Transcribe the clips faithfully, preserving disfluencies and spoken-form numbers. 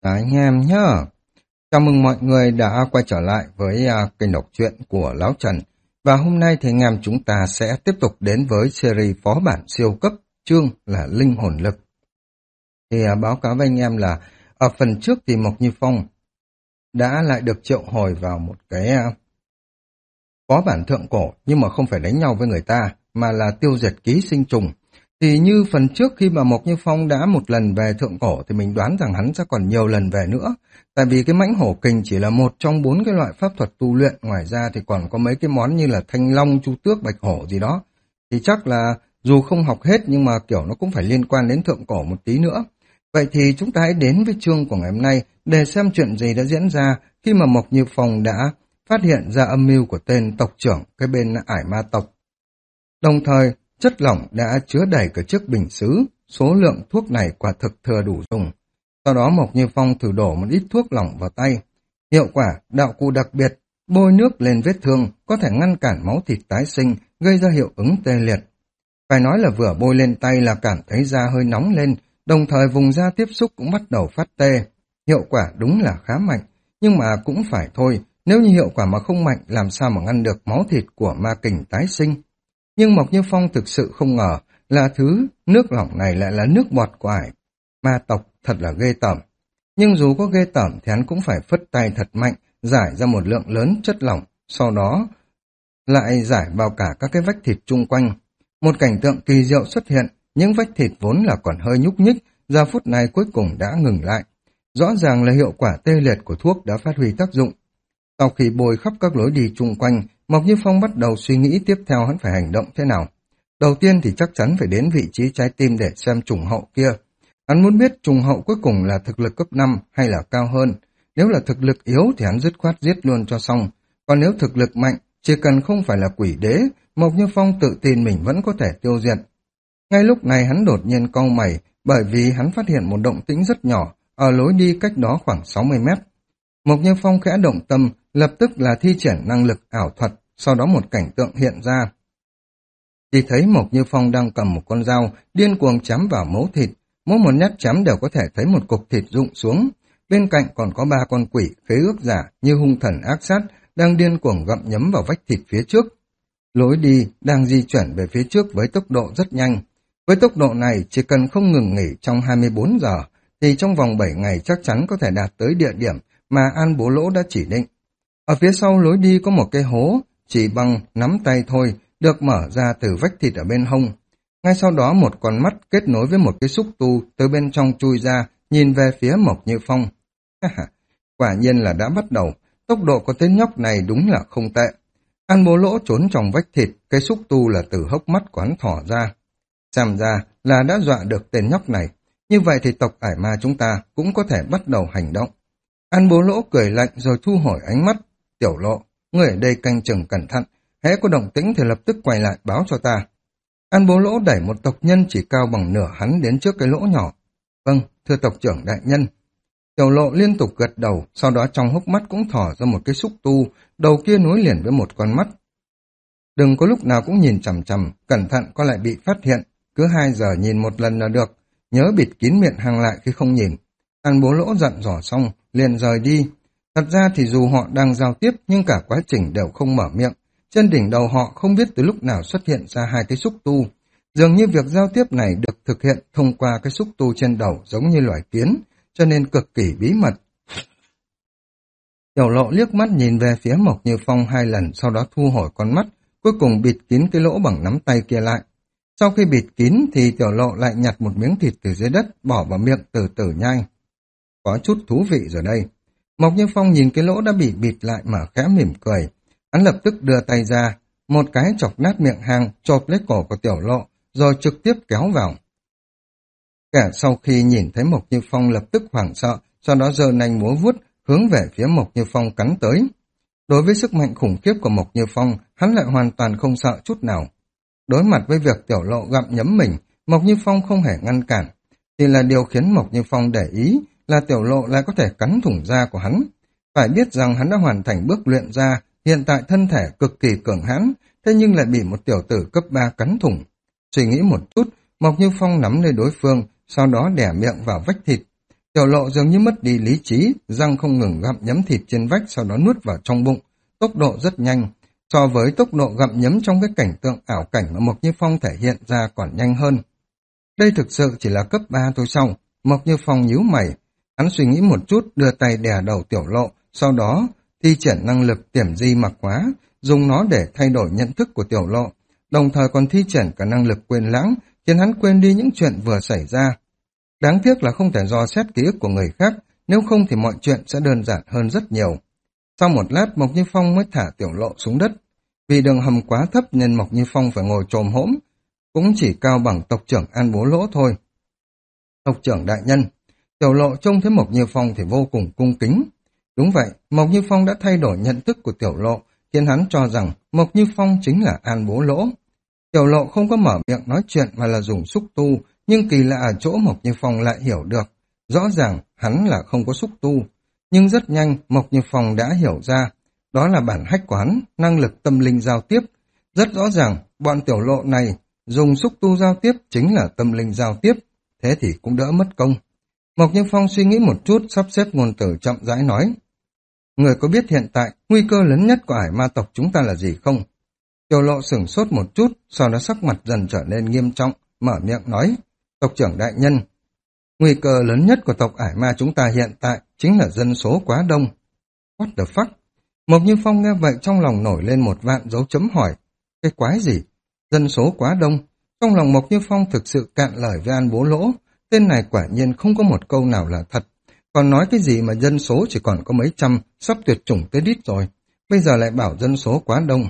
Cả anh em nhá. Chào mừng mọi người đã quay trở lại với à, kênh đọc truyện của Lão Trần. Và hôm nay thì anh em chúng ta sẽ tiếp tục đến với series phó bản siêu cấp, chương là Linh hồn lực. Thì à, báo cáo với anh em là ở phần trước thì Mộc Như Phong đã lại được triệu hồi vào một cái à, phó bản thượng cổ, nhưng mà không phải đánh nhau với người ta, mà là tiêu diệt ký sinh trùng. Thì như phần trước khi mà Mộc Như Phong đã một lần về thượng cổ thì mình đoán rằng hắn sẽ còn nhiều lần về nữa. Tại vì cái mãnh hổ kình chỉ là một trong bốn cái loại pháp thuật tu luyện, ngoài ra thì còn có mấy cái món như là thanh long, chu tước, bạch hổ gì đó. Thì chắc là dù không học hết nhưng mà kiểu nó cũng phải liên quan đến thượng cổ một tí nữa. Vậy thì chúng ta hãy đến với chương của ngày hôm nay để xem chuyện gì đã diễn ra khi mà Mộc Như Phong đã phát hiện ra âm mưu của tên tộc trưởng cái bên ải ma tộc. Đồng thời, chất lỏng đã chứa đầy cả chiếc bình sứ, số lượng thuốc này quả thực thừa đủ dùng. Sau đó Mộc Như Phong thử đổ một ít thuốc lỏng vào tay. Hiệu quả, đạo cụ đặc biệt, bôi nước lên vết thương, có thể ngăn cản máu thịt tái sinh, gây ra hiệu ứng tê liệt. Phải nói là vừa bôi lên tay là cảm thấy da hơi nóng lên, đồng thời vùng da tiếp xúc cũng bắt đầu phát tê. Hiệu quả đúng là khá mạnh, nhưng mà cũng phải thôi, nếu như hiệu quả mà không mạnh làm sao mà ngăn được máu thịt của ma kình tái sinh. Nhưng Mộc Như Phong thực sự không ngờ là thứ nước lỏng này lại là nước bọt của ải ma tộc, thật là ghê tởm. Nhưng dù có ghê tởm thì hắn cũng phải phất tay thật mạnh, giải ra một lượng lớn chất lỏng, sau đó lại giải vào cả các cái vách thịt chung quanh. Một cảnh tượng kỳ diệu xuất hiện, những vách thịt vốn là còn hơi nhúc nhích, giờ phút này cuối cùng đã ngừng lại. Rõ ràng là hiệu quả tê liệt của thuốc đã phát huy tác dụng. Sau khi bôi khắp các lối đi chung quanh, Mộc Như Phong bắt đầu suy nghĩ tiếp theo hắn phải hành động thế nào. Đầu tiên thì chắc chắn phải đến vị trí trái tim để xem trùng hậu kia. Hắn muốn biết trùng hậu cuối cùng là thực lực cấp năm hay là cao hơn. Nếu là thực lực yếu thì hắn dứt khoát giết luôn cho xong. Còn nếu thực lực mạnh, chỉ cần không phải là quỷ đế, Mộc Như Phong tự tin mình vẫn có thể tiêu diệt. Ngay lúc này hắn đột nhiên cau mày, bởi vì hắn phát hiện một động tĩnh rất nhỏ ở lối đi cách đó khoảng sáu mươi mét. Mộc Như Phong khẽ động tâm, lập tức là thi triển năng lực ảo thuật, sau đó một cảnh tượng hiện ra. Chỉ thấy Mộc Như Phong đang cầm một con dao, điên cuồng chém vào mấu thịt, mỗi một nhát chém đều có thể thấy một cục thịt rụng xuống. Bên cạnh còn có ba con quỷ khế ước giả như hung thần ác sát, đang điên cuồng gặm nhấm vào vách thịt phía trước. Lối đi đang di chuyển về phía trước với tốc độ rất nhanh. Với tốc độ này, chỉ cần không ngừng nghỉ trong hai mươi bốn giờ, thì trong vòng bảy ngày chắc chắn có thể đạt tới địa điểm mà An Bố Lỗ đã chỉ định. Ở phía sau lối đi có một cái hố, chỉ bằng nắm tay thôi, được mở ra từ vách thịt ở bên hông. Ngay sau đó một con mắt kết nối với một cái xúc tu từ bên trong chui ra, nhìn về phía Mộc Như Phong. Quả nhiên là đã bắt đầu, tốc độ của tên nhóc này đúng là không tệ. An Bố Lỗ trốn trong vách thịt, cái xúc tu là từ hốc mắt quán thỏ ra. Xem ra là đã dọa được tên nhóc này, như vậy thì tộc ải ma chúng ta cũng có thể bắt đầu hành động. An Bố Lỗ cười lạnh rồi thu hồi ánh mắt. Tiểu Lộ, người ở đây canh chừng cẩn thận, hễ có động tĩnh thì lập tức quay lại báo cho ta. An Bố Lỗ đẩy một tộc nhân chỉ cao bằng nửa hắn đến trước cái lỗ nhỏ. Vâng, thưa tộc trưởng đại nhân. Tiểu Lộ liên tục gật đầu, sau đó trong hốc mắt cũng thỏ ra một cái xúc tu, đầu kia nối liền với một con mắt. Đừng có lúc nào cũng nhìn chằm chằm, cẩn thận có lại bị phát hiện, cứ hai giờ nhìn một lần là được, nhớ bịt kín miệng hang lại khi không nhìn. An Bố Lỗ dặn dò xong, liền rời đi. Thật ra thì dù họ đang giao tiếp nhưng cả quá trình đều không mở miệng. Trên đỉnh đầu họ không biết từ lúc nào xuất hiện ra hai cái xúc tu. Dường như việc giao tiếp này được thực hiện thông qua cái xúc tu trên đầu giống như loài kiến, cho nên cực kỳ bí mật. Tiểu Lộ liếc mắt nhìn về phía Mộc Như Phong hai lần, sau đó thu hồi con mắt, cuối cùng bịt kín cái lỗ bằng nắm tay kia lại. Sau khi bịt kín thì Tiểu Lộ lại nhặt một miếng thịt từ dưới đất, bỏ vào miệng từ từ nhai. Có chút thú vị rồi đây. Mộc Như Phong nhìn cái lỗ đã bị bịt lại mà khẽ mỉm cười. Hắn lập tức đưa tay ra, một cái chọc nát miệng hang, chộp lấy cổ của Tiểu Lộ, rồi trực tiếp kéo vào. Kẻ sau khi nhìn thấy Mộc Như Phong lập tức hoảng sợ, sau đó giơ nanh múa vuốt, hướng về phía Mộc Như Phong cắn tới. Đối với sức mạnh khủng khiếp của Mộc Như Phong, hắn lại hoàn toàn không sợ chút nào. Đối mặt với việc Tiểu Lộ gặm nhấm mình, Mộc Như Phong không hề ngăn cản. Thì là điều khiến Mộc Như Phong để ý là Tiểu Lộ lại có thể cắn thủng da của hắn. Phải biết rằng hắn đã hoàn thành bước luyện da, hiện tại thân thể cực kỳ cường hãn, thế nhưng lại bị một tiểu tử cấp ba cắn thủng. Suy nghĩ một chút, Mộc Như Phong nắm lấy đối phương, sau đó đẻ miệng vào vách thịt. Tiểu Lộ dường như mất đi lý trí, răng không ngừng gặm nhấm thịt trên vách sau đó nuốt vào trong bụng, tốc độ rất nhanh. So với tốc độ gặm nhấm trong cái cảnh tượng ảo cảnh mà Mộc Như Phong thể hiện ra còn nhanh hơn. Đây thực sự chỉ là cấp ba thôi sao? Mộc Như Phong nhíu mày. Hắn suy nghĩ một chút, đưa tay đè đầu Tiểu Lộ, sau đó thi triển năng lực tiềm di mặc hóa, dùng nó để thay đổi nhận thức của Tiểu Lộ, đồng thời còn thi triển cả năng lực quên lãng, khiến hắn quên đi những chuyện vừa xảy ra. Đáng tiếc là không thể dò xét ký ức của người khác, nếu không thì mọi chuyện sẽ đơn giản hơn rất nhiều. Sau một lát Mộc Như Phong mới thả Tiểu Lộ xuống đất. Vì đường hầm quá thấp nên Mộc Như Phong phải ngồi chồm hỗn, cũng chỉ cao bằng tộc trưởng An Bố Lỗ thôi. Tộc trưởng đại nhân, Tiểu Lộ trông thấy Mộc Như Phong thì vô cùng cung kính. Đúng vậy, Mộc Như Phong đã thay đổi nhận thức của Tiểu Lộ, khiến hắn cho rằng Mộc Như Phong chính là An Bố Lỗ. Tiểu Lộ không có mở miệng nói chuyện mà là dùng xúc tu, nhưng kỳ lạ ở chỗ Mộc Như Phong lại hiểu được. Rõ ràng hắn là không có xúc tu, nhưng rất nhanh Mộc Như Phong đã hiểu ra. Đó là bản hách của hắn, năng lực tâm linh giao tiếp. Rất rõ ràng, bọn Tiểu Lộ này dùng xúc tu giao tiếp chính là tâm linh giao tiếp, thế thì cũng đỡ mất công. Mộc Như Phong suy nghĩ một chút, sắp xếp ngôn từ chậm rãi nói. Người có biết hiện tại nguy cơ lớn nhất của ải ma tộc chúng ta là gì không? Tiểu Lộ sửng sốt một chút, sau đó sắc mặt dần trở nên nghiêm trọng, mở miệng nói. Tộc trưởng đại nhân, nguy cơ lớn nhất của tộc ải ma chúng ta hiện tại chính là dân số quá đông. What the fuck? Mộc Như Phong nghe vậy trong lòng nổi lên một vạn dấu chấm hỏi. Cái quái gì? Dân số quá đông? Trong lòng Mộc Như Phong thực sự cạn lời với An Bố Lỗ. Tên này quả nhiên không có một câu nào là thật. Còn nói cái gì mà dân số chỉ còn có mấy trăm, sắp tuyệt chủng tới đít rồi. Bây giờ lại bảo dân số quá đông.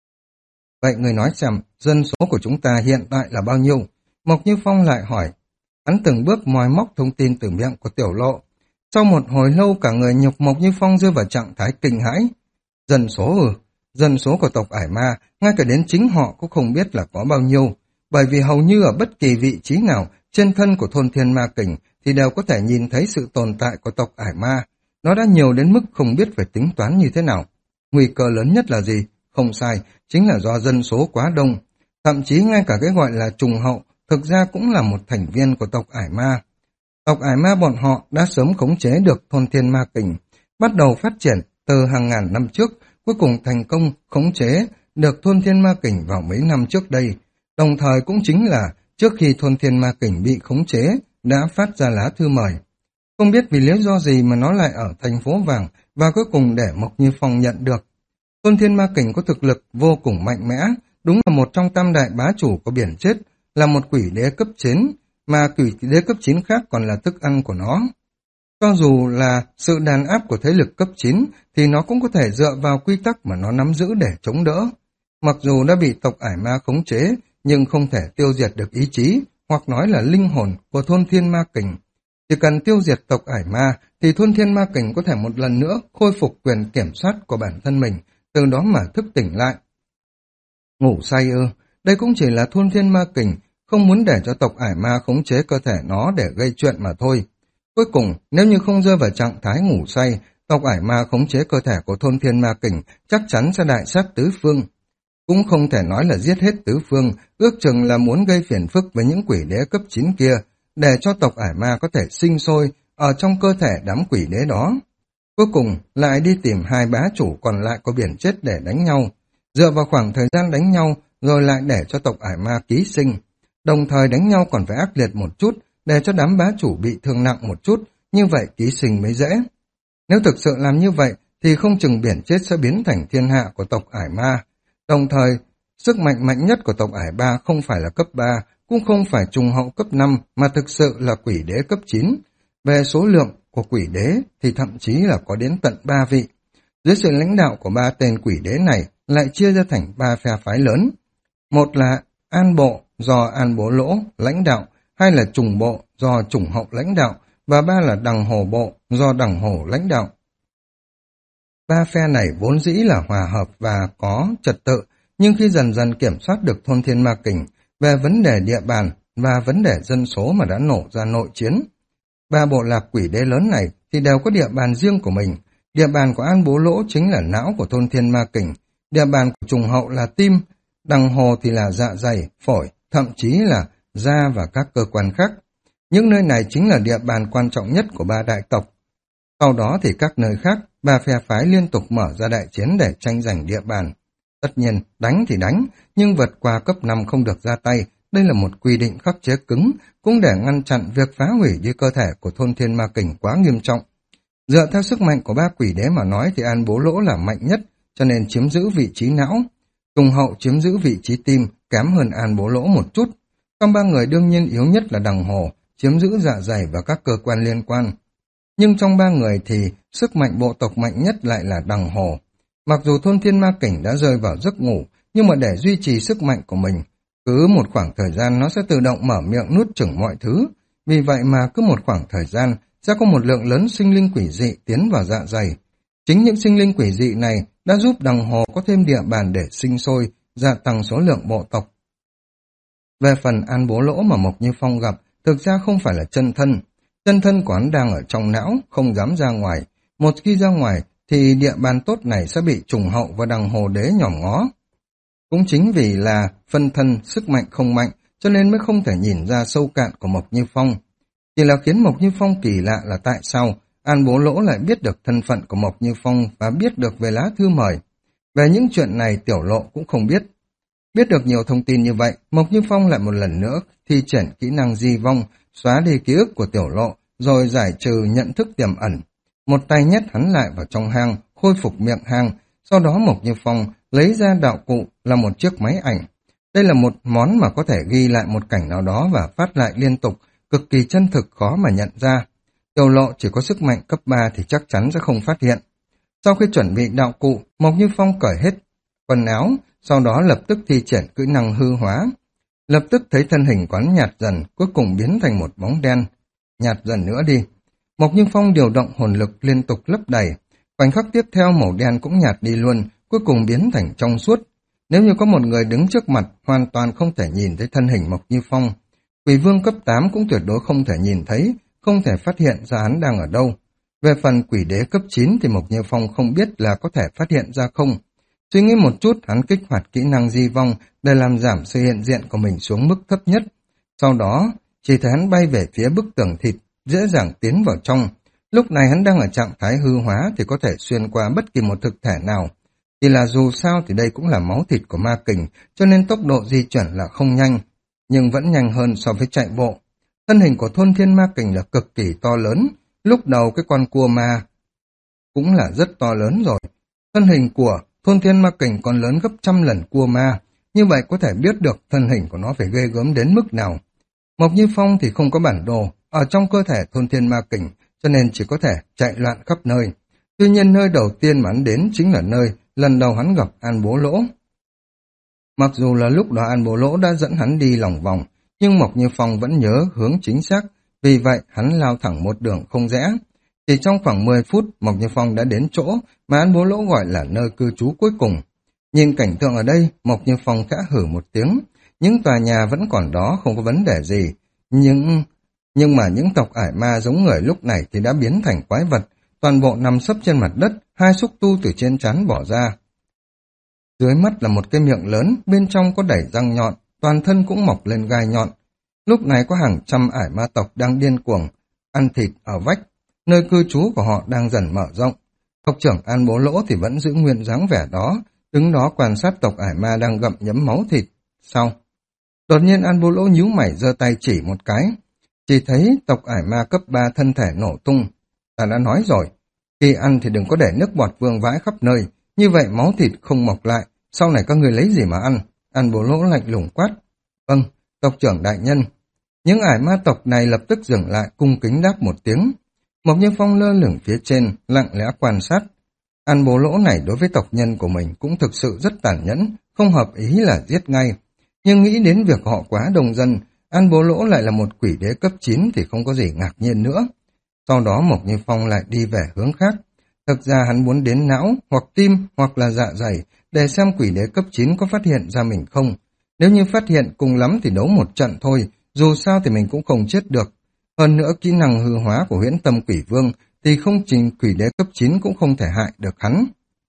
Vậy người nói xem, dân số của chúng ta hiện tại là bao nhiêu? Mộc Như Phong lại hỏi. Hắn từng bước moi móc thông tin từ miệng của Tiểu Lộ. Sau một hồi lâu cả người nhục Mộc Như Phong rơi vào trạng thái kinh hãi. Dân số ừ, dân số của tộc ải ma, ngay cả đến chính họ cũng không biết là có bao nhiêu. Bởi vì hầu như ở bất kỳ vị trí nào trên thân của thôn thiên ma kình thì đều có thể nhìn thấy sự tồn tại của tộc ải ma. Nó đã nhiều đến mức không biết phải tính toán như thế nào. Nguy cơ lớn nhất là gì? Không sai, chính là do dân số quá đông. Thậm chí ngay cả cái gọi là trùng hậu thực ra cũng là một thành viên của tộc ải ma. Tộc ải ma bọn họ đã sớm khống chế được thôn thiên ma kình, bắt đầu phát triển từ hàng ngàn năm trước, cuối cùng thành công khống chế được thôn thiên ma kình vào mấy năm trước đây. Đồng thời cũng chính là trước khi thôn thiên ma kình bị khống chế, đã phát ra lá thư mời. Không biết vì lý do gì mà nó lại ở thành phố vàng và cuối cùng để Mộc Như Phong nhận được. Thôn thiên ma kình có thực lực vô cùng mạnh mẽ, đúng là một trong tam đại bá chủ của biển chết, là một quỷ đế cấp chín, mà quỷ đế cấp chín khác còn là thức ăn của nó. Cho dù là sự đàn áp của thế lực cấp chín, thì nó cũng có thể dựa vào quy tắc mà nó nắm giữ để chống đỡ. Mặc dù đã bị tộc ải ma khống chế, nhưng không thể tiêu diệt được ý chí, hoặc nói là linh hồn của thôn thiên ma kình. Chỉ cần tiêu diệt tộc ải ma, thì thôn thiên ma kình có thể một lần nữa khôi phục quyền kiểm soát của bản thân mình, từ đó mà thức tỉnh lại. Ngủ say ư, đây cũng chỉ là thôn thiên ma kình, không muốn để cho tộc ải ma khống chế cơ thể nó để gây chuyện mà thôi. Cuối cùng, nếu như không rơi vào trạng thái ngủ say, tộc ải ma khống chế cơ thể của thôn thiên ma kình chắc chắn sẽ đại sát tứ phương. Cũng không thể nói là giết hết tứ phương, ước chừng là muốn gây phiền phức với những quỷ đế cấp chín kia, để cho tộc ải ma có thể sinh sôi ở trong cơ thể đám quỷ đế đó. Cuối cùng, lại đi tìm hai bá chủ còn lại của biển chết để đánh nhau, dựa vào khoảng thời gian đánh nhau, rồi lại để cho tộc ải ma ký sinh. Đồng thời đánh nhau còn phải ác liệt một chút, để cho đám bá chủ bị thương nặng một chút, như vậy ký sinh mới dễ. Nếu thực sự làm như vậy, thì không chừng biển chết sẽ biến thành thiên hạ của tộc ải ma. Đồng thời, sức mạnh mạnh nhất của tộc ải ba không phải là cấp ba, cũng không phải trùng hậu cấp năm, mà thực sự là quỷ đế cấp chín. Về số lượng của quỷ đế thì thậm chí là có đến tận ba vị. Dưới sự lãnh đạo của ba tên quỷ đế này lại chia ra thành ba phe phái lớn. Một là An Bộ do An Bố Lỗ lãnh đạo, hai là Trùng Bộ do Trùng Hậu lãnh đạo, và ba là Đằng Hồ Bộ do Đằng Hồ lãnh đạo. Ba phe này vốn dĩ là hòa hợp và có trật tự, nhưng khi dần dần kiểm soát được thôn thiên ma kình về vấn đề địa bàn và vấn đề dân số mà đã nổ ra nội chiến. Ba bộ lạc quỷ đế lớn này thì đều có địa bàn riêng của mình. Địa bàn của An Bố Lỗ chính là não của thôn thiên ma kình, địa bàn của Trùng Hậu là tim, Đằng Hồ thì là dạ dày, phổi, thậm chí là da và các cơ quan khác. Những nơi này chính là địa bàn quan trọng nhất của ba đại tộc. Sau đó thì các nơi khác, ba phe phái liên tục mở ra đại chiến để tranh giành địa bàn. Tất nhiên, đánh thì đánh, nhưng vượt qua cấp năm không được ra tay. Đây là một quy định khắc chế cứng, cũng để ngăn chặn việc phá hủy đi cơ thể của thôn thiên ma kình quá nghiêm trọng. Dựa theo sức mạnh của ba quỷ đế mà nói thì An Bố Lỗ là mạnh nhất, cho nên chiếm giữ vị trí não. Tùng Hậu chiếm giữ vị trí tim, kém hơn An Bố Lỗ một chút. Trong ba người đương nhiên yếu nhất là Đằng Hồ, chiếm giữ dạ dày và các cơ quan liên quan. Nhưng trong ba người thì sức mạnh bộ tộc mạnh nhất lại là Đằng Hồ. Mặc dù thôn thiên ma kình đã rơi vào giấc ngủ, nhưng mà để duy trì sức mạnh của mình, cứ một khoảng thời gian nó sẽ tự động mở miệng nuốt chửng mọi thứ. Vì vậy mà cứ một khoảng thời gian sẽ có một lượng lớn sinh linh quỷ dị tiến vào dạ dày. Chính những sinh linh quỷ dị này đã giúp Đằng Hồ có thêm địa bàn để sinh sôi, gia tăng số lượng bộ tộc. Về phần An Bố Lỗ mà Mộc Như Phong gặp, thực ra không phải là chân thân. Chân thân của hắn đang ở trong não, không dám ra ngoài. Một khi ra ngoài thì địa bàn tốt này sẽ bị Trùng Hậu và Đằng Hồ Đế nhòm ngó. Cũng chính vì là phân thân sức mạnh không mạnh, cho nên mới không thể nhìn ra sâu cạn của Mộc Như Phong. Chỉ là khiến Mộc Như Phong kỳ lạ là tại sao An Bố Lỗ lại biết được thân phận của Mộc Như Phong và biết được về lá thư mời. Về những chuyện này Tiểu Lộ cũng không biết. Biết được nhiều thông tin như vậy, Mộc Như Phong lại một lần nữa thi triển kỹ năng di vong, xóa đi ký ức của Tiểu Lộ, rồi giải trừ nhận thức tiềm ẩn. Một tay nhét hắn lại vào trong hang, khôi phục miệng hang, sau đó Mộc Như Phong lấy ra đạo cụ là một chiếc máy ảnh. Đây là một món mà có thể ghi lại một cảnh nào đó và phát lại liên tục, cực kỳ chân thực khó mà nhận ra. Tiểu Lộ chỉ có sức mạnh cấp ba thì chắc chắn sẽ không phát hiện. Sau khi chuẩn bị đạo cụ, Mộc Như Phong cởi hết quần áo, sau đó lập tức thi triển kỹ năng hư hóa. Lập tức thấy thân hình quán nhạt dần, cuối cùng biến thành một bóng đen. Nhạt dần nữa đi. Mộc Như Phong điều động hồn lực liên tục lấp đầy. Khoảnh khắc tiếp theo màu đen cũng nhạt đi luôn, cuối cùng biến thành trong suốt. Nếu như có một người đứng trước mặt, hoàn toàn không thể nhìn thấy thân hình Mộc Như Phong. Quỷ vương cấp tám cũng tuyệt đối không thể nhìn thấy, không thể phát hiện ra hắn đang ở đâu. Về phần quỷ đế cấp chín thì Mộc Như Phong không biết là có thể phát hiện ra không. Suy nghĩ một chút, hắn kích hoạt kỹ năng di vong để làm giảm sự hiện diện của mình xuống mức thấp nhất. Sau đó, chỉ thấy hắn bay về phía bức tường thịt, dễ dàng tiến vào trong. Lúc này hắn đang ở trạng thái hư hóa thì có thể xuyên qua bất kỳ một thực thể nào. Chỉ là dù sao thì đây cũng là máu thịt của ma kình, cho nên tốc độ di chuyển là không nhanh, nhưng vẫn nhanh hơn so với chạy bộ. Thân hình của thôn thiên ma kình là cực kỳ to lớn, lúc đầu cái con cua ma cũng là rất to lớn rồi. Thân hình của thôn thiên ma kình còn lớn gấp trăm lần cua ma, như vậy có thể biết được thân hình của nó phải ghê gớm đến mức nào. Mộc Như Phong thì không có bản đồ, ở trong cơ thể thôn thiên ma kình, cho nên chỉ có thể chạy loạn khắp nơi. Tuy nhiên nơi đầu tiên mà hắn đến chính là nơi lần đầu hắn gặp An Bố Lỗ. Mặc dù là lúc đó An Bố Lỗ đã dẫn hắn đi lòng vòng, nhưng Mộc Như Phong vẫn nhớ hướng chính xác, vì vậy hắn lao thẳng một đường không rẽ. Chỉ trong khoảng mười phút, Mộc Như Phong đã đến chỗ mà An Bố Lỗ gọi là nơi cư trú cuối cùng. Nhìn cảnh tượng ở đây, Mộc Như Phong khẽ hử một tiếng. Những tòa nhà vẫn còn đó, không có vấn đề gì. Nhưng nhưng mà những tộc ải ma giống người lúc này thì đã biến thành quái vật, toàn bộ nằm sấp trên mặt đất, hai xúc tu từ trên trán bỏ ra. Dưới mắt là một cái miệng lớn, bên trong có đẩy răng nhọn, toàn thân cũng mọc lên gai nhọn. Lúc này có hàng trăm ải ma tộc đang điên cuồng, ăn thịt ở vách, nơi cư trú của họ đang dần mở rộng. Tộc trưởng An Bố Lỗ thì vẫn giữ nguyên dáng vẻ đó, đứng đó quan sát tộc ải ma đang gặm nhấm máu thịt. Sau, đột nhiên An Bố Lỗ nhíu mày giơ tay chỉ một cái, chỉ thấy tộc ải ma cấp ba thân thể nổ tung. Ta đã nói rồi, khi ăn thì đừng có để nước bọt vương vãi khắp nơi, như vậy máu thịt không mọc lại, sau này các người lấy gì mà ăn? An Bố Lỗ lạnh lùng quát. Vâng, tộc trưởng đại nhân. Những ải ma tộc này lập tức dừng lại, cung kính đáp một tiếng. Mộc Như Phong lơ lửng phía trên, lặng lẽ quan sát. An Bố Lỗ này đối với tộc nhân của mình cũng thực sự rất tàn nhẫn, không hợp ý là giết ngay. Nhưng nghĩ đến việc họ quá đông dân, An Bố Lỗ lại là một quỷ đế cấp chín thì không có gì ngạc nhiên nữa. Sau đó Mộc Như Phong lại đi về hướng khác. Thực ra hắn muốn đến não, hoặc tim, hoặc là dạ dày, để xem quỷ đế cấp chín có phát hiện ra mình không. Nếu như phát hiện cùng lắm thì đấu một trận thôi, dù sao thì mình cũng không chết được. Hơn nữa kỹ năng hư hóa của huyễn tâm quỷ vương thì không trình quỷ đế cấp chín cũng không thể hại được hắn.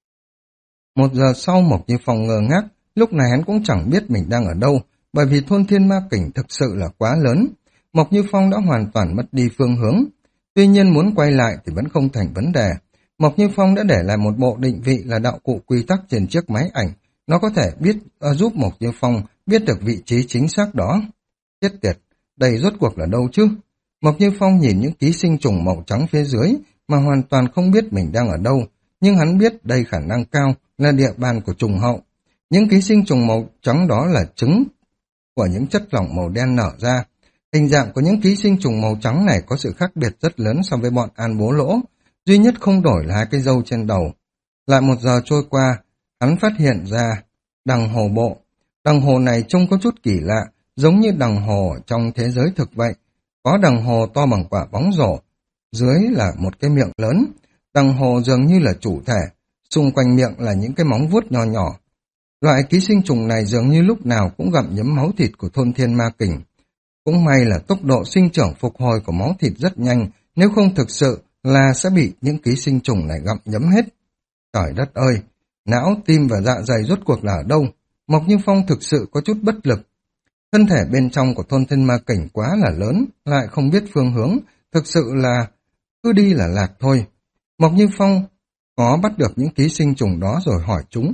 Một giờ sau Mộc Như Phong ngơ ngác, lúc này hắn cũng chẳng biết mình đang ở đâu, bởi vì thôn thiên ma kình thực sự là quá lớn. Mộc Như Phong đã hoàn toàn mất đi phương hướng. Tuy nhiên muốn quay lại thì vẫn không thành vấn đề. Mộc Như Phong đã để lại một bộ định vị là đạo cụ quy tắc trên chiếc máy ảnh. Nó có thể biết uh, giúp Mộc Như Phong biết được vị trí chính xác đó. Chết tiệt, đây rốt cuộc là đâu chứ? Mộc Như Phong nhìn những ký sinh trùng màu trắng phía dưới mà hoàn toàn không biết mình đang ở đâu. Nhưng hắn biết đây khả năng cao là địa bàn của trùng hậu. Những ký sinh trùng màu trắng đó là trứng của những chất lỏng màu đen nở ra. Hình dạng của những ký sinh trùng màu trắng này có sự khác biệt rất lớn so với bọn An Bố Lỗ. Duy nhất không đổi là hai cái râu trên đầu. Lại một giờ trôi qua, hắn phát hiện ra đằng hồ bộ. Đằng hồ này trông có chút kỳ lạ, giống như đằng hồ trong thế giới thực vậy. Có đằng hồ to bằng quả bóng rổ, dưới là một cái miệng lớn. Đằng hồ dường như là chủ thể, xung quanh miệng là những cái móng vuốt nho nhỏ. Loại ký sinh trùng này dường như lúc nào cũng gặm nhấm máu thịt của thôn thiên ma kình. Cũng may là tốc độ sinh trưởng phục hồi của máu thịt rất nhanh, nếu không thực sự là sẽ bị những ký sinh trùng này gặm nhấm hết. Trời đất ơi, não, tim và dạ dày rốt cuộc là ở đâu? Mộc Như Phong thực sự có chút bất lực. Thân thể bên trong của thôn thiên ma kình quá là lớn, lại không biết phương hướng, thực sự là cứ đi là lạc thôi. Mộc Như Phong có bắt được những ký sinh trùng đó rồi hỏi chúng.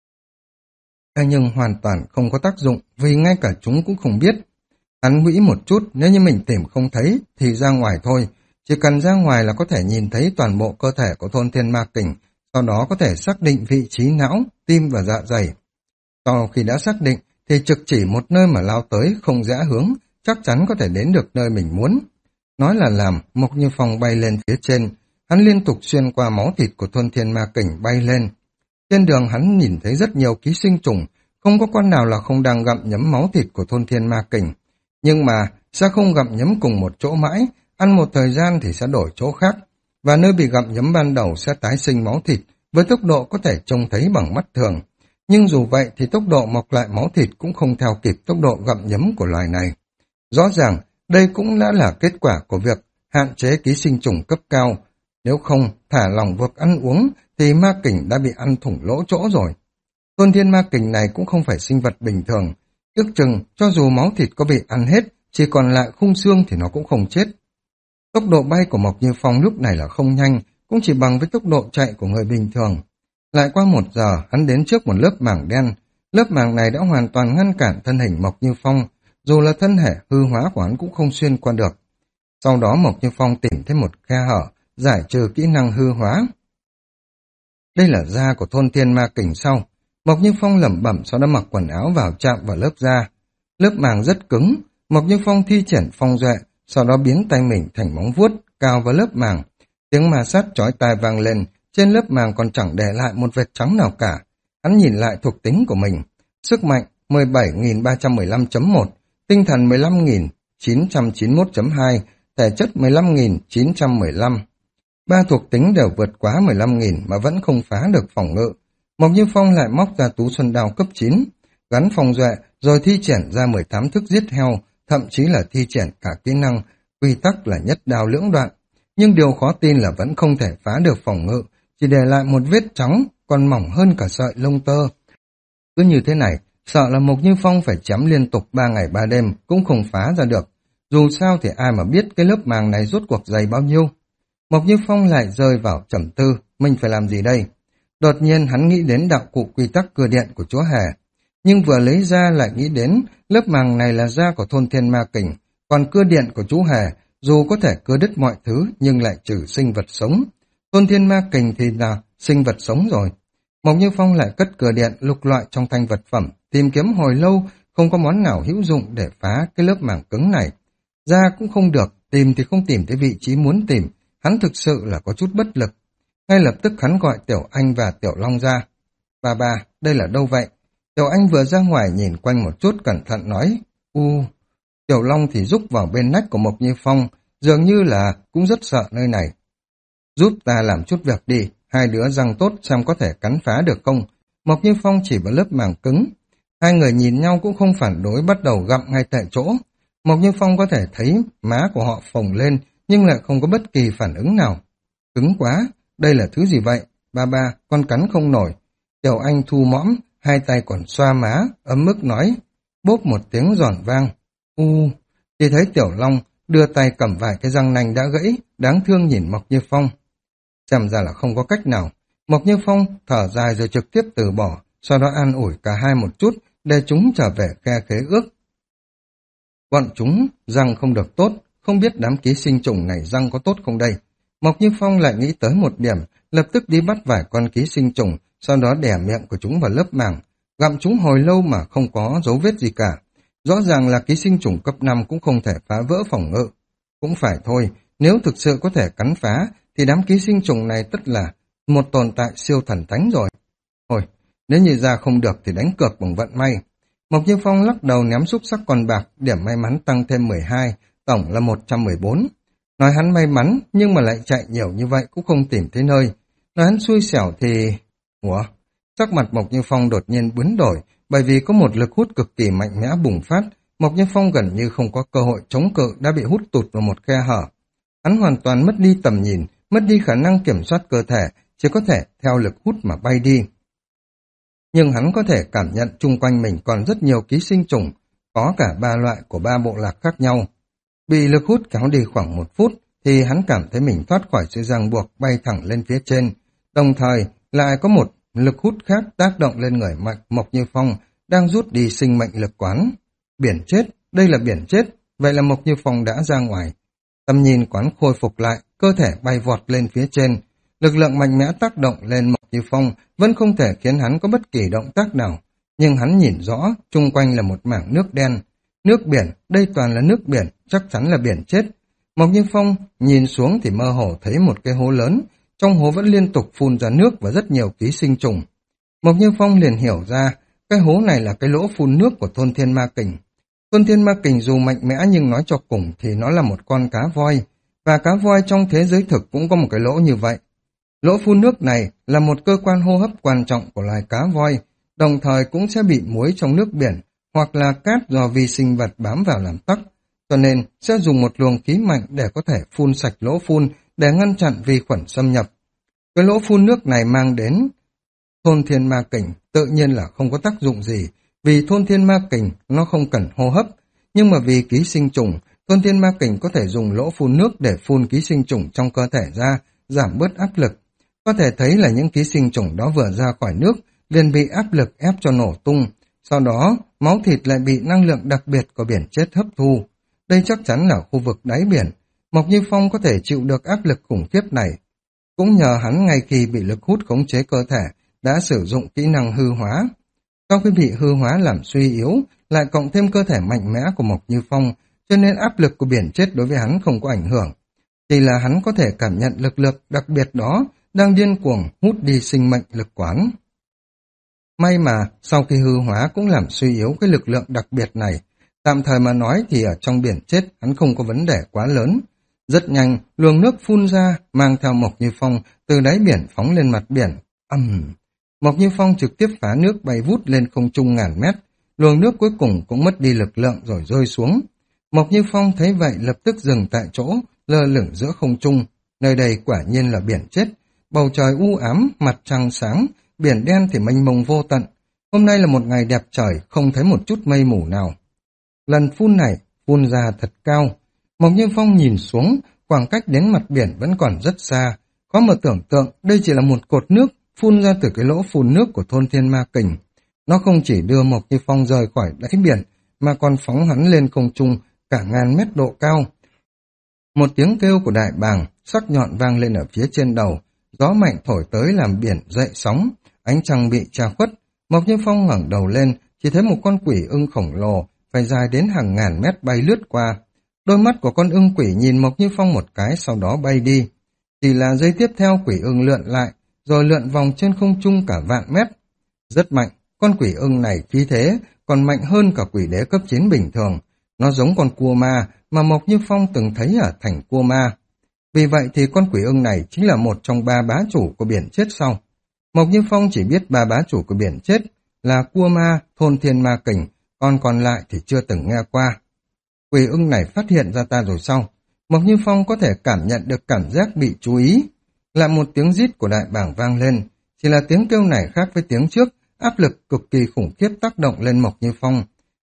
Thế nhưng hoàn toàn không có tác dụng, vì ngay cả chúng cũng không biết. Hắn nghĩ một chút, nếu như mình tìm không thấy thì ra ngoài thôi, chỉ cần ra ngoài là có thể nhìn thấy toàn bộ cơ thể của thôn thiên ma kình, sau đó có thể xác định vị trí não, tim và dạ dày. Sau khi đã xác định thì trực chỉ một nơi mà lao tới không rẽ hướng, chắc chắn có thể đến được nơi mình muốn. Nói là làm, Mộc Như Phong bay lên phía trên, hắn liên tục xuyên qua máu thịt của thôn thiên ma kình bay lên. Trên đường hắn nhìn thấy rất nhiều ký sinh trùng, không có con nào là không đang gặm nhấm máu thịt của thôn thiên ma kình. Nhưng mà sẽ không gặm nhấm cùng một chỗ mãi, ăn một thời gian thì sẽ đổi chỗ khác, và nơi bị gặm nhấm ban đầu sẽ tái sinh máu thịt với tốc độ có thể trông thấy bằng mắt thường. Nhưng dù vậy thì tốc độ mọc lại máu thịt cũng không theo kịp tốc độ gặm nhấm của loài này. Rõ ràng, đây cũng đã là kết quả của việc hạn chế ký sinh trùng cấp cao. Nếu không thả lỏng việc ăn uống thì ma kình đã bị ăn thủng lỗ chỗ rồi. Thôn thiên ma kình này cũng không phải sinh vật bình thường. Ước chừng, cho dù máu thịt có bị ăn hết, chỉ còn lại khung xương thì nó cũng không chết. Tốc độ bay của Mộc Như Phong lúc này là không nhanh, cũng chỉ bằng với tốc độ chạy của người bình thường. Lại qua một giờ, hắn đến trước một lớp màng đen. Lớp màng này đã hoàn toàn ngăn cản thân hình Mộc Như Phong, dù là thân thể hư hóa của hắn cũng không xuyên qua được. Sau đó Mộc Như Phong tìm thấy một khe hở, giải trừ kỹ năng hư hóa. Đây là da của thôn thiên ma kình sau. Mộc Như Phong lẩm bẩm sau đó mặc quần áo vào chạm vào lớp da. Lớp màng rất cứng, Mộc Như Phong thi triển phong duệ, sau đó biến tay mình thành móng vuốt, cào vào lớp màng. Tiếng ma sát chói tai vang lên, trên lớp màng còn chẳng để lại một vệt trắng nào cả. Hắn nhìn lại thuộc tính của mình. Sức mạnh mười bảy nghìn ba trăm mười lăm chấm một, tinh thần mười lăm nghìn chín trăm chín mươi mốt chấm hai, thể chất mười lăm nghìn chín trăm mười lăm. Ba thuộc tính đều vượt quá mười lăm nghìn mà vẫn không phá được phòng ngự. Mộc Như Phong lại móc ra tú xuân đao cấp chín, gắn phong duệ rồi thi triển ra mười tám thức giết heo, thậm chí là thi triển cả kỹ năng quy tắc là nhất đao lưỡng đoạn. Nhưng điều khó tin là vẫn không thể phá được phòng ngự, chỉ để lại một vết trắng còn mỏng hơn cả sợi lông tơ. Cứ như thế này, sợ là Mộc Như Phong phải chém liên tục ba ngày ba đêm cũng không phá ra được. Dù sao thì ai mà biết cái lớp màng này rốt cuộc dày bao nhiêu. Mộc Như Phong lại rơi vào trầm tư, mình phải làm gì đây? Đột nhiên hắn nghĩ đến đạo cụ quy tắc cưa điện của chúa Hề. Nhưng vừa lấy ra lại nghĩ đến lớp màng này là da của thôn thiên ma kình, còn cưa điện của chú Hề dù có thể cưa đứt mọi thứ nhưng lại trừ sinh vật sống. Thôn thiên ma kình thì là sinh vật sống rồi. Mộc Như Phong lại cất cưa điện lục loại trong thanh vật phẩm, tìm kiếm hồi lâu không có món nào hữu dụng để phá cái lớp màng cứng này. Da cũng không được, tìm thì không tìm tới vị trí muốn tìm, hắn thực sự là có chút bất lực. Ngay lập tức hắn gọi Tiểu Anh và Tiểu Long ra. Bà bà, đây là đâu vậy? Tiểu Anh vừa ra ngoài nhìn quanh một chút cẩn thận nói. U. Tiểu Long thì rúc vào bên nách của Mộc Như Phong, dường như là cũng rất sợ nơi này. Giúp ta làm chút việc đi, hai đứa răng tốt xem có thể cắn phá được không? Mộc Như Phong chỉ vào lớp màng cứng. Hai người nhìn nhau cũng không phản đối, bắt đầu gặm ngay tại chỗ. Mộc Như Phong có thể thấy má của họ phồng lên, nhưng lại không có bất kỳ phản ứng nào. Cứng quá, đây là thứ gì vậy? Ba ba, con cắn không nổi. Tiểu Anh thu mõm, hai tay còn xoa má, ấm mức nói. Bốp một tiếng giòn vang. U, Chỉ thấy Tiểu Long đưa tay cầm vài cái răng nanh đã gãy, đáng thương nhìn Mộc Như Phong. Xem ra là không có cách nào. Mộc Như Phong thở dài rồi trực tiếp từ bỏ, sau đó an ủi cả hai một chút để chúng trở về khe khế ước. Bọn chúng răng không được tốt, không biết đám ký sinh trùng này răng có tốt không đây. Mộc Như Phong lại nghĩ tới một điểm, lập tức đi bắt vài con ký sinh trùng, sau đó đè miệng của chúng vào lớp màng, gặm chúng hồi lâu mà không có dấu vết gì cả. Rõ ràng là ký sinh trùng cấp năm cũng không thể phá vỡ phòng ngự. Cũng phải thôi, nếu thực sự có thể cắn phá, thì đám ký sinh trùng này tất là một tồn tại siêu thần thánh rồi. Thôi, nếu như ra không được thì đánh cược bằng vận may. Mộc Như Phong lắc đầu ném xúc sắc con bạc, điểm may mắn tăng thêm mười hai, tổng là một trăm mười bốn. Nói hắn may mắn, nhưng mà lại chạy nhiều như vậy cũng không tìm thấy nơi. Nói hắn xui xẻo thì... Ủa? Sắc mặt Mộc Như Phong đột nhiên biến đổi, bởi vì có một lực hút cực kỳ mạnh mẽ bùng phát, Mộc Như Phong gần như không có cơ hội chống cự đã bị hút tụt vào một khe hở. Hắn hoàn toàn mất đi tầm nhìn, mất đi khả năng kiểm soát cơ thể, chỉ có thể theo lực hút mà bay đi. Nhưng hắn có thể cảm nhận chung quanh mình còn rất nhiều ký sinh trùng, có cả ba loại của ba bộ lạc khác nhau. Bị lực hút kéo đi khoảng một phút, thì hắn cảm thấy mình thoát khỏi sự ràng buộc bay thẳng lên phía trên. Đồng thời, lại có một lực hút khác tác động lên người Mạch Mộc Như Phong, đang rút đi sinh mệnh lực quán. Biển chết, đây là biển chết, vậy là Mộc Như Phong đã ra ngoài. Tầm nhìn quán khôi phục lại, cơ thể bay vọt lên phía trên. Lực lượng mạnh mẽ tác động lên Mộc Như Phong vẫn không thể khiến hắn có bất kỳ động tác nào. Nhưng hắn nhìn rõ, chung quanh là một mảng nước đen. Nước biển, đây toàn là nước biển, chắc chắn là biển chết. Mộc Như Phong nhìn xuống thì mơ hồ thấy một cái hố lớn, trong hố vẫn liên tục phun ra nước và rất nhiều ký sinh trùng. Mộc Như Phong liền hiểu ra, cái hố này là cái lỗ phun nước của thôn Thiên Ma Kình. Thôn Thiên Ma Kình dù mạnh mẽ nhưng nói cho cùng thì nó là một con cá voi, và cá voi trong thế giới thực cũng có một cái lỗ như vậy. Lỗ phun nước này là một cơ quan hô hấp quan trọng của loài cá voi, đồng thời cũng sẽ bị muối trong nước biển hoặc là cát do vi sinh vật bám vào làm tắc, cho nên sẽ dùng một luồng khí mạnh để có thể phun sạch lỗ phun để ngăn chặn vi khuẩn xâm nhập. Cái lỗ phun nước này mang đến thôn Thiên Ma Kình tự nhiên là không có tác dụng gì, vì thôn Thiên Ma Kình nó không cần hô hấp, nhưng mà vì ký sinh trùng, thôn Thiên Ma Kình có thể dùng lỗ phun nước để phun ký sinh trùng trong cơ thể ra, giảm bớt áp lực. Có thể thấy là những ký sinh trùng đó vừa ra khỏi nước liền bị áp lực ép cho nổ tung, sau đó máu thịt lại bị năng lượng đặc biệt của biển chết hấp thu. Đây chắc chắn là khu vực đáy biển. Mộc Như Phong có thể chịu được áp lực khủng khiếp này. Cũng nhờ hắn ngay khi bị lực hút khống chế cơ thể đã sử dụng kỹ năng hư hóa. Sau khi bị hư hóa làm suy yếu, lại cộng thêm cơ thể mạnh mẽ của Mộc Như Phong, cho nên áp lực của biển chết đối với hắn không có ảnh hưởng. Chỉ là hắn có thể cảm nhận lực lượng đặc biệt đó đang điên cuồng hút đi sinh mệnh lực quán. May mà sau khi hư hóa cũng làm suy yếu cái lực lượng đặc biệt này. Tạm thời mà nói thì ở trong biển chết hắn không có vấn đề quá lớn. Rất nhanh, luồng nước phun ra, mang theo Mộc Như Phong từ đáy biển phóng lên mặt biển. Ầm! Uhm. Mộc Như Phong trực tiếp phá nước bay vút lên không trung ngàn mét. Luồng nước cuối cùng cũng mất đi lực lượng rồi rơi xuống. Mộc Như Phong thấy vậy lập tức dừng tại chỗ, lơ lửng giữa không trung. Nơi đây quả nhiên là biển chết. Bầu trời u ám, mặt trăng sáng, biển đen thì mênh mông vô tận. Hôm nay là một ngày đẹp trời, không thấy một chút mây mù nào. Lần phun này, phun ra thật cao. Mộc Như Phong nhìn xuống, khoảng cách đến mặt biển vẫn còn rất xa. Có một tưởng tượng đây chỉ là một cột nước phun ra từ cái lỗ phun nước của thôn Thiên Ma Kình. Nó không chỉ đưa Mộc Như Phong rời khỏi đáy biển, mà còn phóng hắn lên không trung cả ngàn mét độ cao. Một tiếng kêu của đại bàng, sắc nhọn vang lên ở phía trên đầu. Gió mạnh thổi tới làm biển dậy sóng, ánh trăng bị che khuất. Mộc Như Phong ngẩng đầu lên, chỉ thấy một con quỷ ưng khổng lồ, phải dài đến hàng ngàn mét bay lướt qua. Đôi mắt của con ưng quỷ nhìn Mộc Như Phong một cái, sau đó bay đi. Chỉ là giây tiếp theo quỷ ưng lượn lại, rồi lượn vòng trên không trung cả vạn mét. Rất mạnh, con quỷ ưng này khí thế còn mạnh hơn cả quỷ đế cấp chín bình thường. Nó giống con cua ma mà Mộc Như Phong từng thấy ở thành cua ma. Vì vậy thì con quỷ ưng này chính là một trong ba bá chủ của biển chết sau. Mộc Như Phong chỉ biết ba bá chủ của biển chết là cua ma, thôn Thiên Ma Kình, còn còn lại thì chưa từng nghe qua. Quỷ ưng này phát hiện ra ta rồi sau. Mộc Như Phong có thể cảm nhận được cảm giác bị chú ý. Lại một tiếng rít của đại bàng vang lên. Chỉ là tiếng kêu này khác với tiếng trước, áp lực cực kỳ khủng khiếp tác động lên Mộc Như Phong.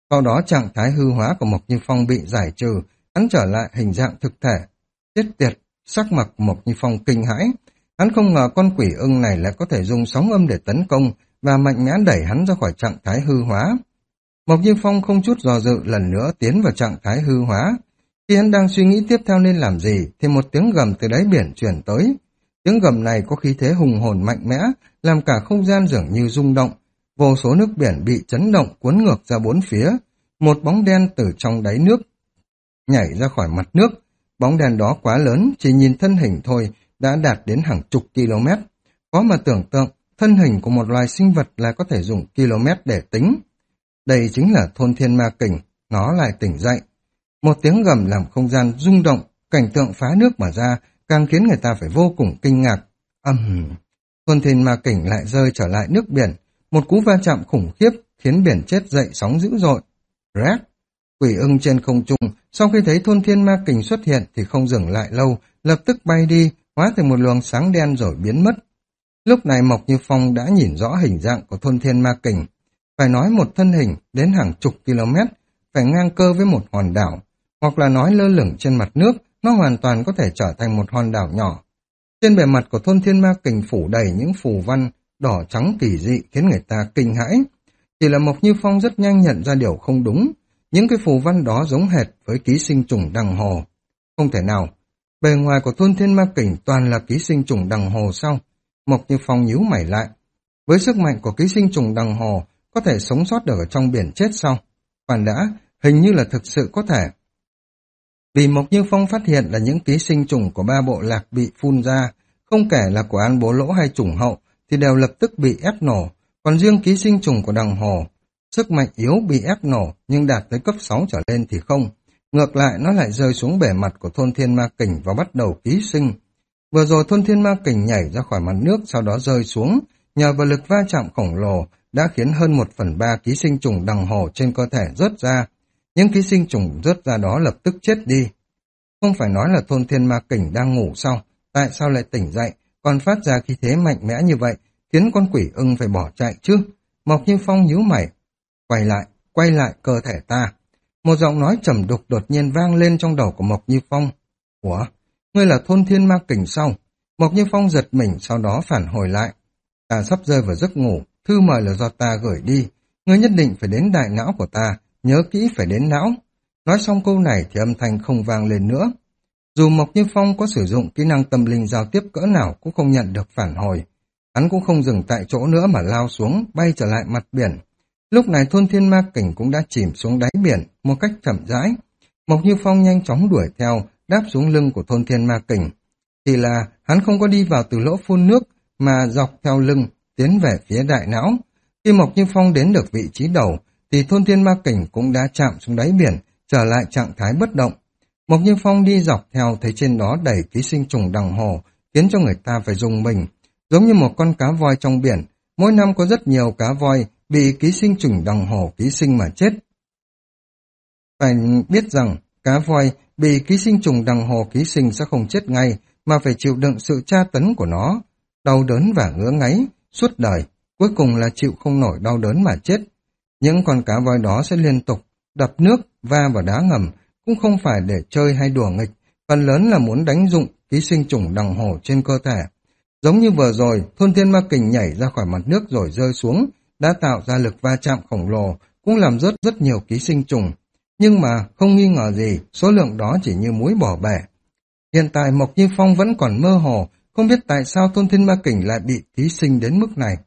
Sau đó trạng thái hư hóa của Mộc Như Phong bị giải trừ, hắn trở lại hình dạng thực thể. Chết tiệt, sắc mặt Mộc Như Phong kinh hãi. Hắn không ngờ con quỷ ưng này lại có thể dùng sóng âm để tấn công và mạnh mẽ đẩy hắn ra khỏi trạng thái hư hóa. Mộc Như Phong không chút do dự lần nữa tiến vào trạng thái hư hóa. Khi hắn đang suy nghĩ tiếp theo nên làm gì, thì một tiếng gầm từ đáy biển truyền tới. Tiếng gầm này có khí thế hùng hồn mạnh mẽ, làm cả không gian dường như rung động. Vô số nước biển bị chấn động cuốn ngược ra bốn phía. Một bóng đen từ trong đáy nước nhảy ra khỏi mặt nước. Bóng đen đó quá lớn, chỉ nhìn thân hình thôi đã đạt đến hàng chục km. Có mà tưởng tượng, thân hình của một loài sinh vật là có thể dùng km để tính. Đây chính là thôn thiên ma kình, nó lại tỉnh dậy. Một tiếng gầm làm không gian rung động, cảnh tượng phá nước mà ra, càng khiến người ta phải vô cùng kinh ngạc. Âm, uhm. Thôn thiên ma kình lại rơi trở lại nước biển, một cú va chạm khủng khiếp khiến biển chết dậy sóng dữ dội. Rác! Quỷ ưng trên không trung, sau khi thấy thôn thiên ma kình xuất hiện thì không dừng lại lâu, lập tức bay đi, hóa thành một luồng sáng đen rồi biến mất. Lúc này Mộc Như Phong đã nhìn rõ hình dạng của thôn thiên ma kình. Phải nói một thân hình đến hàng chục km, phải ngang cơ với một hòn đảo, hoặc là nói lơ lửng trên mặt nước, nó hoàn toàn có thể trở thành một hòn đảo nhỏ. Trên bề mặt của thôn thiên ma kình phủ đầy những phù văn đỏ trắng kỳ dị khiến người ta kinh hãi. Chỉ là Mộc Như Phong rất nhanh nhận ra điều không đúng. Những cái phù văn đó giống hệt với ký sinh trùng đằng hồ. Không thể nào. Bề ngoài của thôn thiên ma kình toàn là ký sinh trùng đằng hồ sao? Mộc Như Phong nhíu mày lại. Với sức mạnh của ký sinh trùng đằng hồ, có thể sống sót được ở trong biển chết sao? Khoan đã, hình như là thực sự có thể. Vì Mộc Như Phong phát hiện là những ký sinh trùng của ba bộ lạc bị phun ra, không kể là của An Bố Lỗ hay trùng hậu, thì đều lập tức bị ép nổ. Còn riêng ký sinh trùng của đằng hồ, sức mạnh yếu bị ép nổ nhưng đạt tới cấp sáu trở lên thì không. Ngược lại nó lại rơi xuống bề mặt của thôn thiên ma kình và bắt đầu ký sinh. Vừa rồi thôn thiên ma kình nhảy ra khỏi mặt nước sau đó rơi xuống, nhờ vào lực va chạm khổng lồ đã khiến hơn một phần ba ký sinh trùng đằng hồ trên cơ thể rớt ra. Những ký sinh trùng rớt ra đó lập tức chết đi. Không phải nói là thôn thiên ma kình đang ngủ sao? Tại sao lại tỉnh dậy, còn phát ra khí thế mạnh mẽ như vậy, khiến con quỷ ưng phải bỏ chạy chứ? Mộc Như Phong nhíu mày. Quay lại, quay lại cơ thể ta. Một giọng nói trầm đục đột nhiên vang lên trong đầu của Mộc Như Phong. Ủa, ngươi là thôn thiên ma kình sao? Mộc Như Phong giật mình sau đó phản hồi lại. Ta sắp rơi vào giấc ngủ, thư mời là do ta gửi đi. Ngươi nhất định phải đến đại não của ta, nhớ kỹ phải đến não. Nói xong câu này thì âm thanh không vang lên nữa. Dù Mộc Như Phong có sử dụng kỹ năng tâm linh giao tiếp cỡ nào cũng không nhận được phản hồi. Hắn cũng không dừng tại chỗ nữa mà lao xuống, bay trở lại mặt biển. Lúc này thôn thiên ma kình cũng đã chìm xuống đáy biển một cách chậm rãi. Mộc Như Phong nhanh chóng đuổi theo, đáp xuống lưng của thôn thiên ma kình. Thì là hắn không có đi vào từ lỗ phun nước mà dọc theo lưng tiến về phía đại não. Khi Mộc Như Phong đến được vị trí đầu thì thôn thiên ma kình cũng đã chạm xuống đáy biển, trở lại trạng thái bất động. Mộc Như Phong đi dọc theo thấy trên đó đầy ký sinh trùng đằng hồ, khiến cho người ta phải rùng mình. Giống như một con cá voi trong biển, mỗi năm có rất nhiều cá voi bị ký sinh trùng đằng hồ ký sinh mà chết. Phải biết rằng, cá voi bị ký sinh trùng đằng hồ ký sinh sẽ không chết ngay, mà phải chịu đựng sự tra tấn của nó, đau đớn và ngứa ngáy, suốt đời, cuối cùng là chịu không nổi đau đớn mà chết. Những con cá voi đó sẽ liên tục đập nước, va vào đá ngầm, cũng không phải để chơi hay đùa nghịch, phần lớn là muốn đánh dụng ký sinh trùng đằng hồ trên cơ thể. Giống như vừa rồi, thôn thiên ma kình nhảy ra khỏi mặt nước rồi rơi xuống, đã tạo ra lực va chạm khổng lồ, cũng làm rớt rất nhiều ký sinh trùng. Nhưng mà không nghi ngờ gì, số lượng đó chỉ như muối bỏ bể. Hiện tại Mộc Như Phong vẫn còn mơ hồ, không biết tại sao thôn thiên ma kình lại bị ký sinh đến mức này.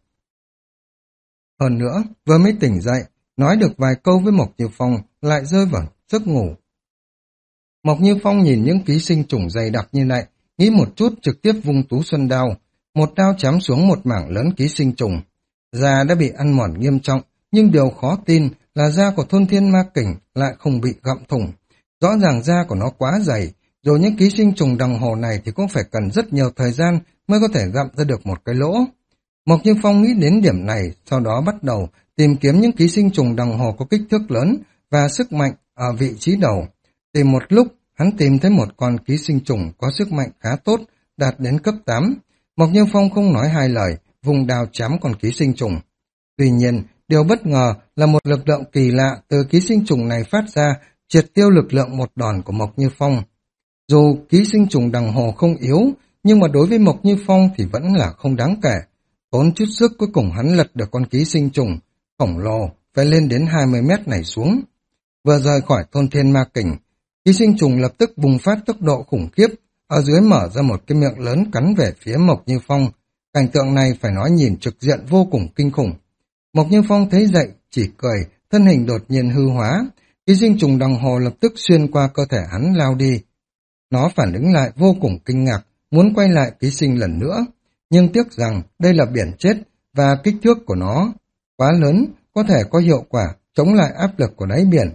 Hơn nữa, vừa mới tỉnh dậy, nói được vài câu với Mộc Như Phong, lại rơi vào giấc ngủ. Mộc Như Phong nhìn những ký sinh trùng dày đặc như này, nghĩ một chút trực tiếp vung tú xuân đao, một đao chém xuống một mảng lớn ký sinh trùng. Da đã bị ăn mòn nghiêm trọng, nhưng điều khó tin là da của thôn thiên ma kình lại không bị gặm thủng. Rõ ràng da của nó quá dày, rồi những ký sinh trùng đằng hồ này thì cũng phải cần rất nhiều thời gian mới có thể gặm ra được một cái lỗ. Mộc Như Phong nghĩ đến điểm này, sau đó bắt đầu tìm kiếm những ký sinh trùng đằng hồ có kích thước lớn và sức mạnh ở vị trí đầu. Tìm một lúc, hắn tìm thấy một con ký sinh trùng có sức mạnh khá tốt, đạt đến cấp tám. Mộc Như Phong không nói hai lời, vùng đao chém con ký sinh trùng. Tuy nhiên, Điều bất ngờ là một lực lượng kỳ lạ từ ký sinh trùng này phát ra, triệt tiêu lực lượng một đòn của Mộc Như Phong. Dù ký sinh trùng đằng hồ không yếu, nhưng mà đối với Mộc Như Phong thì vẫn là không đáng kể. Tốn chút sức cuối cùng hắn lật được con ký sinh trùng khổng lồ phải lên đến hai mươi mét này xuống. Vừa rời khỏi thôn thiên ma kình, ký sinh trùng lập tức bùng phát tốc độ khủng khiếp, ở dưới mở ra một cái miệng lớn cắn về phía Mộc Như Phong. Cảnh tượng này phải nói nhìn trực diện vô cùng kinh khủng. Mộc Như Phong thấy vậy, chỉ cười, thân hình đột nhiên hư hóa. Ký sinh trùng đằng hồ lập tức xuyên qua cơ thể hắn lao đi. Nó phản ứng lại vô cùng kinh ngạc, muốn quay lại ký sinh lần nữa. Nhưng tiếc rằng đây là biển chết và kích thước của nó quá lớn, có thể có hiệu quả chống lại áp lực của đáy biển.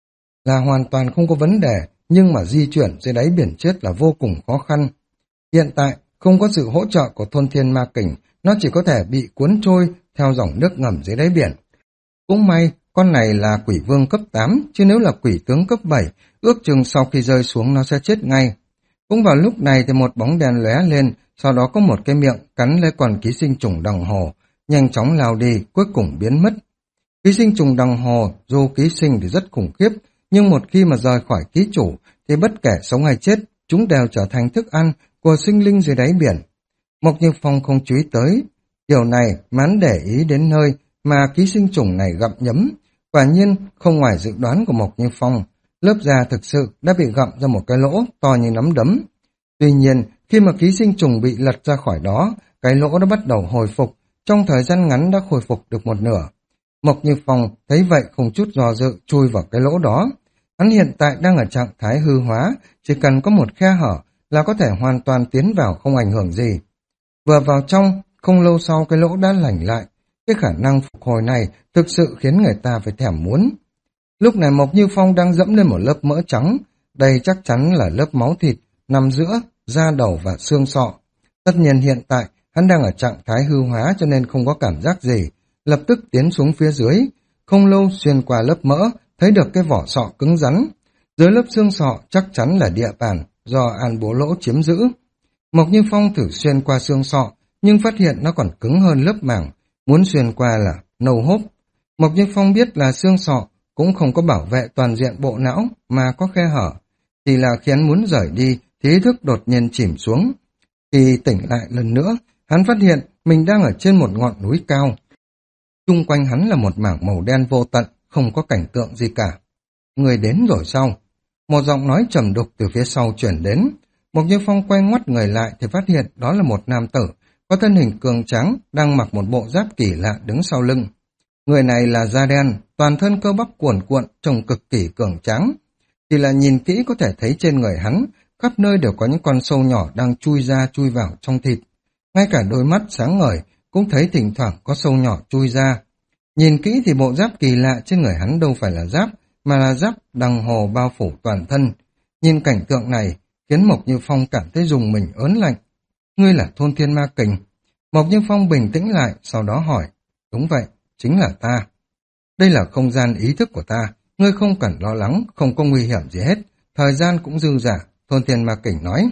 Là hoàn toàn không có vấn đề, nhưng mà di chuyển dưới đáy biển chết là vô cùng khó khăn. Hiện tại, không có sự hỗ trợ của thôn thiên ma kình, nó chỉ có thể bị cuốn trôi theo dòng nước ngầm dưới đáy biển. Cũng may, con này là quỷ vương cấp tám, chứ nếu là quỷ tướng cấp bảy, ước chừng sau khi rơi xuống nó sẽ chết ngay. Cũng vào lúc này thì một bóng đèn lóe lên, sau đó có một cái miệng cắn lấy con ký sinh trùng đằng hồ, nhanh chóng lao đi, cuối cùng biến mất. Ký sinh trùng đằng hồ, dù ký sinh thì rất khủng khiếp, nhưng một khi mà rời khỏi ký chủ, thì bất kể sống hay chết, chúng đều trở thành thức ăn của sinh linh dưới đáy biển. Mộc Như Phong không chú ý tới điều này, mán để ý đến nơi mà ký sinh trùng này gặm nhấm. Quả nhiên, không ngoài dự đoán của Mộc Như Phong, lớp da thực sự đã bị gặm ra một cái lỗ to như nắm đấm. Tuy nhiên, khi mà ký sinh trùng bị lật ra khỏi đó, cái lỗ đã bắt đầu hồi phục, trong thời gian ngắn đã khôi phục được một nửa. Mộc Như Phong thấy vậy không chút do dự chui vào cái lỗ đó. Hắn hiện tại đang ở trạng thái hư hóa, chỉ cần có một khe hở là có thể hoàn toàn tiến vào không ảnh hưởng gì. Vừa vào trong, không lâu sau cái lỗ đã lành lại. Cái khả năng phục hồi này thực sự khiến người ta phải thèm muốn. Lúc này Mộc Như Phong đang dẫm lên một lớp mỡ trắng. Đây chắc chắn là lớp máu thịt nằm giữa da đầu và xương sọ. Tất nhiên hiện tại hắn đang ở trạng thái hư hóa cho nên không có cảm giác gì. Lập tức tiến xuống phía dưới. Không lâu xuyên qua lớp mỡ, thấy được cái vỏ sọ cứng rắn. Dưới lớp xương sọ chắc chắn là địa bàn do An Bố Lỗ chiếm giữ. Mộc Như Phong thử xuyên qua xương sọ, nhưng phát hiện nó còn cứng hơn lớp màng. Muốn xuyên qua là nâu hốp. Mộc Như Phong biết là xương sọ cũng không có bảo vệ toàn diện bộ não mà có khe hở. Chỉ là khi hắn muốn rời đi thì ý thức đột nhiên chìm xuống. Khi tỉnh lại lần nữa, hắn phát hiện mình đang ở trên một ngọn núi cao. Chung quanh hắn là một mảng màu đen vô tận, không có cảnh tượng gì cả. Người đến rồi sao? Một giọng nói trầm đục từ phía sau chuyển đến. Mộc Như Phong quay ngoắt người lại thì phát hiện đó là một nam tử, có thân hình cường tráng, đang mặc một bộ giáp kỳ lạ đứng sau lưng. Người này là da đen, toàn thân cơ bắp cuồn cuộn, trông cực kỳ cường tráng. Chỉ là nhìn kỹ có thể thấy trên người hắn, khắp nơi đều có những con sâu nhỏ đang chui ra chui vào trong thịt. Ngay cả đôi mắt sáng ngời cũng thấy thỉnh thoảng có sâu nhỏ chui ra. Nhìn kỹ thì bộ giáp kỳ lạ trên người hắn đâu phải là giáp, mà là giáp đằng hồ bao phủ toàn thân. Nhìn cảnh tượng này khiến Mộc Như Phong cảm thấy rùng mình ớn lạnh. Ngươi là thôn thiên ma kình. Mộc Như Phong bình tĩnh lại, sau đó hỏi. Đúng vậy, chính là ta. Đây là không gian ý thức của ta, ngươi không cần lo lắng, không có nguy hiểm gì hết, thời gian cũng dư dả, thôn thiên ma kình nói.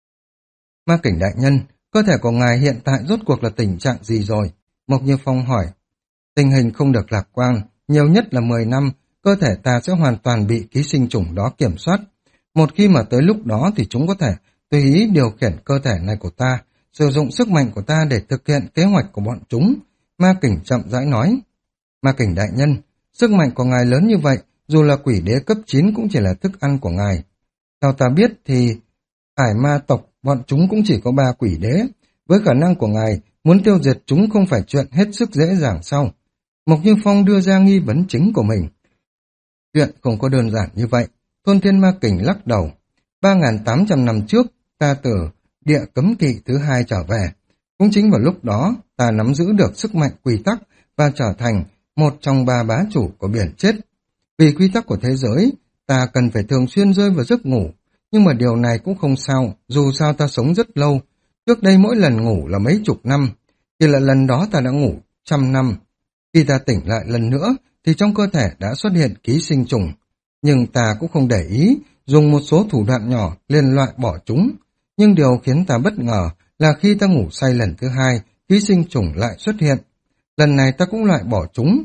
Ma kình đại nhân, cơ thể của ngài hiện tại rốt cuộc là tình trạng gì rồi? Mộc Như Phong hỏi. Tình hình không được lạc quan, nhiều nhất là mười năm, cơ thể ta sẽ hoàn toàn bị ký sinh trùng đó kiểm soát. Một khi mà tới lúc đó thì chúng có thể tùy ý điều khiển cơ thể này của ta, sử dụng sức mạnh của ta để thực hiện kế hoạch của bọn chúng. Ma kình chậm rãi nói. Ma kình đại nhân, sức mạnh của ngài lớn như vậy, dù là quỷ đế cấp chín cũng chỉ là thức ăn của ngài. Theo ta biết thì hải ma tộc, bọn chúng cũng chỉ có ba quỷ đế. Với khả năng của ngài, muốn tiêu diệt chúng không phải chuyện hết sức dễ dàng sao? Mộc Như Phong đưa ra nghi vấn chính của mình. Chuyện không có đơn giản như vậy. Thôn thiên ma kình lắc đầu. ba nghìn tám trăm năm trước, ta từ địa cấm kỵ thứ hai trở về. Cũng chính vào lúc đó, ta nắm giữ được sức mạnh quy tắc và trở thành một trong ba bá chủ của biển chết. Vì quy tắc của thế giới, ta cần phải thường xuyên rơi vào giấc ngủ. Nhưng mà điều này cũng không sao, dù sao ta sống rất lâu. Trước đây mỗi lần ngủ là mấy chục năm, thì là lần đó ta đã ngủ trăm năm. Khi ta tỉnh lại lần nữa, thì trong cơ thể đã xuất hiện ký sinh trùng. Nhưng ta cũng không để ý, dùng một số thủ đoạn nhỏ liền loại bỏ chúng. Nhưng điều khiến ta bất ngờ là khi ta ngủ say lần thứ hai, ký sinh trùng lại xuất hiện. Lần này ta cũng loại bỏ chúng,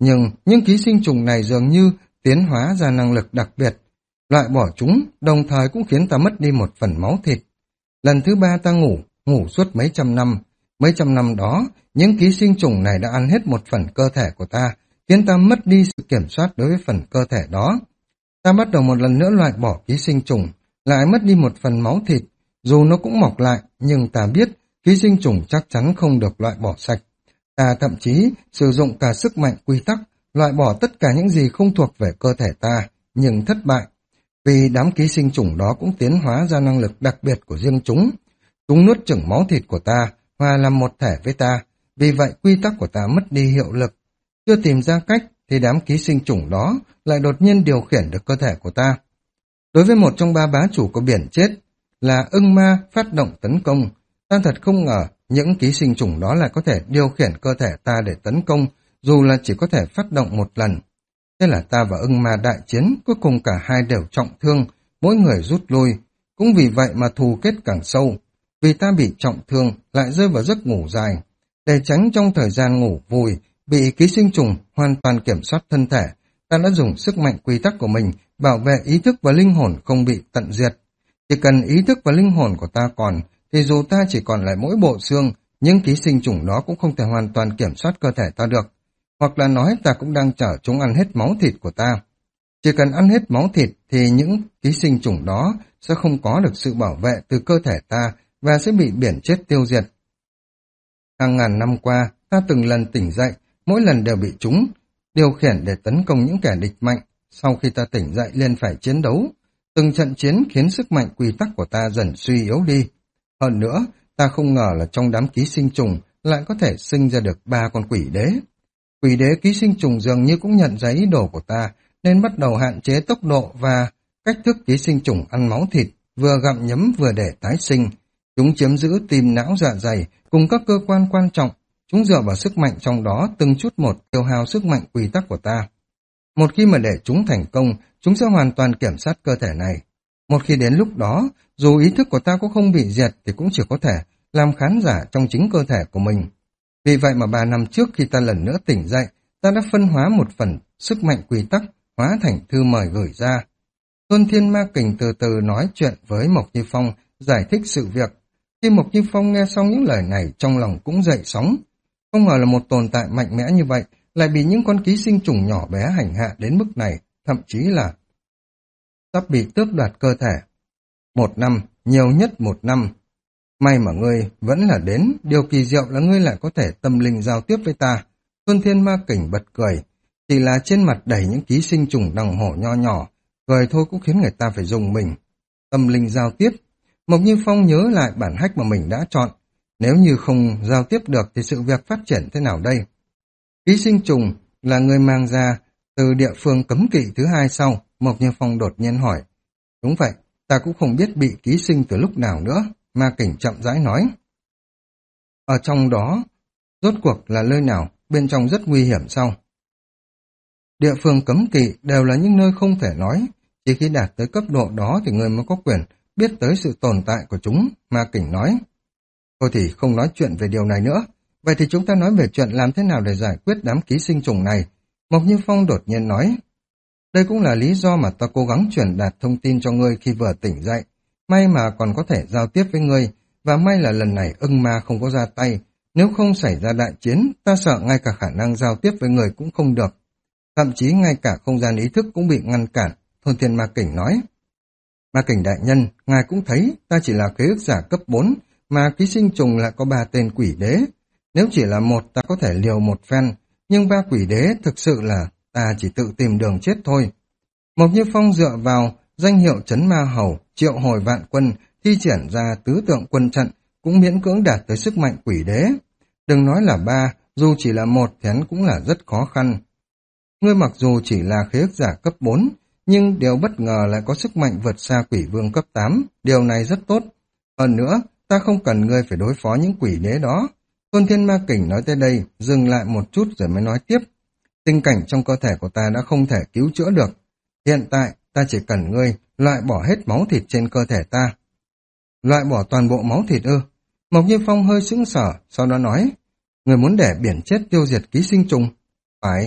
Nhưng những ký sinh trùng này dường như tiến hóa ra năng lực đặc biệt. Loại bỏ chúng, đồng thời cũng khiến ta mất đi một phần máu thịt. Lần thứ ba ta ngủ, ngủ suốt mấy trăm năm. Mấy trăm năm đó, những ký sinh trùng này đã ăn hết một phần cơ thể của ta, khiến ta mất đi sự kiểm soát đối với phần cơ thể đó. Ta bắt đầu một lần nữa loại bỏ ký sinh trùng, lại mất đi một phần máu thịt. Dù nó cũng mọc lại, nhưng ta biết ký sinh trùng chắc chắn không được loại bỏ sạch. Ta thậm chí sử dụng cả sức mạnh quy tắc, loại bỏ tất cả những gì không thuộc về cơ thể ta, nhưng thất bại. Vì đám ký sinh trùng đó cũng tiến hóa ra năng lực đặc biệt của riêng chúng. Chúng nuốt chửng máu thịt của ta, hòa làm một thể với ta, vì vậy quy tắc của ta mất đi hiệu lực. Chưa tìm ra cách thì đám ký sinh trùng đó lại đột nhiên điều khiển được cơ thể của ta. Đối với một trong ba bá chủ của biển chết là ưng ma phát động tấn công, ta thật không ngờ những ký sinh trùng đó lại có thể điều khiển cơ thể ta để tấn công, dù là chỉ có thể phát động một lần. Thế là ta và ưng ma đại chiến, cuối cùng cả hai đều trọng thương, mỗi người rút lui. Cũng vì vậy mà thù kết càng sâu. Vì ta bị trọng thương, lại rơi vào giấc ngủ dài. Để tránh trong thời gian ngủ vùi, bị ký sinh trùng hoàn toàn kiểm soát thân thể, ta đã dùng sức mạnh quy tắc của mình bảo vệ ý thức và linh hồn không bị tận diệt. Chỉ cần ý thức và linh hồn của ta còn, thì dù ta chỉ còn lại mỗi bộ xương, những ký sinh trùng đó cũng không thể hoàn toàn kiểm soát cơ thể ta được. Hoặc là nói ta cũng đang chở chúng ăn hết máu thịt của ta. Chỉ cần ăn hết máu thịt thì những ký sinh trùng đó sẽ không có được sự bảo vệ từ cơ thể ta và sẽ bị biển chết tiêu diệt. Hàng ngàn năm qua, ta từng lần tỉnh dậy, mỗi lần đều bị chúng điều khiển để tấn công những kẻ địch mạnh. Sau khi ta tỉnh dậy liền phải chiến đấu. Từng trận chiến khiến sức mạnh quy tắc của ta dần suy yếu đi. Hơn nữa, ta không ngờ là trong đám ký sinh trùng lại có thể sinh ra được ba con quỷ đế. Quỷ đế ký sinh trùng dường như cũng nhận ra ý đồ của ta, nên bắt đầu hạn chế tốc độ và cách thức ký sinh trùng ăn máu thịt, vừa gặm nhấm vừa để tái sinh. Chúng chiếm giữ tim não dạ dày cùng các cơ quan quan trọng. Chúng dựa vào sức mạnh trong đó từng chút một tiêu hao sức mạnh quy tắc của ta. Một khi mà để chúng thành công, chúng sẽ hoàn toàn kiểm soát cơ thể này. Một khi đến lúc đó, dù ý thức của ta cũng không bị diệt thì cũng chỉ có thể làm khán giả trong chính cơ thể của mình. Vì vậy mà ba năm trước khi ta lần nữa tỉnh dậy, ta đã phân hóa một phần sức mạnh quy tắc, hóa thành thư mời gửi ra. Tuân Thiên Ma Kình từ từ nói chuyện với Mộc Như Phong, giải thích sự việc. Khi Mộc Như Phong nghe xong những lời này, trong lòng cũng dậy sóng. Không ngờ là một tồn tại mạnh mẽ như vậy, lại bị những con ký sinh trùng nhỏ bé hành hạ đến mức này, thậm chí là sắp bị tước đoạt cơ thể. Một năm, nhiều nhất một năm. May mà ngươi vẫn là đến, điều kỳ diệu là ngươi lại có thể tâm linh giao tiếp với ta. Tuân Thiên Ma Kình bật cười, chỉ là trên mặt đầy những ký sinh trùng đằng hổ nho nhỏ, cười thôi cũng khiến người ta phải dùng mình. Tâm linh giao tiếp, Mộc Như Phong nhớ lại bản hách mà mình đã chọn. Nếu như không giao tiếp được thì sự việc phát triển thế nào đây? Ký sinh trùng là người mang ra từ địa phương cấm kỵ thứ hai sau, Mộc Như Phong đột nhiên hỏi. Đúng vậy, ta cũng không biết bị ký sinh từ lúc nào nữa, Ma Kình chậm rãi nói. Ở trong đó, rốt cuộc là nơi nào, bên trong rất nguy hiểm sao? Địa phương cấm kỵ đều là những nơi không thể nói, chỉ khi đạt tới cấp độ đó thì người mới có quyền biết tới sự tồn tại của chúng, Ma Kình nói. Thôi thì không nói chuyện về điều này nữa, vậy thì chúng ta nói về chuyện làm thế nào để giải quyết đám ký sinh trùng này. Mộc Như Phong đột nhiên nói. Đây cũng là lý do mà ta cố gắng truyền đạt thông tin cho ngươi khi vừa tỉnh dậy. May mà còn có thể giao tiếp với ngươi, và may là lần này ưng ma không có ra tay. Nếu không xảy ra đại chiến, ta sợ ngay cả khả năng giao tiếp với người cũng không được. Thậm chí ngay cả không gian ý thức cũng bị ngăn cản, Thôn Thiên Ma Kình nói. Ma Kình đại nhân, ngài cũng thấy ta chỉ là khế ước giả cấp bốn, mà ký sinh trùng lại có ba tên quỷ đế. Nếu chỉ là một ta có thể liều một phen, nhưng ba quỷ đế thực sự là ta chỉ tự tìm đường chết thôi. Mộc Như Phong dựa vào danh hiệu Trấn Ma Hầu, triệu hồi vạn quân, thi triển ra tứ tượng quân trận, cũng miễn cưỡng đạt tới sức mạnh quỷ đế. Đừng nói là ba, dù chỉ là một thì hắn cũng là rất khó khăn. Ngươi mặc dù chỉ là khế ước giả cấp bốn, nhưng điều bất ngờ lại có sức mạnh vượt xa quỷ vương cấp tám, điều này rất tốt. Hơn nữa, ta không cần ngươi phải đối phó những quỷ đế đó. Tôn Thiên Ma Kình nói tới đây, dừng lại một chút rồi mới nói tiếp. Tình cảnh trong cơ thể của ta đã không thể cứu chữa được. Hiện tại, ta chỉ cần ngươi loại bỏ hết máu thịt trên cơ thể ta. Loại bỏ toàn bộ máu thịt ư? Mộc Như Phong hơi sững sờ, sau đó nói. Ngươi muốn để biển chết tiêu diệt ký sinh trùng? Phải,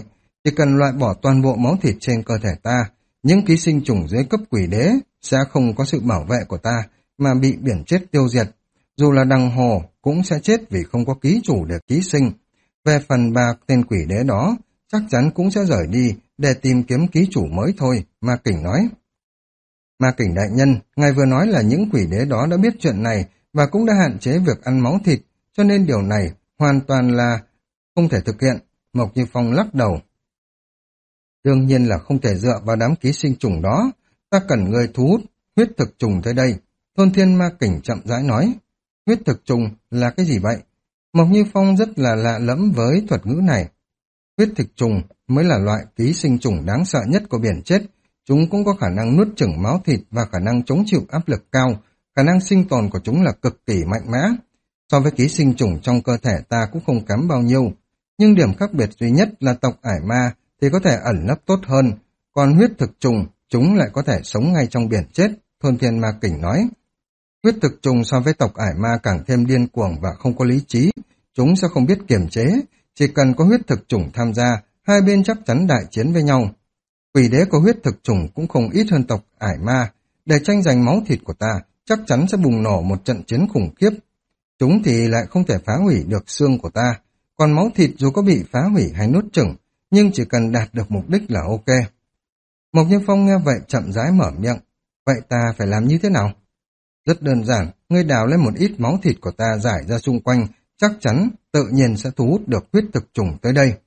Chỉ cần loại bỏ toàn bộ máu thịt trên cơ thể ta, những ký sinh trùng dưới cấp quỷ đế sẽ không có sự bảo vệ của ta mà bị biển chết tiêu diệt. Dù là đằng hồ cũng sẽ chết vì không có ký chủ để ký sinh. Về phần ba tên quỷ đế đó, chắc chắn cũng sẽ rời đi để tìm kiếm ký chủ mới thôi, Ma Kình nói. Ma Kình đại nhân, ngài vừa nói là những quỷ đế đó đã biết chuyện này và cũng đã hạn chế việc ăn máu thịt, cho nên điều này hoàn toàn là không thể thực hiện. Mộc Như Phong lắc đầu. Đương nhiên là không thể dựa vào đám ký sinh trùng đó, ta cần người thu hút huyết thực trùng tới đây. Thôn Thiên Ma Kình chậm rãi nói. Huyết thực trùng là cái gì vậy? Mộc Như Phong rất là lạ lẫm với thuật ngữ này. Huyết thực trùng mới là loại ký sinh trùng đáng sợ nhất của biển chết. Chúng cũng có khả năng nuốt chửng máu thịt và khả năng chống chịu áp lực cao. Khả năng sinh tồn của chúng là cực kỳ mạnh mẽ. So với ký sinh trùng trong cơ thể ta cũng không kém bao nhiêu. Nhưng điểm khác biệt duy nhất là tộc ải ma thì có thể ẩn nấp tốt hơn. Còn huyết thực trùng, chúng lại có thể sống ngay trong biển chết, Thôn Thiên Ma Kình nói. Huyết thực trùng so với tộc ải ma càng thêm điên cuồng và không có lý trí. Chúng sẽ không biết kiềm chế. Chỉ cần có huyết thực trùng tham gia, hai bên chắc chắn đại chiến với nhau. Quỷ đế có huyết thực trùng cũng không ít hơn tộc ải ma. Để tranh giành máu thịt của ta, chắc chắn sẽ bùng nổ một trận chiến khủng khiếp. Chúng thì lại không thể phá hủy được xương của ta. Còn máu thịt dù có bị phá hủy hay nuốt chửng, nhưng chỉ cần đạt được mục đích là ok. Mộc Như Phong nghe vậy chậm rãi mở miệng. Vậy ta phải làm như thế nào? Rất đơn giản, ngươi đào lên một ít máu thịt của ta rải ra xung quanh, chắc chắn tự nhiên sẽ thu hút được huyết thực trùng tới đây.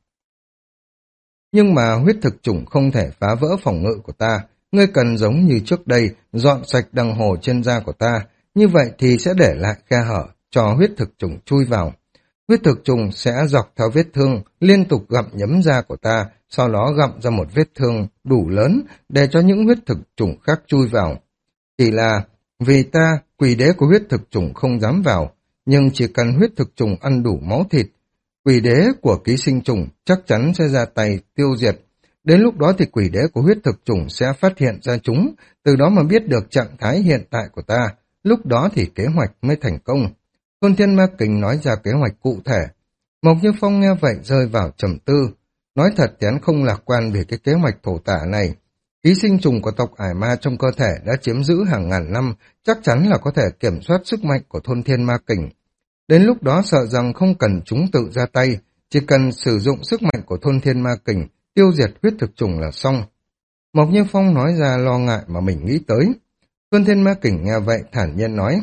Nhưng mà huyết thực trùng không thể phá vỡ phòng ngự của ta, ngươi cần giống như trước đây, dọn sạch đằng hồ trên da của ta, như vậy thì sẽ để lại khe hở cho huyết thực trùng chui vào. Huyết thực trùng sẽ dọc theo vết thương, liên tục gặm nhấm da của ta, sau đó gặm ra một vết thương đủ lớn để cho những huyết thực trùng khác chui vào. Chỉ là vì ta, quỷ đế của huyết thực trùng không dám vào, nhưng chỉ cần huyết thực trùng ăn đủ máu thịt, quỷ đế của ký sinh trùng chắc chắn sẽ ra tay tiêu diệt. Đến lúc đó thì quỷ đế của huyết thực trùng sẽ phát hiện ra chúng, từ đó mà biết được trạng thái hiện tại của ta, lúc đó thì kế hoạch mới thành công. Thôn Thiên Ma Kình nói ra kế hoạch cụ thể. Mộc Như Phong nghe vậy rơi vào trầm tư. Nói thật thì hắn không lạc quan về cái kế hoạch thổ tả này. Ký sinh trùng của tộc ải ma trong cơ thể đã chiếm giữ hàng ngàn năm, chắc chắn là có thể kiểm soát sức mạnh của Thôn Thiên Ma Kình. Đến lúc đó sợ rằng không cần chúng tự ra tay, chỉ cần sử dụng sức mạnh của Thôn Thiên Ma Kình, tiêu diệt huyết thực trùng là xong. Mộc Như Phong nói ra lo ngại mà mình nghĩ tới. Thôn Thiên Ma Kình nghe vậy thản nhiên nói.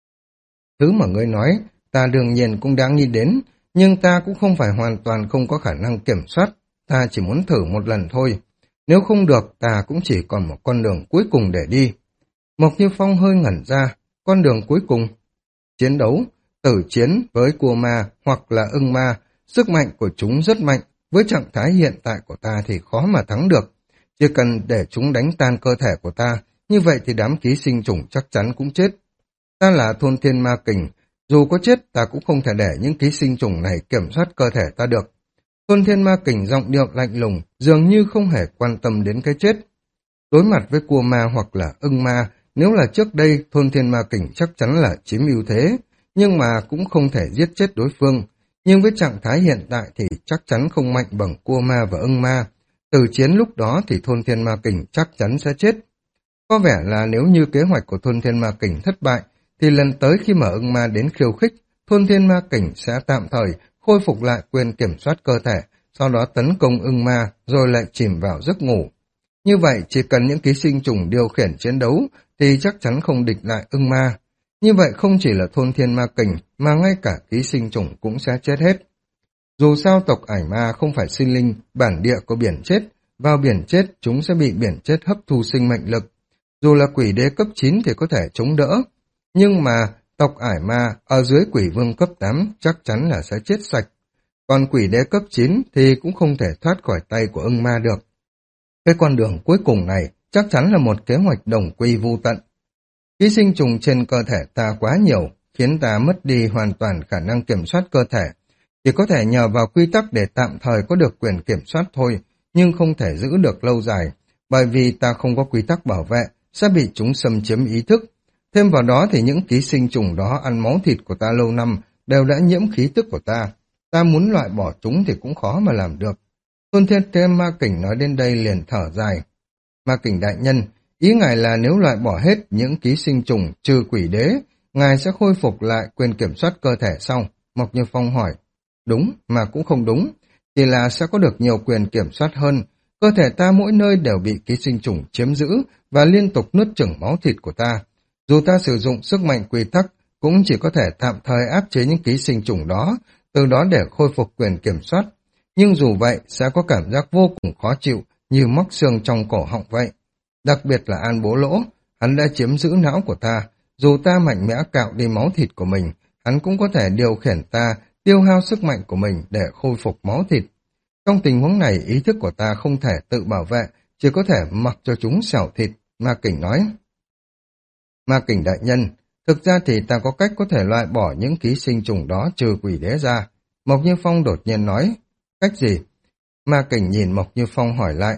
Thứ mà ngươi nói, ta đương nhiên cũng đã nghĩ đến, nhưng ta cũng không phải hoàn toàn không có khả năng kiểm soát, ta chỉ muốn thử một lần thôi. Nếu không được, ta cũng chỉ còn một con đường cuối cùng để đi. Mộc Như Phong hơi ngẩn ra, con đường cuối cùng. Chiến đấu, tử chiến với cua ma hoặc là ưng ma, sức mạnh của chúng rất mạnh, với trạng thái hiện tại của ta thì khó mà thắng được. Chỉ cần để chúng đánh tan cơ thể của ta, như vậy thì đám ký sinh trùng chắc chắn cũng chết. Ta là Thôn Thiên Ma Kình, dù có chết ta cũng không thể để những ký sinh trùng này kiểm soát cơ thể ta được. Thôn Thiên Ma Kình giọng điệu lạnh lùng, dường như không hề quan tâm đến cái chết. Đối mặt với cua ma hoặc là ưng ma, nếu là trước đây Thôn Thiên Ma Kình chắc chắn là chiếm ưu thế, nhưng mà cũng không thể giết chết đối phương. Nhưng với trạng thái hiện tại thì chắc chắn không mạnh bằng cua ma và ưng ma. Từ chiến lúc đó thì Thôn Thiên Ma Kình chắc chắn sẽ chết. Có vẻ là nếu như kế hoạch của Thôn Thiên Ma Kình thất bại, thì lần tới khi mà ưng ma đến khiêu khích, Thôn Thiên Ma Kình sẽ tạm thời khôi phục lại quyền kiểm soát cơ thể, sau đó tấn công ưng ma, rồi lại chìm vào giấc ngủ. Như vậy, chỉ cần những ký sinh trùng điều khiển chiến đấu, thì chắc chắn không địch lại ưng ma. Như vậy không chỉ là Thôn Thiên Ma Kình, mà ngay cả ký sinh trùng cũng sẽ chết hết. Dù sao tộc ải ma không phải sinh linh bản địa của biển chết, vào biển chết chúng sẽ bị biển chết hấp thu sinh mệnh lực. Dù là quỷ đế cấp chín thì có thể chống đỡ, nhưng mà tộc ải ma ở dưới quỷ vương cấp tám chắc chắn là sẽ chết sạch. Còn quỷ đế cấp chín thì cũng không thể thoát khỏi tay của ưng ma được. Cái con đường cuối cùng này chắc chắn là một kế hoạch đồng quy vu tận. Ký sinh trùng trên cơ thể ta quá nhiều, khiến ta mất đi hoàn toàn khả năng kiểm soát cơ thể. Chỉ có thể nhờ vào quy tắc để tạm thời có được quyền kiểm soát thôi, nhưng không thể giữ được lâu dài, bởi vì ta không có quy tắc bảo vệ, sẽ bị chúng xâm chiếm ý thức. Thêm vào đó thì những ký sinh trùng đó ăn máu thịt của ta lâu năm đều đã nhiễm khí tức của ta. Ta muốn loại bỏ chúng thì cũng khó mà làm được. Tôn Thiên Thêm Ma Kình nói đến đây liền thở dài. Ma Kình đại nhân, ý ngài là nếu loại bỏ hết những ký sinh trùng trừ quỷ đế, ngài sẽ khôi phục lại quyền kiểm soát cơ thể sau? Mộc Như Phong hỏi. Đúng, mà cũng không đúng. Chỉ là sẽ có được nhiều quyền kiểm soát hơn. Cơ thể ta mỗi nơi đều bị ký sinh trùng chiếm giữ và liên tục nuốt chửng máu thịt của ta. Dù ta sử dụng sức mạnh quy tắc, cũng chỉ có thể tạm thời áp chế những ký sinh trùng đó, từ đó để khôi phục quyền kiểm soát. Nhưng dù vậy, sẽ có cảm giác vô cùng khó chịu, như móc xương trong cổ họng vậy. Đặc biệt là An Bố Lỗ, hắn đã chiếm giữ não của ta. Dù ta mạnh mẽ cạo đi máu thịt của mình, hắn cũng có thể điều khiển ta, tiêu hao sức mạnh của mình để khôi phục máu thịt. Trong tình huống này, ý thức của ta không thể tự bảo vệ, chỉ có thể mặc cho chúng xẻo thịt, Ma Kình nói. Ma Kình đại nhân, thực ra thì ta có cách có thể loại bỏ những ký sinh trùng đó trừ quỷ đế ra. Mộc Như Phong đột nhiên nói. Cách gì? Ma Kình nhìn Mộc Như Phong hỏi lại.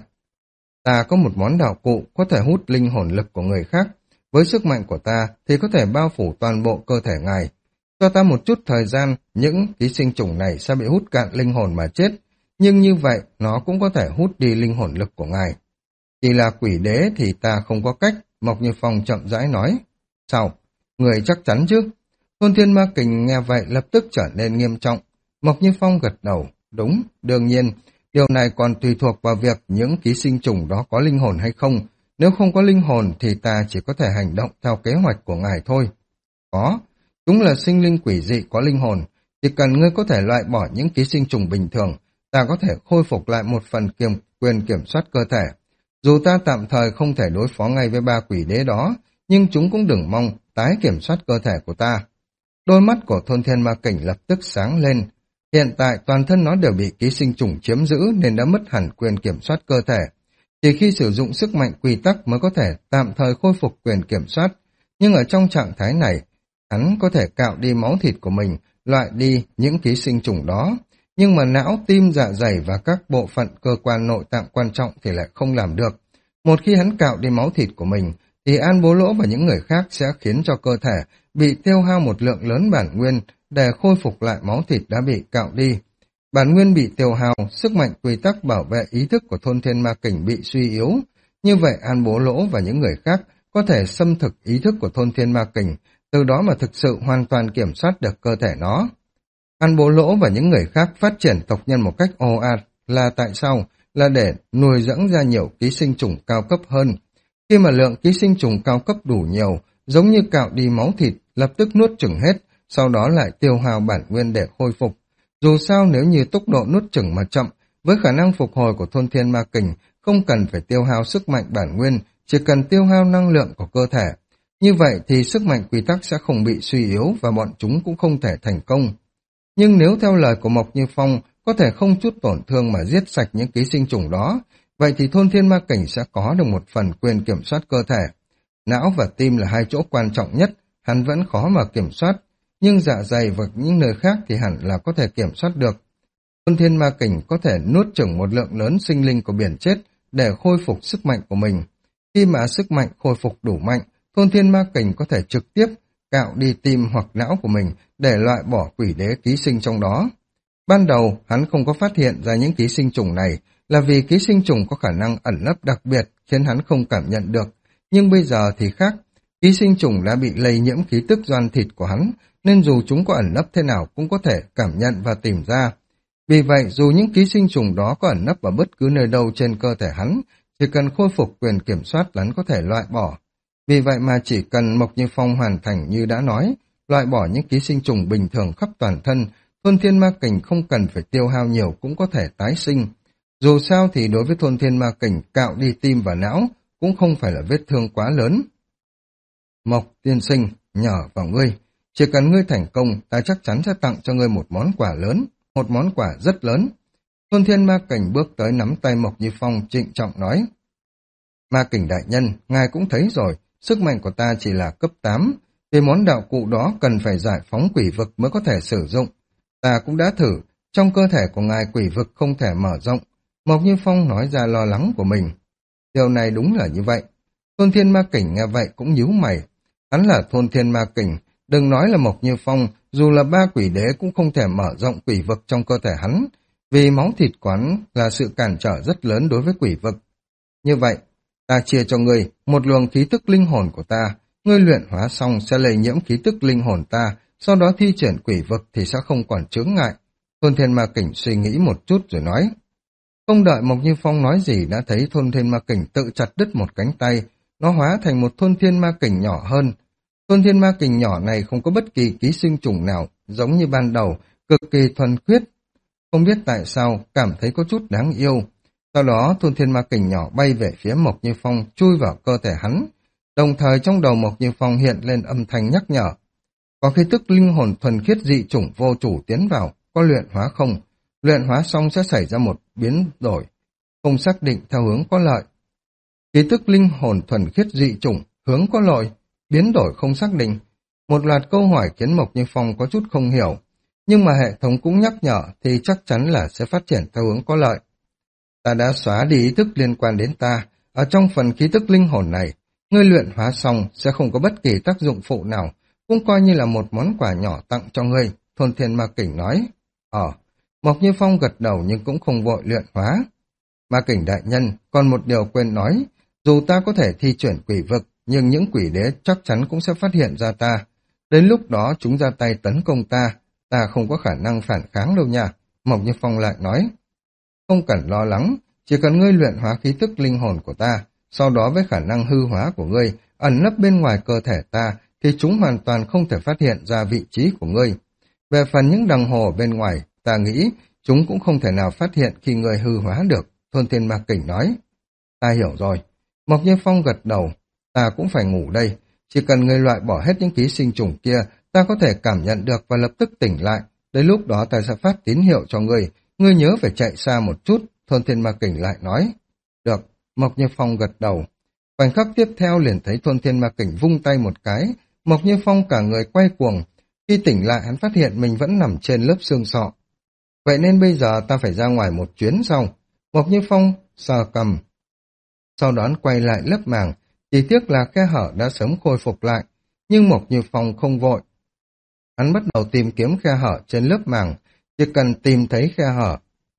Ta có một món đạo cụ có thể hút linh hồn lực của người khác. Với sức mạnh của ta thì có thể bao phủ toàn bộ cơ thể ngài. Cho ta một chút thời gian, những ký sinh trùng này sẽ bị hút cạn linh hồn mà chết. Nhưng như vậy, nó cũng có thể hút đi linh hồn lực của ngài. Chỉ là quỷ đế thì ta không có cách, Mộc Như Phong chậm rãi nói. Sao? Người chắc chắn chứ? Thôn Thiên Ma Kình nghe vậy lập tức trở nên nghiêm trọng. Mộc Như Phong gật đầu. Đúng, đương nhiên, điều này còn tùy thuộc vào việc những ký sinh trùng đó có linh hồn hay không. Nếu không có linh hồn thì ta chỉ có thể hành động theo kế hoạch của ngài thôi. Có, chúng là sinh linh quỷ dị có linh hồn. Chỉ cần ngươi có thể loại bỏ những ký sinh trùng bình thường, ta có thể khôi phục lại một phần kiềm quyền kiểm soát cơ thể. Dù ta tạm thời không thể đối phó ngay với ba quỷ đế đó, nhưng chúng cũng đừng mong tái kiểm soát cơ thể của ta. Đôi mắt của Thôn Thiên Ma Kình lập tức sáng lên. Hiện tại toàn thân nó đều bị ký sinh trùng chiếm giữ nên đã mất hẳn quyền kiểm soát cơ thể. Chỉ khi sử dụng sức mạnh quy tắc mới có thể tạm thời khôi phục quyền kiểm soát. Nhưng ở trong trạng thái này, hắn có thể cạo đi máu thịt của mình, loại đi những ký sinh trùng đó. Nhưng mà não, tim, dạ dày và các bộ phận cơ quan nội tạng quan trọng thì lại không làm được. Một khi hắn cạo đi máu thịt của mình, thì An Bố Lỗ và những người khác sẽ khiến cho cơ thể bị tiêu hao một lượng lớn bản nguyên để khôi phục lại máu thịt đã bị cạo đi. Bản nguyên bị tiêu hao, sức mạnh quy tắc bảo vệ ý thức của Thôn Thiên Ma Kình bị suy yếu. Như vậy An Bố Lỗ và những người khác có thể xâm thực ý thức của Thôn Thiên Ma Kình, từ đó mà thực sự hoàn toàn kiểm soát được cơ thể nó. An Bố Lỗ và những người khác phát triển tộc nhân một cách ồ ạt là tại sao? Là để nuôi dưỡng ra nhiều ký sinh trùng cao cấp hơn. Khi mà lượng ký sinh trùng cao cấp đủ nhiều, giống như cạo đi máu thịt, lập tức nuốt chửng hết, sau đó lại tiêu hao bản nguyên để khôi phục. Dù sao nếu như tốc độ nuốt chửng mà chậm, với khả năng phục hồi của Thôn Thiên Ma Kình, không cần phải tiêu hao sức mạnh bản nguyên, chỉ cần tiêu hao năng lượng của cơ thể. Như vậy thì sức mạnh quy tắc sẽ không bị suy yếu và bọn chúng cũng không thể thành công. Nhưng nếu theo lời của Mộc Như Phong có thể không chút tổn thương mà giết sạch những ký sinh trùng đó, vậy thì Thôn Thiên Ma Kình sẽ có được một phần quyền kiểm soát cơ thể. Não và tim là hai chỗ quan trọng nhất, hắn vẫn khó mà kiểm soát, nhưng dạ dày và những nơi khác thì hẳn là có thể kiểm soát được. Thôn Thiên Ma Kình có thể nuốt chửng một lượng lớn sinh linh của biển chết để khôi phục sức mạnh của mình. Khi mà sức mạnh khôi phục đủ mạnh, Thôn Thiên Ma Kình có thể trực tiếp cạo đi tim hoặc não của mình để loại bỏ quỷ đế ký sinh trong đó. Ban đầu, hắn không có phát hiện ra những ký sinh trùng này là vì ký sinh trùng có khả năng ẩn nấp đặc biệt khiến hắn không cảm nhận được. Nhưng bây giờ thì khác, ký sinh trùng đã bị lây nhiễm khí tức doan thịt của hắn, nên dù chúng có ẩn nấp thế nào cũng có thể cảm nhận và tìm ra. Vì vậy, dù những ký sinh trùng đó có ẩn nấp ở bất cứ nơi đâu trên cơ thể hắn, chỉ cần khôi phục quyền kiểm soát hắn có thể loại bỏ. Vì vậy mà chỉ cần Mộc Như Phong hoàn thành như đã nói, loại bỏ những ký sinh trùng bình thường khắp toàn thân, Thôn Thiên Ma Kình không cần phải tiêu hao nhiều cũng có thể tái sinh. Dù sao thì đối với Thôn Thiên Ma Kình, cạo đi tim và não cũng không phải là vết thương quá lớn. Mộc tiên sinh, nhờ vào ngươi, chỉ cần ngươi thành công, ta chắc chắn sẽ tặng cho ngươi một món quà lớn, một món quà rất lớn. Thôn Thiên Ma Kình bước tới nắm tay Mộc Như Phong trịnh trọng nói. Ma Kình đại nhân, ngài cũng thấy rồi, sức mạnh của ta chỉ là cấp tám, vì món đạo cụ đó cần phải giải phóng quỷ vực mới có thể sử dụng. Ta cũng đã thử, trong cơ thể của ngài quỷ vực không thể mở rộng. Mộc Như Phong nói ra lo lắng của mình. Điều này đúng là như vậy. Thôn Thiên Ma Kình nghe vậy cũng nhíu mày. Hắn là Thôn Thiên Ma Kình, đừng nói là Mộc Như Phong, dù là ba quỷ đế cũng không thể mở rộng quỷ vực trong cơ thể hắn. vì máu thịt quán là sự cản trở rất lớn đối với quỷ vực. Như vậy, ta chia cho ngươi một luồng khí tức linh hồn của ta, ngươi luyện hóa xong sẽ lây nhiễm khí tức linh hồn ta, sau đó thi triển quỷ vực thì sẽ không còn chướng ngại. Thôn Thiên Ma Kình suy nghĩ một chút rồi nói. Không đợi Mộc Như Phong nói gì đã thấy Thôn Thiên Ma Kình tự chặt đứt một cánh tay, nó hóa thành một Thôn Thiên Ma Kình nhỏ hơn. Thôn Thiên Ma Kình nhỏ này không có bất kỳ ký sinh trùng nào, giống như ban đầu, cực kỳ thuần khiết. Không biết tại sao, cảm thấy có chút đáng yêu. Sau đó Thôn Thiên Ma Kình nhỏ bay về phía Mộc Như Phong, chui vào cơ thể hắn. Đồng thời trong đầu Mộc Như Phong hiện lên âm thanh nhắc nhở. Có khí tức linh hồn thuần khiết dị chủng vô chủ tiến vào, có luyện hóa không? Luyện hóa xong sẽ xảy ra một biến đổi, không xác định theo hướng có lợi. Khí tức linh hồn thuần khiết dị chủng, hướng có lợi, biến đổi không xác định. Một loạt câu hỏi khiến Mộc Như Phong có chút không hiểu, nhưng mà hệ thống cũng nhắc nhở thì chắc chắn là sẽ phát triển theo hướng có lợi. Ta đã xóa đi ý thức liên quan đến ta, ở trong phần khí tức linh hồn này, ngươi luyện hóa xong sẽ không có bất kỳ tác dụng phụ nào, cũng coi như là một món quà nhỏ tặng cho ngươi, Thôn Thiên Ma Kình nói. Ờ, Mộc Như Phong gật đầu nhưng cũng không vội luyện hóa. Ma Kình đại nhân, còn một điều quên nói, dù ta có thể thi chuyển quỷ vực, nhưng những quỷ đế chắc chắn cũng sẽ phát hiện ra ta. Đến lúc đó chúng ra tay tấn công ta, ta không có khả năng phản kháng đâu nha, Mộc Như Phong lại nói. Không cần lo lắng, chỉ cần ngươi luyện hóa khí tức linh hồn của ta, sau đó với khả năng hư hóa của ngươi, ẩn nấp bên ngoài cơ thể ta, thì chúng hoàn toàn không thể phát hiện ra vị trí của ngươi. Về phần những đồng hồ bên ngoài, ta nghĩ chúng cũng không thể nào phát hiện khi ngươi hư hóa được, Thôn Thiên Ma Kình nói. Ta hiểu rồi. Mộc Như Phong gật đầu, ta cũng phải ngủ đây, chỉ cần ngươi loại bỏ hết những ký sinh trùng kia, ta có thể cảm nhận được và lập tức tỉnh lại, đến lúc đó ta sẽ phát tín hiệu cho ngươi, ngươi nhớ phải chạy xa một chút, Thôn Thiên Ma Kình lại nói. Được, Mộc Như Phong gật đầu. Khoảnh khắc tiếp theo liền thấy Thôn Thiên Ma Kình vung tay một cái, Mộc Như Phong cả người quay cuồng. Khi tỉnh lại hắn phát hiện mình vẫn nằm trên lớp xương sọ. Vậy nên bây giờ ta phải ra ngoài một chuyến sau. Mộc Như Phong sờ cầm. Sau đó quay lại lớp màng, chỉ tiếc là khe hở đã sớm khôi phục lại. Nhưng Mộc Như Phong không vội. Hắn bắt đầu tìm kiếm khe hở trên lớp màng, chỉ cần tìm thấy khe hở.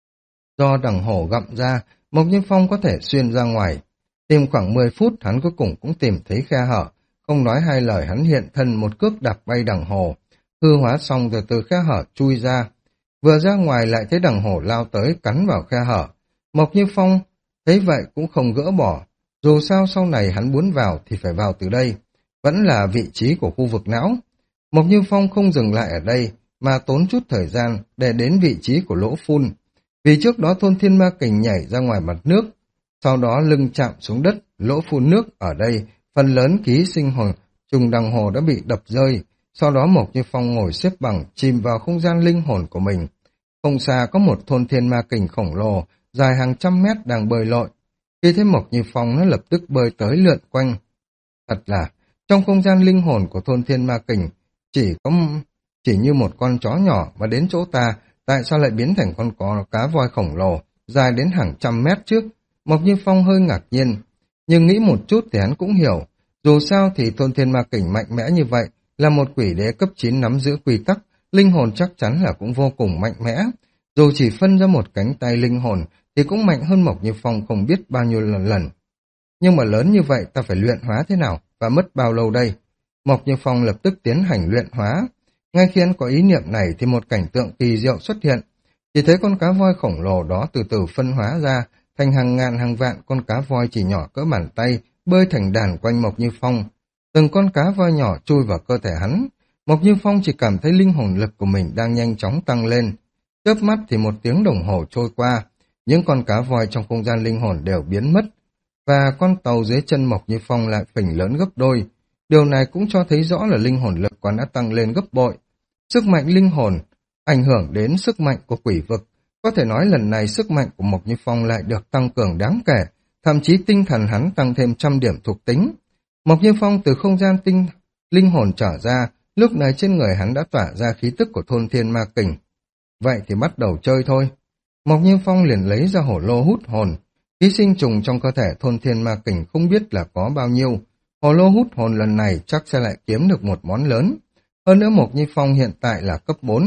Do đằng hổ gặm ra, Mộc Như Phong có thể xuyên ra ngoài. Tìm khoảng mười phút hắn cuối cùng cũng tìm thấy khe hở. Không nói hai lời hắn hiện thân một cước đạp bay đằng hổ. Hư hóa xong rồi từ khe hở chui ra. Vừa ra ngoài lại thấy đằng hổ lao tới cắn vào khe hở. Mộc Như Phong thấy vậy cũng không gỡ bỏ. Dù sao sau này hắn muốn vào thì phải vào từ đây. Vẫn là vị trí của khu vực não. Mộc Như Phong không dừng lại ở đây mà tốn chút thời gian để đến vị trí của lỗ phun. Vì trước đó Thôn Thiên Ma Kình nhảy ra ngoài mặt nước. Sau đó lưng chạm xuống đất, lỗ phun nước ở đây. Phần lớn ký sinh hồn trùng đằng hồ đã bị đập rơi. Sau đó Mộc Như Phong ngồi xếp bằng, chìm vào không gian linh hồn của mình. Không xa có một Thôn Thiên Ma Kình khổng lồ, dài hàng trăm mét đang bơi lội. Khi thấy Mộc Như Phong nó lập tức bơi tới lượn quanh. Thật là, trong không gian linh hồn của Thôn Thiên Ma Kình, chỉ có chỉ như một con chó nhỏ mà đến chỗ ta, tại sao lại biến thành con có cá voi khổng lồ, dài đến hàng trăm mét trước? Mộc Như Phong hơi ngạc nhiên, nhưng nghĩ một chút thì hắn cũng hiểu. Dù sao thì Thôn Thiên Ma Kình mạnh mẽ như vậy, là một quỷ đế cấp chín nắm giữ quy tắc, linh hồn chắc chắn là cũng vô cùng mạnh mẽ. Dù chỉ phân ra một cánh tay linh hồn, thì cũng mạnh hơn Mộc Như Phong không biết bao nhiêu lần lần. Nhưng mà lớn như vậy ta phải luyện hóa thế nào, và mất bao lâu đây? Mộc Như Phong lập tức tiến hành luyện hóa. Ngay khi hắn có ý niệm này thì một cảnh tượng kỳ diệu xuất hiện. Chỉ thấy con cá voi khổng lồ đó từ từ phân hóa ra, thành hàng ngàn hàng vạn con cá voi chỉ nhỏ cỡ bàn tay, bơi thành đàn quanh Mộc Như Phong. Từng con cá voi nhỏ chui vào cơ thể hắn. Mộc Như Phong chỉ cảm thấy linh hồn lực của mình đang nhanh chóng tăng lên. Chớp mắt thì một tiếng đồng hồ trôi qua, những con cá voi trong không gian linh hồn đều biến mất, và con tàu dưới chân Mộc Như Phong lại phình lớn gấp đôi. Điều này cũng cho thấy rõ là linh hồn lực quán đã tăng lên gấp bội. Sức mạnh linh hồn ảnh hưởng đến sức mạnh của quỷ vực. Có thể nói lần này sức mạnh của Mộc Như Phong lại được tăng cường đáng kể, thậm chí tinh thần hắn tăng thêm trăm điểm thuộc tính. Mộc Như Phong từ không gian tinh linh hồn trở ra, lúc này trên người hắn đã tỏa ra khí tức của Thôn Thiên Ma Kình. Vậy thì bắt đầu chơi thôi. Mộc Như Phong liền lấy ra hổ lô hút hồn. Ký sinh trùng trong cơ thể Thôn Thiên Ma Kình không biết là có bao nhiêu. Hổ lô hút hồn lần này chắc sẽ lại kiếm được một món lớn. Hơn nữa Mộc Như Phong hiện tại là cấp bốn.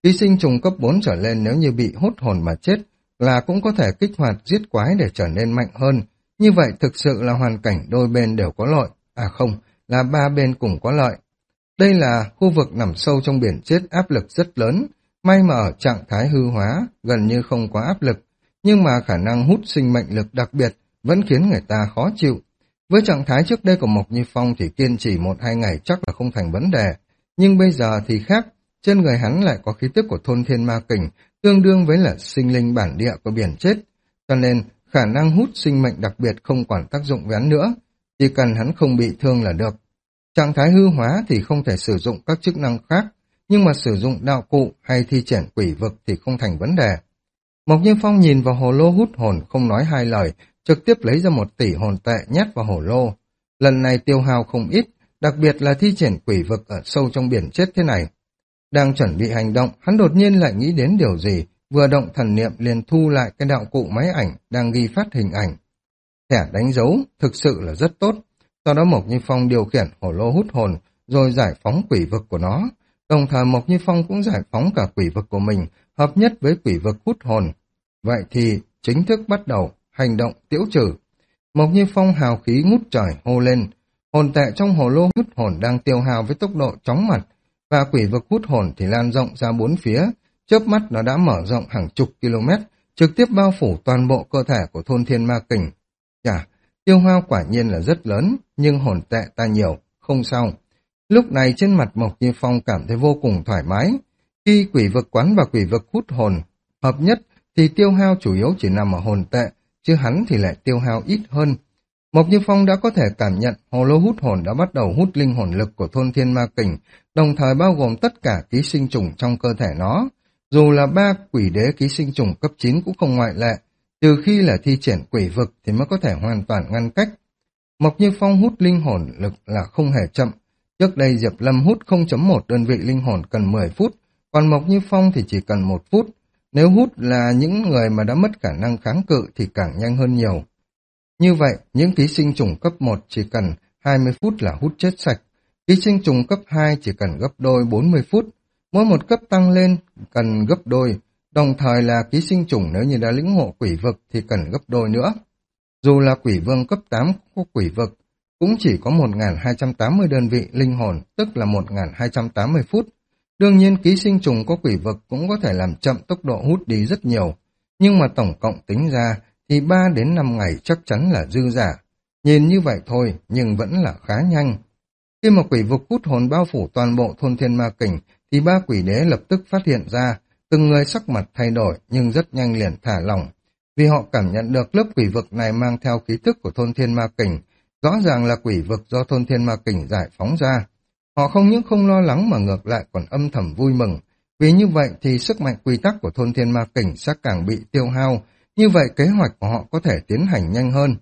Ký sinh trùng cấp bốn trở lên nếu như bị hút hồn mà chết là cũng có thể kích hoạt giết quái để trở nên mạnh hơn. Như vậy thực sự là hoàn cảnh đôi bên đều có lợi. À không, là ba bên cùng có lợi. Đây là khu vực nằm sâu trong biển chết, áp lực rất lớn. May mà ở trạng thái hư hóa, gần như không quá áp lực. Nhưng mà khả năng hút sinh mệnh lực đặc biệt vẫn khiến người ta khó chịu. Với trạng thái trước đây của Mộc Như Phong thì kiên trì một hai ngày chắc là không thành vấn đề. Nhưng bây giờ thì khác, trên người hắn lại có khí tức của thôn thiên ma kình, tương đương với là sinh linh bản địa của biển chết. Cho nên, khả năng hút sinh mệnh đặc biệt không còn tác dụng với hắn nữa, chỉ cần hắn không bị thương là được. Trạng thái hư hóa thì không thể sử dụng các chức năng khác, nhưng mà sử dụng đạo cụ hay thi triển quỷ vực thì không thành vấn đề. Mộc Như Phong nhìn vào hồ lô hút hồn không nói hai lời, trực tiếp lấy ra một tỷ hồn tệ nhét vào hồ lô. Lần này tiêu hao không ít, đặc biệt là thi triển quỷ vực ở sâu trong biển chết thế này. Đang chuẩn bị hành động, hắn đột nhiên lại nghĩ đến điều gì, vừa động thần niệm liền thu lại cái đạo cụ máy ảnh đang ghi phát hình ảnh. Thẻ đánh dấu thực sự là rất tốt. Sau đó Mộc Như Phong điều khiển hồ lô hút hồn rồi giải phóng quỷ vực của nó. Đồng thời Mộc Như Phong cũng giải phóng cả quỷ vực của mình, hợp nhất với quỷ vực hút hồn. Vậy thì chính thức bắt đầu hành động tiễu trừ. Mộc Như Phong hào khí ngút trời hô lên. Hồn tệ trong hồ lô hút hồn đang tiêu hao với tốc độ chóng mặt, và quỷ vực hút hồn thì lan rộng ra bốn phía. Chớp mắt nó đã mở rộng hàng chục km, trực tiếp bao phủ toàn bộ cơ thể của thôn thiên ma kình. Chà, tiêu hao quả nhiên là rất lớn, nhưng hồn tệ ta nhiều, không sao. Lúc này trên mặt Mộc Như Phong cảm thấy vô cùng thoải mái. Khi quỷ vực quán và quỷ vực hút hồn hợp nhất thì tiêu hao chủ yếu chỉ nằm ở hồn tệ, chứ hắn thì lại tiêu hao ít hơn. Mộc Như Phong đã có thể cảm nhận hồ lô hút hồn đã bắt đầu hút linh hồn lực của thôn thiên ma kình, đồng thời bao gồm tất cả ký sinh trùng trong cơ thể nó. Dù là ba quỷ đế ký sinh trùng cấp chín cũng không ngoại lệ, trừ khi là thi triển quỷ vực thì mới có thể hoàn toàn ngăn cách. Mộc Như Phong hút linh hồn lực là không hề chậm. Trước đây Diệp Lâm hút không chấm một đơn vị linh hồn cần mười phút, còn Mộc Như Phong thì chỉ cần một phút. Nếu hút là những người mà đã mất khả năng kháng cự thì càng nhanh hơn nhiều. Như vậy, những ký sinh trùng cấp một chỉ cần hai mươi phút là hút chết sạch. Ký sinh trùng cấp hai chỉ cần gấp đôi bốn mươi phút. Mỗi một cấp tăng lên cần gấp đôi, đồng thời là ký sinh trùng nếu như đã lĩnh ngộ quỷ vực thì cần gấp đôi nữa. Dù là quỷ vương cấp tám của quỷ vực, cũng chỉ có một nghìn hai trăm tám mươi đơn vị linh hồn, tức là một nghìn hai trăm tám mươi phút. Đương nhiên ký sinh trùng có quỷ vực cũng có thể làm chậm tốc độ hút đi rất nhiều, nhưng mà tổng cộng tính ra thì ba đến năm ngày chắc chắn là dư giả. Nhìn như vậy thôi, nhưng vẫn là khá nhanh. Khi mà quỷ vực hút hồn bao phủ toàn bộ thôn thiên ma kình, thì ba quỷ đế lập tức phát hiện ra, từng người sắc mặt thay đổi nhưng rất nhanh liền thả lỏng. Vì họ cảm nhận được lớp quỷ vực này mang theo khí tức của thôn thiên ma kình, rõ ràng là quỷ vực do thôn thiên ma kình giải phóng ra. Họ không những không lo lắng mà ngược lại còn âm thầm vui mừng, vì như vậy thì sức mạnh quy tắc của thôn thiên ma kình sẽ càng bị tiêu hao, như vậy kế hoạch của họ có thể tiến hành nhanh hơn.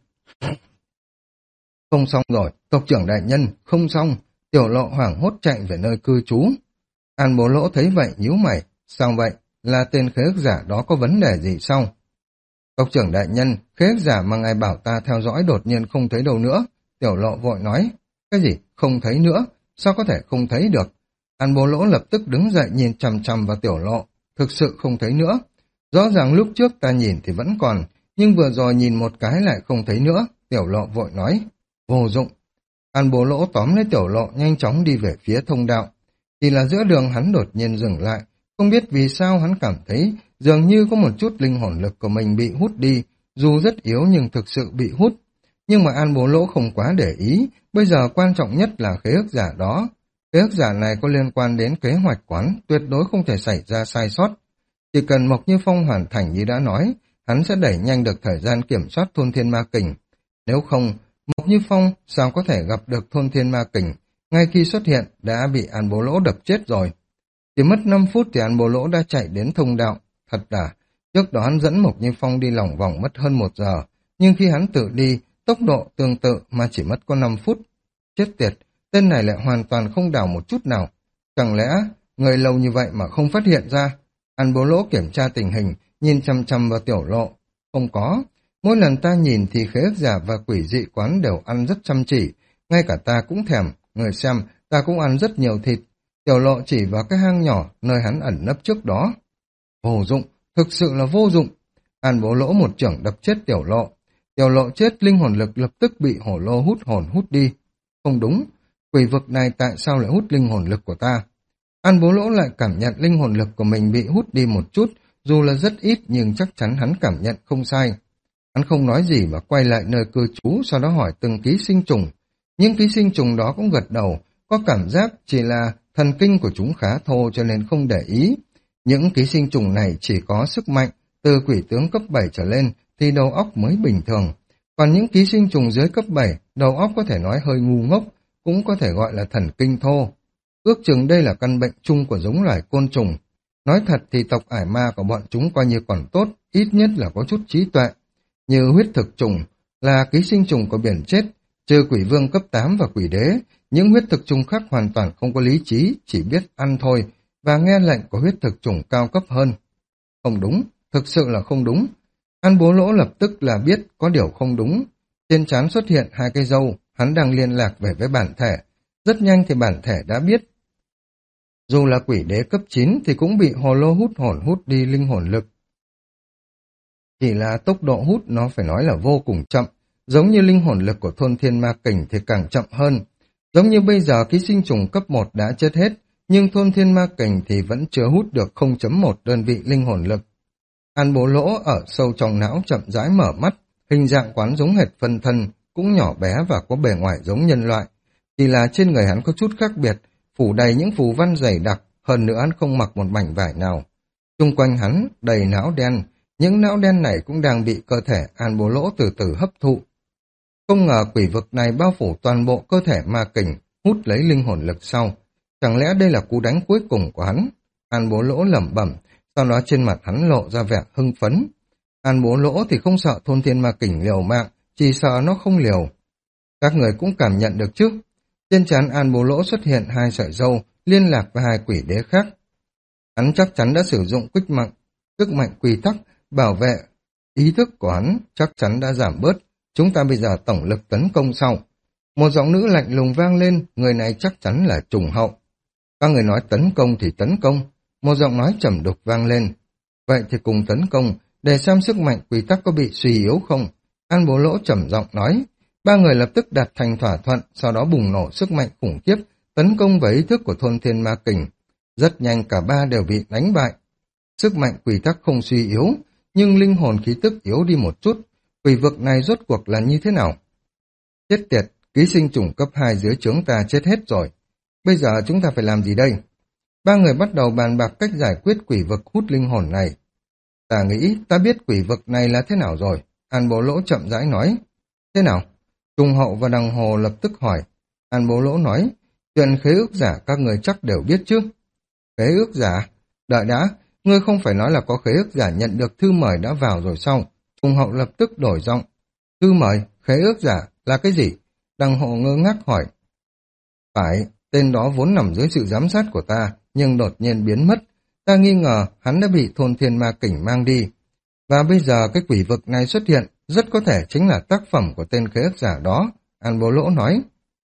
Không xong rồi, tộc trưởng đại nhân, không xong, Tiểu Lộ hoảng hốt chạy về nơi cư trú. An Bố Lỗ thấy vậy nhíu mày, sao vậy, là tên khế ước giả đó có vấn đề gì sao? Tộc trưởng đại nhân, khế ước giả mà ngài bảo ta theo dõi đột nhiên không thấy đâu nữa. Tiểu Lộ vội nói, cái gì, không thấy nữa, sao có thể không thấy được? An Bố Lỗ lập tức đứng dậy nhìn chằm chằm vào Tiểu Lộ, thực sự không thấy nữa. Rõ ràng lúc trước ta nhìn thì vẫn còn, nhưng vừa rồi nhìn một cái lại không thấy nữa. Tiểu Lộ vội nói, vô dụng. An Bố Lỗ tóm lấy Tiểu Lộ nhanh chóng đi về phía thông đạo. Chỉ là giữa đường hắn đột nhiên dừng lại, không biết vì sao hắn cảm thấy dường như có một chút linh hồn lực của mình bị hút đi, dù rất yếu nhưng thực sự bị hút. Nhưng mà An Bố Lỗ không quá để ý, bây giờ quan trọng nhất là khế ước giả đó. Khế ước giả này có liên quan đến kế hoạch quán, tuyệt đối không thể xảy ra sai sót. Chỉ cần Mộc Như Phong hoàn thành như đã nói, hắn sẽ đẩy nhanh được thời gian kiểm soát thôn thiên ma kình. Nếu không, Mộc Như Phong sao có thể gặp được thôn thiên ma kình, ngay khi xuất hiện đã bị An Bố Lỗ đập chết rồi. Chỉ mất năm phút thì An Bố Lỗ đã chạy đến thông đạo, thật đã. Trước đó hắn dẫn Mộc Như Phong đi lòng vòng mất hơn một giờ, nhưng khi hắn tự đi, tốc độ tương tự mà chỉ mất có năm phút. Chết tiệt, tên này lại hoàn toàn không đảo một chút nào. Chẳng lẽ người lâu như vậy mà không phát hiện ra? An Bố Lỗ kiểm tra tình hình, nhìn chăm chăm vào Tiểu Lộ. Không có, mỗi lần ta nhìn thì khế ước giả và quỷ dị quán đều ăn rất chăm chỉ, ngay cả ta cũng thèm, người xem, ta cũng ăn rất nhiều thịt. Tiểu lộ chỉ vào cái hang nhỏ nơi hắn ẩn nấp trước đó. Vô dụng, thực sự là vô dụng. An Bố Lỗ một chưởng đập chết tiểu lộ. Tiểu lộ chết, linh hồn lực lập tức bị hổ lô hút hồn hút đi. Không đúng, quỷ vực này tại sao lại hút linh hồn lực của ta? An Bố Lỗ lại cảm nhận linh hồn lực của mình bị hút đi một chút, dù là rất ít nhưng chắc chắn hắn cảm nhận không sai. Hắn không nói gì mà quay lại nơi cư trú, sau đó hỏi từng ký sinh trùng. Những ký sinh trùng đó cũng gật đầu, có cảm giác chỉ là thần kinh của chúng khá thô cho nên không để ý. Những ký sinh trùng này chỉ có sức mạnh từ quỷ tướng cấp bảy trở lên thì đầu óc mới bình thường. Còn những ký sinh trùng dưới cấp bảy, đầu óc có thể nói hơi ngu ngốc, cũng có thể gọi là thần kinh thô. Ước chừng đây là căn bệnh chung của giống loài côn trùng. Nói thật thì tộc ải ma của bọn chúng coi như còn tốt, ít nhất là có chút trí tuệ. Như huyết thực trùng là ký sinh trùng của biển chết, trừ quỷ vương cấp tám và quỷ đế, những huyết thực trùng khác hoàn toàn không có lý trí, chỉ biết ăn thôi, và nghe lệnh của huyết thực trùng cao cấp hơn. Không đúng, thực sự là không đúng. An Bố Lỗ lập tức là biết có điều không đúng. Trên trán xuất hiện hai cây râu, hắn đang liên lạc về với bản thể. Rất nhanh thì bản thể đã biết. Dù là quỷ đế cấp chín thì cũng bị hồ lô hút hồn hút đi linh hồn lực. Chỉ là tốc độ hút nó phải nói là vô cùng chậm, giống như linh hồn lực của thôn thiên ma kình thì càng chậm hơn. Giống như bây giờ ký sinh trùng cấp một đã chết hết, nhưng thôn thiên ma kình thì vẫn chưa hút được không phẩy một đơn vị linh hồn lực. An Bố Lỗ ở sâu trong não chậm rãi mở mắt, hình dạng quán giống hệt phân thân, cũng nhỏ bé và có bề ngoài giống nhân loại. Chỉ là trên người hắn có chút khác biệt, phủ đầy những phù văn dày đặc, hơn nữa hắn không mặc một mảnh vải nào. Xung quanh hắn đầy não đen, những não đen này cũng đang bị cơ thể An Bố Lỗ từ từ hấp thụ. Không ngờ quỷ vực này bao phủ toàn bộ cơ thể ma kình, hút lấy linh hồn lực sau. Chẳng lẽ đây là cú đánh cuối cùng của hắn? An Bố Lỗ lẩm bẩm, sau đó trên mặt hắn lộ ra vẻ hưng phấn. An Bố Lỗ thì không sợ thôn thiên ma kình liều mạng, chỉ sợ nó không liều. Các người cũng cảm nhận được chứ? Trên trán An Bố Lỗ xuất hiện hai sợi râu, liên lạc với hai quỷ đế khác. Hắn chắc chắn đã sử dụng quích mạnh, sức mạnh quy tắc, bảo vệ. Ý thức của hắn chắc chắn đã giảm bớt. Chúng ta bây giờ tổng lực tấn công sau. Một giọng nữ lạnh lùng vang lên, người này chắc chắn là trùng hậu. Các người nói tấn công thì tấn công. Một giọng nói trầm đục vang lên. Vậy thì cùng tấn công, để xem sức mạnh quy tắc có bị suy yếu không. An Bố Lỗ trầm giọng nói. Ba người lập tức đạt thành thỏa thuận, sau đó bùng nổ sức mạnh khủng khiếp, tấn công với ý thức của thôn thiên ma kình. Rất nhanh cả ba đều bị đánh bại. Sức mạnh quy tắc không suy yếu, nhưng linh hồn khí tức yếu đi một chút. Quỷ vực này rốt cuộc là như thế nào? Chết tiệt, ký sinh trùng cấp hai dưới trướng ta chết hết rồi. Bây giờ chúng ta phải làm gì đây? Ba người bắt đầu bàn bạc cách giải quyết quỷ vực hút linh hồn này. Ta nghĩ ta biết quỷ vực này là thế nào rồi. An Bố Lỗ chậm rãi nói. Thế nào? Trung Hậu và Đằng Hồ lập tức hỏi. An Bố Lỗ nói, chuyện khế ước giả các người chắc đều biết chứ. Khế ước giả? Đợi đã, ngươi không phải nói là có khế ước giả nhận được thư mời đã vào rồi sao? Trung Hậu lập tức đổi giọng. Thư mời, khế ước giả là cái gì? Đằng Hồ ngơ ngác hỏi. Phải, tên đó vốn nằm dưới sự giám sát của ta, nhưng đột nhiên biến mất. Ta nghi ngờ hắn đã bị thôn thiên ma kình mang đi. Và bây giờ cái quỷ vực này xuất hiện, rất có thể chính là tác phẩm của tên khế ước giả đó. An Bố Lỗ nói.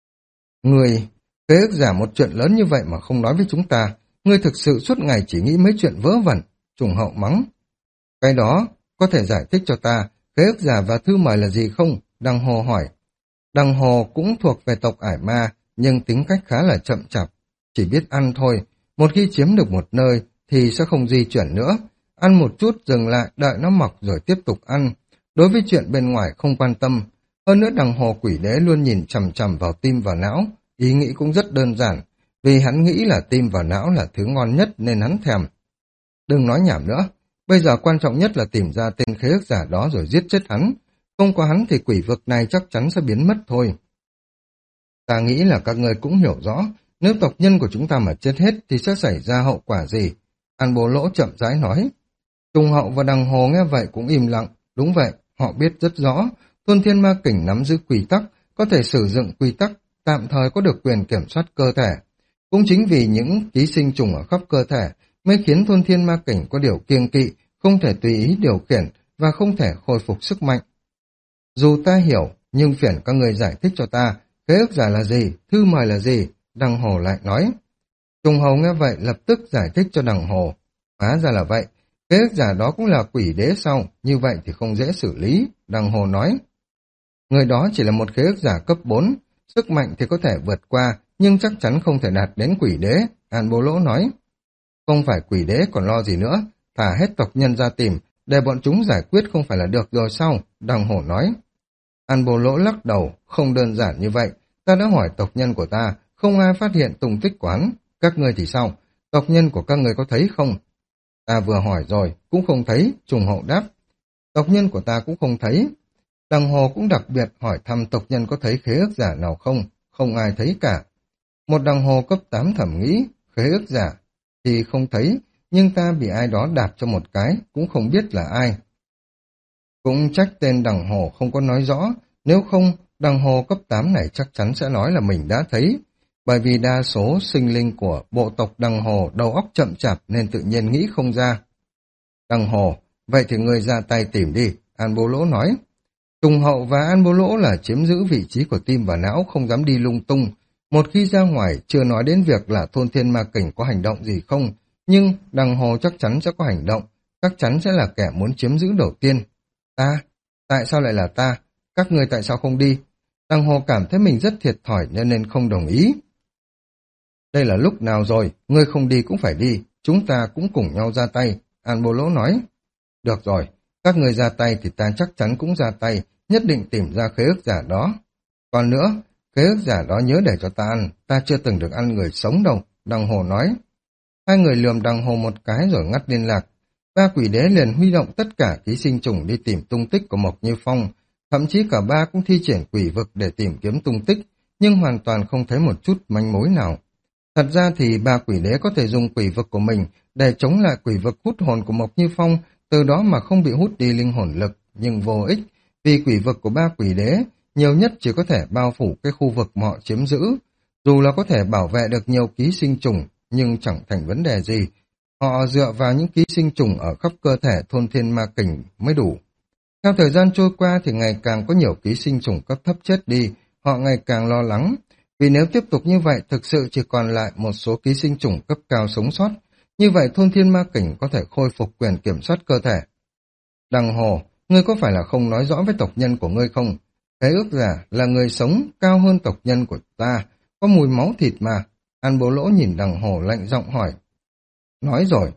Người, khế ước giả một chuyện lớn như vậy mà không nói với chúng ta. Ngươi thực sự suốt ngày chỉ nghĩ mấy chuyện vớ vẩn. Trùng Hậu mắng. Cái đó, có thể giải thích cho ta, khế ước giả và thư mời là gì không? Đằng Hồ hỏi. Đằng Hồ cũng thuộc về tộc ải ma, nhưng tính cách khá là chậm chạp. Chỉ biết ăn thôi, một khi chiếm được một nơi thì sẽ không di chuyển nữa. Ăn một chút dừng lại, đợi nó mọc rồi tiếp tục ăn. Đối với chuyện bên ngoài không quan tâm. Hơn nữa Đằng Hồ quỷ đế luôn nhìn chằm chằm vào tim và não. Ý nghĩ cũng rất đơn giản, vì hắn nghĩ là tim và não là thứ ngon nhất nên hắn thèm. Đừng nói nhảm nữa, bây giờ quan trọng nhất là tìm ra tên khế ước giả đó rồi giết chết hắn. Không có hắn thì quỷ vực này chắc chắn sẽ biến mất thôi. Ta nghĩ là các người cũng hiểu rõ, nếu tộc nhân của chúng ta mà chết hết thì sẽ xảy ra hậu quả gì. An Bố Lỗ chậm rãi nói. Trung Hậu và Đằng Hồ nghe vậy cũng im lặng. Đúng vậy, họ biết rất rõ, thôn thiên ma kình nắm giữ quy tắc, có thể sử dụng quy tắc, tạm thời có được quyền kiểm soát cơ thể. Cũng chính vì những ký sinh trùng ở khắp cơ thể mới khiến thôn thiên ma kình có điều kiêng kỵ, không thể tùy ý điều khiển và không thể khôi phục sức mạnh. Dù ta hiểu, nhưng phiền các người giải thích cho ta, khế ước giả là gì, thư mời là gì, Đằng Hồ lại nói. Trùng Hầu nghe vậy lập tức giải thích cho Đằng Hồ. Hóa ra là vậy, khế ước giả đó cũng là quỷ đế sau, như vậy thì không dễ xử lý, Đằng Hồ nói. Người đó chỉ là một khế ước giả cấp bốn, sức mạnh thì có thể vượt qua, nhưng chắc chắn không thể đạt đến quỷ đế, An Bố Lỗ nói. Không phải quỷ đế còn lo gì nữa, thả hết tộc nhân ra tìm, để bọn chúng giải quyết không phải là được rồi sao, Đằng Hổ nói. An Bố Lỗ lắc đầu, không đơn giản như vậy, ta đã hỏi tộc nhân của ta, không ai phát hiện tung tích của hắn, các ngươi thì sao, tộc nhân của các ngươi có thấy không? Ta vừa hỏi rồi, cũng không thấy, Trùng Hậu đáp. Tộc nhân của ta cũng không thấy. Đằng Hồ cũng đặc biệt hỏi thăm tộc nhân có thấy khế ước giả nào không, không ai thấy cả. Một Đằng Hồ cấp tám thẩm nghĩ, khế ước giả thì không thấy, nhưng ta bị ai đó đạp cho một cái, cũng không biết là ai. Cũng trách tên Đằng Hồ không có nói rõ, nếu không, Đằng Hồ cấp tám này chắc chắn sẽ nói là mình đã thấy, bởi vì đa số sinh linh của bộ tộc Đằng Hồ đầu óc chậm chạp nên tự nhiên nghĩ không ra. Đằng Hồ, vậy thì ngươi ra tay tìm đi, An Bố Lỗ nói. Trùng Hậu và An Bố Lỗ là chiếm giữ vị trí của tim và não, không dám đi lung tung. Một khi ra ngoài, chưa nói đến việc là thôn thiên ma kình có hành động gì không, nhưng Đằng Hồ chắc chắn sẽ có hành động, chắc chắn sẽ là kẻ muốn chiếm giữ đầu tiên. Ta? Tại sao lại là ta? Các ngươi tại sao không đi? Đằng Hồ cảm thấy mình rất thiệt thòi nên nên không đồng ý. Đây là lúc nào rồi, ngươi không đi cũng phải đi, chúng ta cũng cùng nhau ra tay, An Bố Lỗ nói. Được rồi, các ngươi ra tay thì ta chắc chắn cũng ra tay, nhất định tìm ra khế ước giả đó. Còn nữa, khế ước giả đó nhớ để cho ta ăn, ta chưa từng được ăn người sống đâu, Đằng Hồ nói. Hai người lườm Đằng Hồ một cái rồi ngắt liên lạc. Ba quỷ đế liền huy động tất cả ký sinh trùng đi tìm tung tích của Mộc Như Phong, thậm chí cả ba cũng thi triển quỷ vực để tìm kiếm tung tích, nhưng hoàn toàn không thấy một chút manh mối nào. Thật ra thì ba quỷ đế có thể dùng quỷ vực của mình để chống lại quỷ vực hút hồn của Mộc Như Phong, từ đó mà không bị hút đi linh hồn lực, nhưng vô ích, vì quỷ vực của ba quỷ đế nhiều nhất chỉ có thể bao phủ cái khu vực mà họ chiếm giữ. Dù là có thể bảo vệ được nhiều ký sinh trùng, nhưng chẳng thành vấn đề gì. Họ dựa vào những ký sinh trùng ở khắp cơ thể thôn thiên ma kình mới đủ. Theo thời gian trôi qua thì ngày càng có nhiều ký sinh trùng cấp thấp chết đi, họ ngày càng lo lắng. Vì nếu tiếp tục như vậy, thực sự chỉ còn lại một số ký sinh trùng cấp cao sống sót. Như vậy thôn thiên ma kình có thể khôi phục quyền kiểm soát cơ thể. Đằng Hồ, ngươi có phải là không nói rõ với tộc nhân của ngươi không? Khế ước giả là người sống cao hơn tộc nhân của ta, có mùi máu thịt mà. An Bố Lỗ nhìn Đằng Hồ lạnh giọng hỏi. Nói rồi.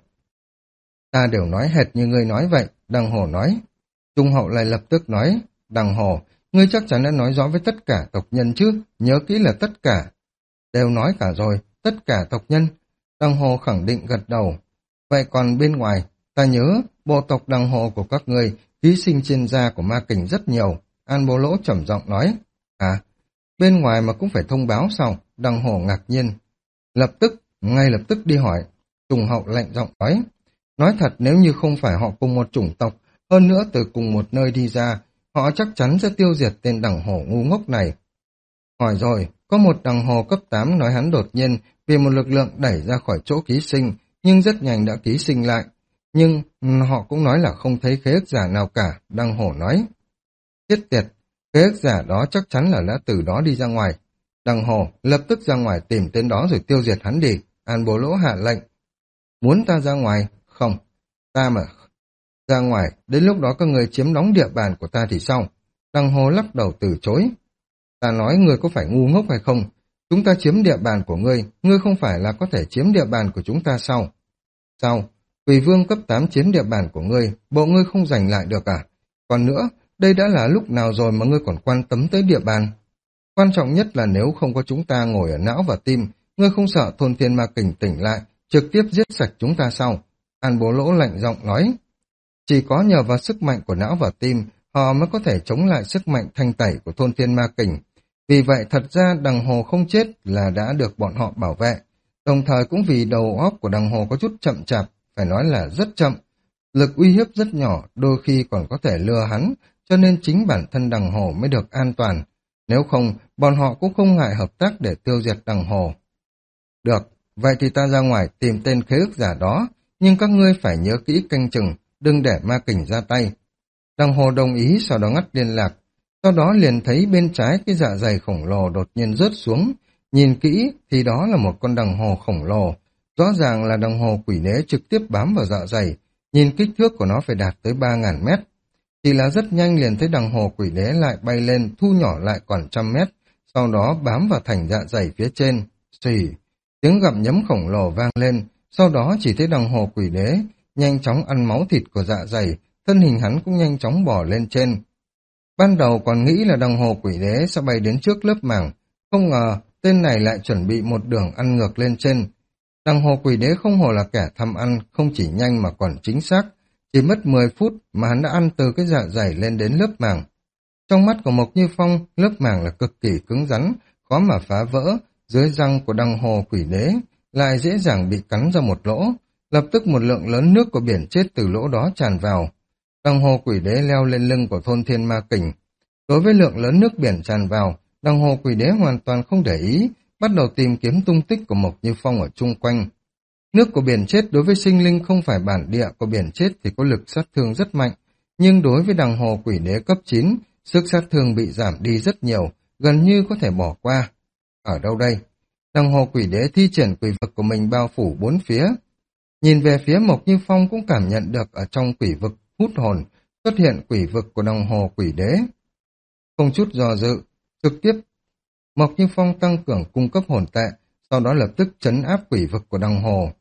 Ta đều nói hệt như ngươi nói vậy, Đằng Hồ nói. Trung Hậu lại lập tức nói, Đằng Hồ, ngươi chắc chắn đã nói rõ với tất cả tộc nhân chứ, nhớ kỹ là tất cả. Đều nói cả rồi, tất cả tộc nhân. Đằng Hồ khẳng định gật đầu. Vậy còn bên ngoài, ta nhớ bộ tộc Đằng Hồ của các ngươi ký sinh trên da của ma kình rất nhiều. An Bố Lỗ trầm giọng nói. À, bên ngoài mà cũng phải thông báo sao? Đằng Hồ ngạc nhiên. Lập tức, ngay lập tức đi hỏi. Trùng Hậu lạnh giọng nói. Nói thật, nếu như không phải họ cùng một chủng tộc, hơn nữa từ cùng một nơi đi ra, họ chắc chắn sẽ tiêu diệt tên Đằng Hồ ngu ngốc này. Hỏi rồi, có một Đằng Hồ cấp tám nói hắn đột nhiên vì một lực lượng đẩy ra khỏi chỗ ký sinh, nhưng rất nhanh đã ký sinh lại. Nhưng họ cũng nói là không thấy khế ước giả nào cả, Đằng Hồ nói. Chết tiệt, khế ước giả đó chắc chắn là đã từ đó đi ra ngoài. Đằng Hồ lập tức ra ngoài tìm tên đó rồi tiêu diệt hắn đi, An Bố Lỗ hạ lệnh. Muốn ta ra ngoài? Không, ta mà ra ngoài, đến lúc đó các người chiếm đóng địa bàn của ta thì sao? Đằng Hồ lắc đầu từ chối. Ta nói ngươi có phải ngu ngốc hay không? Chúng ta chiếm địa bàn của ngươi, ngươi không phải là có thể chiếm địa bàn của chúng ta sao? Sao? Quỷ vương cấp tám chiếm địa bàn của ngươi, bộ ngươi không giành lại được à? Còn nữa, đây đã là lúc nào rồi mà ngươi còn quan tâm tới địa bàn? Quan trọng nhất là nếu không có chúng ta ngồi ở não và tim, ngươi không sợ thôn thiên ma kình tỉnh lại, trực tiếp giết sạch chúng ta sao? An Bố Lỗ lạnh giọng nói. Chỉ có nhờ vào sức mạnh của não và tim, họ mới có thể chống lại sức mạnh thanh tẩy của thôn thiên ma kình. Vì vậy thật ra Đằng Hồ không chết là đã được bọn họ bảo vệ. Đồng thời cũng vì đầu óc của Đằng Hồ có chút chậm chạp, phải nói là rất chậm. Lực uy hiếp rất nhỏ, đôi khi còn có thể lừa hắn, cho nên chính bản thân Đằng Hồ mới được an toàn. Nếu không, bọn họ cũng không ngại hợp tác để tiêu diệt Đằng Hồ. Được, vậy thì ta ra ngoài tìm tên khế ước giả đó, nhưng các ngươi phải nhớ kỹ canh chừng, đừng để ma kình ra tay. Đằng Hồ đồng ý, sau đó ngắt liên lạc. Sau đó liền thấy bên trái cái dạ dày khổng lồ đột nhiên rớt xuống, Nhìn kỹ thì đó là một con đồng hồ khổng lồ, rõ ràng là đồng hồ quỷ đế trực tiếp bám vào dạ dày, nhìn kích thước của nó phải đạt tới ba ngàn mét. Chỉ là rất nhanh liền thấy đồng hồ quỷ đế lại bay lên, thu nhỏ lại còn trăm mét, sau đó bám vào thành dạ dày phía trên. Xì, tiếng gặm nhấm khổng lồ vang lên, sau đó chỉ thấy đồng hồ quỷ đế nhanh chóng ăn máu thịt của dạ dày, thân hình hắn cũng nhanh chóng bò lên trên. Ban đầu còn nghĩ là đồng hồ quỷ đế sẽ bay đến trước lớp màng, không ngờ tên này lại chuẩn bị một đường ăn ngược lên trên. Đồng hồ quỷ đế không hổ là kẻ tham ăn, không chỉ nhanh mà còn chính xác. Chỉ mất mười phút mà hắn đã ăn từ cái dạ dày lên đến lớp màng. Trong mắt của Mộc Như Phong, lớp màng là cực kỳ cứng rắn, khó mà phá vỡ, dưới răng của đồng hồ quỷ đế lại dễ dàng bị cắn ra một lỗ. Lập tức một lượng lớn nước của biển chết từ lỗ đó tràn vào. Đồng hồ quỷ đế leo lên lưng của thôn thiên ma kình. Đối với lượng lớn nước biển tràn vào, đồng hồ quỷ đế hoàn toàn không để ý, bắt đầu tìm kiếm tung tích của Mộc Như Phong ở chung quanh. Nước của biển chết đối với sinh linh không phải bản địa của biển chết thì có lực sát thương rất mạnh, nhưng đối với đồng hồ quỷ đế cấp chín, sức sát thương bị giảm đi rất nhiều, gần như có thể bỏ qua. Ở đâu đây? Đồng hồ quỷ đế thi triển quỷ vực của mình bao phủ bốn phía. Nhìn về phía Mộc Như Phong cũng cảm nhận được ở trong quỷ vực hút hồn xuất hiện quỷ vực của đồng hồ quỷ đế. Không chút do dự, trực tiếp Mộc Như Phong tăng cường cung cấp hồn tệ, sau đó lập tức trấn áp quỷ vực của đồng hồ.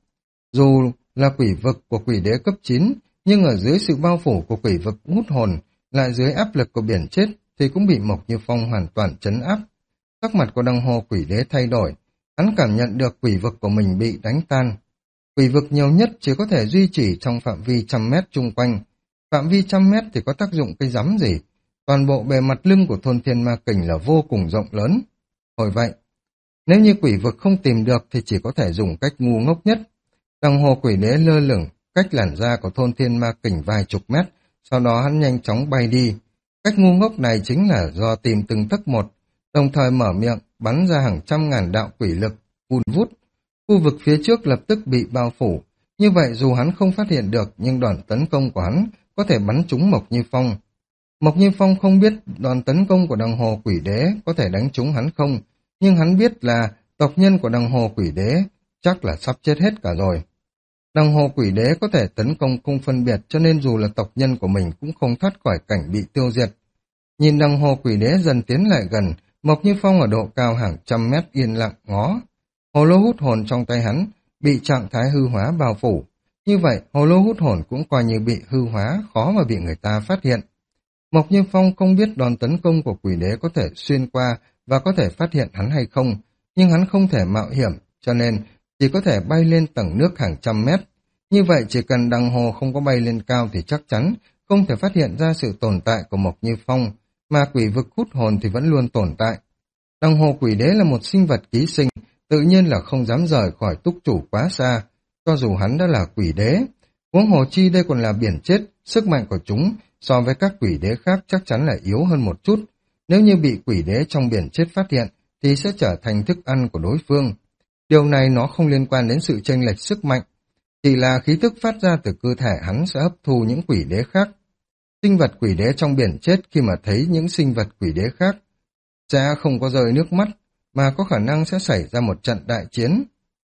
Dù là quỷ vực của quỷ đế cấp chín, nhưng ở dưới sự bao phủ của quỷ vực hút hồn, lại dưới áp lực của biển chết, thì cũng bị Mộc Như Phong hoàn toàn trấn áp. Sắc mặt của đồng hồ quỷ đế thay đổi, hắn cảm nhận được quỷ vực của mình bị đánh tan. Quỷ vực nhiều nhất chỉ có thể duy trì trong phạm vi trăm mét chung quanh. Phạm vi trăm mét thì có tác dụng cái rắm gì? Toàn bộ bề mặt lưng của thôn thiên ma kình là vô cùng rộng lớn. Hồi vậy, nếu như quỷ vực không tìm được thì chỉ có thể dùng cách ngu ngốc nhất. Đồng hồ quỷ đế lơ lửng, cách làn da của thôn thiên ma kình vài chục mét, sau đó hắn nhanh chóng bay đi. Cách ngu ngốc này chính là do tìm từng tấc một, đồng thời mở miệng, bắn ra hàng trăm ngàn đạo quỷ lực, vun vút. Khu vực phía trước lập tức bị bao phủ. Như vậy dù hắn không phát hiện được, nhưng đòn tấn công của hắn có thể bắn trúng Mộc Như Phong. Mộc Như Phong không biết đòn tấn công của đồng hồ quỷ đế có thể đánh trúng hắn không, nhưng hắn biết là tộc nhân của đồng hồ quỷ đế chắc là sắp chết hết cả rồi. Đồng hồ quỷ đế có thể tấn công không phân biệt, cho nên dù là tộc nhân của mình cũng không thoát khỏi cảnh bị tiêu diệt. Nhìn đồng hồ quỷ đế dần tiến lại gần, Mộc Như Phong ở độ cao hàng trăm mét yên lặng ngó. Hồ lô hút hồn trong tay hắn bị trạng thái hư hóa bao phủ. Như vậy, hồ lô hút hồn cũng coi như bị hư hóa, khó mà bị người ta phát hiện. Mộc Như Phong không biết đòn tấn công của quỷ đế có thể xuyên qua và có thể phát hiện hắn hay không, nhưng hắn không thể mạo hiểm, cho nên chỉ có thể bay lên tầng nước hàng trăm mét. Như vậy chỉ cần đồng hồ không có bay lên cao thì chắc chắn không thể phát hiện ra sự tồn tại của Mộc Như Phong, mà quỷ vực hút hồn thì vẫn luôn tồn tại. Đồng hồ quỷ đế là một sinh vật ký sinh, tự nhiên là không dám rời khỏi túc chủ quá xa, cho dù hắn đã là quỷ đế. Huống hồ chi đây còn là biển chết, sức mạnh của chúng so với các quỷ đế khác chắc chắn là yếu hơn một chút. Nếu như bị quỷ đế trong biển chết phát hiện, thì sẽ trở thành thức ăn của đối phương. Điều này nó không liên quan đến sự chênh lệch sức mạnh, chỉ là khí thức phát ra từ cơ thể hắn sẽ hấp thu những quỷ đế khác. Sinh vật quỷ đế trong biển chết khi mà thấy những sinh vật quỷ đế khác sẽ không có rơi nước mắt, mà có khả năng sẽ xảy ra một trận đại chiến.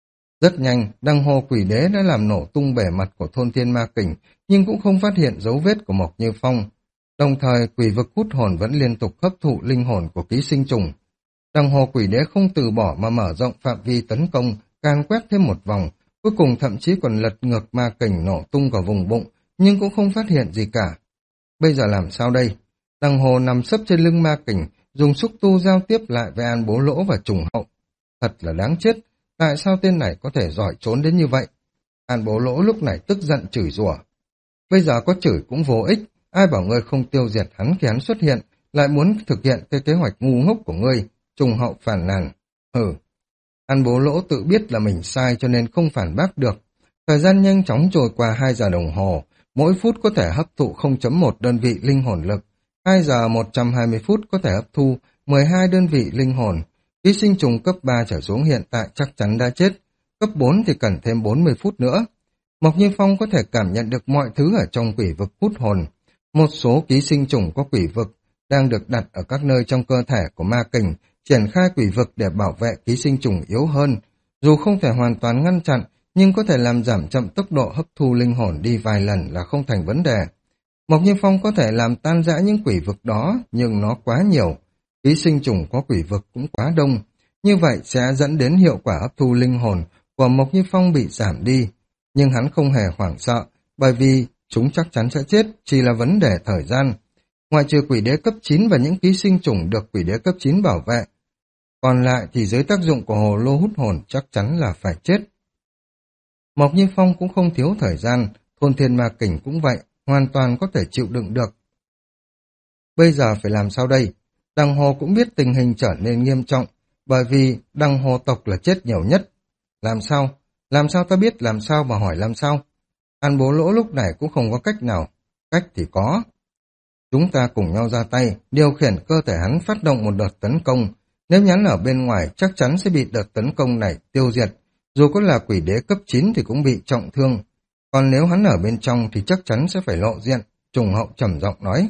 Rất nhanh, đồng hồ quỷ đế đã làm nổ tung bề mặt của thôn thiên ma kình, nhưng cũng không phát hiện dấu vết của Mộc Như Phong. Đồng thời, quỷ vực hút hồn vẫn liên tục hấp thụ linh hồn của ký sinh trùng. Đồng hồ quỷ đế không từ bỏ mà mở rộng phạm vi tấn công, càng quét thêm một vòng, cuối cùng thậm chí còn lật ngược ma kình nổ tung vào vùng bụng, nhưng cũng không phát hiện gì cả. Bây giờ làm sao đây? Đồng hồ nằm sấp trên lưng ma kình, dùng xúc tu giao tiếp lại với An Bố Lỗ và Trùng Hậu. Thật là đáng chết, tại sao tên này có thể giỏi trốn đến như vậy? An Bố Lỗ lúc này tức giận chửi rủa. Bây giờ có chửi cũng vô ích, ai bảo ngươi không tiêu diệt hắn khi hắn xuất hiện, lại muốn thực hiện cái kế hoạch ngu ngốc của ngươi. Trùng Hậu phản nàn. Hừ. An Bố Lỗ tự biết là mình sai cho nên không phản bác được. Thời gian nhanh chóng trôi qua hai giờ đồng hồ, mỗi phút có thể hấp thụ không chấm một đơn vị linh hồn lực. hai giờ một trăm hai mươi phút có thể hấp thu mười hai đơn vị linh hồn. Ký sinh trùng cấp ba trở xuống hiện tại chắc chắn đã chết. Cấp bốn thì cần thêm bốn mươi phút nữa. Mộc Như Phong có thể cảm nhận được mọi thứ ở trong quỷ vực hút hồn. Một số ký sinh trùng có quỷ vực đang được đặt ở các nơi trong cơ thể của ma kình, triển khai quỷ vực để bảo vệ ký sinh trùng yếu hơn. Dù không thể hoàn toàn ngăn chặn, nhưng có thể làm giảm chậm tốc độ hấp thu linh hồn đi vài lần là không thành vấn đề. Mộc Như Phong có thể làm tan rã những quỷ vực đó, nhưng nó quá nhiều. Ký sinh trùng có quỷ vực cũng quá đông. Như vậy sẽ dẫn đến hiệu quả hấp thu linh hồn của Mộc Như Phong bị giảm đi. Nhưng hắn không hề hoảng sợ, bởi vì chúng chắc chắn sẽ chết, chỉ là vấn đề thời gian. Ngoại trừ quỷ đế cấp chín và những ký sinh trùng được quỷ đế cấp chín bảo vệ. Còn lại thì dưới tác dụng của hồ lô hút hồn chắc chắn là phải chết. Mộc Như Phong cũng không thiếu thời gian, thôn thiên ma kình cũng vậy, hoàn toàn có thể chịu đựng được. Bây giờ phải làm sao đây? Đằng Hồ cũng biết tình hình trở nên nghiêm trọng, bởi vì Đằng Hồ tộc là chết nhiều nhất. Làm sao? Làm sao ta biết làm sao mà hỏi làm sao? An Bố Lỗ lúc này cũng không có cách nào. Cách thì có. Chúng ta cùng nhau ra tay, điều khiển cơ thể hắn phát động một đợt tấn công. Nếu nhắn ở bên ngoài chắc chắn sẽ bị đợt tấn công này tiêu diệt. Dù có là quỷ đế cấp chín thì cũng bị trọng thương. Còn nếu hắn ở bên trong thì chắc chắn sẽ phải lộ diện. Trùng Hậu trầm giọng nói.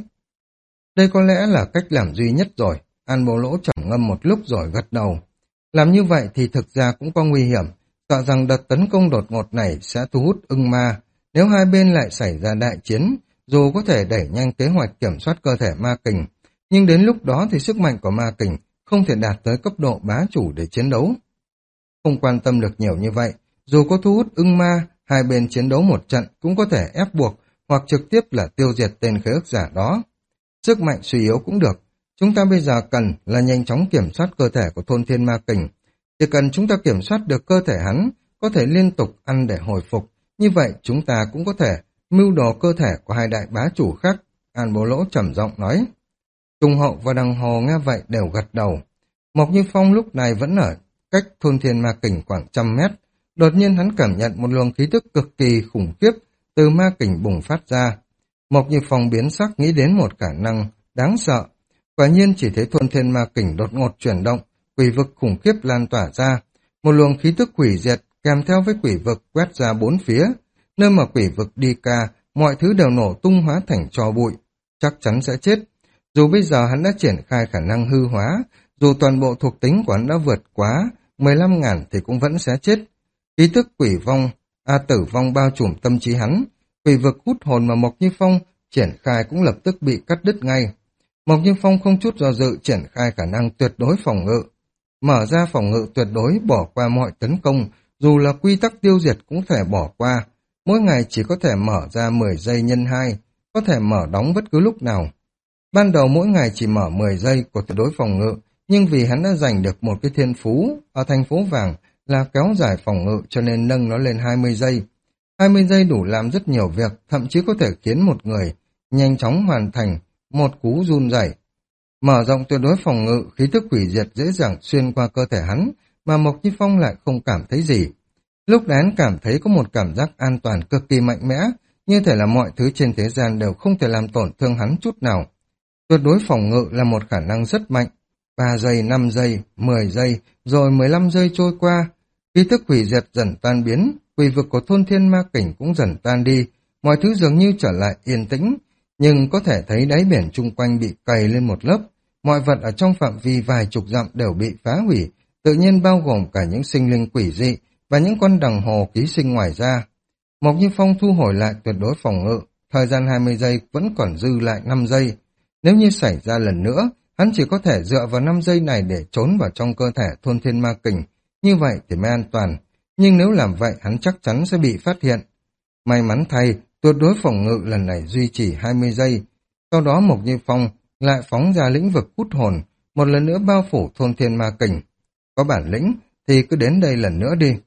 Đây có lẽ là cách làm duy nhất rồi. An Bố Lỗ trầm ngâm một lúc rồi gật đầu. Làm như vậy thì thực ra cũng có nguy hiểm. Sợ rằng đợt tấn công đột ngột này sẽ thu hút ưng ma. Nếu hai bên lại xảy ra đại chiến, dù có thể đẩy nhanh kế hoạch kiểm soát cơ thể ma kình, nhưng đến lúc đó thì sức mạnh của ma kình không thể đạt tới cấp độ bá chủ để chiến đấu. Không quan tâm được nhiều như vậy, dù có thu hút ưng ma, hai bên chiến đấu một trận cũng có thể ép buộc hoặc trực tiếp là tiêu diệt tên khế ước giả đó. Sức mạnh suy yếu cũng được, chúng ta bây giờ cần là nhanh chóng kiểm soát cơ thể của thôn thiên ma kình. Chỉ cần chúng ta kiểm soát được cơ thể hắn, có thể liên tục ăn để hồi phục, như vậy chúng ta cũng có thể mưu đồ cơ thể của hai đại bá chủ khác. An Bố Lỗ trầm giọng nói. Trùng Hậu và Đằng Hồ nghe vậy đều gật đầu. Mộc Như Phong lúc này vẫn ở cách thôn thiên ma kình khoảng trăm mét. Đột nhiên hắn cảm nhận một luồng khí tức cực kỳ khủng khiếp từ ma kình bùng phát ra. Mộc Như Phong biến sắc nghĩ đến một khả năng đáng sợ. Quả nhiên chỉ thấy thôn thiên ma kình đột ngột chuyển động, quỷ vực khủng khiếp lan tỏa ra. Một luồng khí tức quỷ diệt kèm theo với quỷ vực quét ra bốn phía. Nơi mà quỷ vực đi ca, mọi thứ đều nổ tung hóa thành tro bụi. Chắc chắn sẽ chết. Dù bây giờ hắn đã triển khai khả năng hư hóa, dù toàn bộ thuộc tính của hắn đã vượt quá mười lăm ngàn thì cũng vẫn sẽ chết. Ý thức quỷ vong, a tử vong bao trùm tâm trí hắn. Quỷ vực hút hồn mà Mộc Như Phong triển khai cũng lập tức bị cắt đứt ngay. Mộc Như Phong không chút do dự triển khai khả năng tuyệt đối phòng ngự. Mở ra phòng ngự tuyệt đối bỏ qua mọi tấn công, dù là quy tắc tiêu diệt cũng thể bỏ qua. Mỗi ngày chỉ có thể mở ra mười giây nhân hai, có thể mở đóng bất cứ lúc nào. Ban đầu mỗi ngày chỉ mở mười giây của tuyệt đối phòng ngự, nhưng vì hắn đã giành được một cái thiên phú ở thành phố vàng là kéo dài phòng ngự cho nên nâng nó lên hai mươi giây. hai mươi giây đủ làm rất nhiều việc, thậm chí có thể khiến một người nhanh chóng hoàn thành một cú run rẩy. Mở rộng tuyệt đối phòng ngự, khí tức hủy diệt dễ dàng xuyên qua cơ thể hắn, mà Mộc Như Phong lại không cảm thấy gì. Lúc đó hắn cảm thấy có một cảm giác an toàn cực kỳ mạnh mẽ, như thể là mọi thứ trên thế gian đều không thể làm tổn thương hắn chút nào. Tuyệt đối phòng ngự là một khả năng rất mạnh. ba giây, năm giây, mười giây, rồi mười lăm giây trôi qua. Khí tức hủy diệt dần tan biến, quỷ vực của thôn thiên ma kình cũng dần tan đi, mọi thứ dường như trở lại yên tĩnh, nhưng có thể thấy đáy biển chung quanh bị cày lên một lớp. Mọi vật ở trong phạm vi vài chục dặm đều bị phá hủy, tự nhiên bao gồm cả những sinh linh quỷ dị và những con đằng hồ ký sinh ngoài ra. Mộc Như Phong thu hồi lại tuyệt đối phòng ngự, thời gian hai mươi giây vẫn còn dư lại năm giây. Nếu như xảy ra lần nữa, hắn chỉ có thể dựa vào năm giây này để trốn vào trong cơ thể thôn thiên ma kình, như vậy thì mới an toàn. Nhưng nếu làm vậy hắn chắc chắn sẽ bị phát hiện. May mắn thay, tuyệt đối phòng ngự lần này duy trì hai mươi giây. Sau đó Mộc Như Phong lại phóng ra lĩnh vực hút hồn, một lần nữa bao phủ thôn thiên ma kình. Có bản lĩnh thì cứ đến đây lần nữa đi.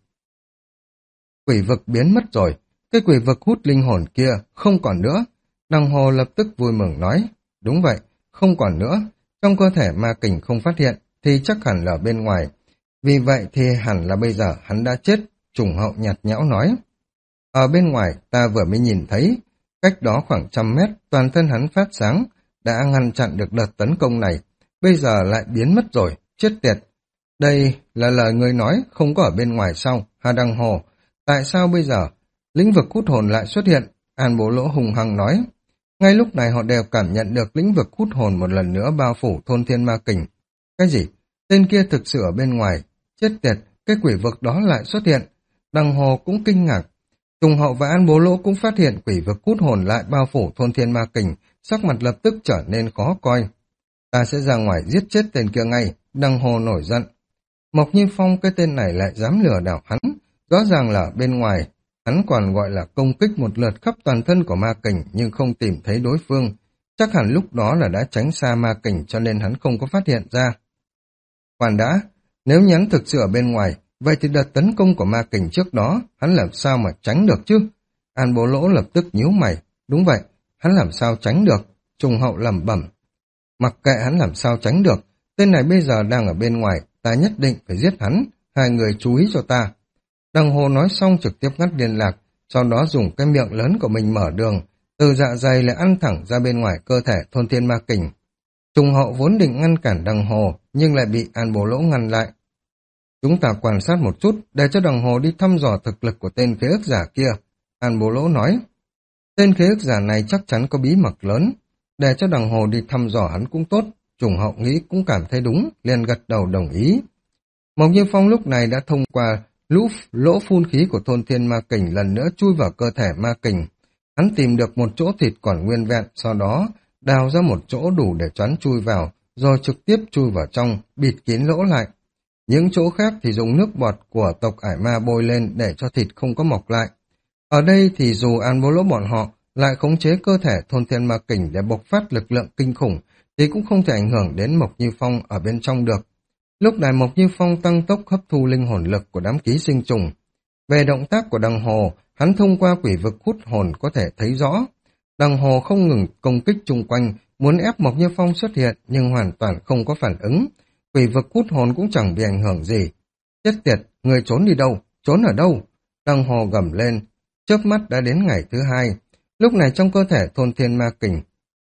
Quỷ vực biến mất rồi, cái quỷ vực hút linh hồn kia không còn nữa. Đằng Hồ lập tức vui mừng nói, đúng vậy, không còn nữa. Trong cơ thể ma kình không phát hiện thì chắc hẳn là bên ngoài. Vì vậy thì hẳn là bây giờ hắn đã chết. Trùng Hậu nhạt nhẽo nói. Ở bên ngoài ta vừa mới nhìn thấy, cách đó khoảng trăm mét toàn thân hắn phát sáng, đã ngăn chặn được đợt tấn công này. Bây giờ lại biến mất rồi, chết tiệt. Đây là lời người nói, không có ở bên ngoài sao, Hà Đăng Hồ. Tại sao bây giờ lĩnh vực hút hồn lại xuất hiện? An Bố Lỗ hùng hăng nói. Ngay lúc này họ đều cảm nhận được lĩnh vực hút hồn một lần nữa bao phủ thôn thiên ma kình. Cái gì? Tên kia thực sự ở bên ngoài. Chết tiệt, cái quỷ vực đó lại xuất hiện. Đằng Hồ cũng kinh ngạc. Trùng Hậu và An Bố Lỗ cũng phát hiện quỷ vực hút hồn lại bao phủ thôn thiên ma kình, sắc mặt lập tức trở nên khó coi. Ta sẽ ra ngoài giết chết tên kia ngay, Đằng Hồ nổi giận. Mộc Như Phong cái tên này lại dám lừa đảo hắn, rõ ràng là bên ngoài, hắn còn gọi là công kích một lượt khắp toàn thân của ma kình nhưng không tìm thấy đối phương. Chắc hẳn lúc đó là đã tránh xa ma kình cho nên hắn không có phát hiện ra. Khoan đã, nếu nhắn thực sự ở bên ngoài, vậy thì đợt tấn công của ma kình trước đó, hắn làm sao mà tránh được chứ? An Bố Lỗ lập tức nhíu mày, đúng vậy, hắn làm sao tránh được? Trùng Hậu lẩm bẩm. Mặc kệ hắn làm sao tránh được, tên này bây giờ đang ở bên ngoài, ta nhất định phải giết hắn, hai người chú ý cho ta. Đằng Hồ nói xong trực tiếp ngắt liên lạc, sau đó dùng cái miệng lớn của mình mở đường, từ dạ dày lại ăn thẳng ra bên ngoài cơ thể thôn thiên ma kình. Trùng Hậu vốn định ngăn cản Đằng Hồ, nhưng lại bị An Bố Lỗ ngăn lại. Chúng ta quan sát một chút, để cho Đằng Hồ đi thăm dò thực lực của tên khế ước giả kia. An Bố Lỗ nói, tên khế ước giả này chắc chắn có bí mật lớn, để cho Đằng Hồ đi thăm dò hắn cũng tốt. Trùng Hậu nghĩ cũng cảm thấy đúng, liền gật đầu đồng ý. Mộc Như Phong lúc này đã thông qua lũ lỗ phun khí của thôn thiên ma kình lần nữa chui vào cơ thể ma kình. Hắn tìm được một chỗ thịt còn nguyên vẹn, sau đó đào ra một chỗ đủ để choán chui vào, rồi trực tiếp chui vào trong, bịt kín lỗ lại. Những chỗ khác thì dùng nước bọt của tộc ải ma bôi lên để cho thịt không có mọc lại. Ở đây thì dù An Bố Lỗ bọn họ lại khống chế cơ thể thôn thiên ma kình để bộc phát lực lượng kinh khủng, thì cũng không thể ảnh hưởng đến Mộc Như Phong ở bên trong được. Lúc này Mộc Như Phong tăng tốc hấp thu linh hồn lực của đám ký sinh trùng. Về động tác của Đằng Hồ, hắn thông qua quỷ vực hút hồn có thể thấy rõ. Đằng Hồ không ngừng công kích chung quanh, muốn ép Mộc Như Phong xuất hiện nhưng hoàn toàn không có phản ứng. Quỷ vực hút hồn cũng chẳng bị ảnh hưởng gì. Chết tiệt, người trốn đi đâu? Trốn ở đâu? Đằng Hồ gầm lên, chớp mắt đã đến ngày thứ hai. Lúc này trong cơ thể thôn thiên ma kình,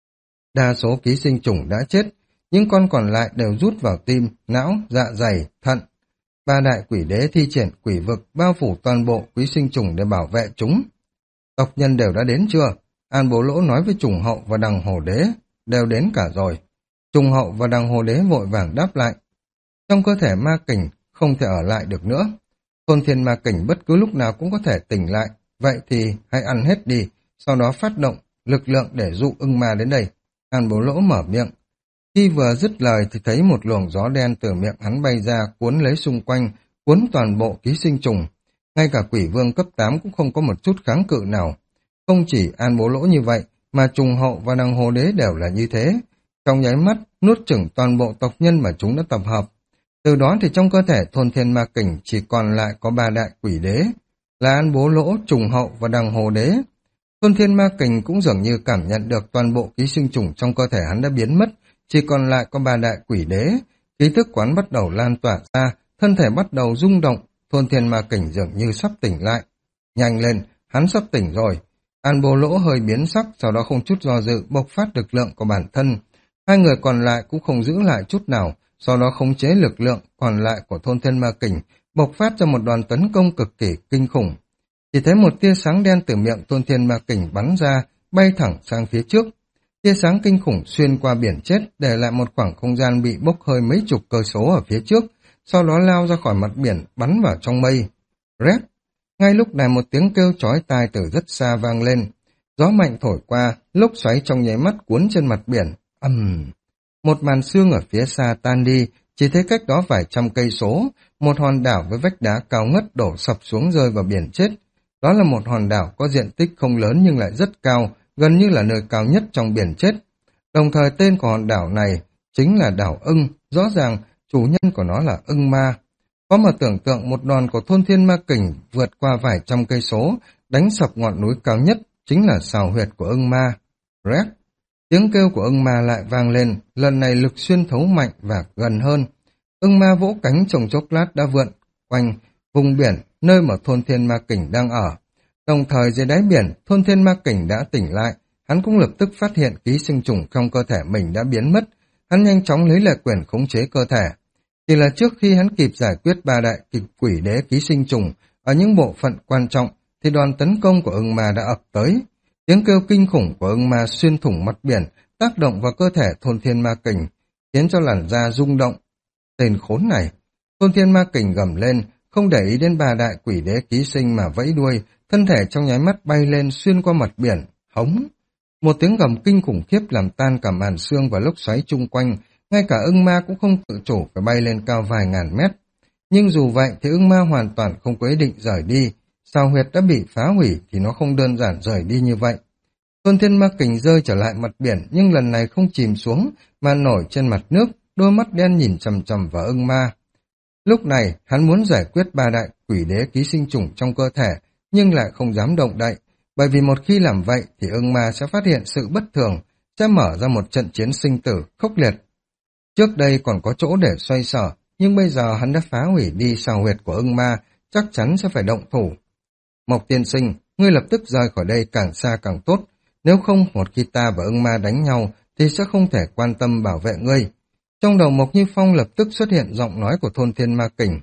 đa số ký sinh trùng đã chết, những con còn lại đều rút vào tim, não, dạ dày, thận. Ba đại quỷ đế thi triển quỷ vực bao phủ toàn bộ ký sinh trùng để bảo vệ chúng. Tộc nhân đều đã đến chưa? An Bố Lỗ nói với Trùng Hậu và Đằng Hồ Đế. Đều đến cả rồi. Trùng Hậu và Đằng Hồ Đế vội vàng đáp lại. Trong cơ thể ma kình không thể ở lại được nữa. Thôn thiên ma kình bất cứ lúc nào cũng có thể tỉnh lại. Vậy thì hãy ăn hết đi, sau đó phát động lực lượng để dụ ưng ma đến đây. An Bố Lỗ mở miệng. Khi vừa dứt lời thì thấy một luồng gió đen từ miệng hắn bay ra, cuốn lấy xung quanh, cuốn toàn bộ ký sinh trùng. Ngay cả quỷ vương cấp tám cũng không có một chút kháng cự nào. Không chỉ An Bố Lỗ như vậy, mà Trùng Hậu và Đằng Hồ Đế đều là như thế. Trong nháy mắt, nuốt chửng toàn bộ tộc nhân mà chúng đã tập hợp. Từ đó thì trong cơ thể thôn thiên ma kình chỉ còn lại có ba đại quỷ đế, là An Bố Lỗ, Trùng Hậu và Đằng Hồ Đế. Thôn thiên ma kình cũng dường như cảm nhận được toàn bộ ký sinh trùng trong cơ thể hắn đã biến mất, chỉ còn lại có ba đại quỷ đế. Khí thức quán bắt đầu lan tỏa ra, thân thể bắt đầu rung động, thôn thiên ma kình dường như sắp tỉnh lại. Nhanh lên, hắn sắp tỉnh rồi. An Bố Lỗ hơi biến sắc, sau đó không chút do dự bộc phát lực lượng của bản thân. Hai người còn lại cũng không giữ lại chút nào, sau đó khống chế lực lượng còn lại của thôn thiên ma kình, bộc phát ra một đòn tấn công cực kỳ kinh khủng. Chỉ thấy một tia sáng đen từ miệng thôn thiên ma kình bắn ra, bay thẳng sang phía trước. Tia sáng kinh khủng xuyên qua biển chết, để lại một khoảng không gian bị bốc hơi mấy chục cây số ở phía trước, sau đó lao ra khỏi mặt biển, bắn vào trong mây. Rét! Ngay lúc này một tiếng kêu chói tai từ rất xa vang lên. Gió mạnh thổi qua, lốc xoáy trong nháy mắt cuốn trên mặt biển. Ầm! Uhm. Một màn sương ở phía xa tan đi, chỉ thấy cách đó vài trăm cây số, một hòn đảo với vách đá cao ngất đổ sập xuống rơi vào biển chết. Đó là một hòn đảo có diện tích không lớn nhưng lại rất cao, gần như là nơi cao nhất trong biển chết. Đồng thời tên của hòn đảo này chính là đảo ưng, rõ ràng chủ nhân của nó là ưng ma. Có mà tưởng tượng một đòn của thôn thiên ma kình vượt qua vài trăm cây số, đánh sập ngọn núi cao nhất, chính là sào huyệt của ưng ma. Rét! Tiếng kêu của ưng ma lại vang lên, lần này lực xuyên thấu mạnh và gần hơn. Ưng ma vỗ cánh trong chốc lát đã vượn quanh vùng biển nơi mà thôn thiên ma kình đang ở. Đồng thời dưới đáy biển, thôn thiên ma kình đã tỉnh lại, hắn cũng lập tức phát hiện ký sinh trùng trong cơ thể mình đã biến mất. Hắn nhanh chóng lấy lại quyền khống chế cơ thể. Chỉ là trước khi hắn kịp giải quyết ba đại kịch quỷ đế ký sinh trùng ở những bộ phận quan trọng, thì đoàn tấn công của ưng ma đã ập tới. Tiếng kêu kinh khủng của ưng ma xuyên thủng mặt biển, tác động vào cơ thể thôn thiên ma kình, khiến cho làn da rung động. Tên khốn này! Thôn thiên ma kình gầm lên, không để ý đến ba đại quỷ đế ký sinh mà vẫy đuôi, thân thể trong nháy mắt bay lên xuyên qua mặt biển, hống. Một tiếng gầm kinh khủng khiếp làm tan cả màn sương và lốc xoáy chung quanh, ngay cả ưng ma cũng không tự chủ phải bay lên cao vài ngàn mét. Nhưng dù vậy thì ưng ma hoàn toàn không có ý định rời đi, sao huyệt đã bị phá hủy thì nó không đơn giản rời đi như vậy. Thôn thiên ma kình rơi trở lại mặt biển nhưng lần này không chìm xuống mà nổi trên mặt nước, đôi mắt đen nhìn chằm chằm vào ưng ma. Lúc này hắn muốn giải quyết ba đại quỷ đế ký sinh trùng trong cơ thể nhưng lại không dám động đậy, bởi vì một khi làm vậy thì ưng ma sẽ phát hiện sự bất thường, sẽ mở ra một trận chiến sinh tử khốc liệt. Trước đây còn có chỗ để xoay sở, nhưng bây giờ hắn đã phá hủy đi sao huyệt của ưng ma, chắc chắn sẽ phải động thủ. Mộc tiên sinh, ngươi lập tức rời khỏi đây càng xa càng tốt, nếu không một khi ta và ưng ma đánh nhau thì sẽ không thể quan tâm bảo vệ ngươi. Trong đầu Mộc Như Phong lập tức xuất hiện giọng nói của thôn thiên ma kình.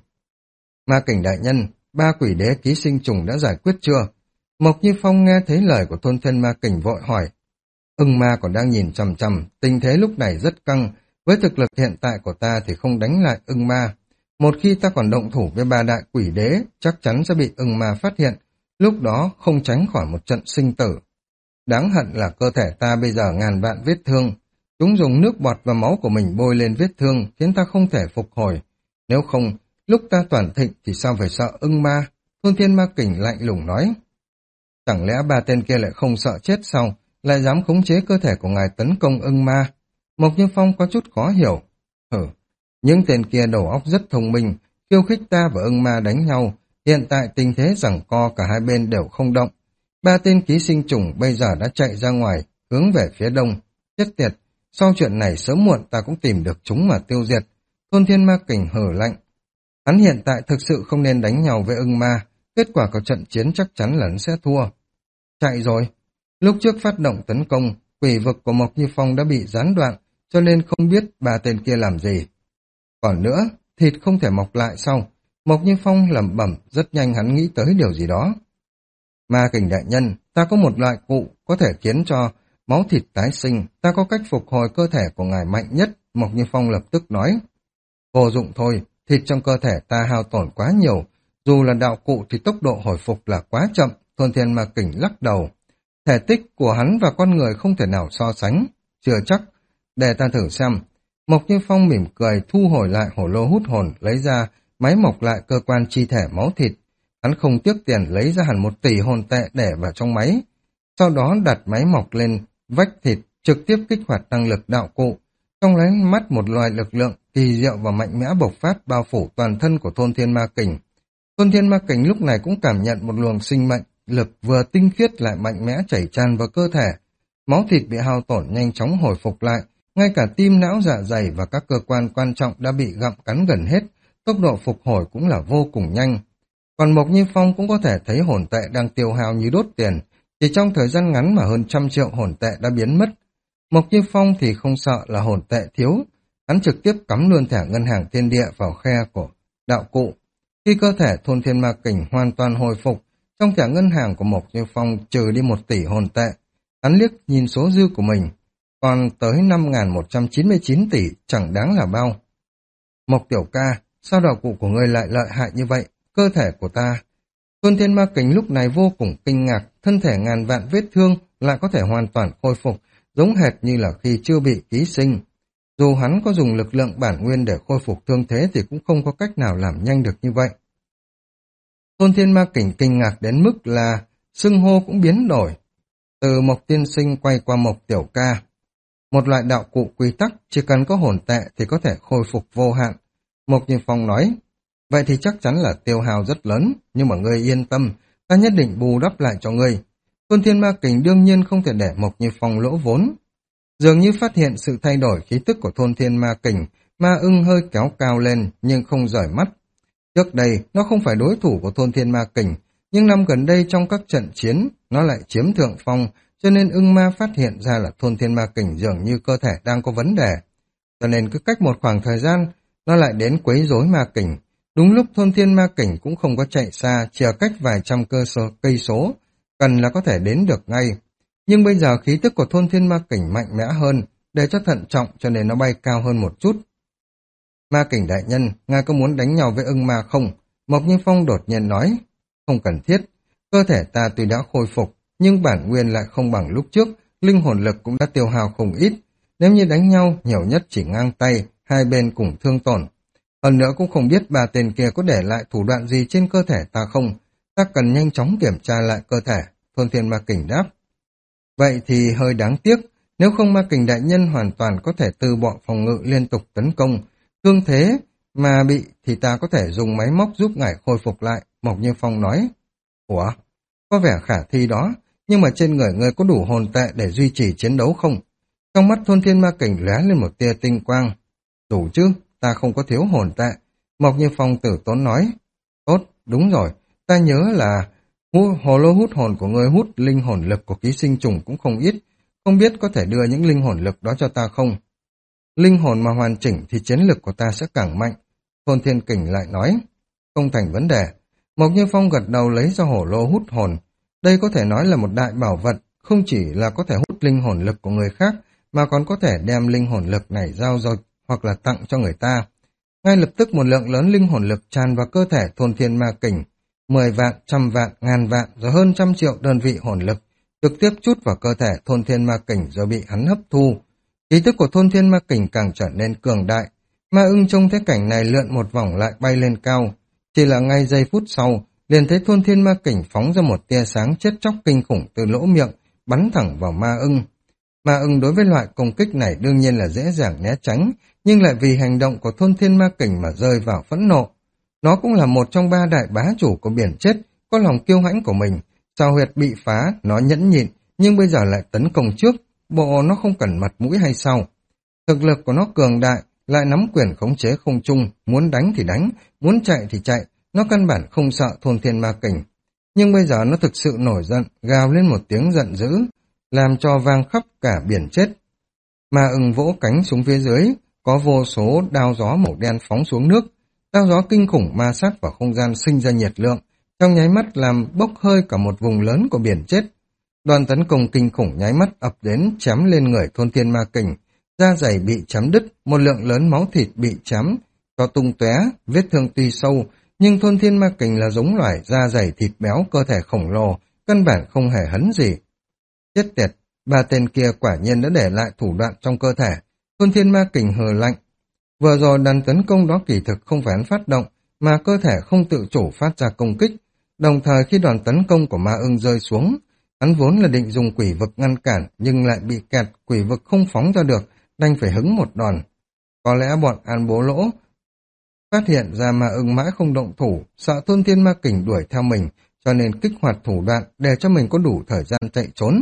Ma kình đại nhân, ba quỷ đế ký sinh trùng đã giải quyết chưa? Mộc Như Phong nghe thấy lời của thôn thiên ma kình vội hỏi. Ưng ma còn đang nhìn chằm chằm, tình thế lúc này rất căng, với thực lực hiện tại của ta thì không đánh lại ưng ma. Một khi ta còn động thủ với ba đại quỷ đế, chắc chắn sẽ bị ưng ma phát hiện, lúc đó không tránh khỏi một trận sinh tử. Đáng hận là cơ thể ta bây giờ ngàn vạn vết thương, chúng dùng nước bọt và máu của mình bôi lên vết thương khiến ta không thể phục hồi. Nếu không, lúc ta toàn thịnh thì sao phải sợ ưng ma? Thôn thiên ma kình lạnh lùng nói. Chẳng lẽ ba tên kia lại không sợ chết sao, lại dám khống chế cơ thể của ngài tấn công ưng ma? Mộc Như Phong có chút khó hiểu. Hử, những tên kia đầu óc rất thông minh, khiêu khích ta và ưng ma đánh nhau, hiện tại tình thế giằng co cả hai bên đều không động. Ba tên ký sinh trùng bây giờ đã chạy ra ngoài, hướng về phía đông. Chết tiệt, sau chuyện này sớm muộn ta cũng tìm được chúng mà tiêu diệt. Thôn thiên ma kình hử lạnh. Hắn hiện tại thực sự không nên đánh nhau với ưng ma, kết quả của trận chiến chắc chắn là hắn sẽ thua. Chạy rồi. Lúc trước phát động tấn công, quỷ vực của Mộc Như Phong đã bị gián đoạn, cho nên không biết ba tên kia làm gì. Còn nữa, thịt không thể mọc lại sau. Mộc Như Phong lẩm bẩm, rất nhanh hắn nghĩ tới điều gì đó. Ma kình đại nhân, ta có một loại cụ có thể khiến cho máu thịt tái sinh, ta có cách phục hồi cơ thể của ngài mạnh nhất, Mộc Như Phong lập tức nói. Vô dụng thôi, thịt trong cơ thể ta hao tổn quá nhiều, dù là đạo cụ thì tốc độ hồi phục là quá chậm, thôn thiên ma kình lắc đầu. Thể tích của hắn và con người không thể nào so sánh, chưa chắc, để ta thử xem. Mộc Như Phong mỉm cười thu hồi lại hổ lô hút hồn, lấy ra máy mọc lại cơ quan chi thể máu thịt. Hắn không tiếc tiền lấy ra hẳn một tỷ hồn tệ để vào trong máy. Sau đó đặt máy mọc lên vách thịt, trực tiếp kích hoạt năng lực đạo cụ. Trong lấy mắt một loài lực lượng kỳ diệu và mạnh mẽ bộc phát bao phủ toàn thân của thôn thiên ma kình. Thôn thiên ma kình lúc này cũng cảm nhận một luồng sinh mệnh lực vừa tinh khiết lại mạnh mẽ chảy tràn vào cơ thể. Máu thịt bị hao tổn nhanh chóng hồi phục lại, ngay cả tim não dạ dày và các cơ quan quan trọng đã bị gặm cắn gần hết, tốc độ phục hồi cũng là vô cùng nhanh. Còn Mộc Như Phong cũng có thể thấy hồn tệ đang tiêu hao như đốt tiền, chỉ trong thời gian ngắn mà hơn trăm triệu hồn tệ đã biến mất. Mộc Như Phong thì không sợ là hồn tệ thiếu, hắn trực tiếp cắm luôn thẻ ngân hàng thiên địa vào khe của đạo cụ. Khi cơ thể thôn thiên ma kình hoàn toàn hồi phục, trong thẻ ngân hàng của Mộc Như Phong trừ đi một tỷ hồn tệ, hắn liếc nhìn số dư của mình, còn tới năm nghìn một trăm chín mươi chín tỷ chẳng đáng là bao. Mộc tiểu ca, sao đạo cụ của ngươi lại lợi hại như vậy? Cơ thể của ta. Thôn thiên ma kình lúc này vô cùng kinh ngạc, thân thể ngàn vạn vết thương lại có thể hoàn toàn khôi phục, giống hệt như là khi chưa bị ký sinh. Dù hắn có dùng lực lượng bản nguyên để khôi phục thương thế thì cũng không có cách nào làm nhanh được như vậy. Thôn thiên ma kình kinh ngạc đến mức là xưng hô cũng biến đổi. Từ Mộc tiên sinh quay qua Mộc tiểu ca. Một loại đạo cụ quy tắc chỉ cần có hồn tệ thì có thể khôi phục vô hạn. Mộc Như Phong nói, vậy thì chắc chắn là tiêu hao rất lớn, nhưng mà ngươi yên tâm, ta nhất định bù đắp lại cho ngươi. Thôn thiên ma kình đương nhiên không thể để Mộc Như Phong lỗ vốn. Dường như phát hiện sự thay đổi khí tức của thôn thiên ma kình, ma ưng hơi kéo cao lên nhưng không rời mắt. Trước đây, nó không phải đối thủ của thôn thiên ma kình, nhưng năm gần đây trong các trận chiến, nó lại chiếm thượng phong, cho nên ưng ma phát hiện ra là thôn thiên ma kình dường như cơ thể đang có vấn đề. Cho nên cứ cách một khoảng thời gian, nó lại đến quấy rối ma kình. Đúng lúc thôn thiên ma kình cũng không có chạy xa, chỉ ở cách vài trăm cơ số, cây số, cần là có thể đến được ngay. Nhưng bây giờ khí tức của thôn thiên ma kình mạnh mẽ hơn, để cho thận trọng cho nên nó bay cao hơn một chút. Ma kình đại nhân, ngài có muốn đánh nhau với ưng ma không? Mộc Như Phong đột nhiên nói. Không cần thiết. Cơ thể ta tuy đã khôi phục, nhưng bản nguyên lại không bằng lúc trước, linh hồn lực cũng đã tiêu hao không ít. Nếu như đánh nhau, nhiều nhất chỉ ngang tay, hai bên cùng thương tổn. Hơn nữa cũng không biết ba tên kia có để lại thủ đoạn gì trên cơ thể ta không. Ta cần nhanh chóng kiểm tra lại cơ thể, Thôn Thiên Ma Kình đáp. Vậy thì hơi đáng tiếc, nếu không Ma Kình đại nhân hoàn toàn có thể từ bỏ phòng ngự liên tục tấn công. Thương thế mà bị thì ta có thể dùng máy móc giúp ngài khôi phục lại, Mộc Như Phong nói. Ủa? Có vẻ khả thi đó, nhưng mà trên người ngươi có đủ hồn tệ để duy trì chiến đấu không? Trong mắt Thôn Thiên Ma Kình lóe lên một tia tinh quang. Đủ chứ, ta không có thiếu hồn tệ. Mộc Như Phong tử tốn nói. Tốt, đúng rồi, ta nhớ là hú, hồ lô hút hồn của ngươi hút linh hồn lực của ký sinh trùng cũng không ít. Không biết có thể đưa những linh hồn lực đó cho ta không? Linh hồn mà hoàn chỉnh thì chiến lực của ta sẽ càng mạnh. Thôn Thiên Kình lại nói. Không thành vấn đề. Mộc Như Phong gật đầu lấy ra hổ lô hút hồn. Đây có thể nói là một đại bảo vật, không chỉ là có thể hút linh hồn lực của người khác, mà còn có thể đem linh hồn lực này giao dịch hoặc là tặng cho người ta. Ngay lập tức một lượng lớn linh hồn lực tràn vào cơ thể Thôn Thiên Ma Kình, mười vạn, trăm vạn, ngàn vạn, rồi hơn trăm triệu đơn vị hồn lực, trực tiếp chút vào cơ thể Thôn Thiên Ma Kình rồi bị hắn hấp thu. Khí tức của Thôn Thiên Ma Kình càng trở nên cường đại. Ma ưng trông thấy cảnh này lượn một vòng lại bay lên cao. Chỉ là ngay giây phút sau, liền thấy Thôn Thiên Ma Kình phóng ra một tia sáng chết chóc kinh khủng từ lỗ miệng, bắn thẳng vào ma ưng. Ma ưng đối với loại công kích này đương nhiên là dễ dàng né tránh, nhưng lại vì hành động của Thôn Thiên Ma Kình mà rơi vào phẫn nộ. Nó cũng là một trong ba đại bá chủ của biển chết, có lòng kiêu hãnh của mình. Sao huyệt bị phá, nó nhẫn nhịn, nhưng bây giờ lại tấn công trước, bộ nó không cần mặt mũi hay sao? Thực lực của nó cường đại, lại nắm quyền khống chế không trung, muốn đánh thì đánh, muốn chạy thì chạy, nó căn bản không sợ Thôn Thiên Ma Kình. Nhưng bây giờ nó thực sự nổi giận, gào lên một tiếng giận dữ, làm cho vang khắp cả biển chết. Ma ưng vỗ cánh xuống phía dưới, có vô số đao gió màu đen phóng xuống nước. Đao gió kinh khủng ma sát vào không gian sinh ra nhiệt lượng, trong nháy mắt làm bốc hơi cả một vùng lớn của biển chết. Đoàn tấn công kinh khủng nháy mắt ập đến chém lên người Thôn Thiên Ma Kình, da dày bị chém đứt, một lượng lớn máu thịt bị chém cho tung tóe, vết thương tuy sâu, nhưng Thôn Thiên Ma Kình là giống loài da dày thịt béo, cơ thể khổng lồ, căn bản không hề hấn gì. Chết tiệt, ba tên kia quả nhiên đã để lại thủ đoạn trong cơ thể. Thôn Thiên Ma Kình hừ lạnh. Vừa rồi đàn tấn công đó kỳ thực không phải hắn phát động, mà cơ thể không tự chủ phát ra công kích. Đồng thời khi đoàn tấn công của ma ưng rơi xuống, hắn vốn là định dùng quỷ vực ngăn cản, nhưng lại bị kẹt, quỷ vực không phóng ra được, đành phải hứng một đòn. Có lẽ bọn An Bố Lỗ phát hiện ra ma ưng mãi không động thủ, sợ Thôn Thiên Ma Kình đuổi theo mình, cho nên kích hoạt thủ đoạn để cho mình có đủ thời gian chạy trốn.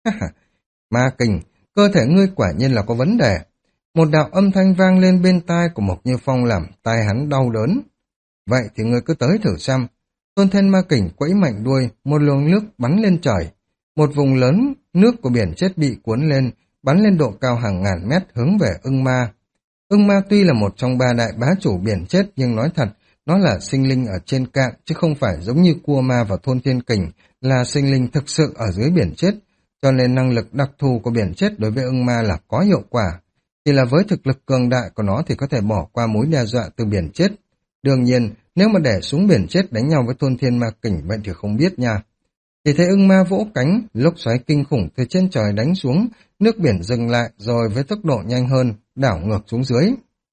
Ma Kình, cơ thể ngươi quả nhiên là có vấn đề. Một đạo âm thanh vang lên bên tai của Mộc Như Phong làm tai hắn đau đớn. Vậy thì ngươi cứ tới thử xem. Thôn Thiên Ma Kình quẫy mạnh đuôi, một luồng nước bắn lên trời. Một vùng lớn nước của biển chết bị cuốn lên, bắn lên độ cao hàng ngàn mét hướng về ưng ma. Ưng ma tuy là một trong ba đại bá chủ biển chết, nhưng nói thật, nó là sinh linh ở trên cạn, chứ không phải giống như cua ma và Thôn Thiên Kình là sinh linh thực sự ở dưới biển chết. Cho nên năng lực đặc thù của biển chết đối với ưng ma là có hiệu quả. Chỉ là với thực lực cường đại của nó thì có thể bỏ qua mối đe dọa từ biển chết. Đương nhiên, nếu mà để xuống biển chết đánh nhau với Thôn Thiên Ma Kình vậy thì không biết nha. Thì thấy ưng ma vỗ cánh, lốc xoáy kinh khủng từ trên trời đánh xuống, nước biển dừng lại rồi với tốc độ nhanh hơn, đảo ngược xuống dưới.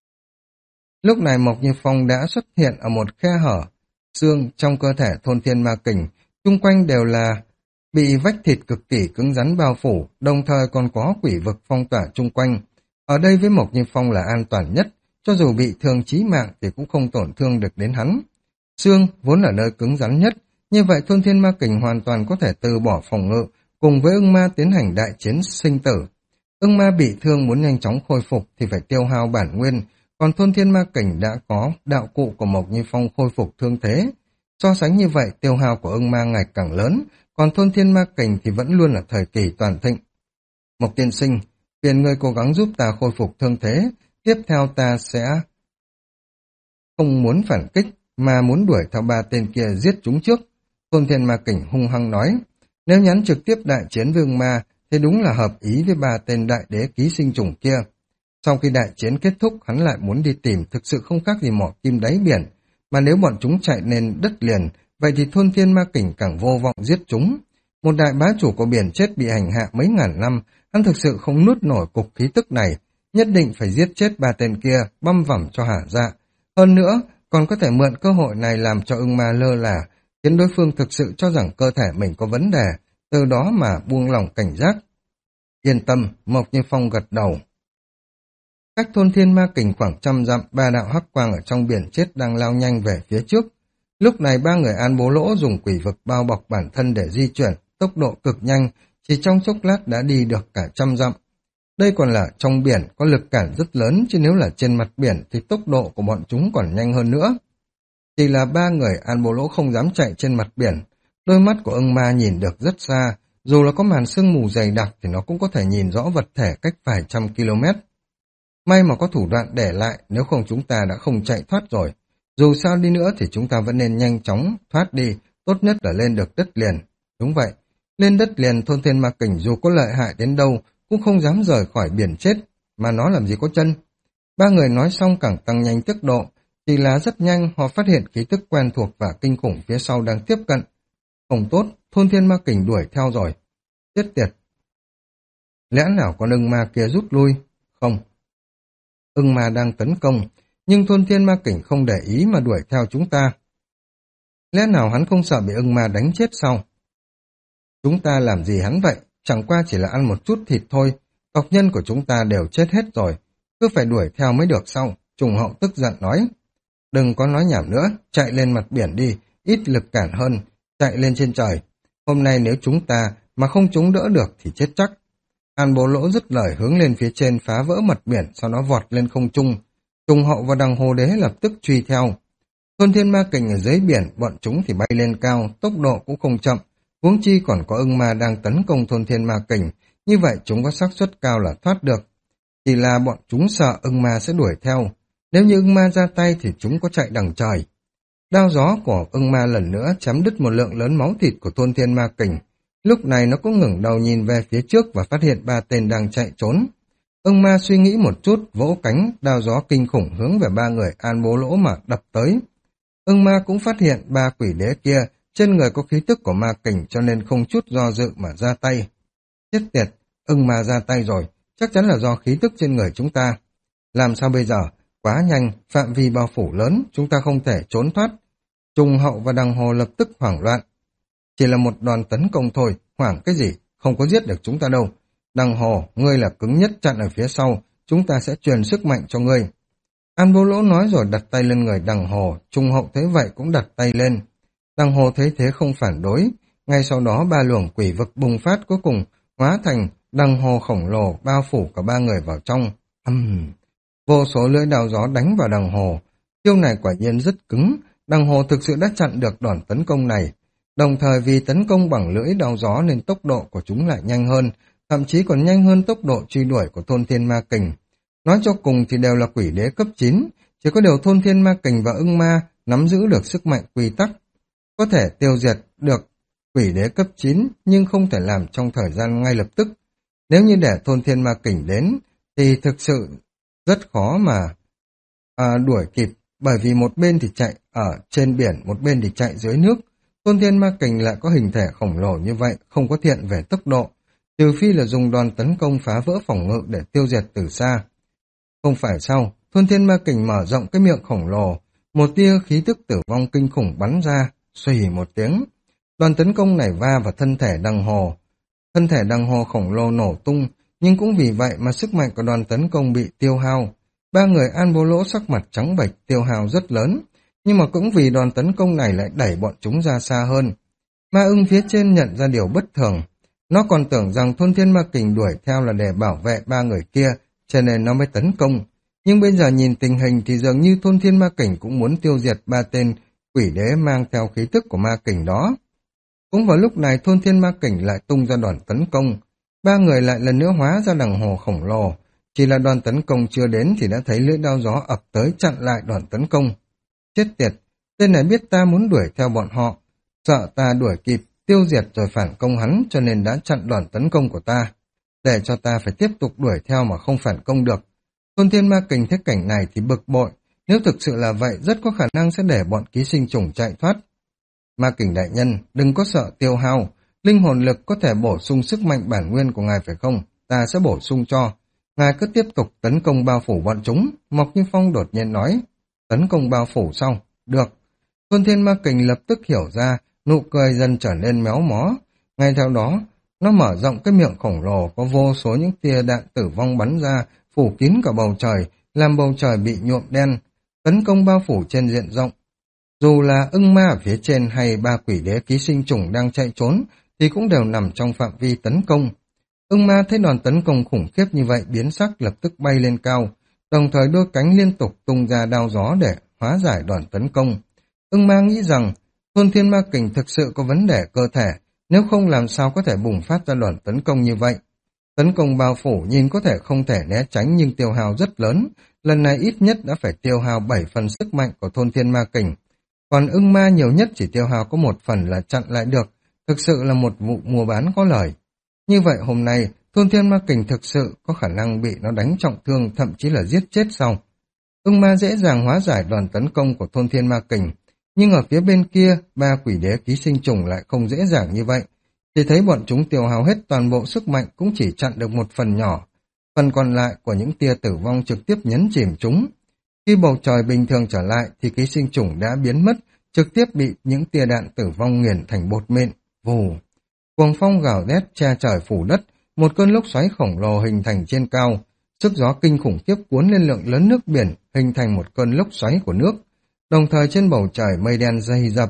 Lúc này Mộc Như Phong đã xuất hiện ở một khe hở, xương trong cơ thể Thôn Thiên Ma Kình, chung quanh đều là bị vách thịt cực kỳ cứng rắn bao phủ, đồng thời còn có quỷ vực phong tỏa chung quanh. Ở đây với Mộc Như Phong là an toàn nhất, cho dù bị thương chí mạng thì cũng không tổn thương được đến hắn. Xương vốn là nơi cứng rắn nhất, như vậy Thôn Thiên Ma Kình hoàn toàn có thể từ bỏ phòng ngự, cùng với ưng ma tiến hành đại chiến sinh tử. Ưng ma bị thương muốn nhanh chóng khôi phục thì phải tiêu hao bản nguyên, còn Thôn Thiên Ma Kình đã có đạo cụ của Mộc Như Phong khôi phục thương thế. So sánh như vậy, tiêu hao của ưng ma ngày càng lớn, còn Thôn Thiên Ma Kình thì vẫn luôn là thời kỳ toàn thịnh. Mộc tiên sinh, phiền ngươi cố gắng giúp ta khôi phục thương thế, tiếp theo ta sẽ không muốn phản kích, mà muốn đuổi theo ba tên kia giết chúng trước. Thôn Thiên Ma Kình hung hăng nói, nếu nhắn trực tiếp đại chiến với ưng ma, thì đúng là hợp ý với ba tên đại đế ký sinh trùng kia. Sau khi đại chiến kết thúc, hắn lại muốn đi tìm, thực sự không khác gì mỏ kim đáy biển. Mà nếu bọn chúng chạy lên đất liền, vậy thì thôn thiên ma kình càng vô vọng giết chúng. Một đại bá chủ của biển chết bị hành hạ mấy ngàn năm, hắn thực sự không nuốt nổi cục khí tức này, nhất định phải giết chết ba tên kia, băm vằm cho hả dạ. Hơn nữa, còn có thể mượn cơ hội này làm cho ưng ma lơ là, khiến đối phương thực sự cho rằng cơ thể mình có vấn đề, từ đó mà buông lỏng cảnh giác. Yên tâm, Mộc Như Phong gật đầu. Cách thôn thiên ma kình khoảng trăm dặm, ba đạo hắc quang ở trong biển chết đang lao nhanh về phía trước. Lúc này ba người An Bố Lỗ dùng quỷ vực bao bọc bản thân để di chuyển, tốc độ cực nhanh, chỉ trong chốc lát đã đi được cả trăm dặm. Đây còn là trong biển, có lực cản rất lớn, chứ nếu là trên mặt biển thì tốc độ của bọn chúng còn nhanh hơn nữa. Chỉ là ba người An Bố Lỗ không dám chạy trên mặt biển, đôi mắt của ưng ma nhìn được rất xa, dù là có màn sương mù dày đặc thì nó cũng có thể nhìn rõ vật thể cách vài trăm km. May mà có thủ đoạn để lại, nếu không chúng ta đã không chạy thoát rồi. Dù sao đi nữa thì chúng ta vẫn nên nhanh chóng thoát đi, tốt nhất là lên được đất liền. Đúng vậy, lên đất liền thôn thiên ma kình dù có lợi hại đến đâu cũng không dám rời khỏi biển chết, mà nó làm gì có chân. Ba người nói xong càng tăng nhanh tốc độ, chỉ là rất nhanh họ phát hiện khí tức quen thuộc và kinh khủng phía sau đang tiếp cận. Không tốt, thôn thiên ma kình đuổi theo rồi. Chết tiệt. Lẽ nào con ưng ma kia rút lui? Không. Ưng ma đang tấn công, nhưng thôn thiên ma kình không để ý mà đuổi theo chúng ta. Lẽ nào hắn không sợ bị ưng ma đánh chết sao? Chúng ta làm gì hắn vậy? Chẳng qua chỉ là ăn một chút thịt thôi. Tộc nhân của chúng ta đều chết hết rồi. Cứ phải đuổi theo mới được sao? Trùng Hậu tức giận nói. Đừng có nói nhảm nữa, chạy lên mặt biển đi, ít lực cản hơn, chạy lên trên trời. Hôm nay nếu chúng ta mà không chống đỡ được thì chết chắc. An Bố Lỗ dứt lời hướng lên phía trên phá vỡ mặt biển, sau đó vọt lên không trung. Trùng Hậu và Đằng Hồ Đế lập tức truy theo. Thôn thiên ma kình ở dưới biển, bọn chúng thì bay lên cao, tốc độ cũng không chậm. Huống chi còn có ưng ma đang tấn công thôn thiên ma kình, như vậy chúng có xác suất cao là thoát được. Chỉ là bọn chúng sợ ưng ma sẽ đuổi theo. Nếu như ưng ma ra tay thì chúng có chạy đằng trời. Đao gió của ưng ma lần nữa chém đứt một lượng lớn máu thịt của thôn thiên ma kình. Lúc này nó cũng ngẩng đầu nhìn về phía trước và phát hiện ba tên đang chạy trốn. Ưng ma suy nghĩ một chút, vỗ cánh, đao gió kinh khủng hướng về ba người An Bố Lỗ mà đập tới. Ưng ma cũng phát hiện ba quỷ đế kia, trên người có khí tức của ma kình cho nên không chút do dự mà ra tay. Chết tiệt, ưng ma ra tay rồi, chắc chắn là do khí tức trên người chúng ta. Làm sao bây giờ? Quá nhanh, phạm vi bao phủ lớn, chúng ta không thể trốn thoát. Trùng Hậu và Đằng Hồ lập tức hoảng loạn. Chỉ là một đoàn tấn công thôi, hoảng cái gì, không có giết được chúng ta đâu. Đằng Hồ, ngươi là cứng nhất chặn ở phía sau, chúng ta sẽ truyền sức mạnh cho ngươi. An Bố Lỗ nói rồi đặt tay lên người Đằng Hồ, Trùng Hậu thấy vậy cũng đặt tay lên. Đằng Hồ thấy thế không phản đối, ngay sau đó ba luồng quỷ vực bùng phát cuối cùng, hóa thành Đằng Hồ khổng lồ bao phủ cả ba người vào trong. Uhm. Vô số lưỡi đao gió đánh vào Đằng Hồ, chiêu này quả nhiên rất cứng, Đằng Hồ thực sự đã chặn được đòn tấn công này. Đồng thời vì tấn công bằng lưỡi đao gió nên tốc độ của chúng lại nhanh hơn, thậm chí còn nhanh hơn tốc độ truy đuổi của thôn thiên ma kình. Nói cho cùng thì đều là quỷ đế cấp chín, chỉ có điều thôn thiên ma kình và ưng ma nắm giữ được sức mạnh quy tắc. Có thể tiêu diệt được quỷ đế cấp chín nhưng không thể làm trong thời gian ngay lập tức. Nếu như để thôn thiên ma kình đến thì thực sự rất khó mà à, đuổi kịp, bởi vì một bên thì chạy ở trên biển, một bên thì chạy dưới nước. Thôn thiên ma kình lại có hình thể khổng lồ như vậy, không có thiện về tốc độ, trừ phi là dùng đòn tấn công phá vỡ phòng ngự để tiêu diệt từ xa. Không phải sao, thôn thiên ma kình mở rộng cái miệng khổng lồ, một tia khí tức tử vong kinh khủng bắn ra, xuy một tiếng. Đoàn tấn công này va vào thân thể Đằng Hồ. Thân thể Đằng Hồ khổng lồ nổ tung, nhưng cũng vì vậy mà sức mạnh của đoàn tấn công bị tiêu hao. Ba người An Bố Lỗ sắc mặt trắng bệch, tiêu hao rất lớn, nhưng mà cũng vì đoàn tấn công này lại đẩy bọn chúng ra xa hơn. Ma ưng phía trên nhận ra điều bất thường. Nó còn tưởng rằng thôn thiên ma kình đuổi theo là để bảo vệ ba người kia, cho nên nó mới tấn công. Nhưng bây giờ nhìn tình hình thì dường như thôn thiên ma kình cũng muốn tiêu diệt ba tên quỷ đế mang theo khí tức của ma kình đó. Cũng vào lúc này thôn thiên ma kình lại tung ra đoàn tấn công. Ba người lại lần nữa hóa ra Đằng Hồ khổng lồ. Chỉ là đoàn tấn công chưa đến thì đã thấy lưỡi đao gió ập tới chặn lại đoàn tấn công. Chết tiệt, tên này biết ta muốn đuổi theo bọn họ. Sợ ta đuổi kịp, tiêu diệt rồi phản công hắn cho nên đã chặn đoàn tấn công của ta. Để cho ta phải tiếp tục đuổi theo mà không phản công được. Thôn Thiên Ma Kình thấy cảnh này thì bực bội, nếu thực sự là vậy rất có khả năng sẽ để bọn ký sinh trùng chạy thoát. Ma Kình đại nhân, đừng có sợ tiêu hao, linh hồn lực có thể bổ sung sức mạnh bản nguyên của ngài phải không? Ta sẽ bổ sung cho. Ngài cứ tiếp tục tấn công bao phủ bọn chúng, Mộc Như Phong đột nhiên nói. Tấn công bao phủ xong, được. Thôn Thiên Ma Kình lập tức hiểu ra, nụ cười dần trở nên méo mó. Ngay theo đó, nó mở rộng cái miệng khổng lồ có vô số những tia đạn tử vong bắn ra, phủ kín cả bầu trời, làm bầu trời bị nhuộm đen, tấn công bao phủ trên diện rộng. Dù là ưng ma ở phía trên hay ba quỷ đế ký sinh trùng đang chạy trốn, thì cũng đều nằm trong phạm vi tấn công. Ưng ma thấy đòn tấn công khủng khiếp như vậy biến sắc lập tức bay lên cao, đồng thời đôi cánh liên tục tung ra đao gió để hóa giải đòn tấn công. Ưng ma nghĩ rằng Thôn Thiên Ma Kình thực sự có vấn đề cơ thể, nếu không làm sao có thể bùng phát ra đòn tấn công như vậy. Tấn công bao phủ nhìn có thể không thể né tránh nhưng tiêu hao rất lớn, lần này ít nhất đã phải tiêu hao bảy phần sức mạnh của Thôn Thiên Ma Kình. Còn ưng ma nhiều nhất chỉ tiêu hao có một phần là chặn lại được, thực sự là một vụ mua bán có lời. Như vậy hôm nay, Thôn Thiên Ma Kình thực sự có khả năng bị nó đánh trọng thương, thậm chí là giết chết sau. Ưng ma dễ dàng hóa giải đòn tấn công của Thôn Thiên Ma Kình, nhưng ở phía bên kia, ba quỷ đế ký sinh trùng lại không dễ dàng như vậy. Chỉ thấy bọn chúng tiêu hao hết toàn bộ sức mạnh cũng chỉ chặn được một phần nhỏ. Phần còn lại của những tia tử vong trực tiếp nhấn chìm chúng. Khi bầu trời bình thường trở lại thì ký sinh trùng đã biến mất, trực tiếp bị những tia đạn tử vong nghiền thành bột mịn. Vù! Cuồng phong gào rét che trời phủ đất, một cơn lốc xoáy khổng lồ hình thành trên cao. Sức gió kinh khủng khiếp cuốn lên lượng lớn nước biển, hình thành một cơn lốc xoáy của nước. Đồng thời trên bầu trời mây đen dày dập,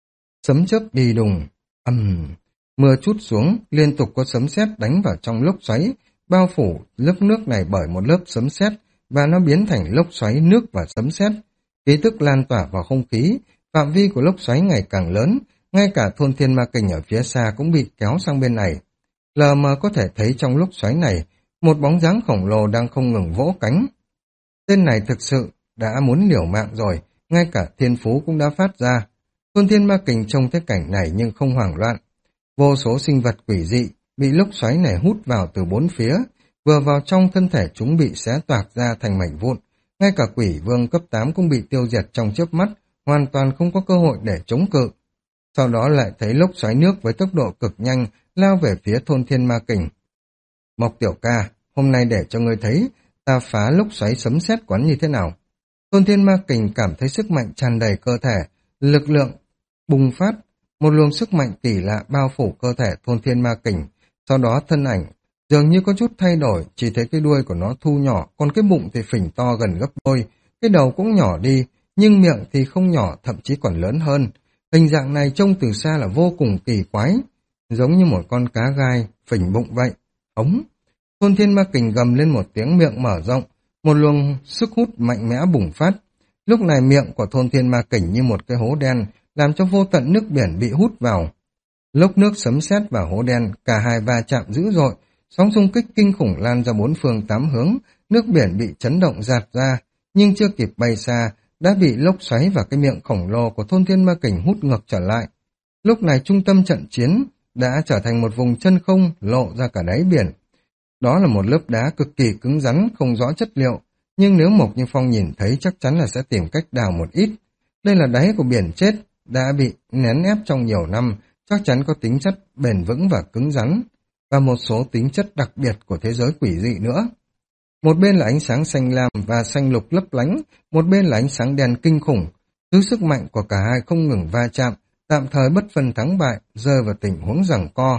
sấm chớp đi đùng, ầm, mưa trút xuống, liên tục có sấm sét đánh vào trong lốc xoáy, bao phủ lớp nước này bởi một lớp sấm sét và nó biến thành lốc xoáy nước và sấm sét. Khí tức lan tỏa vào không khí, phạm vi của lốc xoáy ngày càng lớn, ngay cả Thôn Thiên Ma Kình ở phía xa cũng bị kéo sang bên này. Lờ mờ có thể thấy trong lốc xoáy này, một bóng dáng khổng lồ đang không ngừng vỗ cánh. Tên này thực sự đã muốn liều mạng rồi, ngay cả thiên phú cũng đã phát ra. Thôn Thiên Ma Kình trông thấy cảnh này nhưng không hoảng loạn. Vô số sinh vật quỷ dị bị lốc xoáy này hút vào từ bốn phía, vừa vào trong thân thể chúng bị xé toạc ra thành mảnh vụn. Ngay cả quỷ vương cấp tám cũng bị tiêu diệt trong chớp mắt, hoàn toàn không có cơ hội để chống cự. Sau đó lại thấy lốc xoáy nước với tốc độ cực nhanh lao về phía Thôn Thiên Ma Kình. Mộc tiểu ca, hôm nay để cho ngươi thấy ta phá lốc xoáy sấm sét quán như thế nào. Thôn Thiên Ma Kình cảm thấy sức mạnh tràn đầy cơ thể, lực lượng bùng phát, một luồng sức mạnh kỳ lạ bao phủ cơ thể Thôn Thiên Ma Kình. Sau đó thân ảnh dường như có chút thay đổi, chỉ thấy cái đuôi của nó thu nhỏ, còn cái bụng thì phình to gần gấp đôi, cái đầu cũng nhỏ đi, nhưng miệng thì không nhỏ, thậm chí còn lớn hơn. Hình dạng này trông từ xa là vô cùng kỳ quái, giống như một con cá gai phình bụng vậy. Ống! Thôn Thiên Ma Kình gầm lên một tiếng, miệng mở rộng, một luồng sức hút mạnh mẽ bùng phát. Lúc này miệng của Thôn Thiên Ma Kình như một cái hố đen, làm cho vô tận nước biển bị hút vào. Lốc nước sấm sét và hố đen, cả hai va chạm dữ dội, sóng xung kích kinh khủng lan ra bốn phương tám hướng, nước biển bị chấn động dạt ra, nhưng chưa kịp bay xa, đã bị lốc xoáy và cái miệng khổng lồ của Thôn Thiên Ma Kình hút ngược trở lại. Lúc này trung tâm trận chiến đã trở thành một vùng chân không lộ ra cả đáy biển. Đó là một lớp đá cực kỳ cứng rắn, không rõ chất liệu, nhưng nếu Mộc Như Phong nhìn thấy chắc chắn là sẽ tìm cách đào một ít. Đây là đáy của biển chết, đã bị nén ép trong nhiều năm, chắc chắn có tính chất bền vững và cứng rắn, và một số tính chất đặc biệt của thế giới quỷ dị nữa. Một bên là ánh sáng xanh lam và xanh lục lấp lánh, một bên là ánh sáng đen kinh khủng. Thứ sức mạnh của cả hai không ngừng va chạm, tạm thời bất phân thắng bại, rơi vào tình huống giằng co.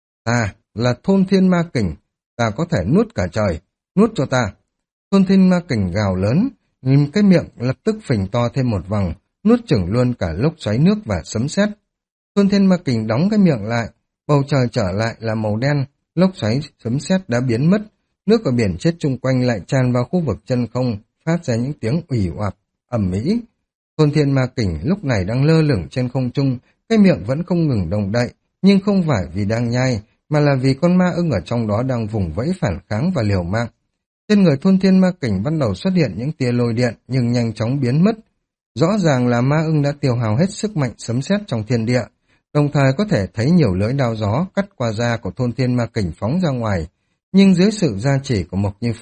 Ta là Thôn Thiên Ma Kình, ta có thể nuốt cả trời, nuốt cho ta. Thôn Thiên Ma Kình gào lớn, nhìn cái miệng lập tức phình to thêm một vòng, nuốt chửng luôn cả lốc xoáy nước và sấm sét. Thôn Thiên Ma Kình đóng cái miệng lại, bầu trời trở lại là màu đen, lốc xoáy sấm sét đã biến mất, nước ở biển chết chung quanh lại tràn vào khu vực chân không, phát ra những tiếng ủy oạp, ầm ĩ. Thôn Thiên Ma Kình lúc này đang lơ lửng trên không trung, cái miệng vẫn không ngừng động đậy, nhưng không phải vì đang nhai, mà là vì con ma ưng ở trong đó đang vùng vẫy phản kháng và liều mạng. Trên người Thôn Thiên Ma Kình bắt đầu xuất hiện những tia lôi điện nhưng nhanh chóng biến mất. Rõ ràng là ma ưng đã tiêu hao hết sức mạnh sấm sét trong thiên địa, đồng thời có thể thấy nhiều lưỡi đao gió cắt qua da của Thôn Thiên Ma Kình phóng ra ngoài. Nhưng dưới sự gia chỉ của Mộc Như Phong,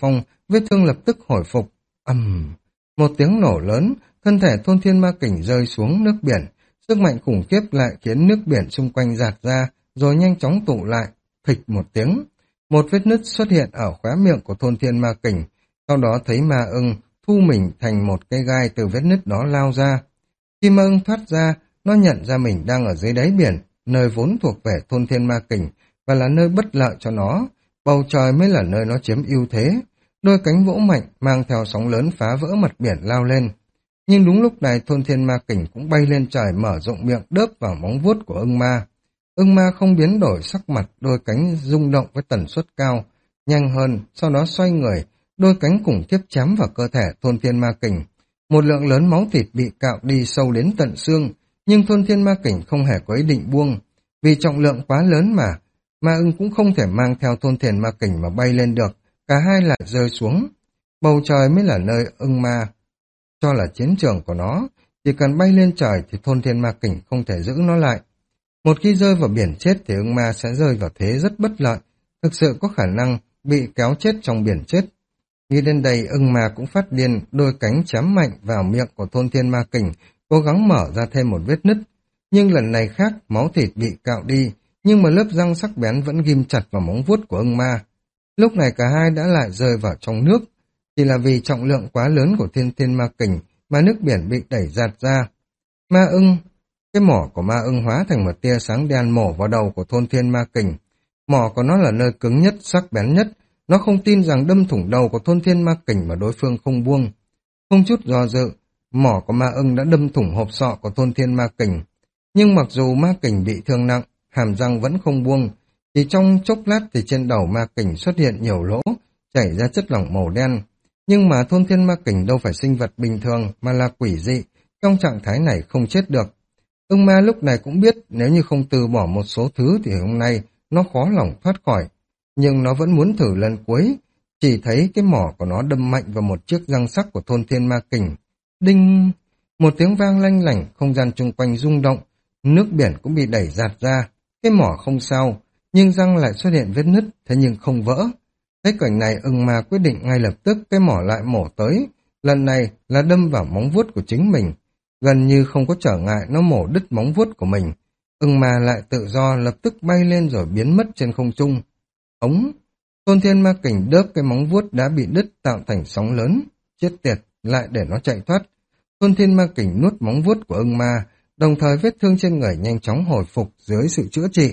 vết thương lập tức hồi phục. Ầm, một tiếng nổ lớn, thân thể Thôn Thiên Ma Kình rơi xuống nước biển. Sức mạnh khủng khiếp lại khiến nước biển xung quanh giạt ra, rồi nhanh chóng tụ lại. Phịch một tiếng, một vết nứt xuất hiện ở khóe miệng của Thôn Thiên Ma Kình. Sau đó thấy ma ưng thu mình thành một cây gai từ vết nứt đó lao ra. Khi ma ưng thoát ra, nó nhận ra mình đang ở dưới đáy biển, nơi vốn thuộc về Thôn Thiên Ma Kình và là nơi bất lợi cho nó. Bầu trời mới là nơi nó chiếm ưu thế. Đôi cánh vỗ mạnh mang theo sóng lớn phá vỡ mặt biển lao lên. Nhưng đúng lúc này Thôn Thiên Ma Kình cũng bay lên trời, mở rộng miệng đớp vào móng vuốt của ưng ma. Ưng ma không biến đổi sắc mặt, đôi cánh rung động với tần suất cao, nhanh hơn, sau đó xoay người, đôi cánh khủng khiếp chém vào cơ thể Thôn Thiên Ma Kình. Một lượng lớn máu thịt bị cạo đi sâu đến tận xương, nhưng Thôn Thiên Ma Kình không hề có ý định buông. Vì trọng lượng quá lớn mà, ma ưng cũng không thể mang theo Thôn Thiên Ma Kình mà bay lên được, cả hai lại rơi xuống. Bầu trời mới là nơi ưng ma cho là chiến trường của nó, chỉ cần bay lên trời thì Thôn Thiên Ma Kình không thể giữ nó lại. Một khi rơi vào biển chết thì ưng ma sẽ rơi vào thế rất bất lợi, thực sự có khả năng bị kéo chết trong biển chết. Nghĩ đến đây ưng ma cũng phát điên, đôi cánh chém mạnh vào miệng của Thôn Thiên Ma Kình, cố gắng mở ra thêm một vết nứt. Nhưng lần này khác, máu thịt bị cạo đi, nhưng mà lớp răng sắc bén vẫn ghim chặt vào móng vuốt của ưng ma. Lúc này cả hai đã lại rơi vào trong nước, chỉ là vì trọng lượng quá lớn của Thiên Thiên Ma Kình mà nước biển bị đẩy giạt ra. Ma ưng, cái mỏ của ma ưng hóa thành một tia sáng đen mổ vào đầu của Thôn Thiên Ma Kình. Mỏ của nó là nơi cứng nhất, sắc bén nhất, nó không tin rằng đâm thủng đầu của Thôn Thiên Ma Kình mà đối phương không buông. Không chút do dự, mỏ của ma ưng đã đâm thủng hộp sọ của Thôn Thiên Ma Kình. Nhưng mặc dù ma kình bị thương nặng, hàm răng vẫn không buông. Chỉ trong chốc lát thì trên đầu ma kình xuất hiện nhiều lỗ, chảy ra chất lỏng màu đen. Nhưng mà Thôn Thiên Ma Kình đâu phải sinh vật bình thường mà là quỷ dị, trong trạng thái này không chết được. Ưng ma lúc này cũng biết nếu như không từ bỏ một số thứ thì hôm nay nó khó lòng thoát khỏi. Nhưng nó vẫn muốn thử lần cuối, chỉ thấy cái mỏ của nó đâm mạnh vào một chiếc răng sắc của Thôn Thiên Ma Kình. Đinh! Một tiếng vang lanh lảnh, không gian chung quanh rung động, nước biển cũng bị đẩy giạt ra. Cái mỏ không sao, nhưng răng lại xuất hiện vết nứt, thế nhưng không vỡ. Thấy cảnh này ưng ma quyết định ngay lập tức cái mỏ lại mổ tới, lần này là đâm vào móng vuốt của chính mình. Gần như không có trở ngại nó mổ đứt móng vuốt của mình. Ưng ma lại tự do lập tức bay lên rồi biến mất trên không trung. Ống! Thôn Thiên Ma Kình đớp cái móng vuốt đã bị đứt tạo thành sóng lớn. Chết tiệt, lại để nó chạy thoát. Thôn Thiên Ma Kình nuốt móng vuốt của ưng ma, đồng thời vết thương trên người nhanh chóng hồi phục dưới sự chữa trị.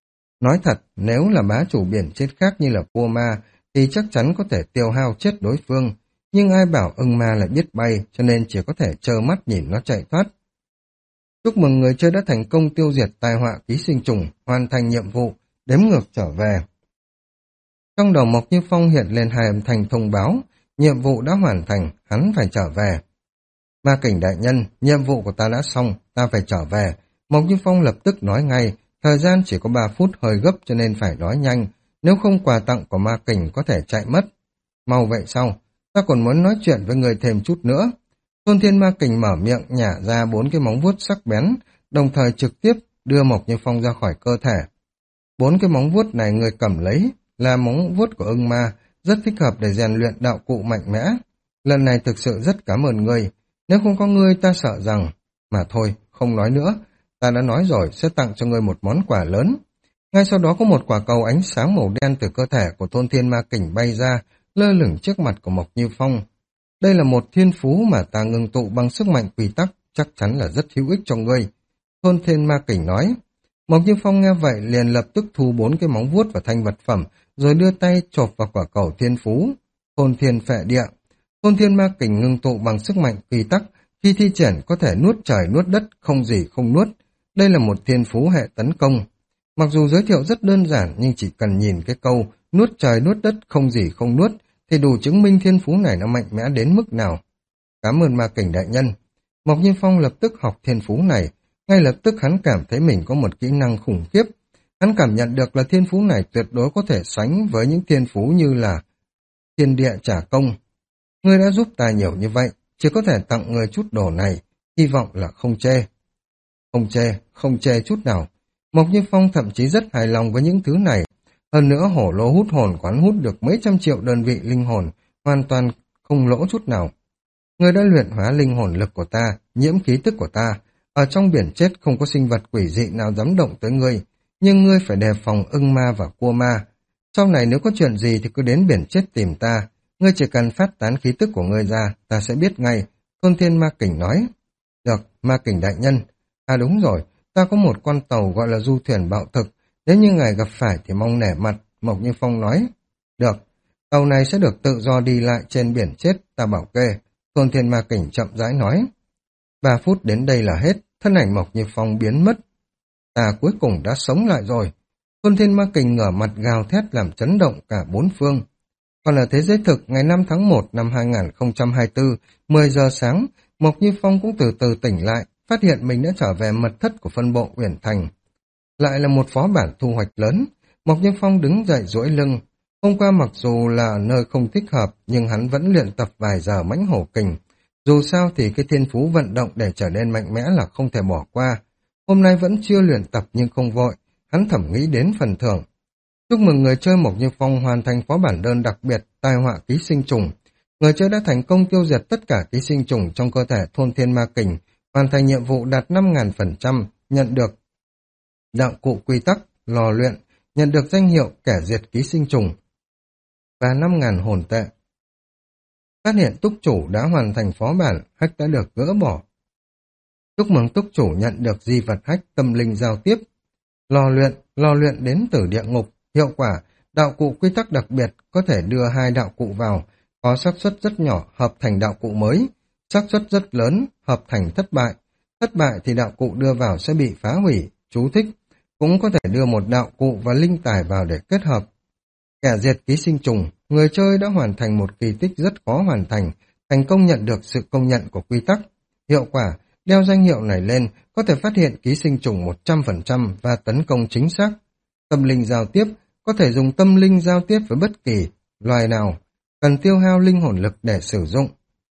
Nói thật, nếu là bá chủ biển chết khác như là cua ma, thì chắc chắn có thể tiêu hao chết đối phương. Nhưng ai bảo ưng ma lại biết bay, cho nên chỉ có thể trơ mắt nhìn nó chạy thoát. Chúc mừng người chơi đã thành công tiêu diệt tai họa ký sinh trùng, hoàn thành nhiệm vụ, đếm ngược trở về. Trong đầu Mộc Như Phong hiện lên hai âm thanh thông báo, nhiệm vụ đã hoàn thành, hắn phải trở về. Ma Kình đại nhân, nhiệm vụ của ta đã xong, ta phải trở về. Mộc Như Phong lập tức nói ngay, thời gian chỉ có ba phút hơi gấp cho nên phải nói nhanh, nếu không quà tặng của Ma Kình có thể chạy mất. Mau vậy sao? Ta còn muốn nói chuyện với người thêm chút nữa. Thôn Thiên Ma Kình mở miệng nhả ra bốn cái móng vuốt sắc bén, đồng thời trực tiếp đưa Mộc Như Phong ra khỏi cơ thể. Bốn cái móng vuốt này người cầm lấy là móng vuốt của ưng ma, rất thích hợp để rèn luyện đạo cụ mạnh mẽ. Lần này thực sự rất cảm ơn ngươi, nếu không có ngươi ta sợ rằng... Mà thôi, không nói nữa, ta đã nói rồi sẽ tặng cho ngươi một món quà lớn. Ngay sau đó có một quả cầu ánh sáng màu đen từ cơ thể của Thôn Thiên Ma Kình bay ra, lơ lửng trước mặt của Mộc Như Phong. Đây là một thiên phú mà ta ngưng tụ bằng sức mạnh quy tắc, chắc chắn là rất hữu ích cho ngươi. Thôn Thiên Ma Kình nói. Mộc Như Phong nghe vậy liền lập tức thu bốn cái móng vuốt và thanh vật phẩm, rồi đưa tay chộp vào quả cầu thiên phú. Thôn Thiên Phệ Địa. Thôn Thiên Ma Kình ngưng tụ bằng sức mạnh quy tắc, khi thi triển có thể nuốt trời nuốt đất, không gì không nuốt. Đây là một thiên phú hệ tấn công. Mặc dù giới thiệu rất đơn giản, nhưng chỉ cần nhìn cái câu nuốt trời nuốt đất, không gì không nuốt, thì đủ chứng minh thiên phú này nó mạnh mẽ đến mức nào. Cảm ơn Ma Kình đại nhân. Mộc Như Phong lập tức học thiên phú này, ngay lập tức hắn cảm thấy mình có một kỹ năng khủng khiếp. Hắn cảm nhận được là thiên phú này tuyệt đối có thể sánh với những thiên phú như là thiên địa trả công. Ngươi đã giúp ta nhiều như vậy, chỉ có thể tặng người chút đồ này, hy vọng là không chê. Không chê, không chê chút nào. Mộc Như Phong thậm chí rất hài lòng với những thứ này. Hơn nữa hổ lô hút hồn quán hút được mấy trăm triệu đơn vị linh hồn, hoàn toàn không lỗ chút nào. Ngươi đã luyện hóa linh hồn lực của ta, nhiễm khí tức của ta. Ở trong biển chết không có sinh vật quỷ dị nào dám động tới ngươi, nhưng ngươi phải đề phòng ưng ma và cua ma. Sau này nếu có chuyện gì thì cứ đến biển chết tìm ta. Ngươi chỉ cần phát tán khí tức của ngươi ra, ta sẽ biết ngay. Tôn Thiên Ma Kình nói. Được, Ma Kình đại nhân. À đúng rồi, ta có một con tàu gọi là du thuyền bạo thực. Nếu như ngài gặp phải thì mong nể mặt, Mộc Như Phong nói. Được, tàu này sẽ được tự do đi lại trên biển chết, ta bảo kê. Tôn Thiên Ma Kình chậm rãi nói. Ba phút đến đây là hết, thân ảnh Mộc Như Phong biến mất. Ta cuối cùng đã sống lại rồi. Tôn Thiên Ma Kình ngửa mặt gào thét làm chấn động cả bốn phương. Còn ở thế giới thực, ngày năm tháng một năm hai nghìn không trăm hai mươi tư, mười giờ sáng, Mộc Như Phong cũng từ từ tỉnh lại, phát hiện mình đã trở về mật thất của phân bộ Uyển Thành. Lại là một phó bản thu hoạch lớn, Mộc Như Phong đứng dậy duỗi lưng. Hôm qua mặc dù là ở nơi không thích hợp, nhưng hắn vẫn luyện tập vài giờ mãnh hổ kình. Dù sao thì cái thiên phú vận động để trở nên mạnh mẽ là không thể bỏ qua. Hôm nay vẫn chưa luyện tập nhưng không vội, hắn thẩm nghĩ đến phần thưởng. Chúc mừng người chơi Mộc Như Phong hoàn thành phó bản đơn đặc biệt tai họa ký sinh trùng. Người chơi đã thành công tiêu diệt tất cả ký sinh trùng trong cơ thể Thôn Thiên Ma Kình, hoàn thành nhiệm vụ đạt năm nghìn phần trăm, nhận được đạo cụ quy tắc, lò luyện, nhận được danh hiệu kẻ diệt ký sinh trùng và năm nghìn hồn tệ. Phát hiện túc chủ đã hoàn thành phó bản, hack đã được gỡ bỏ. Chúc mừng túc chủ nhận được di vật hack tâm linh giao tiếp. Lò luyện, lò luyện đến từ địa ngục, hiệu quả, đạo cụ quy tắc đặc biệt có thể đưa hai đạo cụ vào, có xác suất rất nhỏ hợp thành đạo cụ mới, xác suất rất lớn hợp thành thất bại. Thất bại thì đạo cụ đưa vào sẽ bị phá hủy, chú thích, cũng có thể đưa một đạo cụ và linh tài vào để kết hợp. Kẻ diệt ký sinh trùng, người chơi đã hoàn thành một kỳ tích rất khó hoàn thành, thành công nhận được sự công nhận của quy tắc. Hiệu quả, đeo danh hiệu này lên có thể phát hiện ký sinh trùng một trăm phần trăm và tấn công chính xác. Tâm linh giao tiếp, có thể dùng tâm linh giao tiếp với bất kỳ loài nào, cần tiêu hao linh hồn lực để sử dụng.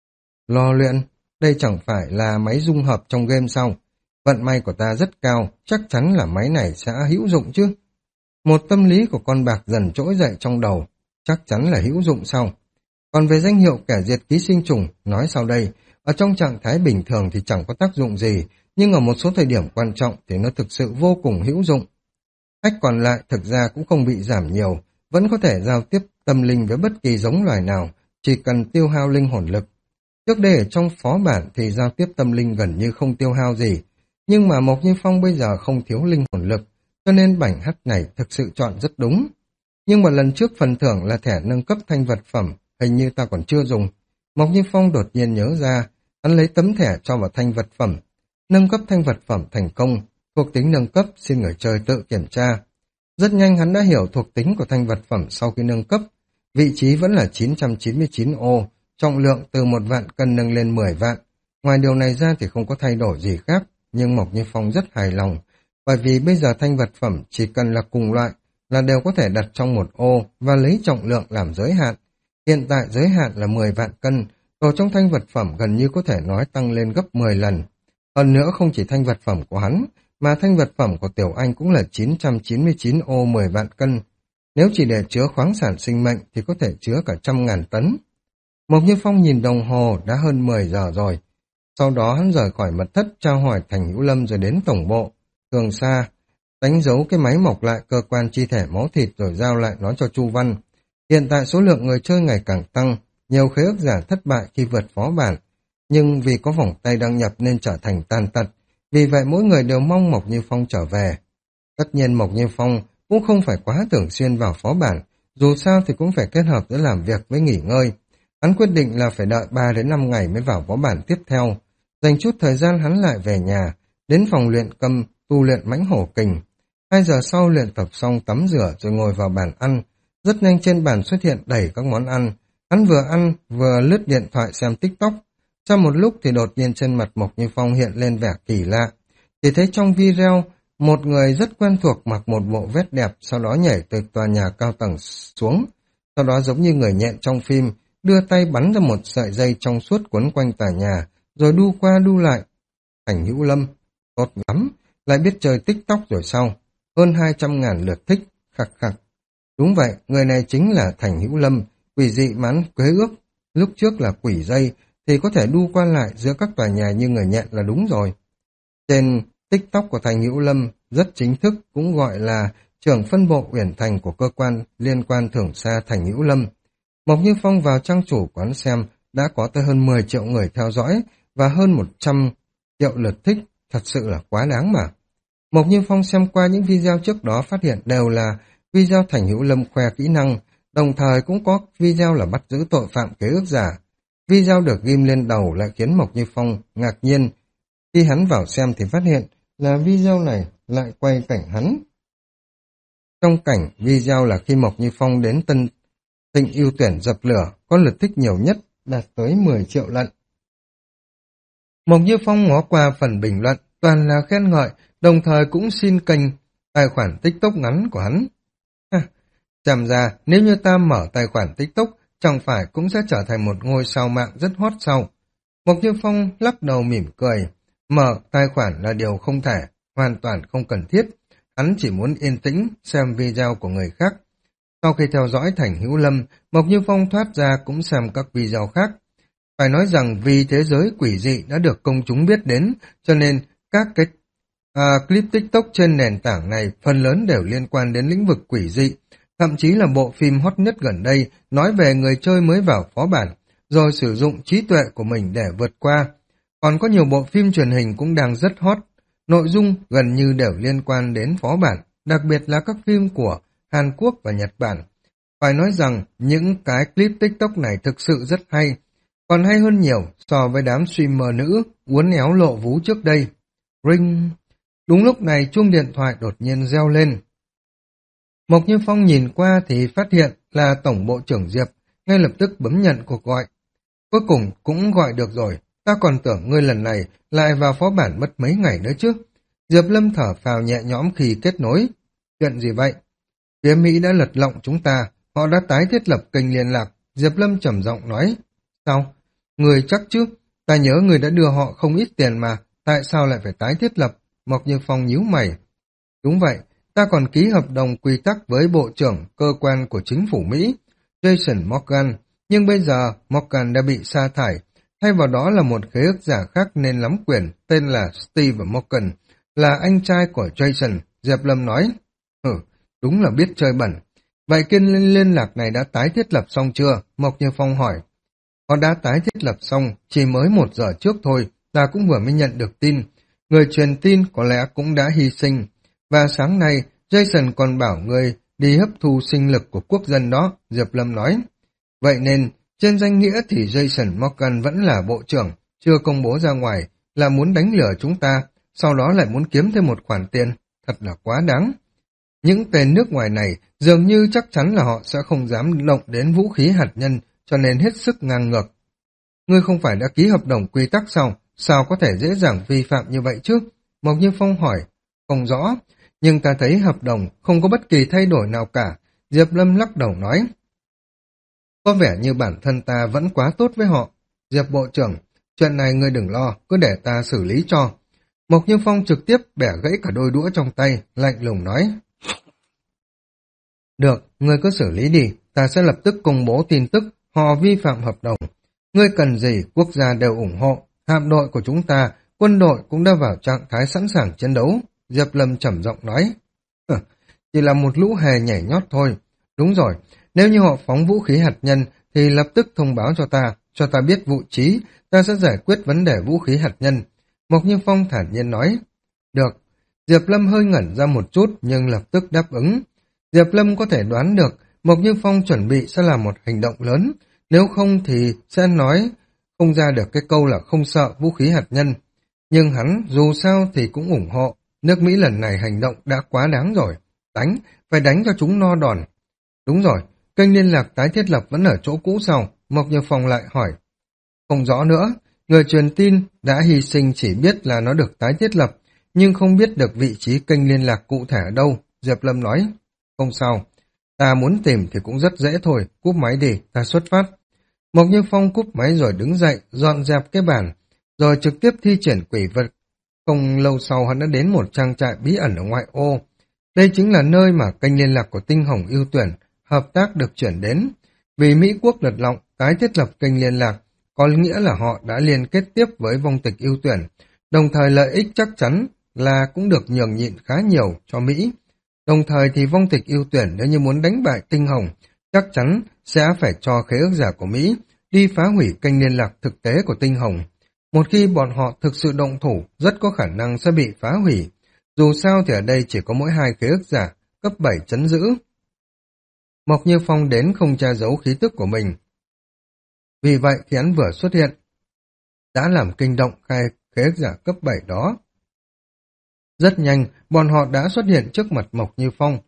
Lò luyện, đây chẳng phải là máy dung hợp trong game sao? Vận may của ta rất cao, chắc chắn là máy này sẽ hữu dụng chứ. Một tâm lý của con bạc dần trỗi dậy trong đầu, chắc chắn là hữu dụng sau. Còn về danh hiệu kẻ diệt ký sinh trùng, nói sau đây, ở trong trạng thái bình thường thì chẳng có tác dụng gì, nhưng ở một số thời điểm quan trọng thì nó thực sự vô cùng hữu dụng. Cách còn lại thực ra cũng không bị giảm nhiều, vẫn có thể giao tiếp tâm linh với bất kỳ giống loài nào, chỉ cần tiêu hao linh hồn lực. Trước đây ở trong phó bản thì giao tiếp tâm linh gần như không tiêu hao gì, nhưng mà Mộc Như Phong bây giờ không thiếu linh hồn lực, cho nên bảnh hắt này thực sự chọn rất đúng. Nhưng mà lần trước phần thưởng là thẻ nâng cấp thanh vật phẩm, hình như ta còn chưa dùng. Mộc Như Phong đột nhiên nhớ ra, hắn lấy tấm thẻ cho vào thanh vật phẩm. Nâng cấp thanh vật phẩm thành công, thuộc tính nâng cấp xin người chơi tự kiểm tra. Rất nhanh hắn đã hiểu thuộc tính của thanh vật phẩm sau khi nâng cấp. Vị trí vẫn là chín trăm chín mươi chín ô, trọng lượng từ một vạn cân nâng lên mười vạn. Ngoài điều này ra thì không có thay đổi gì khác, nhưng Mộc Như Phong rất hài lòng, bởi vì bây giờ thanh vật phẩm chỉ cần là cùng loại là đều có thể đặt trong một ô và lấy trọng lượng làm giới hạn. Hiện tại giới hạn là mười vạn cân, đồ trong thanh vật phẩm gần như có thể nói tăng lên gấp mười lần. Hơn nữa không chỉ thanh vật phẩm của hắn, mà thanh vật phẩm của Tiểu Anh cũng là chín trăm chín mươi chín ô mười vạn cân. Nếu chỉ để chứa khoáng sản sinh mệnh thì có thể chứa cả trăm ngàn tấn. Mộc Như Phong nhìn đồng hồ đã hơn mười giờ rồi. Sau đó hắn rời khỏi mật thất trao hỏi Thành Hữu Lâm rồi đến tổng bộ. Thường xa, đánh dấu cái máy mọc lại cơ quan chi thể máu thịt rồi giao lại nó cho Chu Văn. Hiện tại số lượng người chơi ngày càng tăng, nhiều khế ước giả thất bại khi vượt phó bản. Nhưng vì có vòng tay đăng nhập nên trở thành tàn tật. Vì vậy mỗi người đều mong Mộc Như Phong trở về. Tất nhiên Mộc Như Phong cũng không phải quá thường xuyên vào phó bản, dù sao thì cũng phải kết hợp giữa làm việc với nghỉ ngơi. Hắn quyết định là phải đợi ba đến năm ngày mới vào phó bản tiếp theo. Dành chút thời gian hắn lại về nhà, đến phòng luyện cầm tu luyện mãnh hổ kình. Hai giờ sau luyện tập xong tắm rửa rồi ngồi vào bàn ăn. Rất nhanh trên bàn xuất hiện đầy các món ăn. Hắn vừa ăn vừa lướt điện thoại xem TikTok. Sau một lúc thì đột nhiên trên mặt Mộc Như Phong hiện lên vẻ kỳ lạ. Chỉ thấy trong video, một người rất quen thuộc mặc một bộ vest đẹp, sau đó nhảy từ tòa nhà cao tầng xuống. Sau đó giống như người nhện trong phim, đưa tay bắn ra một sợi dây trong suốt quấn quanh tòa nhà, rồi đu qua đu lại. Thành Hữu Lâm, tốt lắm, lại biết chơi TikTok rồi sao? Hơn hai trăm ngàn lượt thích, khắc khắc. Đúng vậy, người này chính là Thành Hữu Lâm, Quỷ dị mãn quế ước, lúc trước là quỷ dây, thì có thể đu qua lại giữa các tòa nhà như người nhện là đúng rồi. Trên TikTok của Thành Hữu Lâm, rất chính thức, cũng gọi là trưởng phân bộ Uyển Thành của cơ quan liên quan thưởng xa Thành Hữu Lâm. Mộc Như Phong vào trang chủ quán xem, đã có tới hơn mười triệu người theo dõi và hơn một trăm triệu lượt thích, thật sự là quá đáng mà. Mộc Như Phong xem qua những video trước đó phát hiện đều là video Thành Hữu Lâm khoe kỹ năng, đồng thời cũng có video là bắt giữ tội phạm kế ước giả. Video được ghim lên đầu lại khiến Mộc Như Phong ngạc nhiên. Khi hắn vào xem thì phát hiện là video này lại quay cảnh hắn. Trong cảnh video là khi Mộc Như Phong đến Tân Thịnh ưu tuyển dập lửa, có lượt thích nhiều nhất, đạt tới mười triệu lận. Mộc Như Phong ngó qua phần bình luận, toàn là khen ngợi, đồng thời cũng xin kênh tài khoản TikTok ngắn của hắn. Ha, xem ra nếu như ta mở tài khoản TikTok, chẳng phải cũng sẽ trở thành một ngôi sao mạng rất hot sao? Mộc Như Phong lắc đầu mỉm cười, mở tài khoản là điều không thể, hoàn toàn không cần thiết. Hắn chỉ muốn yên tĩnh xem video của người khác. Sau khi theo dõi Thành Hữu Lâm, Mộc Như Phong thoát ra cũng xem các video khác. Phải nói rằng vì thế giới quỷ dị đã được công chúng biết đến, cho nên các cái à, clip TikTok trên nền tảng này phần lớn đều liên quan đến lĩnh vực quỷ dị. Thậm chí là bộ phim hot nhất gần đây nói về người chơi mới vào phó bản, rồi sử dụng trí tuệ của mình để vượt qua. Còn có nhiều bộ phim truyền hình cũng đang rất hot, nội dung gần như đều liên quan đến phó bản, đặc biệt là các phim của Hàn Quốc và Nhật Bản. Phải nói rằng những cái clip TikTok này thực sự rất hay, còn hay hơn nhiều so với đám streamer nữ uốn éo lộ vú trước đây. Ring! Đúng lúc này chuông điện thoại đột nhiên reo lên. Mộc Như Phong nhìn qua thì phát hiện là Tổng Bộ trưởng Diệp, ngay lập tức bấm nhận cuộc gọi. Cuối cùng cũng gọi được rồi, ta còn tưởng ngươi lần này lại vào phó bản mất mấy ngày nữa chứ. Diệp Lâm thở phào nhẹ nhõm khi kết nối. Chuyện gì vậy? Phía Mỹ đã lật lọng chúng ta, họ đã tái thiết lập kênh liên lạc. Diệp Lâm trầm giọng nói. Sao? Người chắc chứ? Ta nhớ người đã đưa họ không ít tiền mà, tại sao lại phải tái thiết lập? Mộc Như Phong nhíu mày. Đúng vậy, ta còn ký hợp đồng quy tắc với Bộ trưởng cơ quan của chính phủ Mỹ, Jason Morgan, nhưng bây giờ Morgan đã bị sa thải, thay vào đó là một khế ước giả khác nên lắm quyền, tên là Steve Morgan, là anh trai của Jason. Diệp Lâm nói. Hử, đúng là biết chơi bẩn. Vậy kênh liên lạc này đã tái thiết lập xong chưa? Mộc Như Phong hỏi. Họ đã tái thiết lập xong, chỉ mới một giờ trước thôi, ta cũng vừa mới nhận được tin. Người truyền tin có lẽ cũng đã hy sinh. Và sáng nay, Jason còn bảo người đi hấp thu sinh lực của quốc dân đó, Diệp Lâm nói. Vậy nên, trên danh nghĩa thì Jason Morgan vẫn là bộ trưởng, chưa công bố ra ngoài, là muốn đánh lừa chúng ta, sau đó lại muốn kiếm thêm một khoản tiền. Thật là quá đáng. Những tên nước ngoài này dường như chắc chắn là họ sẽ không dám động đến vũ khí hạt nhân, cho nên hết sức ngang ngược. Ngươi không phải đã ký hợp đồng quy tắc sao? Sao có thể dễ dàng vi phạm như vậy chứ? Mộc Như Phong hỏi. Không rõ, nhưng ta thấy hợp đồng không có bất kỳ thay đổi nào cả. Diệp Lâm lắc đầu nói. Có vẻ như bản thân ta vẫn quá tốt với họ. Diệp Bộ trưởng, chuyện này ngươi đừng lo, cứ để ta xử lý cho. Mộc Như Phong trực tiếp bẻ gãy cả đôi đũa trong tay, lạnh lùng nói. Được, ngươi cứ xử lý đi, ta sẽ lập tức công bố tin tức họ vi phạm hợp đồng. Ngươi cần gì, quốc gia đều ủng hộ. Hạm đội của chúng ta, quân đội cũng đã vào trạng thái sẵn sàng chiến đấu. Diệp Lâm trầm giọng nói. Chỉ là một lũ hề nhảy nhót thôi. Đúng rồi, nếu như họ phóng vũ khí hạt nhân thì lập tức thông báo cho ta, cho ta biết vị trí, ta sẽ giải quyết vấn đề vũ khí hạt nhân. Mộc Như Phong thản nhiên nói. Được. Diệp Lâm hơi ngẩn ra một chút nhưng lập tức đáp ứng. Diệp Lâm có thể đoán được Mộc Như Phong chuẩn bị sẽ làm một hành động lớn, nếu không thì sẽ nói không ra được cái câu là không sợ vũ khí hạt nhân. Nhưng hắn dù sao thì cũng ủng hộ, nước Mỹ lần này hành động đã quá đáng rồi. Đánh, phải đánh cho chúng no đòn. Đúng rồi, kênh liên lạc tái thiết lập vẫn ở chỗ cũ sao? Mộc Như Phong lại hỏi. Không rõ nữa, người truyền tin đã hy sinh chỉ biết là nó được tái thiết lập, nhưng không biết được vị trí kênh liên lạc cụ thể ở đâu. Diệp Lâm nói. Không sao, ta muốn tìm thì cũng rất dễ thôi, cúp máy đi, ta xuất phát. Mộc Như Phong cúp máy rồi đứng dậy, dọn dẹp cái bàn, rồi trực tiếp thi triển quỷ vật. Không lâu sau hắn đã đến một trang trại bí ẩn ở ngoại ô. Đây chính là nơi mà kênh liên lạc của Tinh Hồng ưu tuyển, hợp tác được chuyển đến. Vì Mỹ quốc lật lọng, tái thiết lập kênh liên lạc, có nghĩa là họ đã liên kết tiếp với vong tịch ưu tuyển, đồng thời lợi ích chắc chắn là cũng được nhường nhịn khá nhiều cho Mỹ. Đồng thời thì vong tịch ưu tuyển nếu như muốn đánh bại Tinh Hồng, chắc chắn sẽ phải cho khế ước giả của Mỹ đi phá hủy kênh liên lạc thực tế của Tinh Hồng. Một khi bọn họ thực sự động thủ, rất có khả năng sẽ bị phá hủy. Dù sao thì ở đây chỉ có mỗi hai khế ước giả, cấp bảy trấn giữ. Mộc Như Phong đến không che giấu khí tức của mình. Vì vậy khi hắn vừa xuất hiện, đã làm kinh động khai khế ước giả cấp bảy đó. Rất nhanh, bọn họ đã xuất hiện trước mặt Mộc Như Phong.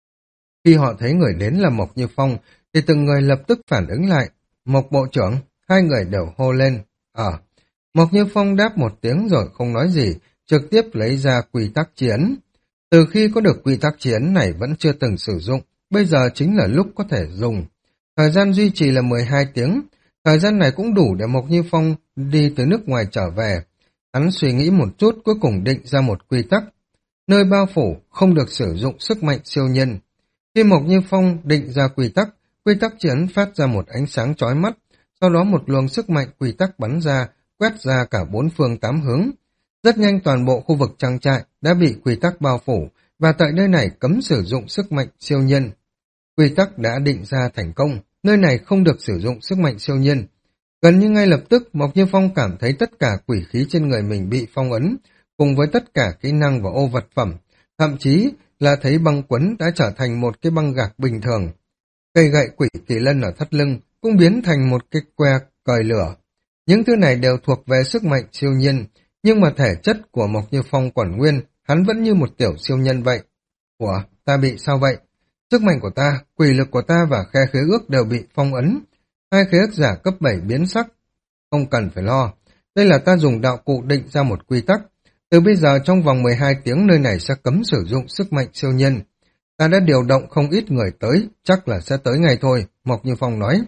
Khi họ thấy người đến là Mộc Như Phong, thì từng người lập tức phản ứng lại. Mộc Bộ trưởng, hai người đều hô lên. Ờ. Mộc Như Phong đáp một tiếng rồi không nói gì, trực tiếp lấy ra quy tắc chiến. Từ khi có được quy tắc chiến này vẫn chưa từng sử dụng, bây giờ chính là lúc có thể dùng. Thời gian duy trì là mười hai tiếng, thời gian này cũng đủ để Mộc Như Phong đi từ nước ngoài trở về. Hắn suy nghĩ một chút cuối cùng định ra một quy tắc. Nơi bao phủ không được sử dụng sức mạnh siêu nhân. Khi Mộc Như Phong định ra quy tắc, quy tắc chiến phát ra một ánh sáng chói mắt, sau đó một luồng sức mạnh quy tắc bắn ra, quét ra cả bốn phương tám hướng. Rất nhanh toàn bộ khu vực trang trại đã bị quy tắc bao phủ, và tại nơi này cấm sử dụng sức mạnh siêu nhân. Quy tắc đã định ra thành công, nơi này không được sử dụng sức mạnh siêu nhân. Gần như ngay lập tức, Mộc Như Phong cảm thấy tất cả quỷ khí trên người mình bị phong ấn, cùng với tất cả kỹ năng và ô vật phẩm, thậm chí là thấy băng quấn đã trở thành một cái băng gạc bình thường. Cây gậy quỷ kỳ lân ở thắt lưng cũng biến thành một cái que cời lửa. Những thứ này đều thuộc về sức mạnh siêu nhiên, nhưng mà thể chất của Mộc Như Phong còn nguyên, hắn vẫn như một tiểu siêu nhân vậy. Ủa, ta bị sao vậy? Sức mạnh của ta, quỷ lực của ta và khe khế ước đều bị phong ấn. Hai khế ước giả cấp bảy biến sắc. Không cần phải lo, đây là ta dùng đạo cụ định ra một quy tắc. Từ bây giờ trong vòng mười hai tiếng nơi này sẽ cấm sử dụng sức mạnh siêu nhân. Ta đã điều động không ít người tới, chắc là sẽ tới ngày thôi, Mộc Như Phong nói.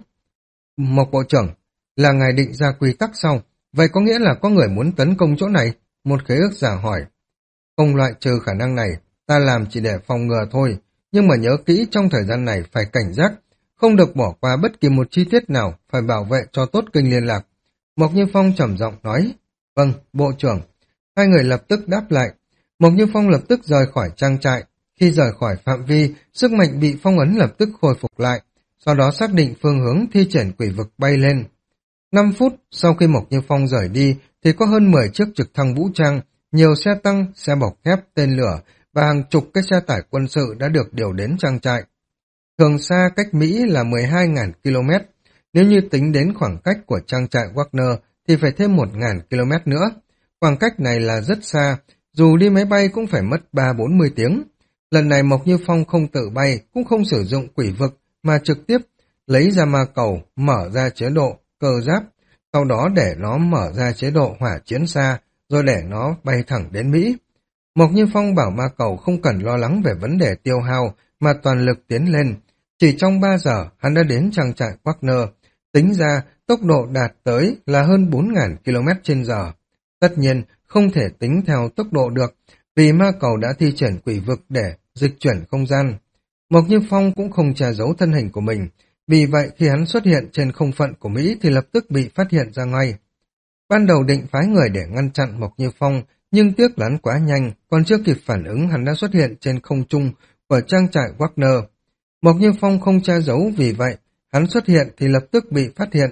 Mộc Bộ trưởng, là ngài định ra quy tắc sau, vậy có nghĩa là có người muốn tấn công chỗ này? Một khế ước giả hỏi. Không loại trừ khả năng này, ta làm chỉ để phòng ngừa thôi, nhưng mà nhớ kỹ trong thời gian này phải cảnh giác, không được bỏ qua bất kỳ một chi tiết nào, phải bảo vệ cho tốt kênh liên lạc. Mộc Như Phong trầm giọng nói. Vâng, Bộ trưởng. Hai người lập tức đáp lại. Mộc Như Phong lập tức rời khỏi trang trại. Khi rời khỏi phạm vi, sức mạnh bị phong ấn lập tức khôi phục lại, sau đó xác định phương hướng thi triển quỷ vực bay lên. Năm phút sau khi Mộc Như Phong rời đi, thì có hơn mười chiếc trực thăng vũ trang, nhiều xe tăng, xe bọc thép, tên lửa và hàng chục cái xe tải quân sự đã được điều đến trang trại. Thường xa cách Mỹ là mười hai nghìn ki lô mét, nếu như tính đến khoảng cách của trang trại Wagner thì phải thêm một nghìn ki lô mét nữa. Khoảng cách này là rất xa, dù đi máy bay cũng phải mất ba bốn mươi tiếng. Lần này Mộc Như Phong không tự bay, cũng không sử dụng quỷ vực, mà trực tiếp lấy ra ma cầu, mở ra chế độ cơ giáp, sau đó để nó mở ra chế độ hỏa chiến xa, rồi để nó bay thẳng đến Mỹ. Mộc Như Phong bảo ma cầu không cần lo lắng về vấn đề tiêu hao, mà toàn lực tiến lên. Chỉ trong ba giờ, hắn đã đến trang trại Wagner. Tính ra, tốc độ đạt tới là hơn bốn nghìn ki lô mét trên giờ. Tất nhiên, không thể tính theo tốc độ được, vì ma cầu đã thi triển quỷ vực để dịch chuyển không gian. Mộc Như Phong cũng không che giấu thân hình của mình, vì vậy khi hắn xuất hiện trên không phận của Mỹ thì lập tức bị phát hiện ra ngay. Ban đầu định phái người để ngăn chặn Mộc Như Phong, nhưng tiếc là hắn quá nhanh, còn chưa kịp phản ứng hắn đã xuất hiện trên không trung của trang trại Wagner. Mộc Như Phong không che giấu, vì vậy hắn xuất hiện thì lập tức bị phát hiện.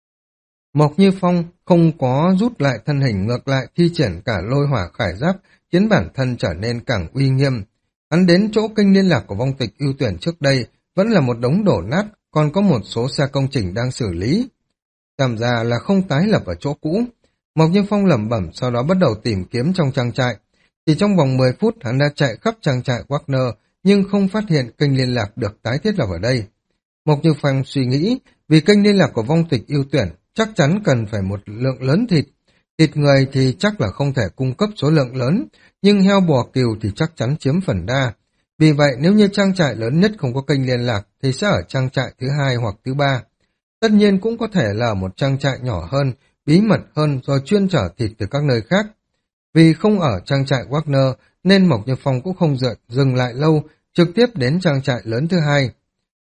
Mộc Như Phong không có rút lại thân hình, ngược lại thi triển cả lôi hỏa khải giáp, khiến bản thân trở nên càng uy nghiêm. Hắn đến chỗ kênh liên lạc của vong tịch ưu tuyển trước đây, vẫn là một đống đổ nát, còn có một số xe công trình đang xử lý. Xem ra là không tái lập ở chỗ cũ. Mộc Như Phong lẩm bẩm, sau đó bắt đầu tìm kiếm trong trang trại. Chỉ trong vòng mười phút hắn đã chạy khắp trang trại Wagner, nhưng không phát hiện kênh liên lạc được tái thiết lập ở đây. Mộc Như Phong suy nghĩ, vì kênh liên lạc của vong tịch ưu tuyển chắc chắn cần phải một lượng lớn thịt. Thịt người thì chắc là không thể cung cấp số lượng lớn, nhưng heo bò cừu thì chắc chắn chiếm phần đa. Vì vậy nếu như trang trại lớn nhất không có kênh liên lạc thì sẽ ở trang trại thứ hai hoặc thứ ba. Tất nhiên cũng có thể là một trang trại nhỏ hơn, bí mật hơn rồi chuyên chở thịt từ các nơi khác. Vì không ở trang trại Wagner nên Mộc Như Phong cũng không dợi, dừng lại lâu, trực tiếp đến trang trại lớn thứ hai.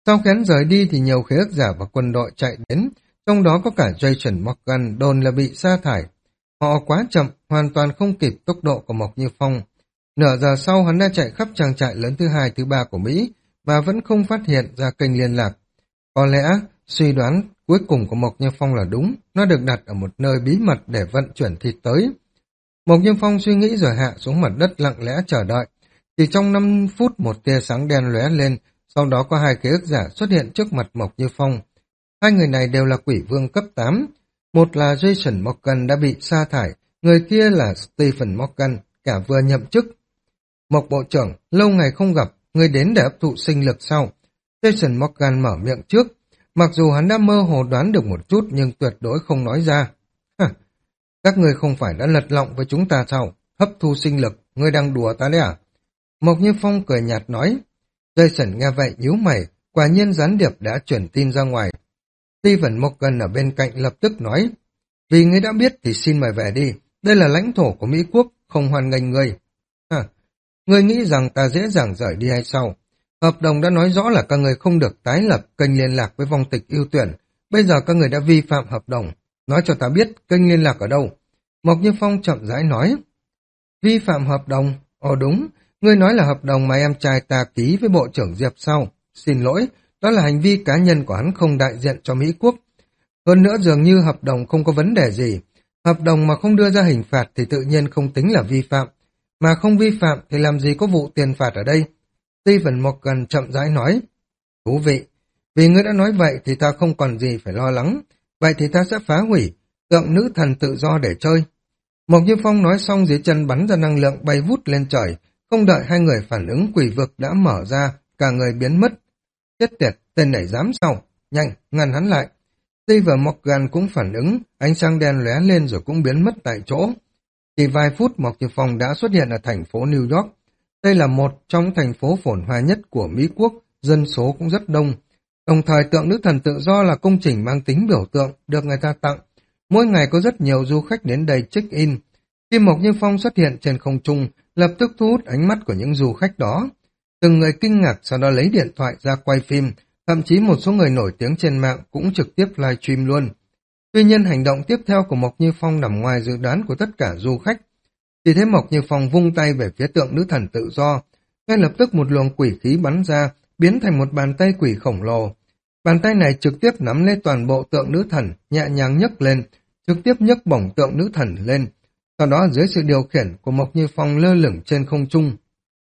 Sau khi hắn rời đi thì nhiều khế ước giả và quân đội chạy đến, trong đó có cả Jason Morgan đồn là bị sa thải. Họ quá chậm, hoàn toàn không kịp tốc độ của Mộc Như Phong. Nửa giờ sau hắn đã chạy khắp trang trại lớn thứ hai thứ ba của Mỹ mà vẫn không phát hiện ra kênh liên lạc. Có lẽ suy đoán cuối cùng của Mộc Như Phong là đúng, nó được đặt ở một nơi bí mật để vận chuyển thịt tới. Mộc Như Phong suy nghĩ rồi hạ xuống mặt đất lặng lẽ chờ đợi. Chỉ trong năm phút một tia sáng đen lóe lên, sau đó có hai ký ức giả xuất hiện trước mặt Mộc Như Phong. Hai người này đều là quỷ vương cấp tám. Một là Jason Morgan đã bị sa thải, người kia là Stephen Morgan, cả vừa nhậm chức. Mộc Bộ trưởng, lâu ngày không gặp, người đến để hấp thụ sinh lực sau. Jason Morgan mở miệng trước. Mặc dù hắn đã mơ hồ đoán được một chút nhưng tuyệt đối không nói ra. Hả? Các người không phải đã lật lọng với chúng ta sao? Hấp thu sinh lực, ngươi đang đùa ta đấy à? Mộc Như Phong cười nhạt nói. Jason nghe vậy nhíu mày, quả nhiên gián điệp đã chuyển tin ra ngoài. Stephen Morgan ở bên cạnh lập tức nói. Vì ngươi đã biết thì xin mời về đi, đây là lãnh thổ của Mỹ Quốc, không hoan nghênh ngươi. Hả? Ngươi nghĩ rằng ta dễ dàng rời đi hay sao? Hợp đồng đã nói rõ là các người không được tái lập kênh liên lạc với vong tịch ưu tuyển. Bây giờ các người đã vi phạm hợp đồng. Nói cho ta biết kênh liên lạc ở đâu. Mộc Như Phong chậm rãi nói. Vi phạm hợp đồng? Ồ đúng, ngươi nói là hợp đồng mà em trai ta ký với Bộ trưởng Diệp sau. Xin lỗi, đó là hành vi cá nhân của hắn không đại diện cho Mỹ Quốc. Hơn nữa dường như hợp đồng không có vấn đề gì. Hợp đồng mà không đưa ra hình phạt thì tự nhiên không tính là vi phạm. Mà không vi phạm thì làm gì có vụ tiền phạt ở đây? Stephen Morgan chậm rãi nói. Thú vị, vì ngươi đã nói vậy thì ta không còn gì phải lo lắng. Vậy thì ta sẽ phá hủy tượng nữ thần tự do để chơi. Mộc Như Phong nói xong dưới chân bắn ra năng lượng bay vút lên trời. Không đợi hai người phản ứng quỷ vực đã mở ra, cả người biến mất. Chết tiệt, tên này dám sao? Nhanh, ngăn hắn lại. Stephen Morgan cũng phản ứng, ánh sáng đen lóe lên rồi cũng biến mất tại chỗ. Chỉ vài phút Mộc Như Phong đã xuất hiện ở thành phố New York. Đây là một trong thành phố phồn hoa nhất của Mỹ Quốc, dân số cũng rất đông. Đồng thời tượng nữ thần tự do là công trình mang tính biểu tượng, được người ta tặng. Mỗi ngày có rất nhiều du khách đến đây check-in. Khi Mộc Như Phong xuất hiện trên không trung, lập tức thu hút ánh mắt của những du khách đó. Từng người kinh ngạc sau đó lấy điện thoại ra quay phim, thậm chí một số người nổi tiếng trên mạng cũng trực tiếp livestream luôn. Tuy nhiên hành động tiếp theo của Mộc Như Phong nằm ngoài dự đoán của tất cả du khách. Chỉ thấy Mộc Như Phong vung tay về phía tượng nữ thần tự do, ngay lập tức một luồng quỷ khí bắn ra, biến thành một bàn tay quỷ khổng lồ. Bàn tay này trực tiếp nắm lấy toàn bộ tượng nữ thần, nhẹ nhàng nhấc lên, trực tiếp nhấc bổng tượng nữ thần lên. Sau đó dưới sự điều khiển của Mộc Như Phong lơ lửng trên không trung.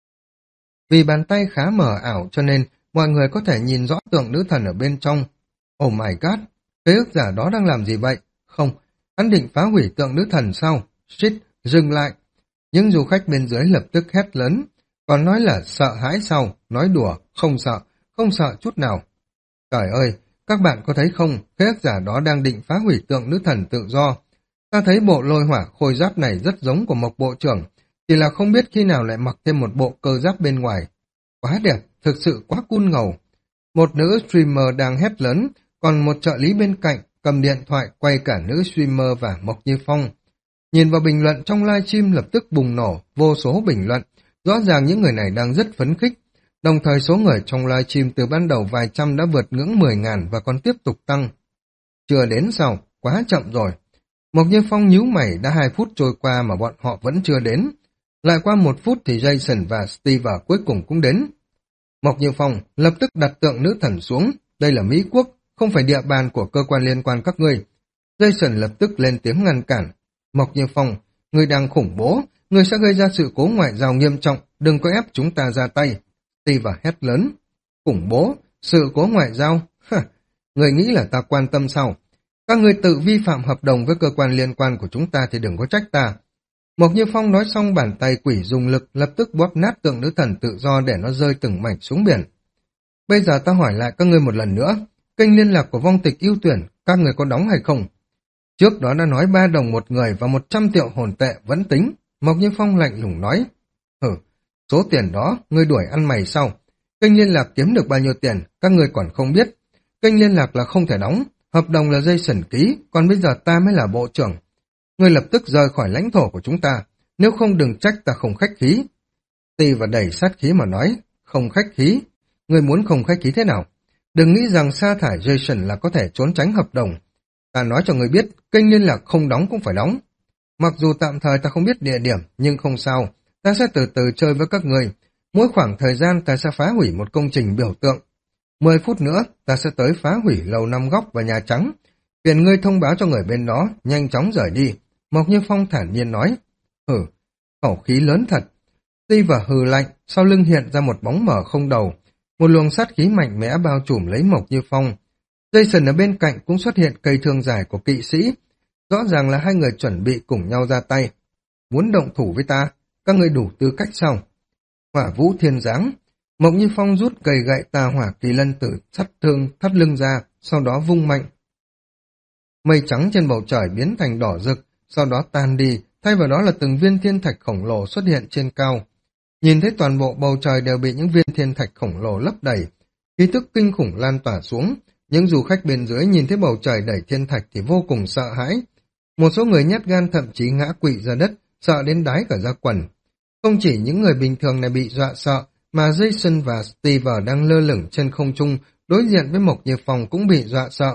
Vì bàn tay khá mờ ảo cho nên mọi người có thể nhìn rõ tượng nữ thần ở bên trong. Oh my god, khế ước giả đó đang làm gì vậy? Không, hắn định phá hủy tượng nữ thần sao? Shit, dừng lại. Những du khách bên dưới lập tức hét lớn, còn nói là sợ hãi sao? Nói đùa, không sợ, không sợ chút nào. Trời ơi, các bạn có thấy không, khế ước giả đó đang định phá hủy tượng nữ thần tự do. Ta thấy bộ lôi hỏa khôi giáp này rất giống của Mộc Bộ trưởng, chỉ là không biết khi nào lại mặc thêm một bộ cơ giáp bên ngoài. Quá đẹp, thực sự quá cool ngầu. Một nữ streamer đang hét lớn, còn một trợ lý bên cạnh cầm điện thoại quay cả nữ streamer và Mộc Như Phong. Nhìn vào bình luận trong livestream lập tức bùng nổ, vô số bình luận, rõ ràng những người này đang rất phấn khích. Đồng thời số người trong livestream từ ban đầu vài trăm đã vượt ngưỡng mười ngàn và còn tiếp tục tăng. Chưa đến sao, quá chậm rồi. Mộc Như Phong nhíu mày, đã hai phút trôi qua mà bọn họ vẫn chưa đến. Lại qua một phút thì Jason và Steve cuối cùng cũng đến. Mộc Như Phong lập tức đặt tượng nữ thần xuống, đây là Mỹ Quốc, không phải địa bàn của cơ quan liên quan các ngươi. Jason lập tức lên tiếng ngăn cản. Mộc Như Phong, ngươi đang khủng bố, ngươi sẽ gây ra sự cố ngoại giao nghiêm trọng, đừng có ép chúng ta ra tay. Steve hét lớn. Khủng bố, sự cố ngoại giao? Hả, ngươi nghĩ là ta quan tâm sao? Các ngươi tự vi phạm hợp đồng với cơ quan liên quan của chúng ta thì đừng có trách ta. Mộc Như Phong nói xong bàn tay quỷ dùng lực lập tức bóp nát tượng nữ thần tự do để nó rơi từng mảnh xuống biển. Bây giờ ta hỏi lại các ngươi một lần nữa, kênh liên lạc của vong tịch ưu tuyển, các người có đóng hay không? Trước đó đã nói ba đồng một người và một trăm triệu hồn tệ vẫn tính. Mộc Như Phong lạnh lùng nói. Hử, số tiền đó, ngươi đuổi ăn mày sao? Kênh liên lạc kiếm được bao nhiêu tiền, các ngươi còn không biết. Kênh liên lạc là không thể đóng, hợp đồng là Jason ký, còn bây giờ ta mới là bộ trưởng. Ngươi lập tức rời khỏi lãnh thổ của chúng ta, nếu không đừng trách ta không khách khí. Steve và đẩy sát khí mà nói, không khách khí. Ngươi muốn không khách khí thế nào? Đừng nghĩ rằng sa thải Jason là có thể trốn tránh hợp đồng. Ta nói cho người biết, kênh liên lạc không đóng cũng phải đóng. Mặc dù tạm thời ta không biết địa điểm, nhưng không sao. Ta sẽ từ từ chơi với các người. Mỗi khoảng thời gian ta sẽ phá hủy một công trình biểu tượng. Mười phút nữa, ta sẽ tới phá hủy lầu năm góc và Nhà Trắng. Phiền ngươi thông báo cho người bên đó, nhanh chóng rời đi. Mộc Như Phong thản nhiên nói. Hử, khẩu khí lớn thật. Steve hừ lạnh, sau lưng hiện ra một bóng mờ không đầu. Một luồng sát khí mạnh mẽ bao trùm lấy Mộc Như Phong. Jason ở bên cạnh cũng xuất hiện cây thương dài của kỵ sĩ. Rõ ràng là hai người chuẩn bị cùng nhau ra tay. Muốn động thủ với ta, các người đủ tư cách sao? Hỏa vũ thiên giáng. Mộc Như Phong rút cây gậy tà hỏa kỳ lân từ sắt thương thắt lưng ra, sau đó vung mạnh. Mây trắng trên bầu trời biến thành đỏ rực, sau đó tan đi, thay vào đó là từng viên thiên thạch khổng lồ xuất hiện trên cao. Nhìn thấy toàn bộ bầu trời đều bị những viên thiên thạch khổng lồ lấp đầy, khí tức kinh khủng lan tỏa xuống. Những du khách bên dưới nhìn thấy bầu trời đầy thiên thạch thì vô cùng sợ hãi. Một số người nhát gan thậm chí ngã quỵ ra đất, sợ đến đái cả da quần. Không chỉ những người bình thường này bị dọa sợ, mà Jason và Steve đang lơ lửng trên không trung, đối diện với Mộc Như Phong cũng bị dọa sợ.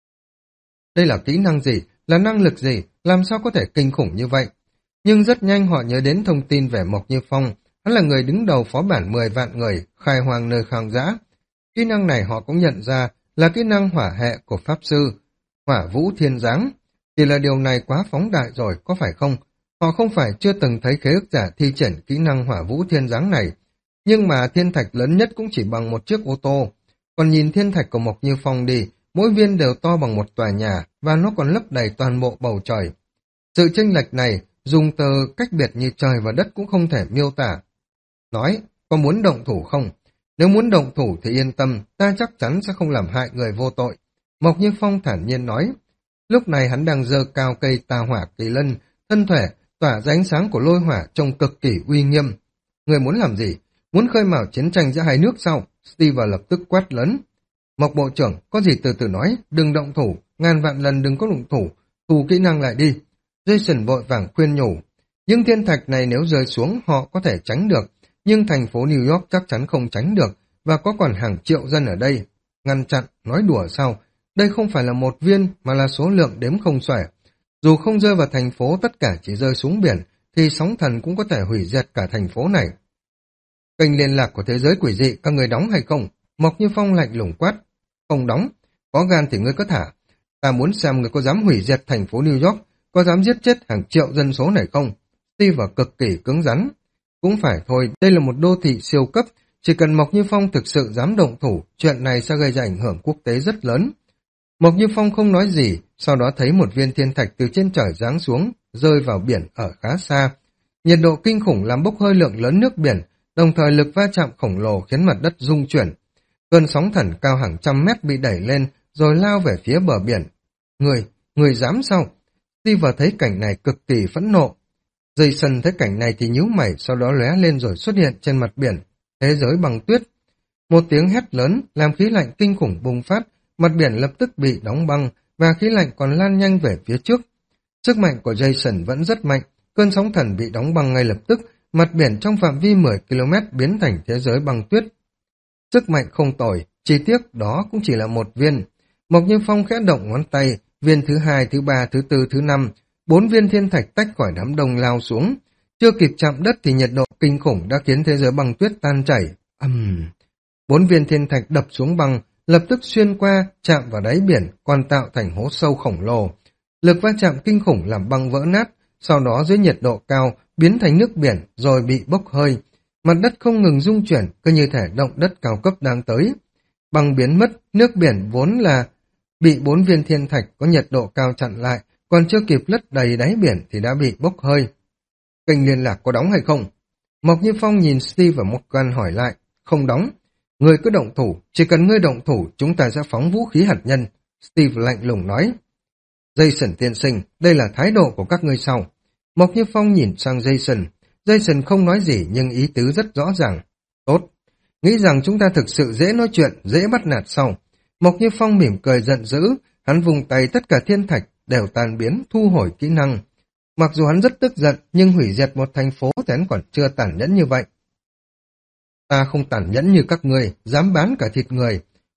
Đây là kỹ năng gì? Là năng lực gì? Làm sao có thể kinh khủng như vậy? Nhưng rất nhanh họ nhớ đến thông tin về Mộc Như Phong. Hắn là người đứng đầu phó bản mười vạn người, khai hoang nơi khang dã. Kỹ năng này họ cũng nhận ra là kỹ năng hỏa hệ của Pháp Sư. Hỏa vũ thiên giáng. Chỉ là điều này quá phóng đại rồi, có phải không? Họ không phải chưa từng thấy khế ước giả thi triển kỹ năng hỏa vũ thiên giáng này. Nhưng mà thiên thạch lớn nhất cũng chỉ bằng một chiếc ô tô. Còn nhìn thiên thạch của Mộc Như Phong đi, mỗi viên đều to bằng một tòa nhà và nó còn lấp đầy toàn bộ bầu trời. Sự chênh lệch này dùng từ cách biệt như trời và đất cũng không thể miêu tả. Nói, có muốn động thủ không? Nếu muốn động thủ thì yên tâm, ta chắc chắn sẽ không làm hại người vô tội. Mộc Như Phong thản nhiên nói. Lúc này hắn đang giơ cao cây tà hỏa kỳ lân, thân thể tỏa ra ánh sáng của lôi hỏa trông cực kỳ uy nghiêm. Người muốn làm gì? Muốn khơi mào chiến tranh giữa hai nước sao? Steve lập tức quát lớn. Mộc bộ trưởng, có gì từ từ nói, đừng động thủ, ngàn vạn lần đừng có động thủ, thu kỹ năng lại đi. Jason vội vàng khuyên nhủ. Những thiên thạch này nếu rơi xuống họ có thể tránh được, nhưng thành phố New York chắc chắn không tránh được, và có còn hàng triệu dân ở đây. Ngăn chặn, nói đùa sao? Đây không phải là một viên, mà là số lượng đếm không xuể. Dù không rơi vào thành phố, tất cả chỉ rơi xuống biển, thì sóng thần cũng có thể hủy diệt cả thành phố này. Kênh liên lạc của thế giới quỷ dị, các người đóng hay không? Mộc Như Phong lạnh lùng quát. Không đóng, có gan thì ngươi có thả. Ta muốn xem người có dám hủy diệt thành phố New York, có dám giết chết hàng triệu dân số này không? Steve cực kỳ cứng rắn. Cũng phải thôi, đây là một đô thị siêu cấp, chỉ cần Mộc Như Phong thực sự dám động thủ, chuyện này sẽ gây ra ảnh hưởng quốc tế rất lớn. Mộc Như Phong không nói gì, sau đó thấy một viên thiên thạch từ trên trời giáng xuống, rơi vào biển ở khá xa. Nhiệt độ kinh khủng làm bốc hơi lượng lớn nước biển, đồng thời lực va chạm khổng lồ khiến mặt đất rung chuyển. Cơn sóng thần cao hàng trăm mét bị đẩy lên, rồi lao về phía bờ biển. Người, người dám sao? Steve thấy cảnh này cực kỳ phẫn nộ. Jason thấy cảnh này thì nhíu mày, sau đó lóe lên rồi xuất hiện trên mặt biển. Thế giới bằng tuyết. Một tiếng hét lớn làm khí lạnh kinh khủng bùng phát, mặt biển lập tức bị đóng băng và khí lạnh còn lan nhanh về phía trước. Sức mạnh của Jason vẫn rất mạnh, cơn sóng thần bị đóng băng ngay lập tức, mặt biển trong phạm vi mười ki lô mét biến thành thế giới băng tuyết. Sức mạnh không tồi, chi tiết đó cũng chỉ là một viên. Mộc Như Phong khẽ động ngón tay, viên thứ hai, thứ ba, thứ tư, thứ năm, bốn viên thiên thạch tách khỏi đám đông lao xuống. Chưa kịp chạm đất thì nhiệt độ kinh khủng đã khiến thế giới băng tuyết tan chảy. Ầm, uhm. Bốn viên thiên thạch đập xuống băng, lập tức xuyên qua, chạm vào đáy biển, còn tạo thành hố sâu khổng lồ. Lực va chạm kinh khủng làm băng vỡ nát, sau đó dưới nhiệt độ cao biến thành nước biển rồi bị bốc hơi. Mặt đất không ngừng rung chuyển, cứ như thể động đất cao cấp đang tới. Băng biến mất, nước biển vốn là bị bốn viên thiên thạch có nhiệt độ cao chặn lại, còn chưa kịp lấp đầy đáy biển thì đã bị bốc hơi. Kênh liên lạc có đóng hay không? Mộc Như Phong nhìn Steve và Morgan hỏi lại. Không đóng. Ngươi cứ động thủ, chỉ cần ngươi động thủ chúng ta sẽ phóng vũ khí hạt nhân. Steve lạnh lùng nói. Jason tiên sinh, đây là thái độ của các ngươi sau. Mộc Như Phong nhìn sang Jason. Jason không nói gì nhưng ý tứ rất rõ ràng. Tốt. Nghĩ rằng chúng ta thực sự dễ nói chuyện, dễ bắt nạt sau. Mộc Như Phong mỉm cười giận dữ, hắn vùng tay tất cả thiên thạch đều tan biến, thu hồi kỹ năng. Mặc dù hắn rất tức giận, nhưng hủy diệt một thành phố thì hắn còn chưa tàn nhẫn như vậy. Ta không tàn nhẫn như các ngươi, dám bán cả thịt người.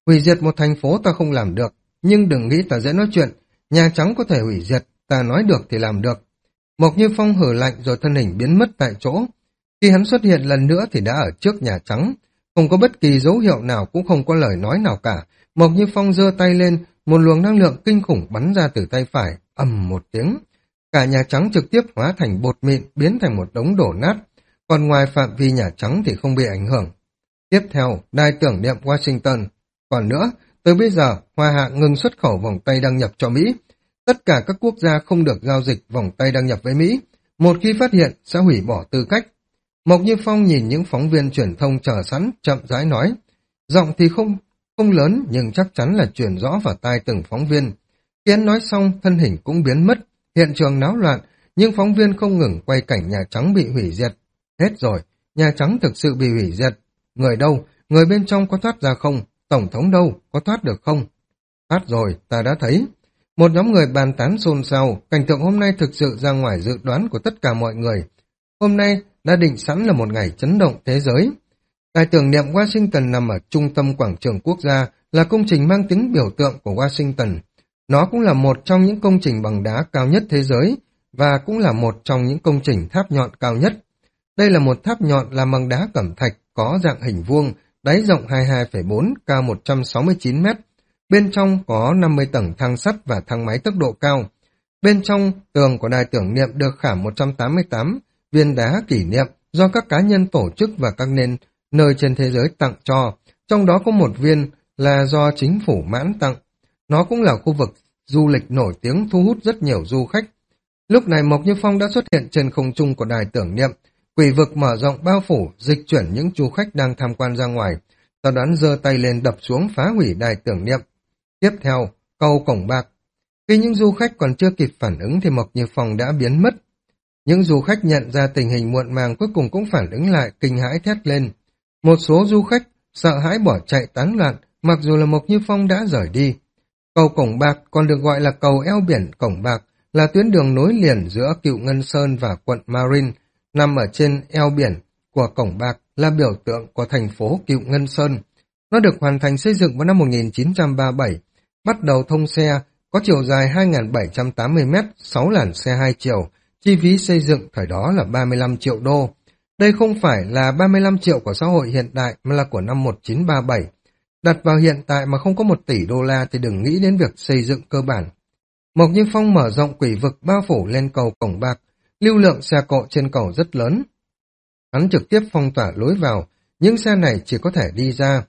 Hủy diệt một thành phố ta không làm được, nhưng đừng nghĩ ta dễ nói chuyện, Nhà Trắng có thể hủy diệt, ta nói được thì làm được. Mộc Như Phong hừ lạnh rồi thân hình biến mất tại chỗ. Khi hắn xuất hiện lần nữa thì đã ở trước Nhà Trắng, không có bất kỳ dấu hiệu nào cũng không có lời nói nào cả. Mộc Như Phong giơ tay lên, một luồng năng lượng kinh khủng bắn ra từ tay phải, ầm một tiếng. Cả Nhà Trắng trực tiếp hóa thành bột mịn, biến thành một đống đổ nát, còn ngoài phạm vi Nhà Trắng thì không bị ảnh hưởng. Tiếp theo, đài tưởng niệm Washington. Còn nữa, từ bây giờ, Hoa Hạ ngừng xuất khẩu vòng tay đăng nhập cho Mỹ. Tất cả các quốc gia không được giao dịch vòng tay đăng nhập với Mỹ. Một khi phát hiện, sẽ hủy bỏ tư cách. Mộc Như Phong nhìn những phóng viên truyền thông chờ sẵn, chậm rãi nói. Giọng thì không không lớn, nhưng chắc chắn là truyền rõ vào tai từng phóng viên. Khi hắn nói xong, thân hình cũng biến mất. Hiện trường náo loạn, nhưng phóng viên không ngừng quay cảnh Nhà Trắng bị hủy diệt. Hết rồi, Nhà Trắng thực sự bị hủy diệt. Người đâu? Người bên trong có thoát ra không? Tổng thống đâu? Có thoát được không? Thoát rồi, ta đã thấy. Một nhóm người bàn tán xôn xao, cảnh tượng hôm nay thực sự ra ngoài dự đoán của tất cả mọi người. Hôm nay đã định sẵn là một ngày chấn động thế giới. Đài tưởng niệm Washington nằm ở trung tâm quảng trường quốc gia, là công trình mang tính biểu tượng của Washington. Nó cũng là một trong những công trình bằng đá cao nhất thế giới, và cũng là một trong những công trình tháp nhọn cao nhất. Đây là một tháp nhọn làm bằng đá cẩm thạch, có dạng hình vuông, đáy rộng hai mươi hai phẩy bốn, cao một trăm sáu mươi chín mét. Bên trong có năm mươi tầng thang sắt và thang máy tốc độ cao. Bên trong tường của đài tưởng niệm được khảm một trăm tám mươi tám viên đá kỷ niệm do các cá nhân tổ chức và các nền nơi trên thế giới tặng cho, trong đó có một viên là do chính phủ Mãn tặng. Nó cũng là khu vực du lịch nổi tiếng thu hút rất nhiều du khách. Lúc này Mộc Như Phong đã xuất hiện trên không trung của đài tưởng niệm, quỷ vực mở rộng bao phủ, dịch chuyển những du khách đang tham quan ra ngoài, sau đó giơ tay lên đập xuống phá hủy đài tưởng niệm. Tiếp theo, cầu cổng bạc. Khi những du khách còn chưa kịp phản ứng thì Mộc Như Phong đã biến mất. Những du khách nhận ra tình hình muộn màng cuối cùng cũng phản ứng lại, kinh hãi thét lên. Một số du khách sợ hãi bỏ chạy tán loạn, mặc dù là Mộc Như Phong đã rời đi. Cầu Cổng Bạc còn được gọi là cầu eo biển Cổng Bạc, là tuyến đường nối liền giữa Cựu Ngân Sơn và quận Marine, nằm ở trên eo biển của Cổng Bạc, là biểu tượng của thành phố Cựu Ngân Sơn. Nó được hoàn thành xây dựng vào năm một nghìn chín trăm ba mươi bảy, bắt đầu thông xe, có chiều dài hai nghìn bảy trăm tám mươi mét, sáu làn xe hai chiều, chi phí xây dựng thời đó là ba mươi lăm triệu đô. Đây không phải là ba mươi lăm triệu của xã hội hiện đại mà là của năm một nghìn chín trăm ba mươi bảy. Đặt vào hiện tại mà không có một tỷ đô la thì đừng nghĩ đến việc xây dựng cơ bản. Mộc Như Phong mở rộng quỷ vực bao phủ lên cầu Cổng Bạc, lưu lượng xe cộ trên cầu rất lớn. Hắn trực tiếp phong tỏa lối vào, những xe này chỉ có thể đi ra.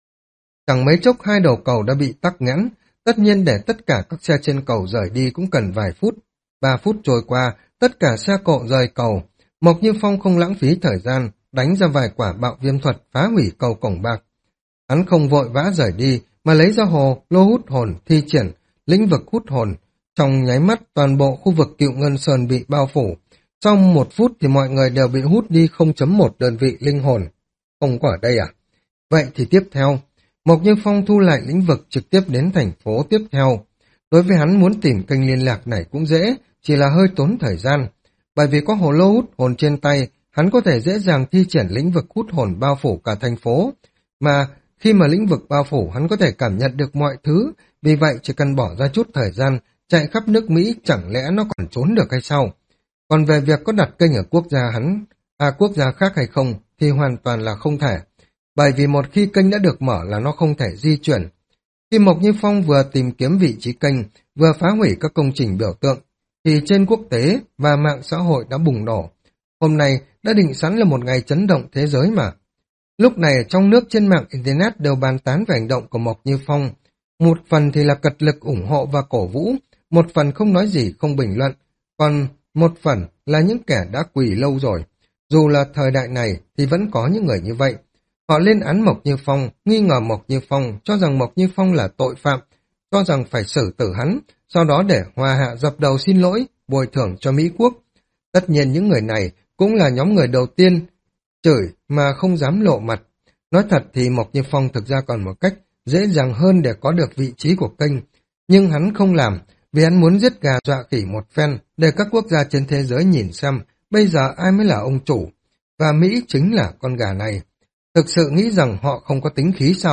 Chẳng mấy chốc hai đầu cầu đã bị tắc nghẽn, tất nhiên để tất cả các xe trên cầu rời đi cũng cần vài phút. Ba phút trôi qua, tất cả xe cộ rời cầu. Mộc Như Phong không lãng phí thời gian, đánh ra vài quả bạo viêm thuật phá hủy cầu Cổng Bạc. Hắn không vội vã rời đi, mà lấy ra hồ, lô hút hồn, thi triển, lĩnh vực hút hồn. Trong nháy mắt, toàn bộ khu vực Cựu Ngân Sơn bị bao phủ. Trong một phút thì mọi người đều bị hút đi không phẩy một đơn vị linh hồn. Không có ở đây à? Vậy thì tiếp theo, Mộc Như Phong thu lại lĩnh vực trực tiếp đến thành phố tiếp theo. Đối với hắn muốn tìm kênh liên lạc này cũng dễ, chỉ là hơi tốn thời gian. Bởi vì có hồ lô hút hồn trên tay, hắn có thể dễ dàng thi triển lĩnh vực hút hồn bao phủ cả thành phố. Mà khi mà lĩnh vực bao phủ hắn có thể cảm nhận được mọi thứ, vì vậy chỉ cần bỏ ra chút thời gian, chạy khắp nước Mỹ chẳng lẽ nó còn trốn được hay sao? Còn về việc có đặt kênh ở quốc gia hắn, à quốc gia khác hay không, thì hoàn toàn là không thể. Bởi vì một khi kênh đã được mở là nó không thể di chuyển. Khi Mộc Như Phong vừa tìm kiếm vị trí kênh, vừa phá hủy các công trình biểu tượng, thì trên quốc tế và mạng xã hội đã bùng nổ. Hôm nay đã định sẵn là một ngày chấn động thế giới mà. Lúc này trong nước trên mạng Internet đều bàn tán về hành động của Mộc Như Phong. Một phần thì là cật lực ủng hộ và cổ vũ, một phần không nói gì không bình luận, còn một phần là những kẻ đã quỳ lâu rồi. Dù là thời đại này thì vẫn có những người như vậy. Họ lên án Mộc Như Phong, nghi ngờ Mộc Như Phong, cho rằng Mộc Như Phong là tội phạm, cho rằng phải xử tử hắn, sau đó để Hoa Hạ dập đầu xin lỗi, bồi thường cho Mỹ Quốc. Tất nhiên những người này cũng là nhóm người đầu tiên chửi mà không dám lộ mặt. Nói thật thì Mộc Như Phong thực ra còn một cách dễ dàng hơn để có được vị trí của kênh, nhưng hắn không làm, vì hắn muốn giết gà dọa khỉ một phen để các quốc gia trên thế giới nhìn xem bây giờ ai mới là ông chủ, và Mỹ chính là con gà này. Thực sự nghĩ rằng họ không có tính khí sao?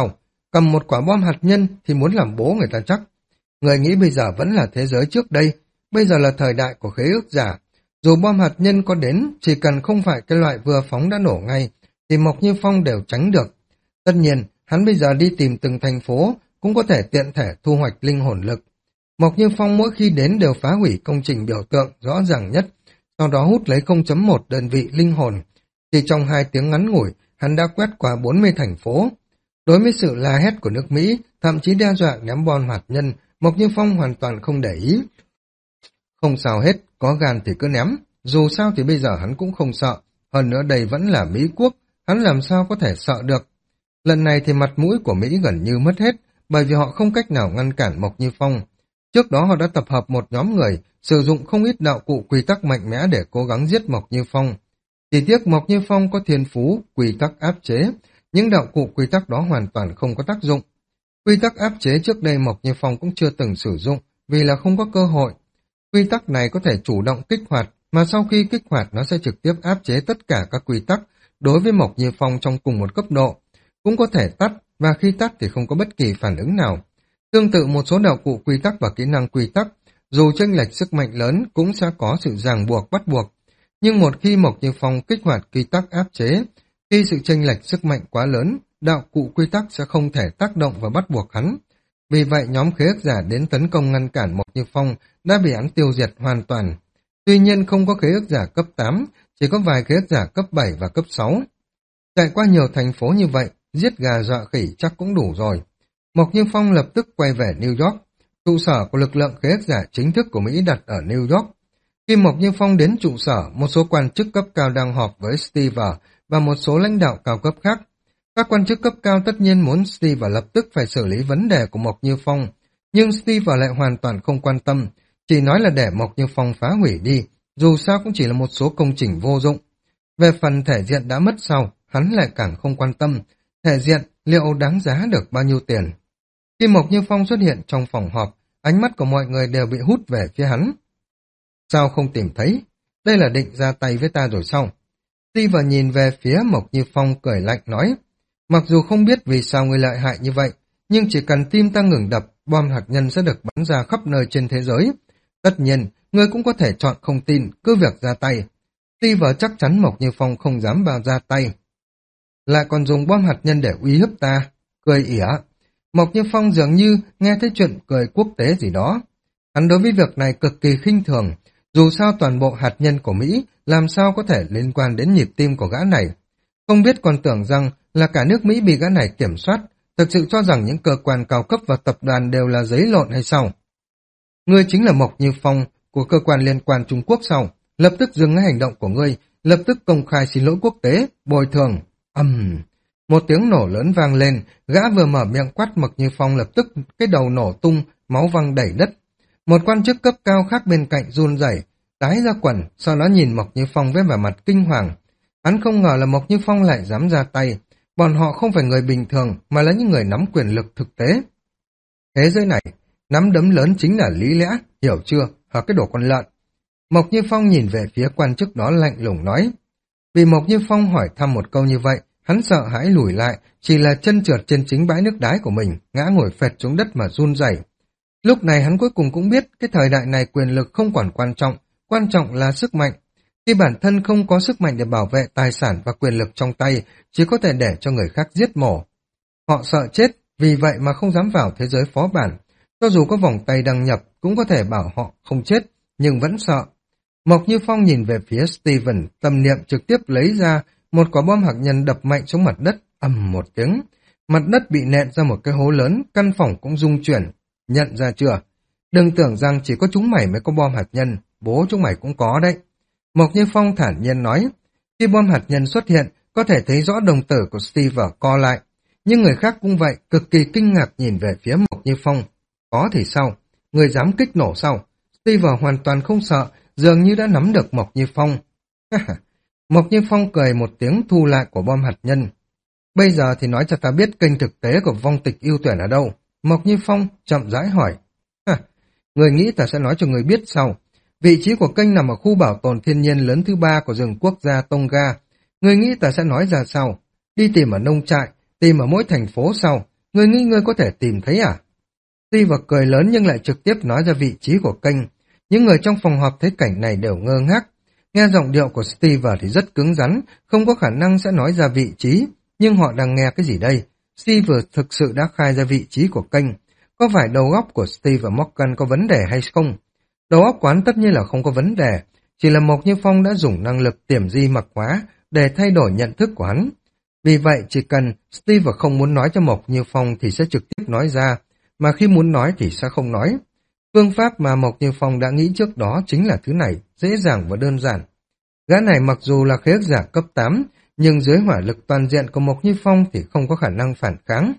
cầm một quả bom hạt nhân thì muốn làm bố người ta chắc. Người nghĩ bây giờ vẫn là thế giới trước đây, bây giờ là thời đại của khế ước giả. Dù bom hạt nhân có đến, chỉ cần không phải cái loại vừa phóng đã nổ ngay, thì Mộc Như Phong đều tránh được. Tất nhiên, hắn bây giờ đi tìm từng thành phố, cũng có thể tiện thể thu hoạch linh hồn lực. Mộc Như Phong mỗi khi đến đều phá hủy công trình biểu tượng rõ ràng nhất, sau đó hút lấy không chấm một đơn vị linh hồn. Chỉ trong hai tiếng ngắn ngủi, hắn đã quét qua bốn mươi thành phố. Đối với sự la hét của nước Mỹ, thậm chí đe dọa ném bom hạt nhân, Mộc Như Phong hoàn toàn không để ý. Không sao hết, có gan thì cứ ném, dù sao thì bây giờ hắn cũng không sợ, hơn nữa đây vẫn là Mỹ quốc, hắn làm sao có thể sợ được. Lần này thì mặt mũi của Mỹ gần như mất hết, bởi vì họ không cách nào ngăn cản Mộc Như Phong. Trước đó họ đã tập hợp một nhóm người, sử dụng không ít đạo cụ quy tắc mạnh mẽ để cố gắng giết Mộc Như Phong. Chỉ tiếc Mộc Như Phong có thiên phú, quy tắc áp chế, những đạo cụ quy tắc đó hoàn toàn không có tác dụng. Quy tắc áp chế trước đây Mộc Như Phong cũng chưa từng sử dụng, vì là không có cơ hội. Quy tắc này có thể chủ động kích hoạt, mà sau khi kích hoạt nó sẽ trực tiếp áp chế tất cả các quy tắc đối với Mộc Như Phong trong cùng một cấp độ. Cũng có thể tắt, và khi tắt thì không có bất kỳ phản ứng nào. Tương tự một số đạo cụ quy tắc và kỹ năng quy tắc, dù chênh lệch sức mạnh lớn cũng sẽ có sự ràng buộc bắt buộc. Nhưng một khi Mộc Như Phong kích hoạt quy tắc áp chế, khi sự chênh lệch sức mạnh quá lớn, đạo cụ quy tắc sẽ không thể tác động và bắt buộc hắn. Vì vậy nhóm khế ước giả đến tấn công ngăn cản Mộc Như Phong đã bị hắn tiêu diệt hoàn toàn. Tuy nhiên không có khế ước giả cấp tám, chỉ có vài khế ước giả cấp bảy và cấp sáu. Chạy qua nhiều thành phố như vậy, giết gà dọa khỉ chắc cũng đủ rồi. Mộc Như Phong lập tức quay về New York. Trụ sở của lực lượng khế ước giả chính thức của Mỹ đặt ở New York. Khi Mộc Như Phong đến trụ sở, một số quan chức cấp cao đang họp với Steve và một số lãnh đạo cao cấp khác. Các quan chức cấp cao tất nhiên muốn Steve lập tức phải xử lý vấn đề của Mộc Như Phong, nhưng Steve lại hoàn toàn không quan tâm, chỉ nói là để Mộc Như Phong phá hủy đi, dù sao cũng chỉ là một số công trình vô dụng. Về phần thể diện đã mất sau, hắn lại càng không quan tâm, thể diện liệu đáng giá được bao nhiêu tiền. Khi Mộc Như Phong xuất hiện trong phòng họp, ánh mắt của mọi người đều bị hút về phía hắn. Sao không tìm thấy? Đây là định ra tay với ta rồi sao? Steve nhìn về phía Mộc Như Phong cười lạnh nói, mặc dù không biết vì sao ngươi lợi hại như vậy, nhưng chỉ cần tim ta ngừng đập, bom hạt nhân sẽ được bắn ra khắp nơi trên thế giới. Tất nhiên, ngươi cũng có thể chọn không tin, cứ việc ra tay. Steve chắc chắn Mộc Như Phong không dám vào ra tay. Lại còn dùng bom hạt nhân để uy hiếp ta, cười ỉa. Mộc Như Phong dường như nghe thấy chuyện cười quốc tế gì đó. Hắn đối với việc này cực kỳ khinh thường, dù sao toàn bộ hạt nhân của Mỹ làm sao có thể liên quan đến nhịp tim của gã này. Không biết còn tưởng rằng là cả nước Mỹ bị gã này kiểm soát, thực sự cho rằng những cơ quan cao cấp và tập đoàn đều là giấy lộn hay sao? Ngươi chính là Mộc Như Phong của cơ quan liên quan Trung Quốc sao? Lập tức dừng ngay hành động của ngươi, lập tức công khai xin lỗi quốc tế, bồi thường. Ầm, um, một tiếng nổ lớn vang lên, gã vừa mở miệng quát Mộc Như Phong lập tức cái đầu nổ tung, máu văng đầy đất. Một quan chức cấp cao khác bên cạnh run rẩy, tái ra quần, sau đó nhìn Mộc Như Phong với vẻ mặt kinh hoàng. Hắn không ngờ là Mộc Như Phong lại dám ra tay, bọn họ không phải người bình thường mà là những người nắm quyền lực thực tế. Thế giới này, nắm đấm lớn chính là lý lẽ, hiểu chưa, hả cái đồ con lợn. Mộc Như Phong nhìn về phía quan chức đó lạnh lùng nói. Vì Mộc Như Phong hỏi thăm một câu như vậy, hắn sợ hãi lùi lại, chỉ là chân trượt trên chính bãi nước đái của mình, ngã ngồi phệt xuống đất mà run rẩy. Lúc này hắn cuối cùng cũng biết cái thời đại này quyền lực không còn quan trọng, quan trọng là sức mạnh. Khi bản thân không có sức mạnh để bảo vệ tài sản và quyền lực trong tay, chỉ có thể để cho người khác giết mổ. Họ sợ chết, vì vậy mà không dám vào thế giới phó bản. Cho dù có vòng tay đăng nhập, cũng có thể bảo họ không chết, nhưng vẫn sợ. Mộc Như Phong nhìn về phía Steven, tâm niệm trực tiếp lấy ra một quả bom hạt nhân đập mạnh xuống mặt đất, ầm một tiếng. Mặt đất bị nện ra một cái hố lớn, căn phòng cũng rung chuyển. Nhận ra chưa? Đừng tưởng rằng chỉ có chúng mày mới có bom hạt nhân, bố chúng mày cũng có đấy. Mộc Như Phong thản nhiên nói, khi bom hạt nhân xuất hiện, có thể thấy rõ đồng tử của Steve co lại, nhưng người khác cũng vậy, cực kỳ kinh ngạc nhìn về phía Mộc Như Phong. Có thì sao? Người dám kích nổ sao? Steve hoàn toàn không sợ, dường như đã nắm được Mộc Như Phong. Mộc Như Phong cười một tiếng thu lại của bom hạt nhân. Bây giờ thì nói cho ta biết kênh thực tế của vong tịch ưu tuyển ở đâu. Mộc Như Phong chậm rãi hỏi. Người nghĩ ta sẽ nói cho người biết sau. Vị trí của kênh nằm ở khu bảo tồn thiên nhiên lớn thứ ba của rừng quốc gia Tonga. Người nghĩ ta sẽ nói ra sau. Đi tìm ở nông trại, tìm ở mỗi thành phố sau. Ngươi nghĩ ngươi có thể tìm thấy à? Steve cười lớn nhưng lại trực tiếp nói ra vị trí của kênh. Những người trong phòng họp thấy cảnh này đều ngơ ngác. Nghe giọng điệu của Steve thì rất cứng rắn, không có khả năng sẽ nói ra vị trí. Nhưng họ đang nghe cái gì đây? Steve thực sự đã khai ra vị trí của kênh. Có phải đầu óc của Steve Morgan có vấn đề hay không? Đầu óc quán tất nhiên là không có vấn đề. Chỉ là Mộc Như Phong đã dùng năng lực tiềm di mặc hóa để thay đổi nhận thức của hắn. Vì vậy chỉ cần Steve không muốn nói cho Mộc Như Phong thì sẽ trực tiếp nói ra, mà khi muốn nói thì sẽ không nói. Phương pháp mà Mộc Như Phong đã nghĩ trước đó chính là thứ này, dễ dàng và đơn giản. Gã này mặc dù là khế ước giả cấp tám, nhưng dưới hỏa lực toàn diện của Mộc Như Phong thì không có khả năng phản kháng.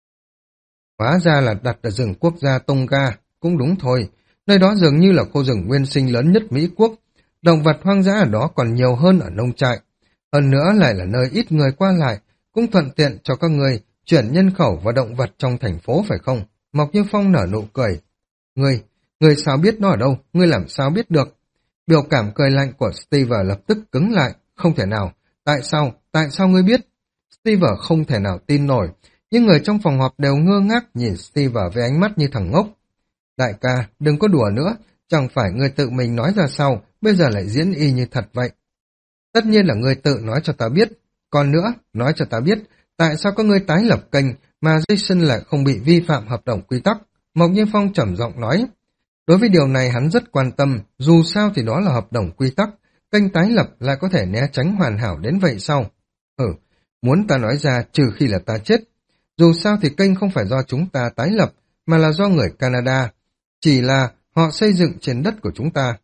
Hóa ra là đặt ở rừng quốc gia Tonga, cũng đúng thôi. Nơi đó dường như là khu rừng nguyên sinh lớn nhất Mỹ quốc. Động vật hoang dã ở đó còn nhiều hơn ở nông trại. Hơn nữa lại là nơi ít người qua lại, cũng thuận tiện cho các người chuyển nhân khẩu và động vật trong thành phố phải không? Mộc Như Phong nở nụ cười. Ngươi, ngươi sao biết nó ở đâu? Ngươi làm sao biết được? Biểu cảm cười lạnh của Steve lập tức cứng lại. Không thể nào. Tại sao? Tại sao ngươi biết? Steve không thể nào tin nổi. Nhưng người trong phòng họp đều ngơ ngác nhìn Steve với ánh mắt như thằng ngốc. Đại ca, đừng có đùa nữa. Chẳng phải ngươi tự mình nói ra sau, bây giờ lại diễn y như thật vậy. Tất nhiên là ngươi tự nói cho ta biết. Còn nữa, nói cho ta biết, tại sao có ngươi tái lập kênh mà Jason lại không bị vi phạm hợp đồng quy tắc? Mộc Như Phong trầm giọng nói. Đối với điều này hắn rất quan tâm, dù sao thì đó là hợp đồng quy tắc, kênh tái lập lại có thể né tránh hoàn hảo đến vậy sao? Ừ, muốn ta nói ra trừ khi là ta chết. Dù sao thì kênh không phải do chúng ta tái lập, mà là do người Canada. Chỉ là họ xây dựng trên đất của chúng ta.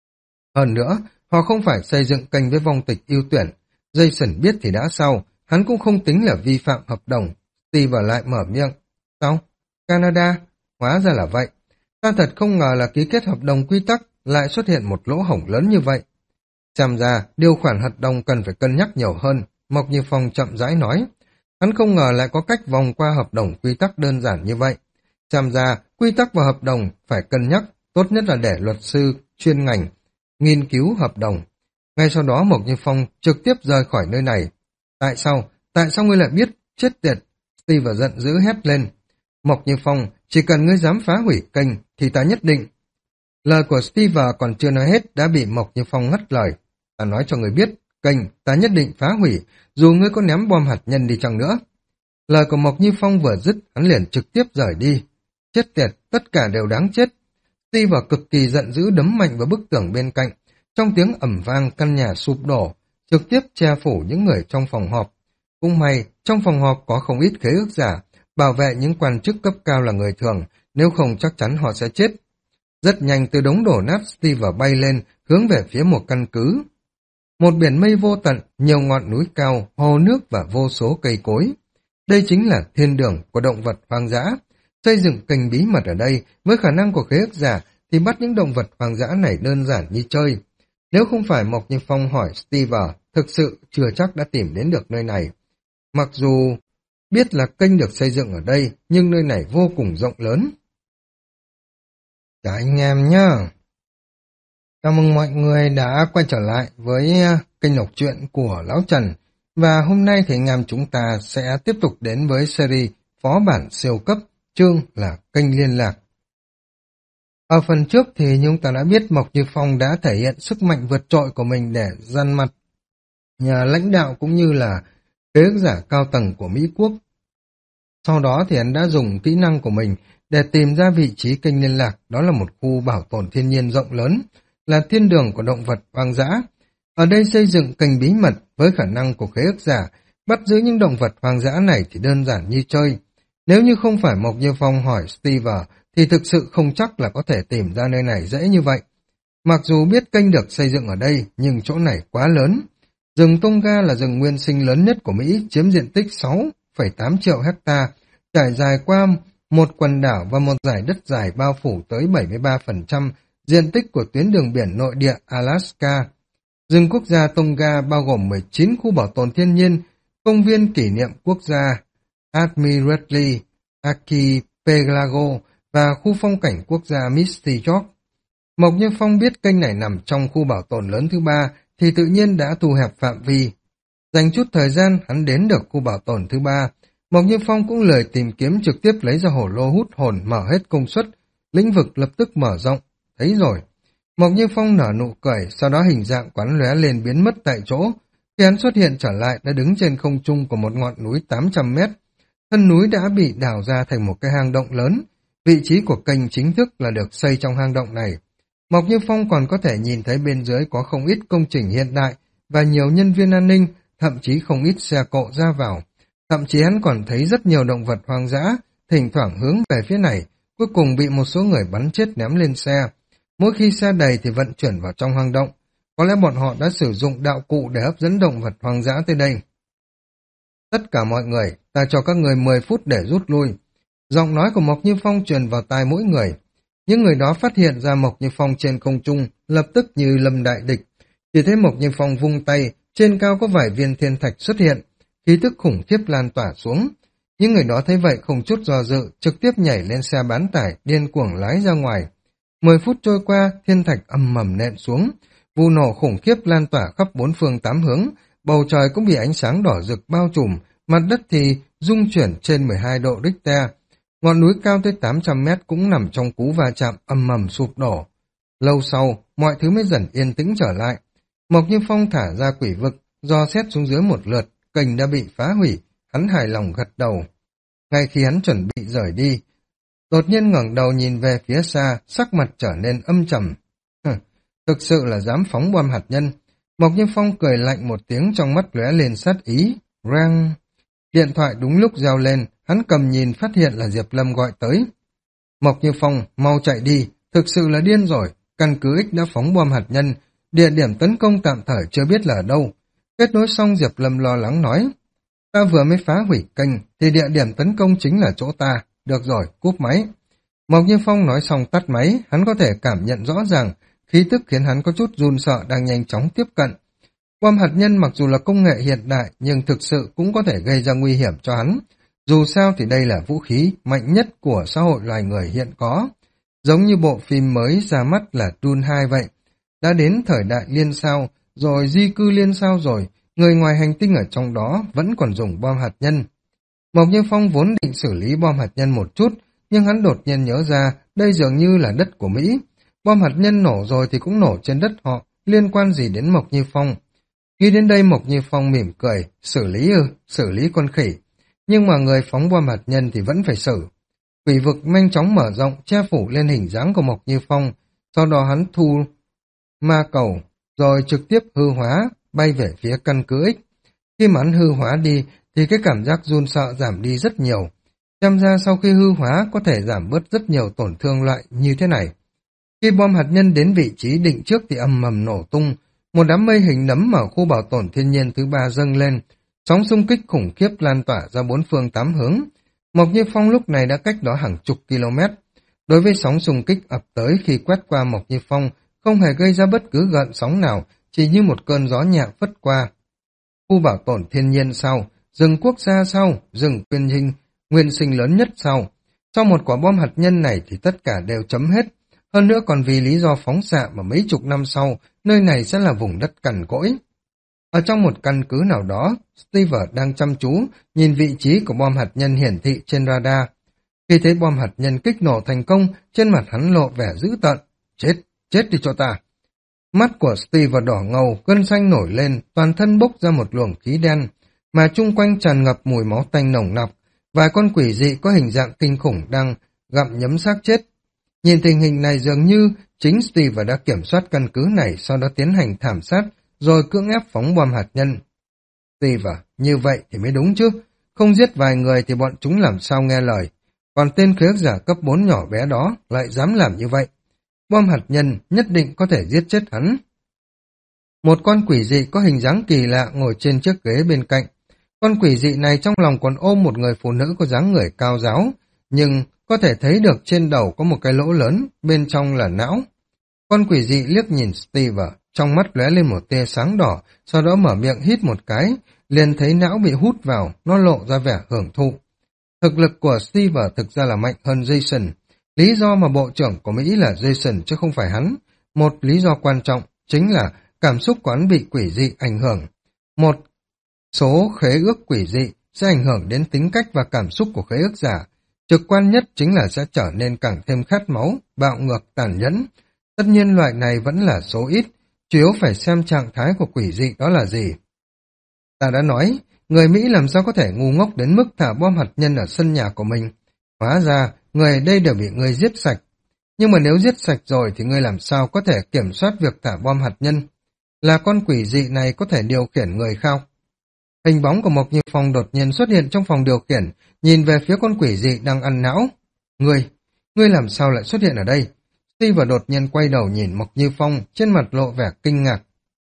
Hơn nữa, họ không phải xây dựng kênh với vong tịch ưu tuyển. Jason biết thì đã sao, hắn cũng không tính là vi phạm hợp đồng. Steve lại mở miệng. Sao? Canada? Hóa ra là vậy. Ta thật không ngờ là ký kết hợp đồng quy tắc lại xuất hiện một lỗ hổng lớn như vậy. Xem ra, điều khoản hợp đồng cần phải cân nhắc nhiều hơn, Mộc Như Phong chậm rãi nói. Hắn không ngờ lại có cách vòng qua hợp đồng quy tắc đơn giản như vậy. Xem ra, quy tắc và hợp đồng phải cân nhắc, tốt nhất là để luật sư, chuyên ngành, nghiên cứu hợp đồng. Ngay sau đó Mộc Như Phong trực tiếp rời khỏi nơi này. Tại sao? Tại sao ngươi lại biết? Chết tiệt! Steve giận dữ hét lên. Mộc Như Phong, chỉ cần ngươi dám phá hủy kênh thì ta nhất định. Lời của Steve còn chưa nói hết đã bị Mộc Như Phong ngắt lời. Ta nói cho ngươi biết, kênh ta nhất định phá hủy, dù ngươi có ném bom hạt nhân đi chăng nữa. Lời của Mộc Như Phong vừa dứt, hắn liền trực tiếp rời đi. Chết tiệt, tất cả đều đáng chết. Steve cực kỳ giận dữ đấm mạnh vào bức tường bên cạnh. Trong tiếng ầm vang căn nhà sụp đổ, trực tiếp che phủ những người trong phòng họp. Cũng may, trong phòng họp có không ít khế ước giả, bảo vệ những quan chức cấp cao là người thường, nếu không chắc chắn họ sẽ chết. Rất nhanh từ đống đổ nát Steve bay lên, hướng về phía một căn cứ. Một biển mây vô tận, nhiều ngọn núi cao, hồ nước và vô số cây cối. Đây chính là thiên đường của động vật hoang dã. Xây dựng kênh bí mật ở đây, với khả năng của khế ước giả, thì bắt những động vật hoang dã này đơn giản như chơi. Nếu không phải Mộc Như Phong hỏi Steve, thực sự chưa chắc đã tìm đến được nơi này. Mặc dù biết là kênh được xây dựng ở đây, nhưng nơi này vô cùng rộng lớn. Chào anh em nhá! Chào mừng mọi người đã quay trở lại với kênh đọc truyện của Lão Trần. Và hôm nay thì anh em chúng ta sẽ tiếp tục đến với series phó bản siêu cấp, chương là kênh liên lạc. Ở phần trước thì chúng ta đã biết Mộc Như Phong đã thể hiện sức mạnh vượt trội của mình để dằn mặt nhà lãnh đạo cũng như là khế ước giả cao tầng của Mỹ Quốc. Sau đó thì hắn đã dùng kỹ năng của mình để tìm ra vị trí kênh liên lạc, đó là một khu bảo tồn thiên nhiên rộng lớn, là thiên đường của động vật hoang dã. Ở đây xây dựng kênh bí mật với khả năng của khế ước giả, bắt giữ những động vật hoang dã này thì đơn giản như chơi. Nếu như không phải Mộc Như Phong hỏi Steve thì thực sự không chắc là có thể tìm ra nơi này dễ như vậy. Mặc dù biết kênh được xây dựng ở đây, nhưng chỗ này quá lớn. Rừng Tonga là rừng nguyên sinh lớn nhất của Mỹ, chiếm diện tích sáu phẩy tám triệu hecta, trải dài qua một quần đảo và một dải đất dài bao phủ tới bảy mươi ba phần trăm diện tích của tuyến đường biển nội địa Alaska. Rừng quốc gia Tonga bao gồm mười chín khu bảo tồn thiên nhiên, công viên kỷ niệm quốc gia Admiralty Archipelago và khu phong cảnh quốc gia Misty York. Mộc Như Phong biết kênh này nằm trong khu bảo tồn lớn thứ ba thì tự nhiên đã thu hẹp phạm vi. Dành chút thời gian hắn đến được khu bảo tồn thứ ba, Mộc Như Phong cũng lười tìm kiếm, trực tiếp lấy ra hổ lô hút hồn, mở hết công suất, lĩnh vực lập tức mở rộng. Thấy rồi. Mộc Như Phong nở nụ cười, sau đó hình dạng quán lóe lên biến mất tại chỗ. Khi hắn xuất hiện trở lại, đã đứng trên không trung của một ngọn núi tám trăm mét. Thân núi đã bị đào ra thành một cái hang động lớn. Vị trí của kênh chính thức là được xây trong hang động này. Mộc Như Phong còn có thể nhìn thấy bên dưới có không ít công trình hiện đại và nhiều nhân viên an ninh, thậm chí không ít xe cộ ra vào. Thậm chí hắn còn thấy rất nhiều động vật hoang dã, thỉnh thoảng hướng về phía này, cuối cùng bị một số người bắn chết ném lên xe. Mỗi khi xe đầy thì vận chuyển vào trong hang động. Có lẽ bọn họ đã sử dụng đạo cụ để hấp dẫn động vật hoang dã tới đây. Tất cả mọi người, ta cho các người mười phút để rút lui. Giọng nói của Mộc Như Phong truyền vào tai mỗi người. Những người đó phát hiện ra Mộc Như Phong trên không trung, lập tức như lâm đại địch. Chỉ thấy Mộc Như Phong vung tay, trên cao có vài viên thiên thạch xuất hiện, khí tức khủng khiếp lan tỏa xuống. Những người đó thấy vậy không chút do dự, trực tiếp nhảy lên xe bán tải, điên cuồng lái ra ngoài. Mười phút trôi qua, thiên thạch ầm ầm nện xuống, vụ nổ khủng khiếp lan tỏa khắp bốn phương tám hướng, bầu trời cũng bị ánh sáng đỏ rực bao trùm, mặt đất thì rung chuyển trên mười hai độ Richter. Ngọn núi cao tới tám trăm mét cũng nằm trong cú va chạm ầm ầm sụp đổ. Lâu sau, mọi thứ mới dần yên tĩnh trở lại. Mộc Như Phong thả ra quỷ vực, dò xét xuống dưới một lượt, kênh đã bị phá hủy, hắn hài lòng gật đầu. Ngay khi hắn chuẩn bị rời đi, đột nhiên ngẩng đầu nhìn về phía xa, sắc mặt trở nên âm trầm. Thực sự là dám phóng bom hạt nhân. Mộc Như Phong cười lạnh một tiếng, trong mắt lóe lên sát ý. Rang! Điện thoại đúng lúc reo lên, hắn cầm nhìn phát hiện là Diệp Lâm gọi tới. Mộc Như Phong, mau chạy đi, thực sự là điên rồi. Căn cứ X đã phóng bom hạt nhân, địa điểm tấn công tạm thời chưa biết là ở đâu. Kết nối xong, Diệp Lâm lo lắng nói. Ta vừa mới phá hủy kênh, thì địa điểm tấn công chính là chỗ ta. Được rồi, cúp máy. Mộc Như Phong nói xong tắt máy, hắn có thể cảm nhận rõ ràng, khí tức khiến hắn có chút run sợ đang nhanh chóng tiếp cận. Bom hạt nhân mặc dù là công nghệ hiện đại, nhưng thực sự cũng có thể gây ra nguy hiểm cho hắn. Dù sao thì đây là vũ khí mạnh nhất của xã hội loài người hiện có. Giống như bộ phim mới ra mắt là Dune hai vậy. Đã đến thời đại liên sao, rồi di cư liên sao rồi, người ngoài hành tinh ở trong đó vẫn còn dùng bom hạt nhân. Mộc Như Phong vốn định xử lý bom hạt nhân một chút, nhưng hắn đột nhiên nhớ ra đây dường như là đất của Mỹ. Bom hạt nhân nổ rồi thì cũng nổ trên đất họ, liên quan gì đến Mộc Như Phong. Nghĩ đến đây Mộc Như Phong mỉm cười, xử lý ư, xử lý con khỉ. Nhưng mà người phóng bom hạt nhân thì vẫn phải xử. Quỷ vực nhanh chóng mở rộng, che phủ lên hình dáng của Mộc Như Phong, sau đó hắn thu ma cầu, rồi trực tiếp hư hóa, bay về phía căn cứ X. Khi mà hắn hư hóa đi, thì cái cảm giác run sợ giảm đi rất nhiều. Xem ra sau khi hư hóa có thể giảm bớt rất nhiều tổn thương loại như thế này. Khi bom hạt nhân đến vị trí định trước thì ầm ầm nổ tung, một đám mây hình nấm ở khu bảo tồn thiên nhiên thứ ba dâng lên, sóng xung kích khủng khiếp lan tỏa ra bốn phương tám hướng. Mộc Như Phong lúc này đã cách đó hàng chục km. Đối với sóng xung kích ập tới khi quét qua Mộc Như Phong, không hề gây ra bất cứ gợn sóng nào, chỉ như một cơn gió nhẹ phất qua. Khu bảo tồn thiên nhiên sau, rừng quốc gia sau, rừng quyên hình, nguyên sinh lớn nhất sau. Sau một quả bom hạt nhân này thì tất cả đều chấm hết. Hơn nữa còn vì lý do phóng xạ mà mấy chục năm sau, nơi này sẽ là vùng đất cằn cỗi. Ở trong một căn cứ nào đó, Steve đang chăm chú nhìn vị trí của bom hạt nhân hiển thị trên radar. Khi thấy bom hạt nhân kích nổ thành công, trên mặt hắn lộ vẻ dữ tợn. Chết, chết đi cho ta. Mắt của Steve đỏ ngầu, gân xanh nổi lên, toàn thân bốc ra một luồng khí đen, mà chung quanh tràn ngập mùi máu tanh nồng nặc. Vài con quỷ dị có hình dạng kinh khủng đang gặm nhấm xác chết. Nhìn tình hình này dường như chính Steve đã kiểm soát căn cứ này, sau đó tiến hành thảm sát, rồi cưỡng ép phóng bom hạt nhân. Steve, như vậy thì mới đúng chứ. Không giết vài người thì bọn chúng làm sao nghe lời. Còn tên khế ước giả cấp bốn nhỏ bé đó lại dám làm như vậy. Bom hạt nhân nhất định có thể giết chết hắn. Một con quỷ dị có hình dáng kỳ lạ ngồi trên chiếc ghế bên cạnh. Con quỷ dị này trong lòng còn ôm một người phụ nữ có dáng người cao ráo, nhưng có thể thấy được trên đầu có một cái lỗ lớn, bên trong là não. Con quỷ dị liếc nhìn Steve, trong mắt lóe lên một tia sáng đỏ, sau đó mở miệng hít một cái, liền thấy não bị hút vào, nó lộ ra vẻ hưởng thụ. Thực lực của Steve thực ra là mạnh hơn Jason. Lý do mà bộ trưởng của Mỹ là Jason chứ không phải hắn. Một lý do quan trọng chính là cảm xúc của hắn bị quỷ dị ảnh hưởng. Một số khế ước quỷ dị sẽ ảnh hưởng đến tính cách và cảm xúc của khế ước giả. Trực quan nhất chính là sẽ trở nên càng thêm khát máu, bạo ngược, tàn nhẫn. Tất nhiên loại này vẫn là số ít, chủ yếu phải xem trạng thái của quỷ dị đó là gì. Ta đã nói, người Mỹ làm sao có thể ngu ngốc đến mức thả bom hạt nhân ở sân nhà của mình. Hóa ra, người ở đây đều bị ngươi giết sạch. Nhưng mà nếu giết sạch rồi thì ngươi làm sao có thể kiểm soát việc thả bom hạt nhân? Là con quỷ dị này có thể điều khiển người khao? Hình bóng của Mộc Như Phong đột nhiên xuất hiện trong phòng điều khiển, nhìn về phía con quỷ dị đang ăn não. Ngươi, ngươi làm sao lại xuất hiện ở đây? Steve đột nhiên quay đầu nhìn Mộc Như Phong, trên mặt lộ vẻ kinh ngạc.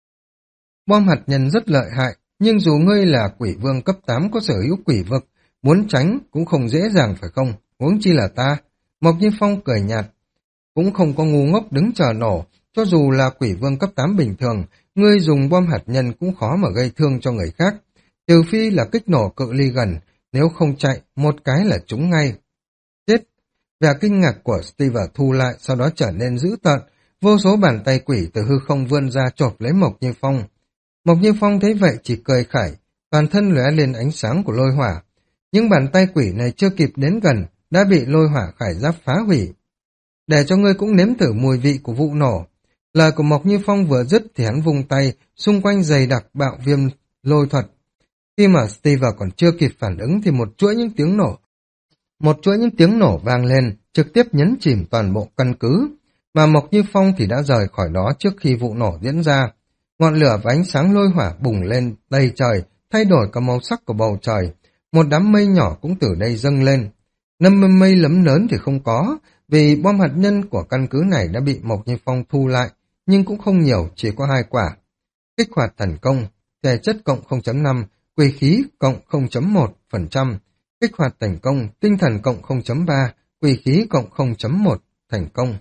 Bom hạt nhân rất lợi hại, nhưng dù ngươi là quỷ vương cấp tám có sở hữu quỷ vực, muốn tránh cũng không dễ dàng phải không? Huống chi là ta. Mộc Như Phong cười nhạt. Cũng không có ngu ngốc đứng chờ nổ, cho dù là quỷ vương cấp tám bình thường, ngươi dùng bom hạt nhân cũng khó mà gây thương cho người khác. Trừ phi là kích nổ cự ly gần, nếu không chạy, một cái là trúng ngay. Chết! Vẻ kinh ngạc của Steve thu lại, sau đó trở nên dữ tợn, vô số bàn tay quỷ từ hư không vươn ra chộp lấy Mộc Như Phong. Mộc Như Phong thấy vậy chỉ cười khải, toàn thân lóe lên ánh sáng của lôi hỏa. Những bàn tay quỷ này chưa kịp đến gần, đã bị lôi hỏa khải giáp phá hủy. Để cho ngươi cũng nếm thử mùi vị của vụ nổ. Lời của Mộc Như Phong vừa dứt thì hắn vung tay, xung quanh dày đặc bạo viêm lôi thuật. Khi mà Steve còn chưa kịp phản ứng thì một chuỗi những tiếng nổ. Một chuỗi những tiếng nổ vang lên, trực tiếp nhấn chìm toàn bộ căn cứ. Mà Mộc Như Phong thì đã rời khỏi đó trước khi vụ nổ diễn ra. Ngọn lửa và ánh sáng lôi hỏa bùng lên đầy trời, thay đổi cả màu sắc của bầu trời. Một đám mây nhỏ cũng từ đây dâng lên. Năm mây lấm lớn thì không có, vì bom hạt nhân của căn cứ này đã bị Mộc Như Phong thu lại, nhưng cũng không nhiều, chỉ có hai quả. Kích hoạt thành công, thể chất cộng không chấm năm, quỷ khí cộng không chấm một phần trăm, kích hoạt thành công, tinh thần cộng không chấm ba, quỷ khí cộng không chấm một, thành công.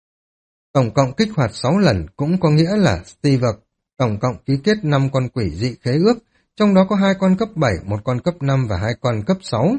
Tổng cộng kích hoạt sáu lần cũng có nghĩa là Steve tổng cộng ký kết năm con quỷ dị khế ước, trong đó có hai con cấp bảy, một con cấp năm và hai con cấp sáu.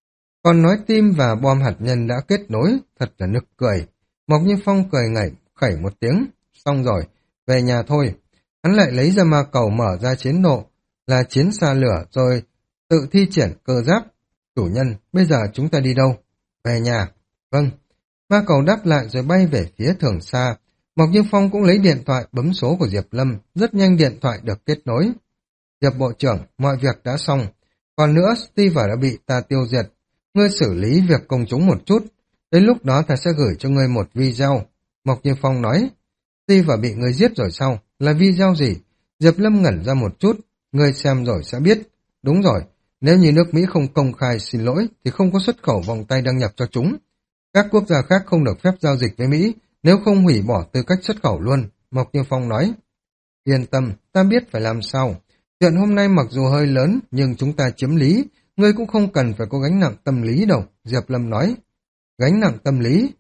Còn nói tim và bom hạt nhân đã kết nối, thật là nực cười. Mộc Như Phong cười ngẩy khẩy một tiếng, xong rồi, về nhà thôi. Hắn lại lấy ra ma cầu mở ra chiến độ, là chiến xa lửa rồi tự thi triển cơ giáp. Chủ nhân, bây giờ chúng ta đi đâu? Về nhà. Vâng. Ma cầu đáp lại rồi bay về phía Thường Sa. Mộc Như Phong cũng lấy điện thoại bấm số của Diệp Lâm, rất nhanh điện thoại được kết nối. Diệp Bộ trưởng, mọi việc đã xong. Còn nữa, Steve đã bị ta tiêu diệt. Ngươi xử lý việc công chúng một chút. Đến lúc đó ta sẽ gửi cho ngươi một video. Mộc Như Phong nói. Steve bị ngươi giết rồi sao? Là video gì? Diệp Lâm ngẩn ra một chút. Ngươi xem rồi sẽ biết. Đúng rồi. Nếu như nước Mỹ không công khai xin lỗi thì không có xuất khẩu vòng tay đăng nhập cho chúng. Các quốc gia khác không được phép giao dịch với Mỹ, nếu không hủy bỏ tư cách xuất khẩu luôn. Mộc Như Phong nói. Yên tâm, ta biết phải làm sao. Chuyện hôm nay mặc dù hơi lớn, nhưng chúng ta chiếm lý. Ngươi cũng không cần phải có gánh nặng tâm lý đâu, Diệp Lâm nói. Gánh nặng tâm lý?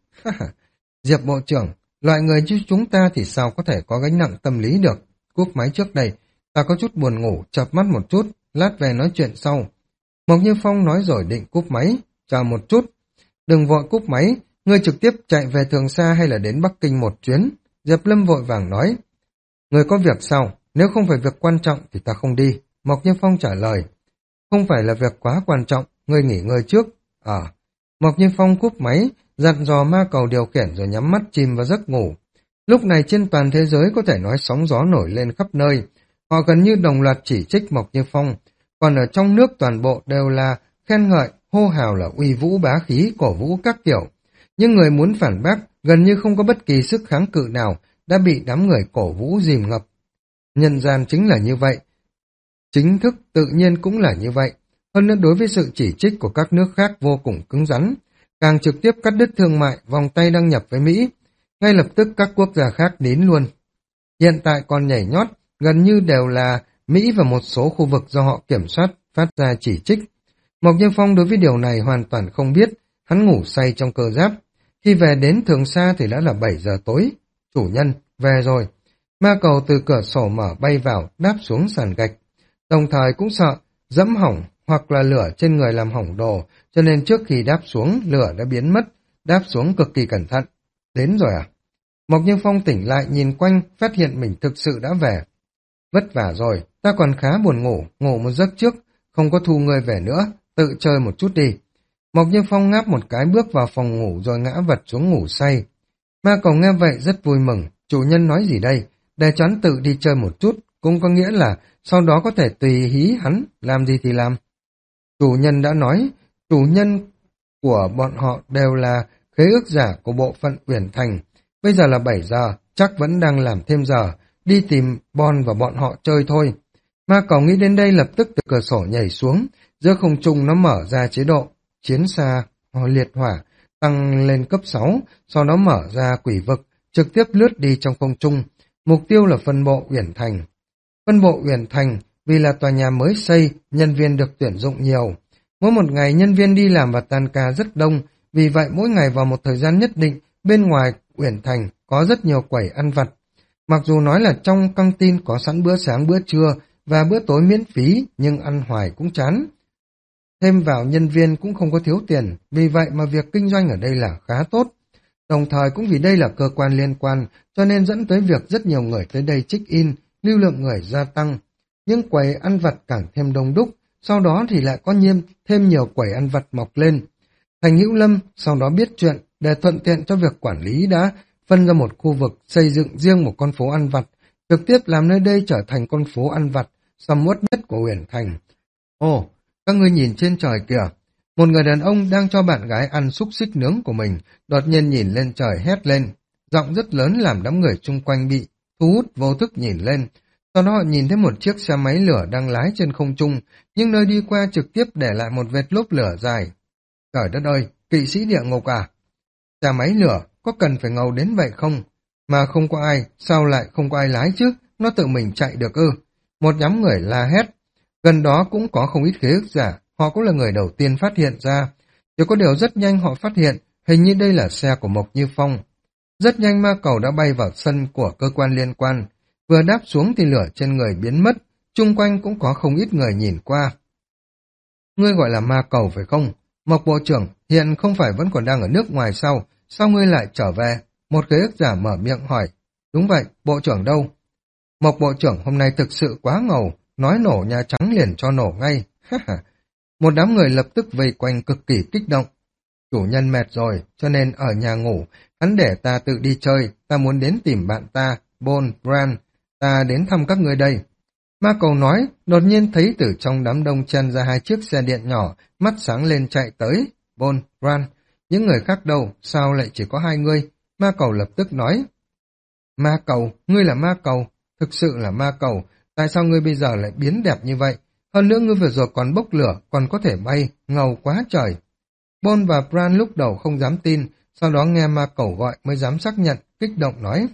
Diệp Bộ trưởng, loại người như chúng ta thì sao có thể có gánh nặng tâm lý được? Cúp máy trước đây, ta có chút buồn ngủ, chợp mắt một chút, lát về nói chuyện sau. Mộc Như Phong nói rồi định cúp máy, chờ một chút. Đừng vội cúp máy, ngươi trực tiếp chạy về Thường Sa hay là đến Bắc Kinh một chuyến? Diệp Lâm vội vàng nói. Ngươi có việc sao? Nếu không phải việc quan trọng thì ta không đi. Mộc Như Phong trả lời. Không phải là việc quá quan trọng, ngươi nghỉ ngơi trước. À, Mộc Như Phong cúp máy, dặn dò ma cầu điều khiển rồi nhắm mắt chìm vào giấc ngủ. Lúc này trên toàn thế giới có thể nói sóng gió nổi lên khắp nơi. Họ gần như đồng loạt chỉ trích Mộc Như Phong, còn ở trong nước toàn bộ đều là khen ngợi, hô hào là uy vũ bá khí, cổ vũ các kiểu. Nhưng người muốn phản bác gần như không có bất kỳ sức kháng cự nào, đã bị đám người cổ vũ dìm ngập. Nhân gian chính là như vậy. Chính thức tự nhiên cũng là như vậy. Hơn nữa đối với sự chỉ trích của các nước khác vô cùng cứng rắn, càng trực tiếp cắt đứt thương mại, vòng tay đăng nhập với Mỹ. Ngay lập tức các quốc gia khác đến luôn. Hiện tại còn nhảy nhót, gần như đều là Mỹ và một số khu vực do họ kiểm soát phát ra chỉ trích. Mộc Như Phong đối với điều này hoàn toàn không biết, hắn ngủ say trong cơ giáp. Khi về đến Thường Sa thì đã là bảy giờ tối. Chủ nhân, về rồi. Ma cầu từ cửa sổ mở bay vào, đáp xuống sàn gạch. Đồng thời cũng sợ dẫm hỏng hoặc là lửa trên người làm hỏng đồ, cho nên trước khi đáp xuống, lửa đã biến mất, đáp xuống cực kỳ cẩn thận. Đến rồi à? Mộc Như Phong tỉnh lại nhìn quanh, phát hiện mình thực sự đã về. Vất vả rồi, ta còn khá buồn ngủ, ngủ một giấc trước, không có thu ngươi về nữa, tự chơi một chút đi. Mộc Như Phong ngáp một cái bước vào phòng ngủ rồi ngã vật xuống ngủ say. Ma Cầu nghe vậy rất vui mừng, chủ nhân nói gì đây, để cho hắn tự đi chơi một chút, cũng có nghĩa là sau đó có thể tùy hí hắn, làm gì thì làm. Chủ nhân đã nói, chủ nhân của bọn họ đều là khế ước giả của bộ phận Uyển Thành. Bây giờ là bảy giờ, chắc vẫn đang làm thêm giờ, đi tìm Bon và bọn họ chơi thôi. Ma Cầu nghĩ đến đây lập tức từ cửa sổ nhảy xuống, giữa không trung nó mở ra chế độ chiến xa ho liệt hỏa, tăng lên cấp sáu, sau đó mở ra quỷ vực, trực tiếp lướt đi trong không trung. Mục tiêu là phân bộ Uyển Thành. Phân bộ Uyển Thành vì là tòa nhà mới xây, nhân viên được tuyển dụng nhiều. Mỗi một ngày nhân viên đi làm và tan ca rất đông, vì vậy mỗi ngày vào một thời gian nhất định, bên ngoài Uyển Thành có rất nhiều quầy ăn vặt. Mặc dù nói là trong căng tin có sẵn bữa sáng bữa trưa và bữa tối miễn phí, nhưng ăn hoài cũng chán. Thêm vào nhân viên cũng không có thiếu tiền, vì vậy mà việc kinh doanh ở đây là khá tốt. Đồng thời cũng vì đây là cơ quan liên quan, cho nên dẫn tới việc rất nhiều người tới đây check-in, lưu lượng người gia tăng. Những quầy ăn vặt càng thêm đông đúc, sau đó thì lại có nhiêm thêm nhiều quầy ăn vặt mọc lên. Thành Hữu Lâm sau đó biết chuyện, để thuận tiện cho việc quản lý đã phân ra một khu vực xây dựng riêng một con phố ăn vặt, trực tiếp làm nơi đây trở thành con phố ăn vặt sầm uất nhất của Uyển Thành. Ồ, các ngươi nhìn trên trời kìa, một người đàn ông đang cho bạn gái ăn xúc xích nướng của mình, đột nhiên nhìn lên trời hét lên, giọng rất lớn làm đám người chung quanh bị thu hút vô thức nhìn lên. Sau đó họ nhìn thấy một chiếc xe máy lửa đang lái trên không trung, nhưng nơi đi qua trực tiếp để lại một vệt lốp lửa dài. Trời đất ơi, kỵ sĩ địa ngục à? Xe máy lửa, có cần phải ngầu đến vậy không? Mà không có ai, sao lại không có ai lái chứ? Nó tự mình chạy được ư? Một nhóm người la hét. Gần đó cũng có không ít khế ước giả, họ cũng là người đầu tiên phát hiện ra. Chỉ có điều rất nhanh họ phát hiện, hình như đây là xe của Mộc Như Phong. Rất nhanh ma cầu đã bay vào sân của cơ quan liên quan. Vừa đáp xuống thì lửa trên người biến mất, chung quanh cũng có không ít người nhìn qua. Ngươi gọi là ma cầu phải không? Mộc Bộ trưởng, hiện không phải vẫn còn đang ở nước ngoài sao? Sao ngươi lại trở về? Một khế ước giả mở miệng hỏi. Đúng vậy, Bộ trưởng đâu? Mộc Bộ trưởng hôm nay thực sự quá ngầu, nói nổ Nhà Trắng liền cho nổ ngay. Một đám người lập tức vây quanh cực kỳ kích động. Chủ nhân mệt rồi, cho nên ở nhà ngủ, hắn để ta tự đi chơi, ta muốn đến tìm bạn ta, Bon, Bran, ta đến thăm các ngươi đây. Ma cầu nói, đột nhiên thấy từ trong đám đông chen ra hai chiếc xe điện nhỏ, mắt sáng lên chạy tới. Bon, Bran, những người khác đâu, sao lại chỉ có hai ngươi? Ma cầu lập tức nói. Ma cầu, ngươi là ma cầu, thực sự là ma cầu, tại sao ngươi bây giờ lại biến đẹp như vậy? Hơn nữa ngươi vừa rồi còn bốc lửa, còn có thể bay, ngầu quá trời. Bon và Bran lúc đầu không dám tin, sau đó nghe ma cầu gọi mới dám xác nhận, kích động nói.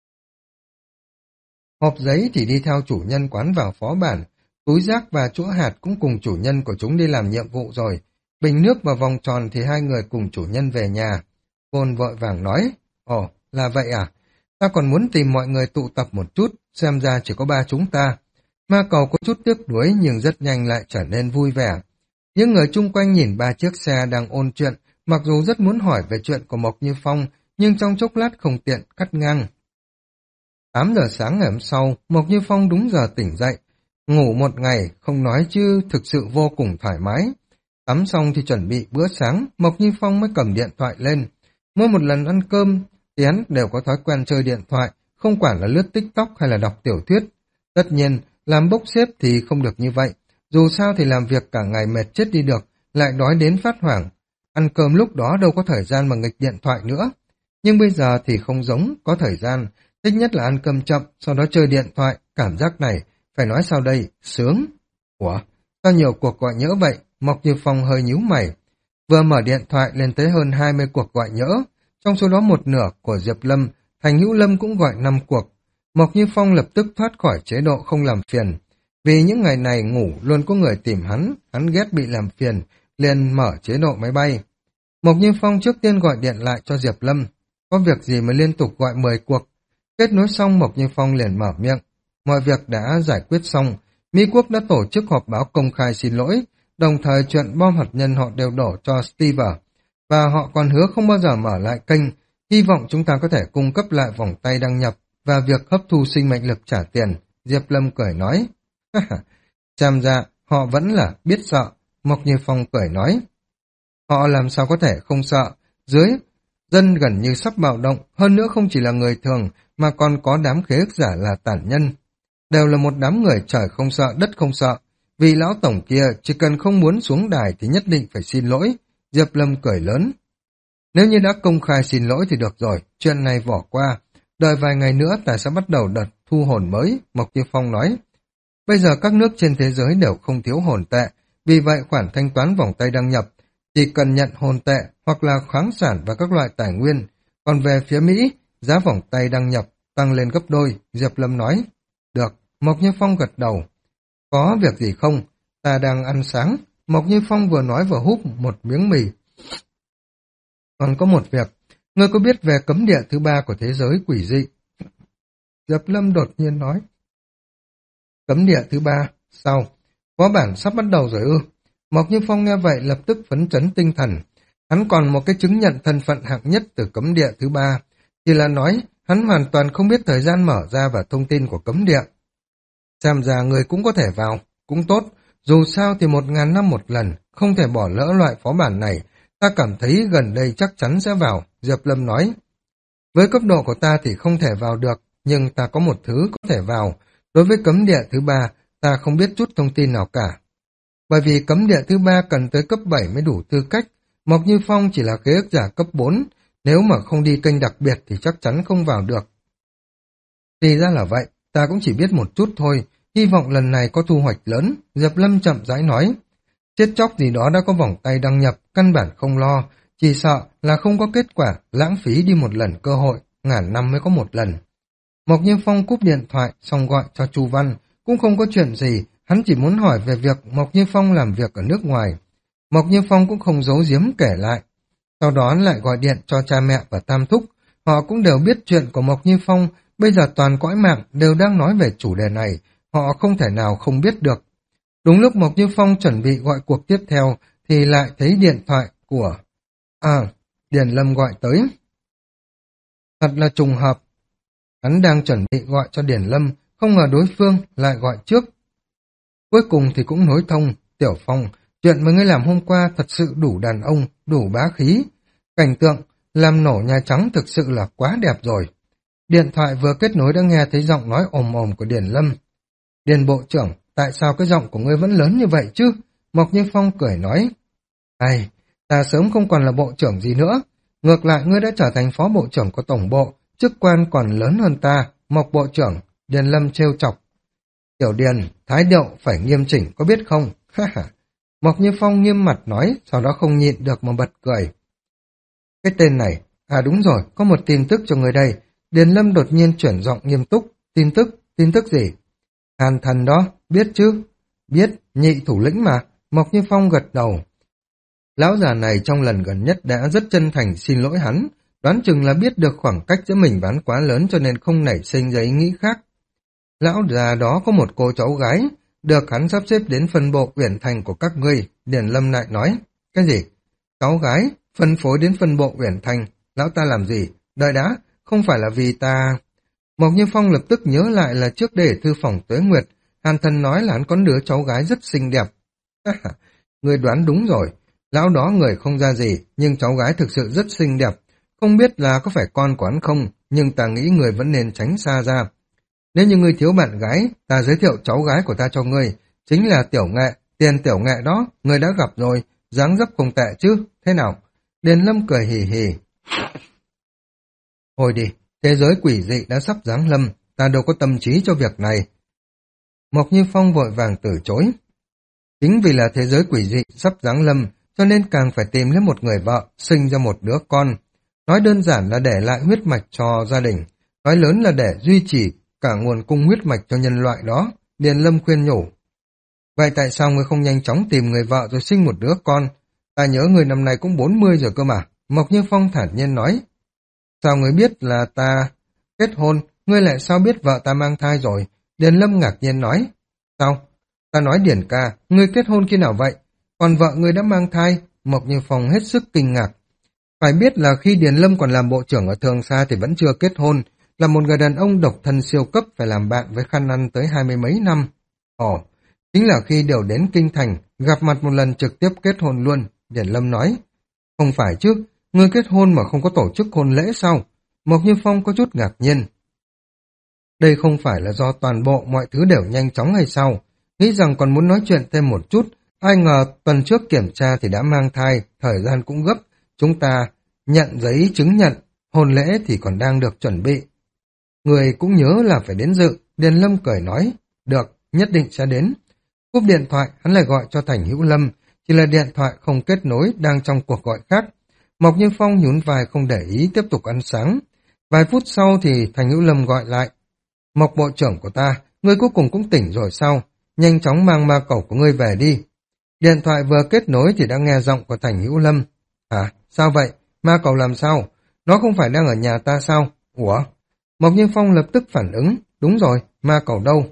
Hộp giấy thì đi theo chủ nhân quán vào phó bản, túi rác và chỗ hạt cũng cùng chủ nhân của chúng đi làm nhiệm vụ rồi. Bình nước và vòng tròn thì hai người cùng chủ nhân về nhà. Bon vội vàng nói, ồ, là vậy à? Ta còn muốn tìm mọi người tụ tập một chút, xem ra chỉ có ba chúng ta. Ma cầu có chút tiếc nuối nhưng rất nhanh lại trở nên vui vẻ. Những người chung quanh nhìn ba chiếc xe đang ôn chuyện, mặc dù rất muốn hỏi về chuyện của Mộc Như Phong, nhưng trong chốc lát không tiện cắt ngang. tám giờ sáng ngày hôm sau, Mộc Như Phong đúng giờ tỉnh dậy. Ngủ một ngày, không nói chứ thực sự vô cùng thoải mái. Tắm xong thì chuẩn bị bữa sáng, Mộc Như Phong mới cầm điện thoại lên. Mỗi một lần ăn cơm, thì hắn đều có thói quen chơi điện thoại, không quản là lướt TikTok hay là đọc tiểu thuyết. Tất nhiên, làm bốc xếp thì không được như vậy. Dù sao thì làm việc cả ngày mệt chết đi được, lại đói đến phát hoảng. Ăn cơm lúc đó đâu có thời gian mà nghịch điện thoại nữa. Nhưng bây giờ thì không giống, có thời gian. Thích nhất là ăn cơm chậm, sau đó chơi điện thoại. Cảm giác này, phải nói sao đây, sướng. Ủa, sao nhiều cuộc gọi nhỡ vậy? Mộc Như Phong hơi nhíu mày. Vừa mở điện thoại lên tới hơn hai mươi cuộc gọi nhỡ. Trong số đó một nửa của Diệp Lâm, Thành Hữu Lâm cũng gọi năm cuộc. Mộc Như Phong lập tức thoát khỏi chế độ không làm phiền. Vì những ngày này ngủ luôn có người tìm hắn, hắn ghét bị làm phiền, liền mở chế độ máy bay. Mộc Như Phong trước tiên gọi điện lại cho Diệp Lâm. Có việc gì mà liên tục gọi mười cuộc. Kết nối xong Mộc Như Phong liền mở miệng. Mọi việc đã giải quyết xong. Mỹ Quốc đã tổ chức họp báo công khai xin lỗi, đồng thời chuyện bom hạt nhân họ đều đổ cho Steve. Và họ còn hứa không bao giờ mở lại kênh, hy vọng chúng ta có thể cung cấp lại vòng tay đăng nhập và việc hấp thu sinh mệnh lực trả tiền. Diệp Lâm cười nói. Xem ra, họ vẫn là biết sợ. Mộc Như Phong cười nói. Họ làm sao có thể không sợ, dưới dân gần như sắp bạo động, hơn nữa không chỉ là người thường, mà còn có đám khế ước giả là tàn nhân. Đều là một đám người trời không sợ, đất không sợ. Vì lão tổng kia chỉ cần không muốn xuống đài thì nhất định phải xin lỗi. Diệp Lâm cười lớn. Nếu như đã công khai xin lỗi thì được rồi, chuyện này bỏ qua. Đợi vài ngày nữa ta sẽ bắt đầu đợt thu hồn mới, Mộc Như Phong nói. Bây giờ các nước trên thế giới đều không thiếu hồn tệ, vì vậy khoản thanh toán vòng tay đăng nhập chỉ cần nhận hồn tệ hoặc là khoáng sản và các loại tài nguyên. Còn về phía Mỹ, giá vòng tay đăng nhập tăng lên gấp đôi, Diệp Lâm nói. Được, Mộc Như Phong gật đầu. Có việc gì không? Ta đang ăn sáng. Mộc Như Phong vừa nói vừa húp một miếng mì. Còn có một việc, ngươi có biết về cấm địa thứ ba của thế giới quỷ dị? Diệp Lâm đột nhiên nói. Cấm địa thứ ba, sao? Phó bản sắp bắt đầu rồi ư? Mộc Như Phong nghe vậy lập tức phấn chấn tinh thần. Hắn còn một cái chứng nhận thân phận hạng nhất từ cấm địa thứ ba. Chỉ là nói, hắn hoàn toàn không biết thời gian mở ra và thông tin của cấm địa. Xem ra người cũng có thể vào, cũng tốt. Dù sao thì một ngàn năm một lần, không thể bỏ lỡ loại phó bản này. Ta cảm thấy gần đây chắc chắn sẽ vào, Diệp Lâm nói. Với cấp độ của ta thì không thể vào được, nhưng ta có một thứ có thể vào. Đối với cấm địa thứ ba, ta không biết chút thông tin nào cả. Bởi vì cấm địa thứ ba cần tới cấp bảy mới đủ tư cách, Mộc Như Phong chỉ là khế ước giả cấp bốn, nếu mà không đi kênh đặc biệt thì chắc chắn không vào được. Thì ra là vậy, ta cũng chỉ biết một chút thôi, hy vọng lần này có thu hoạch lớn, Diệp Lâm chậm rãi nói. Chết chóc gì đó đã có vòng tay đăng nhập, căn bản không lo, chỉ sợ là không có kết quả, lãng phí đi một lần cơ hội, ngàn năm mới có một lần. Mộc Như Phong cúp điện thoại, xong gọi cho Chu Văn, cũng không có chuyện gì, hắn chỉ muốn hỏi về việc Mộc Như Phong làm việc ở nước ngoài. Mộc Như Phong cũng không giấu giếm kể lại. Sau đó hắn lại gọi điện cho cha mẹ và Tam Thúc, họ cũng đều biết chuyện của Mộc Như Phong, bây giờ toàn cõi mạng đều đang nói về chủ đề này, họ không thể nào không biết được. Đúng lúc Mộc Như Phong chuẩn bị gọi cuộc tiếp theo, thì lại thấy điện thoại của... À, Điền Lâm gọi tới. Thật là trùng hợp. Hắn đang chuẩn bị gọi cho Điền Lâm, không ngờ đối phương lại gọi trước. Cuối cùng thì cũng nối thông, Tiểu Phong, chuyện mà ngươi làm hôm qua thật sự đủ đàn ông, đủ bá khí. Cảnh tượng làm nổ Nhà Trắng thực sự là quá đẹp rồi. Điện thoại vừa kết nối đã nghe thấy giọng nói ồm ồm của Điền Lâm. Điền Bộ trưởng, tại sao cái giọng của ngươi vẫn lớn như vậy chứ? Mộc Như Phong cười nói. Ai, ta sớm không còn là bộ trưởng gì nữa. Ngược lại ngươi đã trở thành phó bộ trưởng của tổng bộ, chức quan còn lớn hơn ta, Mộc Bộ trưởng. Điền Lâm trêu chọc. Tiểu Điền, thái độ phải nghiêm chỉnh, có biết không? Mộc Như Phong nghiêm mặt nói, sau đó không nhịn được mà bật cười. Cái tên này, à đúng rồi, có một tin tức cho người đây. Điền Lâm đột nhiên chuyển giọng nghiêm túc. Tin tức, tin tức gì? Hàn Thần đó, biết chứ? Biết, nhị thủ lĩnh mà. Mộc Như Phong gật đầu. Lão già này trong lần gần nhất đã rất chân thành xin lỗi hắn, đoán chừng là biết được khoảng cách giữa mình và hắn quá lớn cho nên không nảy sinh ra ý nghĩ khác. Lão già đó có một cô cháu gái, được hắn sắp xếp đến phân bộ Uyển Thành của các ngươi, Điền Lâm lại nói. Cái gì? Cháu gái? Phân phối đến phân bộ Uyển Thành? Lão ta làm gì? Đợi đã, không phải là vì ta... Mộc Như Phong lập tức nhớ lại là trước đây ở thư phòng Tuế Nguyệt, Hàn Thần nói là hắn có đứa cháu gái rất xinh đẹp. Người đoán đúng rồi, lão đó người không ra gì, nhưng cháu gái thực sự rất xinh đẹp. Không biết là có phải con của hắn không, nhưng ta nghĩ người vẫn nên tránh xa ra. Nếu như ngươi thiếu bạn gái, ta giới thiệu cháu gái của ta cho ngươi, chính là Tiểu Nghệ, Tiền Tiểu Nghệ đó, ngươi đã gặp rồi, dáng dấp không tệ chứ, thế nào? Điền Lâm cười hì hì. Thôi đi, thế giới quỷ dị đã sắp giáng lâm, ta đâu có tâm trí cho việc này. Mộc Như Phong vội vàng từ chối. Chính vì là thế giới quỷ dị sắp giáng lâm, cho nên càng phải tìm lấy một người vợ, sinh ra một đứa con. Nói đơn giản là để lại huyết mạch cho gia đình, nói lớn là để duy trì cả nguồn cung huyết mạch cho nhân loại đó, Điền Lâm khuyên nhủ. Vậy tại sao ngươi không nhanh chóng tìm người vợ rồi sinh một đứa con? Ta nhớ người năm nay cũng bốn mươi rồi cơ mà, Mộc Như Phong thản nhiên nói. Sao ngươi biết là ta kết hôn, ngươi lại sao biết vợ ta mang thai rồi? Điền Lâm ngạc nhiên nói. Sao? Ta nói Điền ca, ngươi kết hôn khi nào vậy? Còn vợ ngươi đã mang thai? Mộc Như Phong hết sức kinh ngạc. Phải biết là khi Điền Lâm còn làm bộ trưởng ở Thường Sa thì vẫn chưa kết hôn, là một người đàn ông độc thân siêu cấp phải làm bạn với Khăn Ăn tới hai mươi mấy năm. Ồ, chính là khi đều đến kinh thành, gặp mặt một lần trực tiếp kết hôn luôn, Điền Lâm nói. Không phải chứ, ngươi kết hôn mà không có tổ chức hôn lễ sao? Mộc Như Phong có chút ngạc nhiên. Đây không phải là do toàn bộ mọi thứ đều nhanh chóng hay sao? Nghĩ rằng còn muốn nói chuyện thêm một chút, ai ngờ tuần trước kiểm tra thì đã mang thai, thời gian cũng gấp, chúng ta nhận giấy chứng nhận, hôn lễ thì còn đang được chuẩn bị. Người cũng nhớ là phải đến dự, Điền Lâm cười nói, được, nhất định sẽ đến. Cúp điện thoại, hắn lại gọi cho Thành Hữu Lâm, chỉ là điện thoại không kết nối, đang trong cuộc gọi khác. Mộc Như Phong nhún vai không để ý, tiếp tục ăn sáng. Vài phút sau thì Thành Hữu Lâm gọi lại. Mộc bộ trưởng của ta, ngươi cuối cùng cũng tỉnh rồi sao? Nhanh chóng mang ma cẩu của ngươi về đi. Điện thoại vừa kết nối thì đã nghe giọng của Thành Hữu Lâm. À, sao vậy? Ma cẩu làm sao? Nó không phải đang ở nhà ta sao? Ủa? Mộc Như Phong lập tức phản ứng. Đúng rồi, ma cẩu đâu?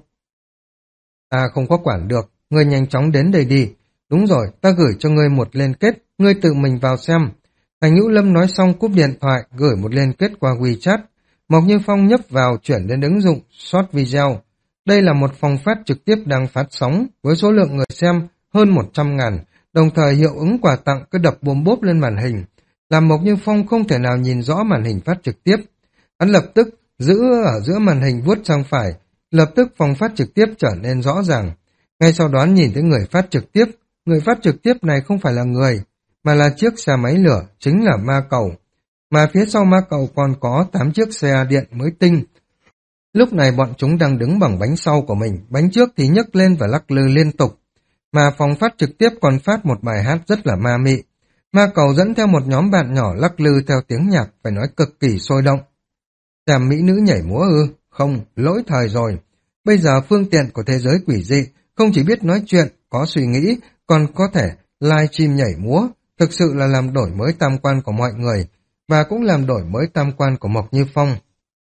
Ta không có quản được, ngươi nhanh chóng đến đây đi. Đúng rồi, ta gửi cho ngươi một liên kết, ngươi tự mình vào xem. Thành Hữu Lâm nói xong cúp điện thoại, gửi một liên kết qua WeChat. Mộc Như Phong nhấp vào chuyển đến ứng dụng Short Video. Đây là một phòng phát trực tiếp đang phát sóng với số lượng người xem hơn một trăm ngàn, đồng thời hiệu ứng quà tặng cứ đập bôm bốp lên màn hình, làm Mộc Như Phong không thể nào nhìn rõ màn hình phát trực tiếp. Hắn lập tức giữ ở giữa màn hình vuốt sang phải, lập tức phòng phát trực tiếp trở nên rõ ràng. Ngay sau đó nhìn thấy người phát trực tiếp, người phát trực tiếp này không phải là người, mà là chiếc xe máy lửa, chính là ma cầu. Mà phía sau ma cầu còn có tám chiếc xe điện mới tinh. Lúc này bọn chúng đang đứng bằng bánh sau của mình, bánh trước thì nhấc lên và lắc lư liên tục. Mà phòng phát trực tiếp còn phát một bài hát rất là ma mị. Ma cầu dẫn theo một nhóm bạn nhỏ lắc lư theo tiếng nhạc, phải nói cực kỳ sôi động. Chàm mỹ nữ nhảy múa ư? Không, lỗi thời rồi. Bây giờ phương tiện của thế giới quỷ dị không chỉ biết nói chuyện, có suy nghĩ, còn có thể live stream nhảy múa, thực sự là làm đổi mới tam quan của mọi người, và cũng làm đổi mới tam quan của Mộc Như Phong.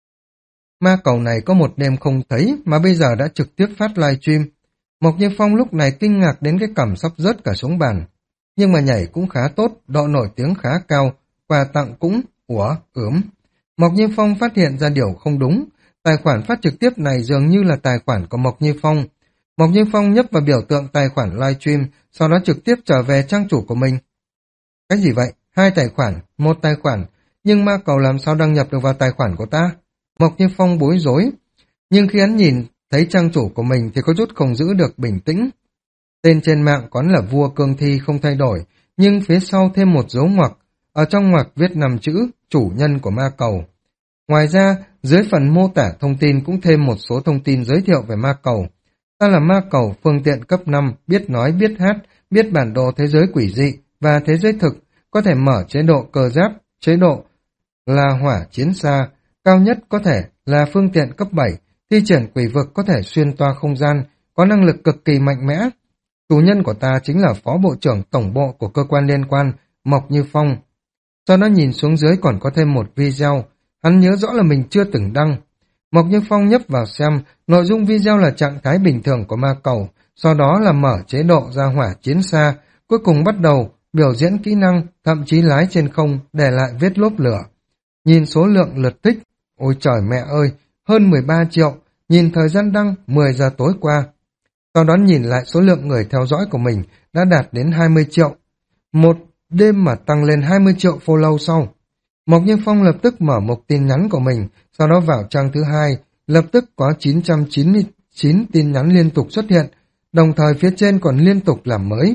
Ma cầu này có một đêm không thấy mà bây giờ đã trực tiếp phát live stream. Mộc Như Phong lúc này kinh ngạc đến cái cằm sắp rớt cả xuống bàn. Nhưng mà nhảy cũng khá tốt, độ nổi tiếng khá cao, quà tặng cũng, ủa, ướm. Mộc Như Phong phát hiện ra điều không đúng, tài khoản phát trực tiếp này dường như là tài khoản của Mộc Như Phong. Mộc Như Phong nhấp vào biểu tượng tài khoản livestream, sau đó trực tiếp trở về trang chủ của mình. Cái gì vậy? Hai tài khoản, một tài khoản, nhưng ma cầu làm sao đăng nhập được vào tài khoản của ta? Mộc Như Phong bối rối, nhưng khi hắn nhìn thấy trang chủ của mình thì có chút không giữ được bình tĩnh. Tên trên mạng có là vua cương thi không thay đổi, nhưng phía sau thêm một dấu ngoặc, ở trong ngoặc viết năm chữ chủ nhân của ma cầu. Ngoài ra, dưới phần mô tả thông tin cũng thêm một số thông tin giới thiệu về ma cầu. Ta là ma cầu phương tiện cấp năm, biết nói, biết hát, biết bản đồ thế giới quỷ dị và thế giới thực, có thể mở chế độ cơ giáp, chế độ là hỏa chiến xa, cao nhất có thể là phương tiện cấp bảy, thi triển quỷ vực có thể xuyên toa không gian, có năng lực cực kỳ mạnh mẽ. Chủ nhân của ta chính là phó bộ trưởng tổng bộ của cơ quan liên quan, Mộc Như Phong. Cho nó nhìn xuống dưới còn có thêm một video, hắn nhớ rõ là mình chưa từng đăng. Mộc Như Phong nhấp vào xem, nội dung video là trạng thái bình thường của ma cầu, sau đó là mở chế độ ra hỏa chiến xa, cuối cùng bắt đầu biểu diễn kỹ năng, thậm chí lái trên không, để lại vết lốp lửa. Nhìn số lượng lượt thích, ôi trời mẹ ơi, hơn mười ba triệu, nhìn thời gian đăng mười giờ tối qua. Sau đó nhìn lại số lượng người theo dõi của mình đã đạt đến hai mươi triệu. Một đêm mà tăng lên hai mươi triệu follow sau. Mộc Như Phong lập tức mở một tin nhắn của mình, sau đó vào trang thứ hai, lập tức có chín trăm chín mươi chín tin nhắn liên tục xuất hiện, đồng thời phía trên còn liên tục làm mới.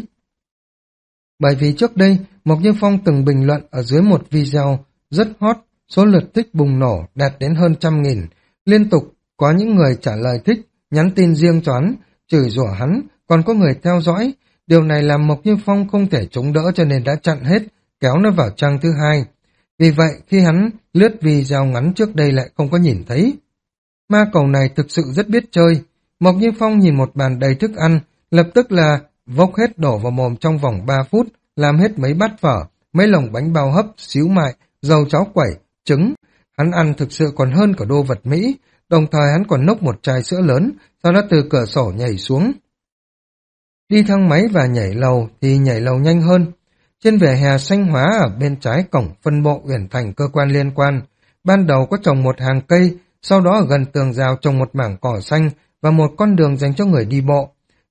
Bởi vì trước đây, Mộc Như Phong từng bình luận ở dưới một video rất hot, số lượt thích bùng nổ đạt đến hơn trăm nghìn, liên tục có những người trả lời thích, nhắn tin riêng cho hắn, chửi rủa hắn, còn có người theo dõi. Điều này làm Mộc Như Phong không thể chống đỡ cho nên đã chặn hết, kéo nó vào trang thứ hai. Vì vậy, khi hắn lướt video ngắn trước đây lại không có nhìn thấy. Ma cầu này thực sự rất biết chơi. Mộc Như Phong nhìn một bàn đầy thức ăn, lập tức là vốc hết đổ vào mồm trong vòng ba phút, làm hết mấy bát phở, mấy lồng bánh bao hấp, xíu mại, dầu cháo quẩy, trứng. Hắn ăn thực sự còn hơn cả đô vật Mỹ, đồng thời hắn còn nốc một chai sữa lớn, sau đó từ cửa sổ nhảy xuống. Đi thang máy và nhảy lầu thì nhảy lầu nhanh hơn. Trên vỉa hè xanh hóa ở bên trái cổng phân bộ Uyển Thành cơ quan liên quan, ban đầu có trồng một hàng cây, sau đó ở gần tường rào trồng một mảng cỏ xanh và một con đường dành cho người đi bộ.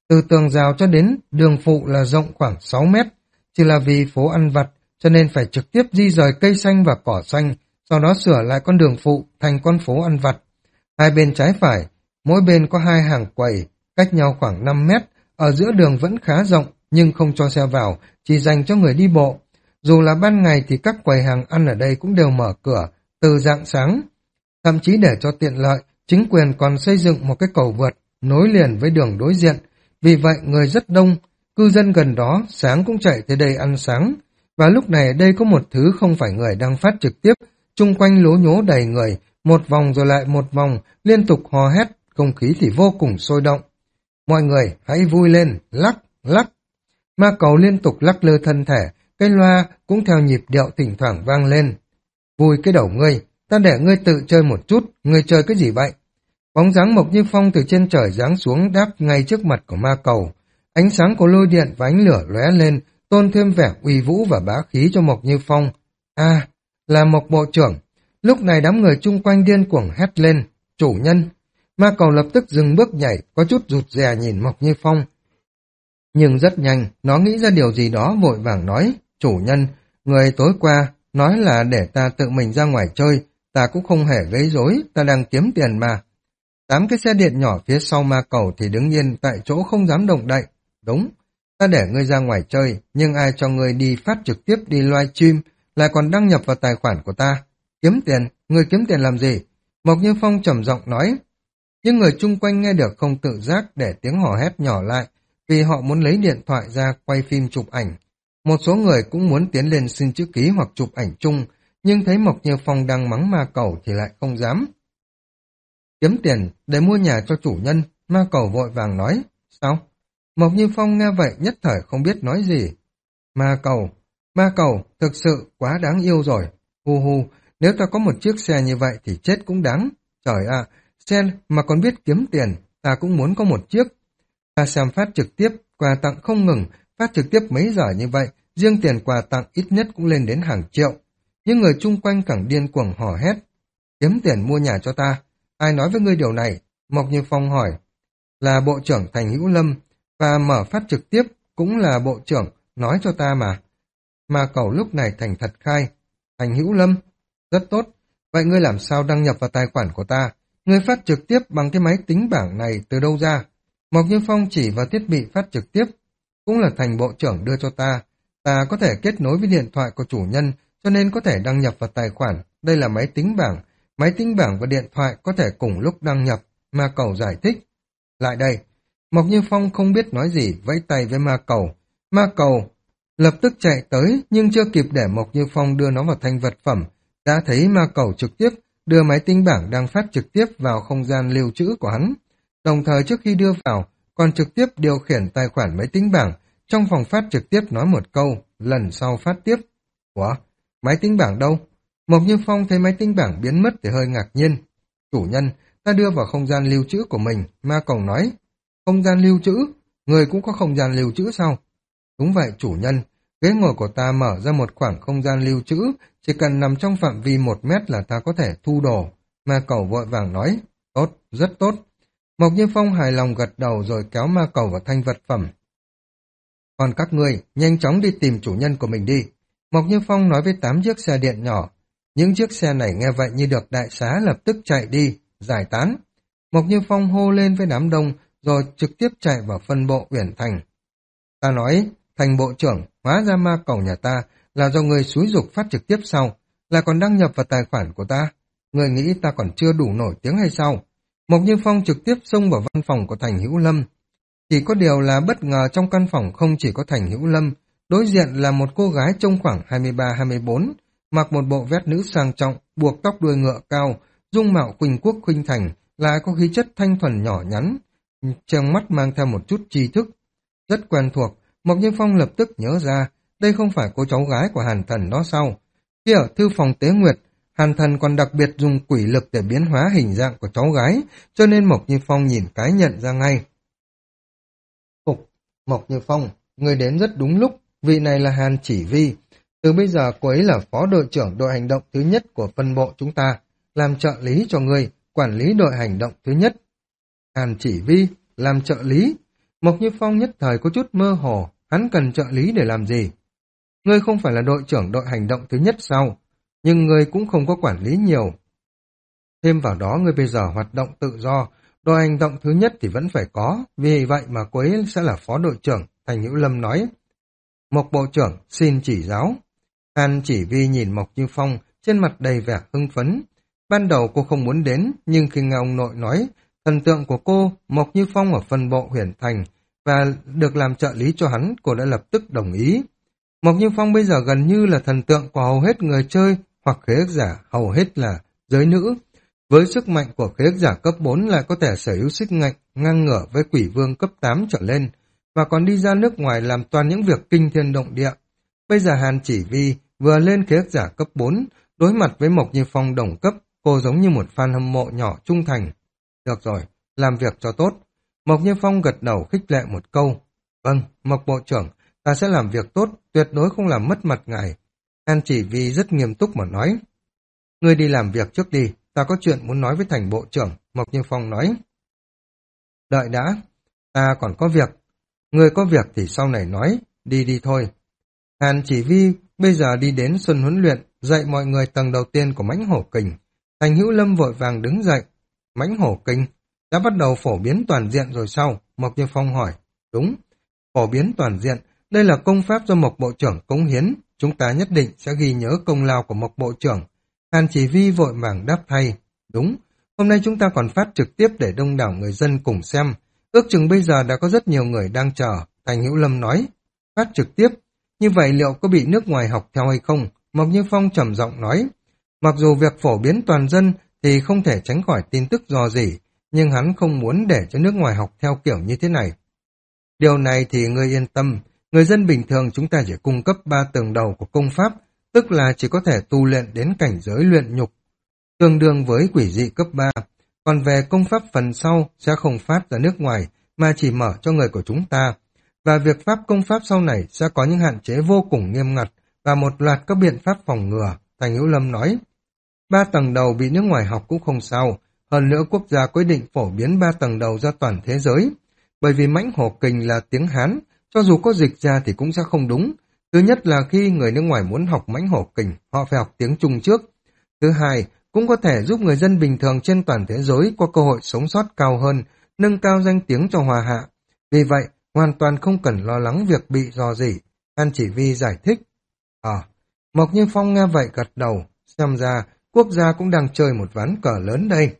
Từ tường rào cho đến đường phụ là rộng khoảng sáu mét, chỉ là vì phố ăn vặt cho nên phải trực tiếp di rời cây xanh và cỏ xanh, sau đó sửa lại con đường phụ thành con phố ăn vặt. Hai bên trái phải, mỗi bên có hai hàng quầy, cách nhau khoảng năm mét, ở giữa đường vẫn khá rộng nhưng không cho xe vào, chỉ dành cho người đi bộ. Dù là ban ngày thì các quầy hàng ăn ở đây cũng đều mở cửa từ rạng sáng. Thậm chí để cho tiện lợi, chính quyền còn xây dựng một cái cầu vượt nối liền với đường đối diện. Vì vậy người rất đông, cư dân gần đó sáng cũng chạy tới đây ăn sáng. Và lúc này ở đây có một thứ không phải người đang phát trực tiếp, chung quanh lố nhố đầy người, một vòng rồi lại một vòng, liên tục hò hét, không khí thì vô cùng sôi động. Mọi người hãy vui lên, lắc, lắc. Ma cầu liên tục lắc lư thân thể, cây loa cũng theo nhịp điệu thỉnh thoảng vang lên. Vui cái đầu ngươi, ta để ngươi tự chơi một chút, ngươi chơi cái gì vậy? Bóng dáng Mộc Như Phong từ trên trời giáng xuống đáp ngay trước mặt của ma cầu. Ánh sáng của lôi điện và ánh lửa lóe lên, tôn thêm vẻ uy vũ và bá khí cho Mộc Như Phong. À, là Mộc bộ trưởng. Lúc này đám người chung quanh điên cuồng hét lên, chủ nhân. Ma cầu lập tức dừng bước nhảy, có chút rụt rè nhìn Mộc Như Phong. Nhưng rất nhanh, nó nghĩ ra điều gì đó vội vàng nói, chủ nhân, người tối qua nói là để ta tự mình ra ngoài chơi, ta cũng không hề gây rối, ta đang kiếm tiền mà. Tám cái xe điện nhỏ phía sau ma cầu thì đứng yên tại chỗ không dám động đậy. Đúng, ta để ngươi ra ngoài chơi, nhưng ai cho ngươi đi phát trực tiếp đi live stream, lại còn đăng nhập vào tài khoản của ta. Kiếm tiền, ngươi kiếm tiền làm gì? Mộc Như Phong trầm giọng nói. Nhưng người chung quanh nghe được không tự giác để tiếng hò hét nhỏ lại, vì họ muốn lấy điện thoại ra quay phim chụp ảnh. Một số người cũng muốn tiến lên xin chữ ký hoặc chụp ảnh chung, nhưng thấy Mộc Như Phong đang mắng ma cầu thì lại không dám. Kiếm tiền để mua nhà cho chủ nhân, ma cầu vội vàng nói. Sao? Mộc Như Phong nghe vậy nhất thời không biết nói gì. Ma cầu, ma cầu, thực sự quá đáng yêu rồi. Hu hu, nếu ta có một chiếc xe như vậy thì chết cũng đáng. Trời ạ, xe mà còn biết kiếm tiền, ta cũng muốn có một chiếc. Ta xem phát trực tiếp, quà tặng không ngừng, phát trực tiếp mấy giờ như vậy, riêng tiền quà tặng ít nhất cũng lên đến hàng triệu. Những người chung quanh càng điên cuồng hò hét. Kiếm tiền mua nhà cho ta. Ai nói với ngươi điều này? Mộc Như Phong hỏi. Là Bộ trưởng Thành Hữu Lâm, và mở phát trực tiếp cũng là Bộ trưởng nói cho ta mà. Ma cầu lúc này thành thật khai. Thành Hữu Lâm, rất tốt. Vậy ngươi làm sao đăng nhập vào tài khoản của ta? Ngươi phát trực tiếp bằng cái máy tính bảng này từ đâu ra? Mộc Như Phong chỉ vào thiết bị phát trực tiếp. Cũng là Thành Bộ trưởng đưa cho ta. Ta có thể kết nối với điện thoại của chủ nhân, cho nên có thể đăng nhập vào tài khoản. Đây là máy tính bảng. Máy tính bảng và điện thoại có thể cùng lúc đăng nhập. Ma cầu giải thích. Lại đây. Mộc Như Phong không biết nói gì, vẫy tay với ma cầu. Ma cầu lập tức chạy tới, nhưng chưa kịp để Mộc Như Phong đưa nó vào thành vật phẩm. Đã thấy ma cầu trực tiếp đưa máy tính bảng đang phát trực tiếp vào không gian lưu trữ của hắn. Đồng thời trước khi đưa vào, còn trực tiếp điều khiển tài khoản máy tính bảng, trong phòng phát trực tiếp nói một câu, lần sau phát tiếp. Ủa? Máy tính bảng đâu? Mộc Như Phong thấy máy tính bảng biến mất thì hơi ngạc nhiên. Chủ nhân, ta đưa vào không gian lưu trữ của mình, ma cầu nói. Không gian lưu trữ? Người cũng có không gian lưu trữ sao? Đúng vậy chủ nhân, ghế ngồi của ta mở ra một khoảng không gian lưu trữ, chỉ cần nằm trong phạm vi một mét là ta có thể thu đồ. Ma cầu vội vàng nói. Tốt, rất tốt. Mộc Như Phong hài lòng gật đầu rồi kéo ma cầu vào thanh vật phẩm. Còn các ngươi, nhanh chóng đi tìm chủ nhân của mình đi. Mộc Như Phong nói với tám chiếc xe điện nhỏ. Những chiếc xe này nghe vậy như được đại xá lập tức chạy đi, giải tán. Mộc Như Phong hô lên với đám đông rồi trực tiếp chạy vào phân bộ Uyển Thành. Ta nói, Thành Bộ trưởng, hóa ra ma cầu nhà ta là do người xúi giục phát trực tiếp sau, là còn đăng nhập vào tài khoản của ta. Người nghĩ ta còn chưa đủ nổi tiếng hay sao? Mộc Như Phong trực tiếp xông vào văn phòng của Thành Hữu Lâm. Chỉ có điều là bất ngờ trong căn phòng không chỉ có Thành Hữu Lâm, đối diện là một cô gái trông khoảng hai mươi ba hai mươi bốn, mặc một bộ vest nữ sang trọng, buộc tóc đuôi ngựa cao, dung mạo khuynh quốc khuynh thành, lại có khí chất thanh thuần nhỏ nhắn, trong mắt mang theo một chút tri thức. Rất quen thuộc, Mộc Như Phong lập tức nhớ ra, đây không phải cô cháu gái của Hàn Thần đó sao? Khi ở thư phòng Tế Nguyệt, Hàn Thần còn đặc biệt dùng quỷ lực để biến hóa hình dạng của cháu gái, cho nên Mộc Như Phong nhìn cái nhận ra ngay. Phục, Mộc Như Phong, người đến rất đúng lúc, vị này là Hàn Chỉ Vi. Từ bây giờ cô ấy là phó đội trưởng đội hành động thứ nhất của phân bộ chúng ta, làm trợ lý cho người, quản lý đội hành động thứ nhất. Hàn Chỉ Vi, làm trợ lý. Mộc Như Phong nhất thời có chút mơ hồ, hắn cần trợ lý để làm gì? Ngươi không phải là đội trưởng đội hành động thứ nhất sao? Nhưng ngươi cũng không có quản lý nhiều. Thêm vào đó ngươi bây giờ hoạt động tự do, đội hành động thứ nhất thì vẫn phải có, vì vậy mà cô ấy sẽ là phó đội trưởng, Thành Hữu Lâm nói. Mộc bộ trưởng xin chỉ giáo. Hàn Chỉ Vi nhìn Mộc Như Phong, trên mặt đầy vẻ hưng phấn. Ban đầu cô không muốn đến, nhưng khi nghe ông nội nói, thần tượng của cô, Mộc Như Phong ở phân bộ Huyền Thành, và được làm trợ lý cho hắn, cô đã lập tức đồng ý. Mộc Như Phong bây giờ gần như là thần tượng của hầu hết người chơi, hoặc khế ước giả, hầu hết là giới nữ. Với sức mạnh của khế ước giả cấp bốn lại có thể sở hữu sức mạnh ngang ngửa với quỷ vương cấp tám trở lên, và còn đi ra nước ngoài làm toàn những việc kinh thiên động địa. Bây giờ Hàn Chỉ Vi vừa lên khế ước giả cấp bốn, đối mặt với Mộc Như Phong đồng cấp, cô giống như một fan hâm mộ nhỏ trung thành. Được rồi, làm việc cho tốt. Mộc Như Phong gật đầu khích lệ một câu. Vâng, Mộc bộ trưởng, ta sẽ làm việc tốt, tuyệt đối không làm mất mặt ngài. Hàn Chỉ Vi rất nghiêm túc mà nói. Ngươi đi làm việc trước đi, ta có chuyện muốn nói với Thành bộ trưởng, Mộc Như Phong nói. Đợi đã, ta còn có việc. Ngươi có việc thì sau này nói, đi đi thôi. Hàn Chỉ Vi bây giờ đi đến sân huấn luyện, dạy mọi người tầng đầu tiên của mãnh hổ kình. Thành Hữu Lâm vội vàng đứng dậy. Mãnh hổ kình đã bắt đầu phổ biến toàn diện rồi sao? Mộc Như Phong hỏi. Đúng, phổ biến toàn diện, đây là công pháp do Mộc bộ trưởng cống hiến, chúng ta nhất định sẽ ghi nhớ công lao của Mộc bộ trưởng. Hàn Chỉ Vi vội vàng đáp thay. Đúng, hôm nay chúng ta còn phát trực tiếp để đông đảo người dân cùng xem. Ước chừng bây giờ đã có rất nhiều người đang chờ, Thành Hữu Lâm nói. Phát trực tiếp, như vậy liệu có bị nước ngoài học theo hay không? Mộc Như Phong trầm giọng nói. Mặc dù việc phổ biến toàn dân thì không thể tránh khỏi tin tức dò dỉ, nhưng hắn không muốn để cho nước ngoài học theo kiểu như thế này. Điều này thì ngươi yên tâm, người dân bình thường chúng ta chỉ cung cấp ba tầng đầu của công pháp, tức là chỉ có thể tu luyện đến cảnh giới luyện nhục, tương đương với quỷ dị cấp ba. Còn về công pháp phần sau sẽ không phát ra nước ngoài, mà chỉ mở cho người của chúng ta. Và việc pháp công pháp sau này sẽ có những hạn chế vô cùng nghiêm ngặt và một loạt các biện pháp phòng ngừa, Thành Hữu Lâm nói. Ba tầng đầu bị nước ngoài học cũng không sao, hơn nữa quốc gia quyết định phổ biến ba tầng đầu ra toàn thế giới. Bởi vì mãnh hổ kình là tiếng Hán, cho dù có dịch ra thì cũng sẽ không đúng. Thứ nhất là khi người nước ngoài muốn học mãnh hổ kình, họ phải học tiếng Trung trước. Thứ hai, cũng có thể giúp người dân bình thường trên toàn thế giới có cơ hội sống sót cao hơn, nâng cao danh tiếng cho Hòa Hạ. Vì vậy, hoàn toàn không cần lo lắng việc bị dò dỉ. Hàn Chỉ Vi giải thích. À, Mộc Như Phong nghe vậy gật đầu, xem ra quốc gia cũng đang chơi một ván cờ lớn đây.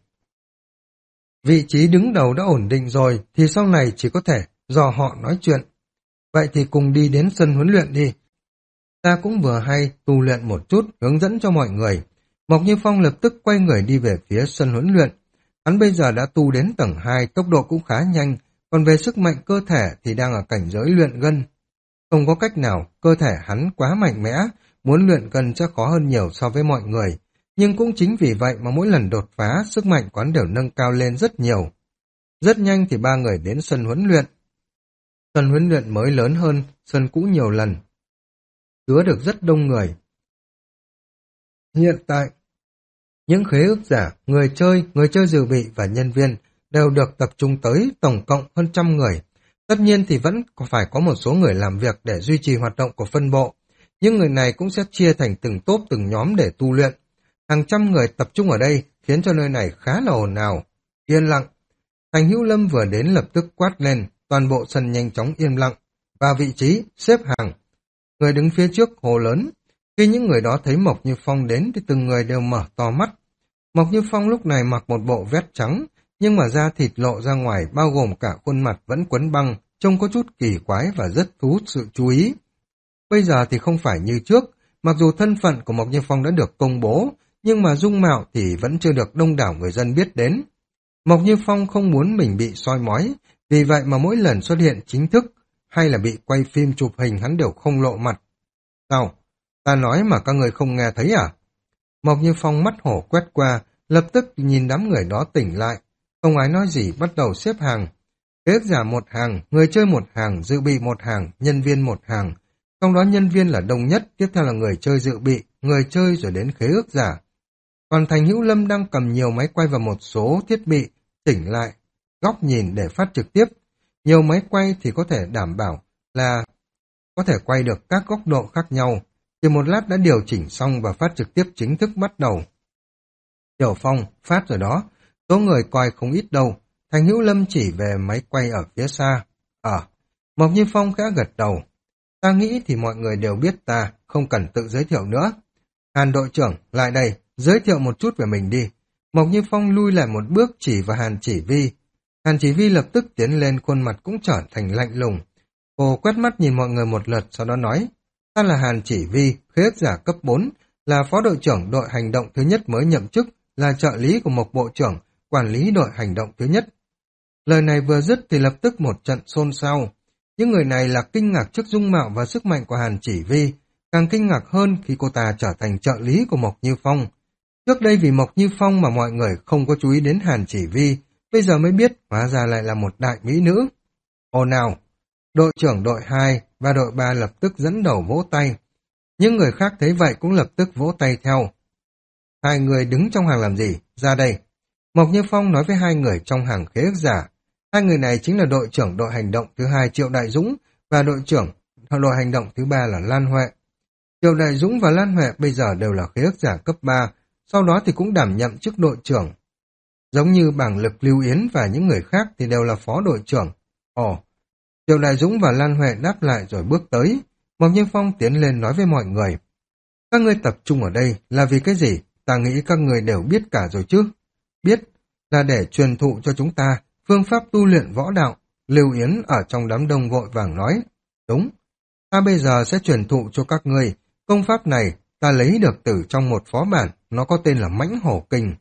Vị trí đứng đầu đã ổn định rồi, thì sau này chỉ có thể dò họ nói chuyện. Vậy thì cùng đi đến sân huấn luyện đi. Ta cũng vừa hay tu luyện một chút, hướng dẫn cho mọi người. Mộc Như Phong lập tức quay người đi về phía sân huấn luyện. Hắn bây giờ đã tu đến tầng hai, tốc độ cũng khá nhanh, còn về sức mạnh cơ thể thì đang ở cảnh giới luyện gân. Không có cách nào, cơ thể hắn quá mạnh mẽ, muốn luyện gân sẽ khó hơn nhiều so với mọi người. Nhưng cũng chính vì vậy mà mỗi lần đột phá, sức mạnh quán đều nâng cao lên rất nhiều. Rất nhanh thì ba người đến sân huấn luyện. Sân huấn luyện mới lớn hơn sân cũ nhiều lần, chứa được rất đông người. Hiện tại, những khế ước giả, người chơi, người chơi dự bị và nhân viên đều được tập trung tới tổng cộng hơn trăm người. Tất nhiên thì vẫn phải có một số người làm việc để duy trì hoạt động của phân bộ. Những người này cũng sẽ chia thành từng tốp từng nhóm để tu luyện. Hàng trăm người tập trung ở đây khiến cho nơi này khá là ồn ào. Yên lặng. Thành Hữu Lâm vừa đến lập tức quát lên, toàn bộ sân nhanh chóng yên lặng. Vào vị trí, xếp hàng. Người đứng phía trước hô lớn. Khi những người đó thấy Mộc Như Phong đến thì từng người đều mở to mắt. Mộc Như Phong lúc này mặc một bộ vest trắng, nhưng mà da thịt lộ ra ngoài bao gồm cả khuôn mặt vẫn quấn băng, trông có chút kỳ quái và rất thu hút sự chú ý. Bây giờ thì không phải như trước, mặc dù thân phận của Mộc Như Phong đã được công bố, nhưng mà dung mạo thì vẫn chưa được đông đảo người dân biết đến. Mộc Như Phong không muốn mình bị soi mói, vì vậy mà mỗi lần xuất hiện chính thức hay là bị quay phim chụp hình hắn đều không lộ mặt. Sao? Ta nói mà các người không nghe thấy à? Mộc Như Phong mắt hổ quét qua, lập tức nhìn đám người đó tỉnh lại. Không ai nói gì, bắt đầu xếp hàng. Khế ước giả một hàng, người chơi một hàng, dự bị một hàng, nhân viên một hàng. Trong đó nhân viên là đông nhất, tiếp theo là người chơi dự bị, người chơi rồi đến khế ước giả. Còn Thành Hữu Lâm đang cầm nhiều máy quay và một số thiết bị, chỉnh lại, góc nhìn để phát trực tiếp. Nhiều máy quay thì có thể đảm bảo là có thể quay được các góc độ khác nhau. Thì một lát đã điều chỉnh xong và phát trực tiếp chính thức bắt đầu. Tiểu Phong, phát rồi đó. Số người coi không ít đâu. Thành Hữu Lâm chỉ về máy quay ở phía xa. Ờ, Mộc Như Phong khẽ gật đầu. Ta nghĩ thì mọi người đều biết ta, không cần tự giới thiệu nữa. Hàn đội trưởng, lại đây, giới thiệu một chút về mình đi. Mộc Như Phong lui lại một bước chỉ vào Hàn Chỉ Vi. Hàn Chỉ Vi lập tức tiến lên, khuôn mặt cũng trở thành lạnh lùng. Cô quét mắt nhìn mọi người một lượt, sau đó nói, ta là Hàn Chỉ Vi, khế ước giả cấp bốn, là phó đội trưởng đội hành động thứ nhất mới nhậm chức, là trợ lý của Mộc Bộ trưởng, quản lý đội hành động thứ nhất. Lời này vừa dứt thì lập tức một trận xôn xao. Những người này là kinh ngạc trước dung mạo và sức mạnh của Hàn Chỉ Vi, càng kinh ngạc hơn khi cô ta trở thành trợ lý của Mộc Như Phong. Trước đây vì Mộc Như Phong mà mọi người không có chú ý đến Hàn Chỉ Vi, bây giờ mới biết hóa ra lại là một đại mỹ nữ. Ồ nào! Đội trưởng đội hai và đội ba lập tức dẫn đầu vỗ tay. Những người khác thấy vậy cũng lập tức vỗ tay theo. Hai người đứng trong hàng làm gì? Ra đây! Mộc Như Phong nói với hai người trong hàng khế ước giả. Hai người này chính là đội trưởng đội hành động thứ hai Triệu Đại Dũng và đội trưởng đội hành động thứ ba là Lan Huệ. Triệu Đại Dũng và Lan Huệ bây giờ đều là khế ước giả cấp ba, sau đó thì cũng đảm nhậm chức đội trưởng. Giống như Bảng Lực, Lưu Yến và những người khác thì đều là phó đội trưởng. Ồ, Triệu Đại Dũng và Lan Huệ đáp lại rồi bước tới. Mộc Như Phong tiến lên nói với mọi người. Các ngươi tập trung ở đây là vì cái gì? Ta nghĩ các người đều biết cả rồi chứ. Biết là để truyền thụ cho chúng ta phương pháp tu luyện võ đạo. Lưu Yến ở trong đám đông vội vàng nói. Đúng, ta bây giờ sẽ truyền thụ cho các ngươi. Công pháp này ta lấy được từ trong một phó bản, nó có tên là Mãnh Hổ Kình.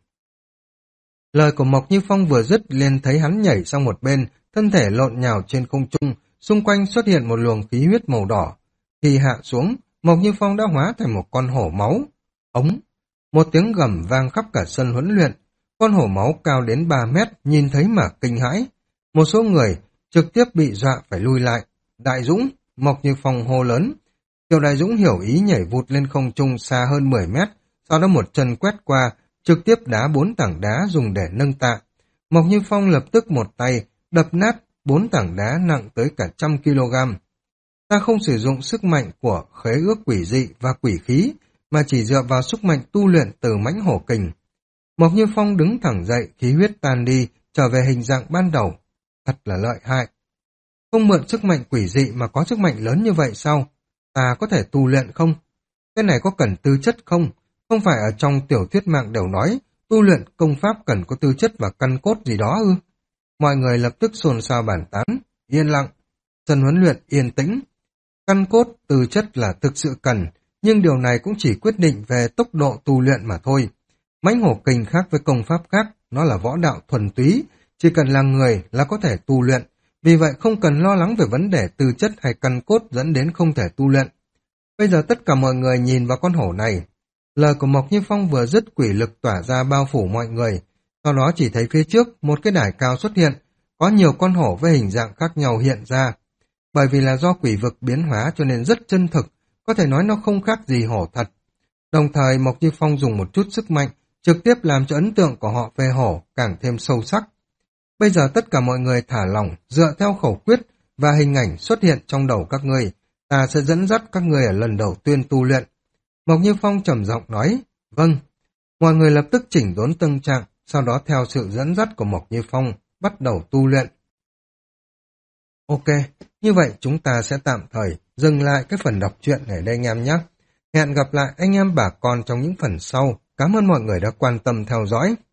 Lời của Mộc Như Phong vừa dứt liền thấy hắn nhảy sang một bên, thân thể lộn nhào trên không trung, xung quanh xuất hiện một luồng khí huyết màu đỏ. Khi hạ xuống, Mộc Như Phong đã hóa thành một con hổ máu. Ống! Một tiếng gầm vang khắp cả sân huấn luyện. Con hổ máu cao đến ba mét, nhìn thấy mà kinh hãi. Một số người trực tiếp bị dọa phải lui lại. Đại Dũng! Mộc Như Phong hô lớn. Triệu Đại Dũng hiểu ý nhảy vụt lên không trung xa hơn mười mét, sau đó một chân quét qua, trực tiếp đá bốn tảng đá dùng để nâng tạ. Mộc Như Phong lập tức một tay đập nát bốn tảng đá nặng tới cả trăm kg. Ta không sử dụng sức mạnh của khế ước quỷ dị và quỷ khí, mà chỉ dựa vào sức mạnh tu luyện từ Mãnh Hổ Kình. Mộc Như Phong đứng thẳng dậy, khí huyết tan đi, trở về hình dạng ban đầu. Thật là lợi hại. Không mượn sức mạnh quỷ dị mà có sức mạnh lớn như vậy sao? Ta có thể tu luyện không? Cái này có cần tư chất không? Không phải ở trong tiểu thuyết mạng đều nói tu luyện công pháp cần có tư chất và căn cốt gì đó ư? Mọi người lập tức xôn xao bàn tán. Yên lặng. Sân huấn luyện yên tĩnh. Căn cốt, tư chất là thực sự cần, nhưng điều này cũng chỉ quyết định về tốc độ tu luyện mà thôi. Mãnh Hổ Kình khác với công pháp khác, nó là võ đạo thuần túy, chỉ cần là người là có thể tu luyện, vì vậy không cần lo lắng về vấn đề tư chất hay căn cốt dẫn đến không thể tu luyện. Bây giờ tất cả mọi người nhìn vào con hổ này. Lời của Mộc Như Phong vừa dứt, quỷ lực tỏa ra bao phủ mọi người, sau đó chỉ thấy phía trước một cái đài cao xuất hiện, có nhiều con hổ với hình dạng khác nhau hiện ra. Bởi vì là do quỷ vực biến hóa cho nên rất chân thực, có thể nói nó không khác gì hổ thật. Đồng thời Mộc Như Phong dùng một chút sức mạnh, trực tiếp làm cho ấn tượng của họ về hổ càng thêm sâu sắc. Bây giờ tất cả mọi người thả lỏng, dựa theo khẩu quyết và hình ảnh xuất hiện trong đầu các ngươi, ta sẽ dẫn dắt các ngươi ở lần đầu tiên tu luyện. Mộc Như Phong trầm giọng nói, vâng. Mọi người lập tức chỉnh đốn tâm trạng, sau đó theo sự dẫn dắt của Mộc Như Phong, bắt đầu tu luyện. Ok, như vậy chúng ta sẽ tạm thời dừng lại cái phần đọc truyện ở đây anh em nhé. Hẹn gặp lại anh em bà con trong những phần sau. Cảm ơn mọi người đã quan tâm theo dõi.